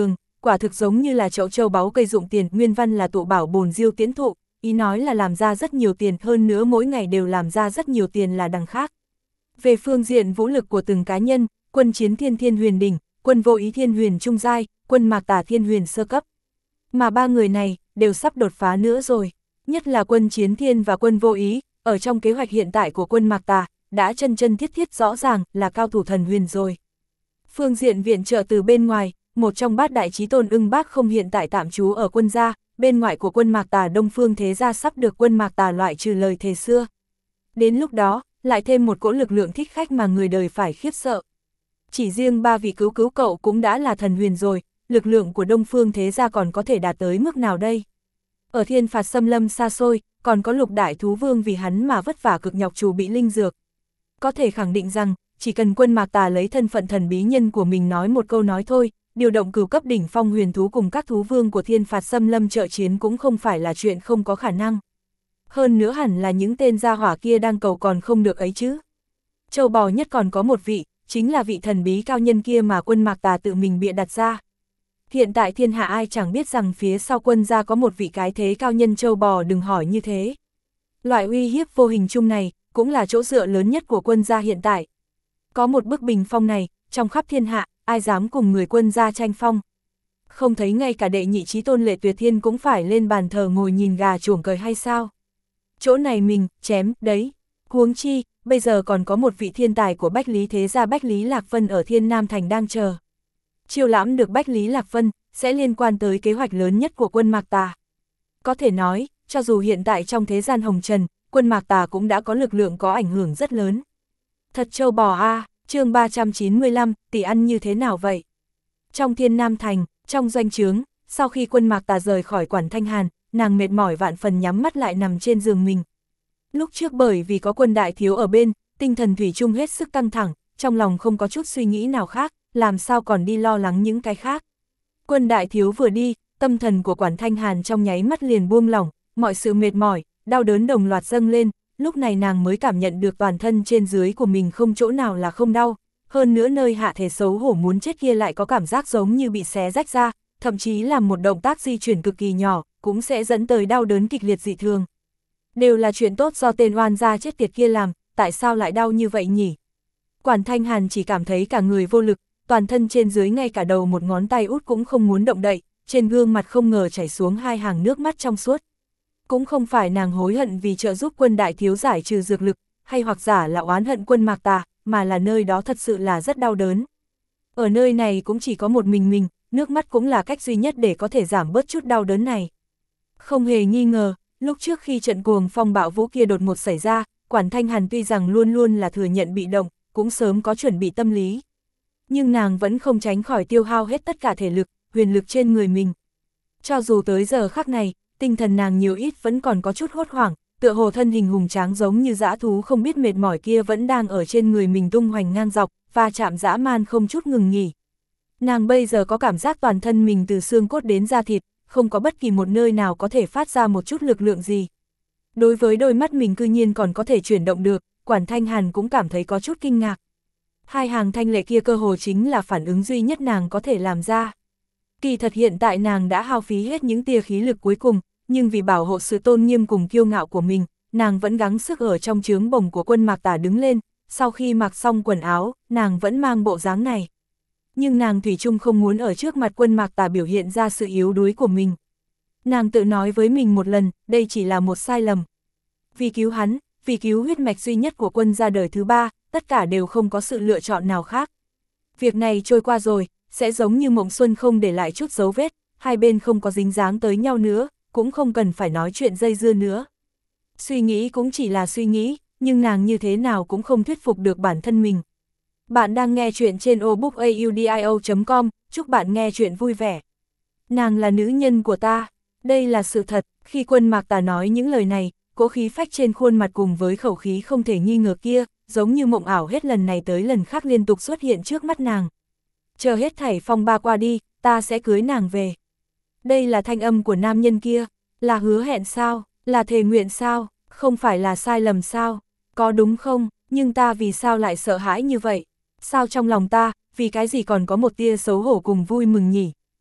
[SPEAKER 1] quả thực giống như là chậu châu báu cây dụng tiền, nguyên văn là tụ bảo bồn diêu tiễn thụ, ý nói là làm ra rất nhiều tiền, hơn nữa mỗi ngày đều làm ra rất nhiều tiền là đằng khác. Về phương diện vũ lực của từng cá nhân, quân chiến thiên thiên huyền đỉnh, quân vô ý thiên huyền trung giai, quân mạc tà thiên huyền sơ cấp. Mà ba người này, đều sắp đột phá nữa rồi. Nhất là quân chiến thiên và quân vô ý, ở trong kế hoạch hiện tại của quân mạc tà, đã chân chân thiết thiết rõ ràng là cao thủ thần huyền rồi. Phương diện viện trợ từ bên ngoài, một trong bát đại chí tôn Ưng Bác Không hiện tại tạm trú ở quân gia, bên ngoại của quân mạc tà Đông Phương Thế Gia sắp được quân mạc tà loại trừ lời thề xưa. Đến lúc đó, lại thêm một cỗ lực lượng thích khách mà người đời phải khiếp sợ. Chỉ riêng ba vị cứu cậu cũng đã là thần huyền rồi, lực lượng của Đông Phương Thế Gia còn có thể đạt tới mức nào đây? Ở thiên phạt xâm lâm xa xôi, còn có lục đại thú vương vì hắn mà vất vả cực nhọc chuẩn bị linh dược. Có thể khẳng định rằng, chỉ cần quân mạc tà lấy thân phận thần bí nhân của mình nói một câu nói thôi, điều động cửu cấp đỉnh phong huyền thú cùng các thú vương của thiên phạt xâm lâm trợ chiến cũng không phải là chuyện không có khả năng. Hơn nữa hẳn là những tên gia hỏa kia đang cầu còn không được ấy chứ. Châu bò nhất còn có một vị, chính là vị thần bí cao nhân kia mà quân mạc tà tự mình bịa đặt ra. Hiện tại thiên hạ ai chẳng biết rằng phía sau quân gia có một vị cái thế cao nhân châu bò, đừng hỏi như thế. Loại uy hiếp vô hình chung này, cũng là chỗ dựa lớn nhất của quân gia hiện tại. Có một bức bình phong này, trong khắp thiên hạ, ai dám cùng người quân gia tranh phong. Không thấy ngay cả đệ nhị chí tôn Lệ Tuyệt Thiên cũng phải lên bàn thờ ngồi nhìn gà chuồng cười hay sao? Chỗ này mình, chém, đấy. Huống chi, bây giờ còn có một vị thiên tài của Bách Lý Thế Gia Bách Lý Lạc Vân ở Thiên Nam Thành đang chờ. Chiêu lãm được Bách Lý Lạc Vân, sẽ liên quan tới kế hoạch lớn nhất của quân mạc tà. Có thể nói, cho dù hiện tại trong thế gian hồng trần, quân mạc tà cũng đã có lực lượng có ảnh hưởng rất lớn. Thật châu bò a, chương 395, tỷ ăn như thế nào vậy? Trong Thiên Nam Thành, trong doanh trướng, sau khi quân mạc tà rời khỏi Quản Thanh Hàn, nàng mệt mỏi vạn phần nhắm mắt lại nằm trên giường mình. Lúc trước bởi vì có quân đại thiếu ở bên, tinh thần thủy chung hết sức căng thẳng, trong lòng không có chút suy nghĩ nào khác, làm sao còn đi lo lắng những cái khác. Quân đại thiếu vừa đi, tâm thần của Quản Thanh Hàn trong nháy mắt liền buông lỏng, mọi sự mệt mỏi, đau đớn đồng loạt dâng lên, lúc này nàng mới cảm nhận được toàn thân trên dưới của mình không chỗ nào là không đau, hơn nữa nơi hạ thể xấu hổ muốn chết kia lại có cảm giác giống như bị xé rách ra, thậm chí là một động tác di chuyển cực kỳ nhỏ, cũng sẽ dẫn tới đau đớn kịch liệt dị thường. Đều là chuyện tốt do tên oan gia chết tiệt kia làm, tại sao lại đau như vậy nhỉ? Quản Thanh Hàn chỉ cảm thấy cả người vô lực, toàn thân trên dưới ngay cả đầu một ngón tay út cũng không muốn động đậy, trên gương mặt không ngờ chảy xuống hai hàng nước mắt trong suốt. Cũng không phải nàng hối hận vì trợ giúp quân đại thiếu giải trừ dược lực, hay hoặc giả là oán hận quân mạc tà, mà là nơi đó thật sự là rất đau đớn. Ở nơi này cũng chỉ có một mình, nước mắt cũng là cách duy nhất để có thể giảm bớt chút đau đớn này. Không hề nghi ngờ, lúc trước khi trận cuồng phong bạo vũ kia đột ngột xảy ra, Quản Thanh Hàn tuy rằng luôn luôn là thừa nhận bị động, cũng sớm có chuẩn bị tâm lý. Nhưng nàng vẫn không tránh khỏi tiêu hao hết tất cả thể lực, huyền lực trên người mình. Cho dù tới giờ khắc này, tinh thần nàng nhiều ít vẫn còn có chút hốt hoảng, tựa hồ thân hình hùng tráng giống như dã thú không biết mệt mỏi kia vẫn đang ở trên người mình tung hoành ngang dọc, và chạm dã man không chút ngừng nghỉ. Nàng bây giờ có cảm giác toàn thân mình từ xương cốt đến da thịt, không có bất kỳ một nơi nào có thể phát ra một chút lực lượng gì. Đối với đôi mắt mình cư nhiên còn có thể chuyển động được, Quản Thanh Hàn cũng cảm thấy có chút kinh ngạc. Hai hàng thanh lệ kia cơ hồ chính là phản ứng duy nhất nàng có thể làm ra. Kỳ thật hiện tại nàng đã hao phí hết những tia khí lực cuối cùng, nhưng vì bảo hộ sự tôn nghiêm cùng kiêu ngạo của mình, nàng vẫn gắng sức ở trong trướng bồng của quân mạc tà đứng lên, sau khi mặc xong quần áo, nàng vẫn mang bộ dáng này. Nhưng nàng thủy chung không muốn ở trước mặt quân mạc tà biểu hiện ra sự yếu đuối của mình. Nàng tự nói với mình một lần, đây chỉ là một sai lầm. Vì cứu hắn, vì cứu huyết mạch duy nhất của quân gia đời thứ ba, tất cả đều không có sự lựa chọn nào khác. Việc này trôi qua rồi, sẽ giống như mộng xuân không để lại chút dấu vết, hai bên không có dính dáng tới nhau nữa, cũng không cần phải nói chuyện dây dưa nữa. Suy nghĩ cũng chỉ là suy nghĩ, nhưng nàng như thế nào cũng không thuyết phục được bản thân mình. Bạn đang nghe chuyện trên obookaudio.com, chúc bạn nghe chuyện vui vẻ. Nàng là nữ nhân của ta, đây là sự thật. Khi quân mạc tà nói những lời này, cỗ khí phách trên khuôn mặt cùng với khẩu khí không thể nghi ngờ kia, giống như mộng ảo hết lần này tới lần khác liên tục xuất hiện trước mắt nàng. Chờ hết thảy phong ba qua đi, ta sẽ cưới nàng về. Đây là thanh âm của nam nhân kia, là hứa hẹn sao, là thề nguyện sao, không phải là sai lầm sao, có đúng không, nhưng ta vì sao lại sợ hãi như vậy, sao trong lòng ta, vì cái gì còn có một tia xấu hổ cùng vui mừng nhỉ.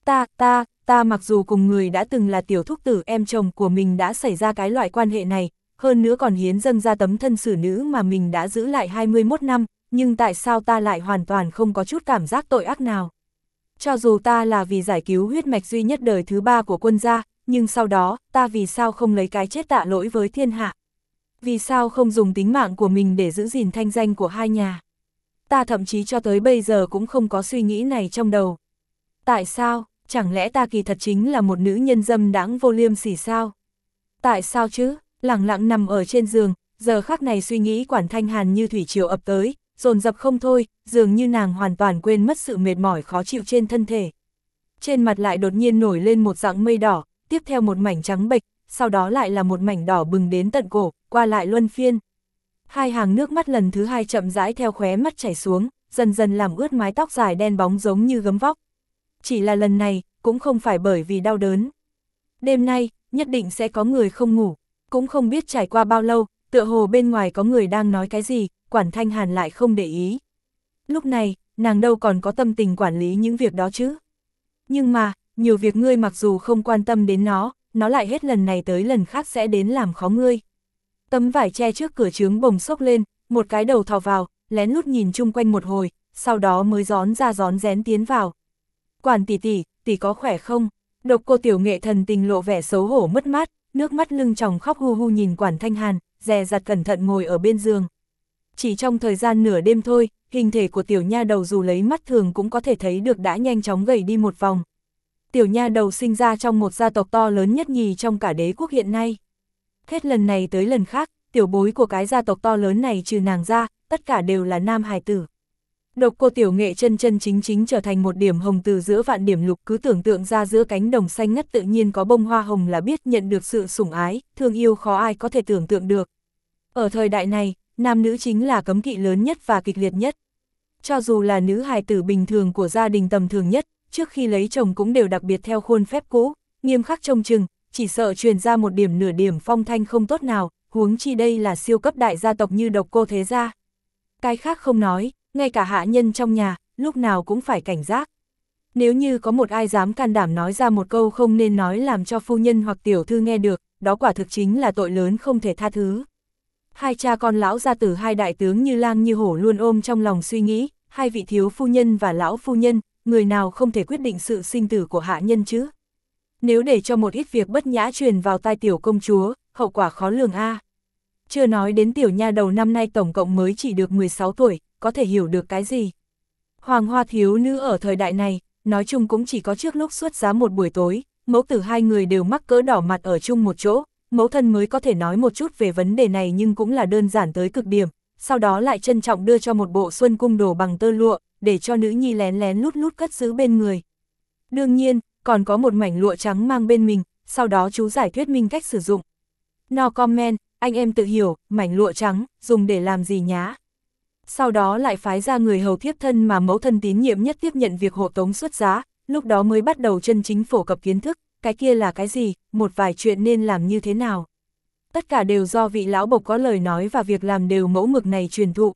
[SPEAKER 1] Ta mặc dù cùng người đã từng là tiểu thúc tử em chồng của mình đã xảy ra cái loại quan hệ này, hơn nữa còn hiến dâng ra tấm thân xử nữ mà mình đã giữ lại 21 năm, nhưng tại sao ta lại hoàn toàn không có chút cảm giác tội ác nào? Cho dù ta là vì giải cứu huyết mạch duy nhất đời thứ 3 của quân gia, nhưng sau đó, ta vì sao không lấy cái chết tạ lỗi với thiên hạ? Vì sao không dùng tính mạng của mình để giữ gìn thanh danh của hai nhà? Ta thậm chí cho tới bây giờ cũng không có suy nghĩ này trong đầu. Tại sao? Chẳng lẽ ta kỳ thật chính là một nữ nhân dâm đãng vô liêm sỉ sao? Tại sao chứ? Lẳng lặng nằm ở trên giường, giờ khắc này suy nghĩ Quản Thanh Hàn như thủy triều ập tới, dồn dập không thôi, dường như nàng hoàn toàn quên mất sự mệt mỏi khó chịu trên thân thể. Trên mặt lại đột nhiên nổi lên một dạng mây đỏ, tiếp theo một mảnh trắng bệch, sau đó lại là một mảnh đỏ bừng đến tận cổ, qua lại luân phiên. Hai hàng nước mắt lần thứ hai chậm rãi theo khóe mắt chảy xuống, dần dần làm ướt mái tóc dài đen bóng giống như gấm vóc. Chỉ là lần này, cũng không phải bởi vì đau đớn. Đêm nay, nhất định sẽ có người không ngủ, cũng không biết trải qua bao lâu, tựa hồ bên ngoài có người đang nói cái gì, Quản Thanh Hàn lại không để ý. Lúc này, nàng đâu còn có tâm tình quản lý những việc đó chứ. Nhưng mà, nhiều việc ngươi mặc dù không quan tâm đến nó lại hết lần này tới lần khác sẽ đến làm khó ngươi. Tấm vải che trước cửa trướng bồng xốc lên, một cái đầu thò vào, lén lút nhìn chung quanh một hồi, sau đó mới rón ra rón rén tiến vào. Quản tỷ có khỏe không? Độc Cô Tiểu Nghệ thần tình lộ vẻ xấu hổ mất mát, nước mắt lưng tròng khóc hu hu nhìn Quản Thanh Hàn, dè dặt cẩn thận ngồi ở bên giường. Chỉ trong thời gian nửa đêm thôi, hình thể của tiểu nha đầu dù lấy mắt thường cũng có thể thấy được đã nhanh chóng gầy đi một vòng. Tiểu nha đầu sinh ra trong một gia tộc to lớn nhất nhì trong cả đế quốc hiện nay. Hết lần này tới lần khác, tiểu bối của cái gia tộc to lớn này trừ nàng ra, tất cả đều là nam hài tử. Độc Cô Tiểu Nghệ chân chính trở thành một điểm hồng từ giữa vạn điểm lục, cứ tưởng tượng ra giữa cánh đồng xanh ngắt tự nhiên có bông hoa hồng là biết nhận được sự sủng ái, thương yêu khó ai có thể tưởng tượng được. Ở thời đại này, nam nữ chính là cấm kỵ lớn nhất và kịch liệt nhất. Cho dù là nữ hài tử bình thường của gia đình tầm thường nhất, trước khi lấy chồng cũng đều đặc biệt theo khuôn phép cũ, nghiêm khắc trông chừng, chỉ sợ truyền ra một điểm nửa điểm phong thanh không tốt nào, huống chi đây là siêu cấp đại gia tộc như Độc Cô thế gia. Cái khác không nói, ngay cả hạ nhân trong nhà, lúc nào cũng phải cảnh giác. Nếu như có một ai dám can đảm nói ra một câu không nên nói làm cho phu nhân hoặc tiểu thư nghe được, đó quả thực chính là tội lớn không thể tha thứ. Hai cha con lão gia tử hai đại tướng như lang như hổ luôn ôm trong lòng suy nghĩ, hai vị thiếu phu nhân và lão phu nhân, người nào không thể quyết định sự sinh tử của hạ nhân chứ. Nếu để cho một ít việc bất nhã truyền vào tai tiểu công chúa, hậu quả khó lường a. Chưa nói đến tiểu nha đầu năm nay tổng cộng mới chỉ được 16 tuổi, có thể hiểu được cái gì. Hoàng hoa thiếu nữ ở thời đại này, nói chung cũng chỉ có trước lúc xuất giá một buổi tối, mẫu tử hai người đều mắc cỡ đỏ mặt ở chung một chỗ, mẫu thân mới có thể nói một chút về vấn đề này nhưng cũng là đơn giản tới cực điểm, sau đó lại trân trọng đưa cho một bộ xuân cung đồ bằng tơ lụa, để cho nữ nhi lén lén lút lút cất giữ bên người. Đương nhiên, còn có một mảnh lụa trắng mang bên mình, sau đó chú giải thuyết minh cách sử dụng. No comment, anh em tự hiểu, mảnh lụa trắng, dùng để làm gì nhá. Sau đó lại phái ra người hầu thiếp thân mà mẫu thân tín nhiệm nhất tiếp nhận việc hộ tống xuất giá, lúc đó mới bắt đầu chân chính phổ cập kiến thức, cái kia là cái gì, một vài chuyện nên làm như thế nào. Tất cả đều do vị lão bộc có lời nói và việc làm đều mẫu mực này truyền thụ,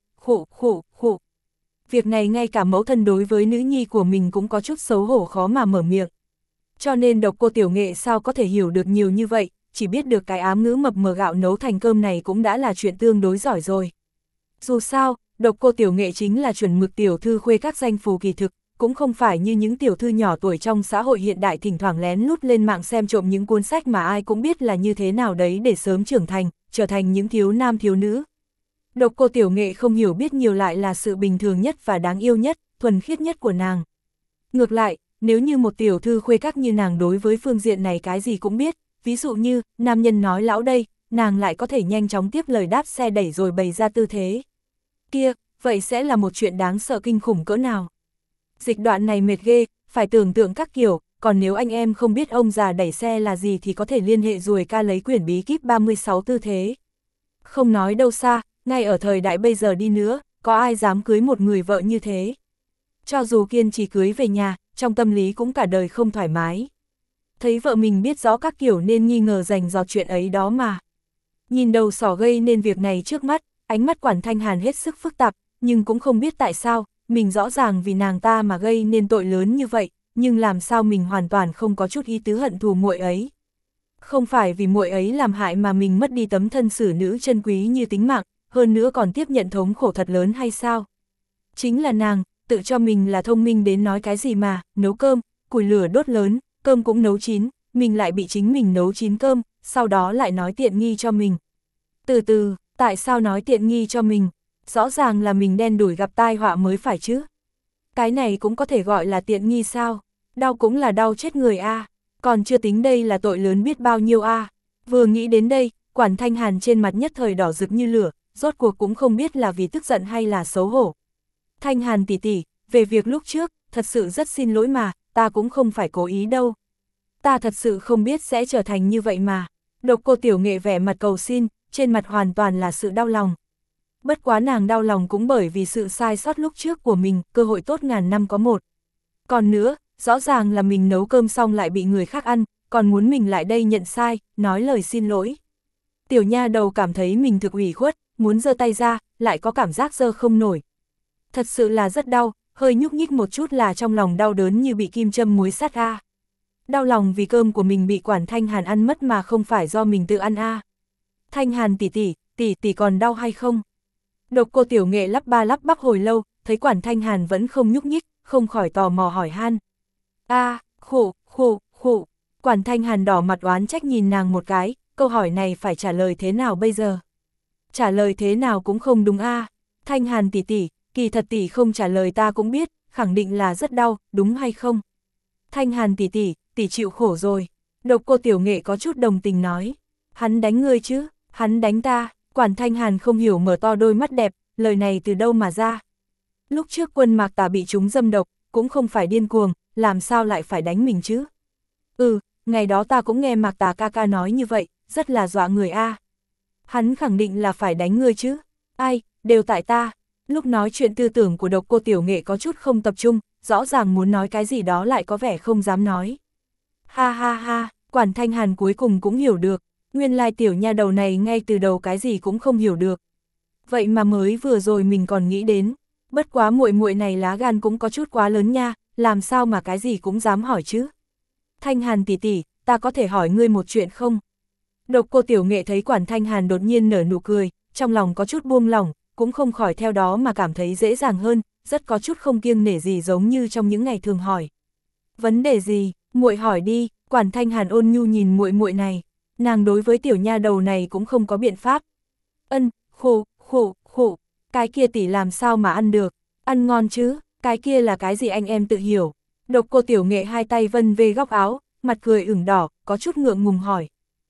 [SPEAKER 1] khụ. Việc này ngay cả mẫu thân đối với nữ nhi của mình cũng có chút xấu hổ khó mà mở miệng. Cho nên Độc Cô Tiểu Nghệ sao có thể hiểu được nhiều như vậy, chỉ biết được cái ám ngữ mập mờ gạo nấu thành cơm này cũng đã là chuyện tương đối giỏi rồi. Dù sao, Độc Cô Tiểu Nghệ chính là chuẩn mực tiểu thư khuê các danh phù kỳ thực, cũng không phải như những tiểu thư nhỏ tuổi trong xã hội hiện đại thỉnh thoảng lén lút lên mạng xem trộm những cuốn sách mà ai cũng biết là như thế nào đấy để sớm trưởng thành, trở thành những thiếu nam thiếu nữ. Độc Cô Tiểu Nghệ không hiểu biết nhiều lại là sự bình thường nhất và đáng yêu nhất, thuần khiết nhất của nàng. Ngược lại, nếu như một tiểu thư khuê các như nàng đối với phương diện này cái gì cũng biết, ví dụ như, nam nhân nói lão đây, nàng lại có thể nhanh chóng tiếp lời đáp xe đẩy rồi bày ra tư thế. Kia, vậy sẽ là một chuyện đáng sợ kinh khủng cỡ nào. Dịch đoạn này mệt ghê, phải tưởng tượng các kiểu, còn nếu anh em không biết ông già đẩy xe là gì thì có thể liên hệ ruồi ca lấy quyển bí kíp 36 tư thế. Không nói đâu xa, ngay ở thời đại bây giờ đi nữa, có ai dám cưới một người vợ như thế. Cho dù kiên trì cưới về nhà, trong tâm lý cũng cả đời không thoải mái. Thấy vợ mình biết rõ các kiểu nên nghi ngờ dành dọt chuyện ấy đó mà. Nhìn đầu sỏ gây nên việc này trước mắt, ánh mắt Quản Thanh Hàn hết sức phức tạp, nhưng cũng không biết tại sao, mình rõ ràng vì nàng ta mà gây nên tội lớn như vậy, nhưng làm sao mình hoàn toàn không có chút ý tứ hận thù muội ấy. Không phải vì muội ấy làm hại mà mình mất đi tấm thân xử nữ chân quý như tính mạng, hơn nữa còn tiếp nhận thống khổ thật lớn hay sao? Chính là nàng, tự cho mình là thông minh đến nói cái gì mà, nấu cơm, củi lửa đốt lớn, cơm cũng nấu chín, mình lại bị chính mình nấu chín cơm, sau đó lại nói tiện nghi cho mình. Từ từ, tại sao nói tiện nghi cho mình? Rõ ràng là mình đen đủi gặp tai họa mới phải chứ. Cái này cũng có thể gọi là tiện nghi sao? Đau cũng là đau chết người a. Còn chưa tính đây là tội lớn biết bao nhiêu a. Vừa nghĩ đến đây, Quản Thanh Hàn trên mặt nhất thời đỏ rực như lửa, rốt cuộc cũng không biết là vì tức giận hay là xấu hổ. Thanh Hàn tỷ tỷ, về việc lúc trước, thật sự rất xin lỗi mà, ta cũng không phải cố ý đâu. Ta thật sự không biết sẽ trở thành như vậy mà. Độc Cô Tiểu Nghệ vẻ mặt cầu xin, trên mặt hoàn toàn là sự đau lòng. Bất quá nàng đau lòng cũng bởi vì sự sai sót lúc trước của mình, cơ hội tốt ngàn năm có một. Còn nữa, rõ ràng là mình nấu cơm xong lại bị người khác ăn, còn muốn mình lại đây nhận sai, nói lời xin lỗi. Tiểu nha đầu cảm thấy mình thực ủy khuất, muốn giơ tay ra, lại có cảm giác giơ không nổi. Thật sự là rất đau, hơi nhúc nhích một chút là trong lòng đau đớn như bị kim châm muối sắt a. Đau lòng vì cơm của mình bị Quản Thanh Hàn ăn mất mà không phải do mình tự ăn a. Thanh Hàn tỷ còn đau hay không? Độc Cô Tiểu Nghệ lắp ba lắp bắp hồi lâu, thấy Quản Thanh Hàn vẫn không nhúc nhích, không khỏi tò mò hỏi han. Khụ. Quản Thanh Hàn đỏ mặt oán trách nhìn nàng một cái, câu hỏi này phải trả lời thế nào bây giờ? Trả lời thế nào cũng không đúng a. Thanh Hàn tỷ, kỳ thật tỷ không trả lời ta cũng biết, khẳng định là rất đau, đúng hay không? Thanh Hàn tỷ chịu khổ rồi. Độc Cô Tiểu Nghệ có chút đồng tình nói. Hắn đánh ngươi chứ, hắn đánh ta. Quản Thanh Hàn không hiểu mở to đôi mắt đẹp, lời này từ đâu mà ra. Lúc trước Quân Mạc Tà bị chúng dâm độc, cũng không phải điên cuồng, làm sao lại phải đánh mình chứ? Ngày đó ta cũng nghe Mạc Tà ca ca nói như vậy, rất là dọa người a. Hắn khẳng định là phải đánh ngươi chứ. Ai, đều tại ta. Lúc nói chuyện tư tưởng của Độc Cô Tiểu Nghệ có chút không tập trung, rõ ràng muốn nói cái gì đó lại có vẻ không dám nói. Ha, Quản Thanh Hàn cuối cùng cũng hiểu được, nguyên lai tiểu nha đầu này ngay từ đầu cái gì cũng không hiểu được. Vậy mà mới vừa rồi mình còn nghĩ đến, bất quá muội này lá gan cũng có chút quá lớn nha, làm sao mà cái gì cũng dám hỏi chứ. Thanh Hàn tỷ, ta có thể hỏi ngươi một chuyện không? Độc Cô Tiểu Nghệ thấy Quản Thanh Hàn đột nhiên nở nụ cười, trong lòng có chút buông lỏng, cũng không khỏi theo đó mà cảm thấy dễ dàng hơn, rất có chút không kiêng nể gì giống như trong những ngày thường hỏi. Vấn đề gì, muội hỏi đi. Quản Thanh Hàn ôn nhu nhìn muội này, nàng đối với tiểu nha đầu này cũng không có biện pháp. Khụ, cái kia tỷ làm sao mà ăn được, ăn ngon chứ, cái kia là cái gì anh em tự hiểu. Độc Cô Tiểu Nghệ hai tay vân về góc áo, mặt cười ửng đỏ, có chút ngượng ngùng hỏi.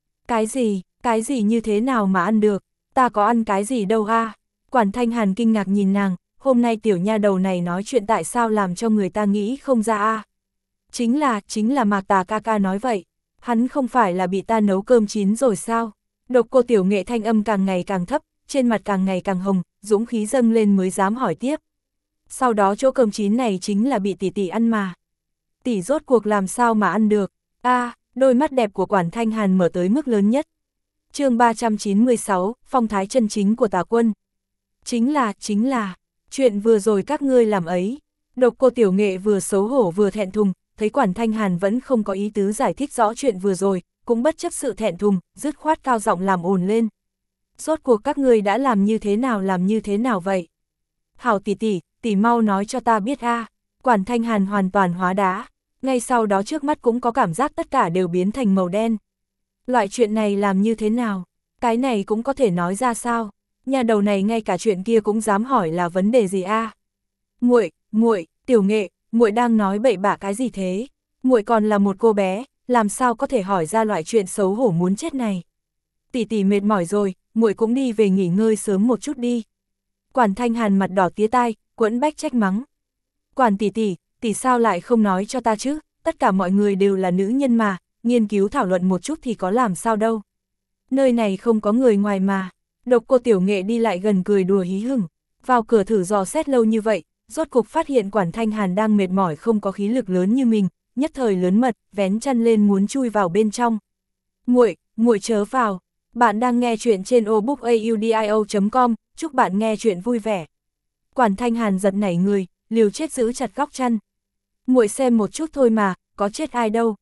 [SPEAKER 1] Cái gì như thế nào mà ăn được, ta có ăn cái gì đâu a. Quản Thanh Hàn kinh ngạc nhìn nàng, hôm nay tiểu nha đầu này nói chuyện tại sao làm cho người ta nghĩ không ra a. Chính là Mạc Tà ca ca nói vậy, hắn không phải là bị ta nấu cơm chín rồi sao? Độc Cô Tiểu Nghệ thanh âm càng ngày càng thấp, trên mặt càng ngày càng hồng, dũng khí dâng lên mới dám hỏi tiếp. Sau đó chỗ cơm chín này chính là bị tỷ ăn mà. Tỷ rốt cuộc làm sao mà ăn được? Đôi mắt đẹp của Quản Thanh Hàn mở tới mức lớn nhất. Chương 396, phong thái chân chính của Tà Quân. Chính là, chuyện vừa rồi các ngươi làm ấy. Độc Cô Tiểu Nghệ vừa xấu hổ vừa thẹn thùng, thấy Quản Thanh Hàn vẫn không có ý tứ giải thích rõ chuyện vừa rồi, cũng bất chấp sự thẹn thùng, dứt khoát cao giọng làm ồn lên. Rốt cuộc các ngươi đã làm như thế nào vậy? Hảo tỷ mau nói cho ta biết a. Quản Thanh Hàn hoàn toàn hóa đá, ngay sau đó trước mắt cũng có cảm giác tất cả đều biến thành màu đen. Loại chuyện này làm như thế nào? Cái này cũng có thể nói ra sao? Nhà đầu này ngay cả chuyện kia cũng dám hỏi là vấn đề gì a? Muội, Tiểu Nghệ, muội đang nói bậy bạ cái gì thế? Muội còn là một cô bé, làm sao có thể hỏi ra loại chuyện xấu hổ muốn chết này? Tỷ mệt mỏi rồi, muội cũng đi về nghỉ ngơi sớm một chút đi. Quản Thanh Hàn mặt đỏ tía tai, quẫn bách trách mắng. Quản tỷ sao lại không nói cho ta chứ? Tất cả mọi người đều là nữ nhân mà, nghiên cứu thảo luận một chút thì có làm sao đâu. Nơi này không có người ngoài mà. Độc Cô Tiểu Nghệ đi lại gần cười đùa hí hửng, vào cửa thử dò xét lâu như vậy, rốt cục phát hiện Quản Thanh Hàn đang mệt mỏi không có khí lực lớn như mình, nhất thời lớn mật, vén chăn lên muốn chui vào bên trong. Muội chớ vào, bạn đang nghe chuyện trên obookaudio.com, chúc bạn nghe chuyện vui vẻ. Quản Thanh Hàn giật nảy người, liều chết giữ chặt góc chăn. Muội xem một chút thôi mà, có chết ai đâu.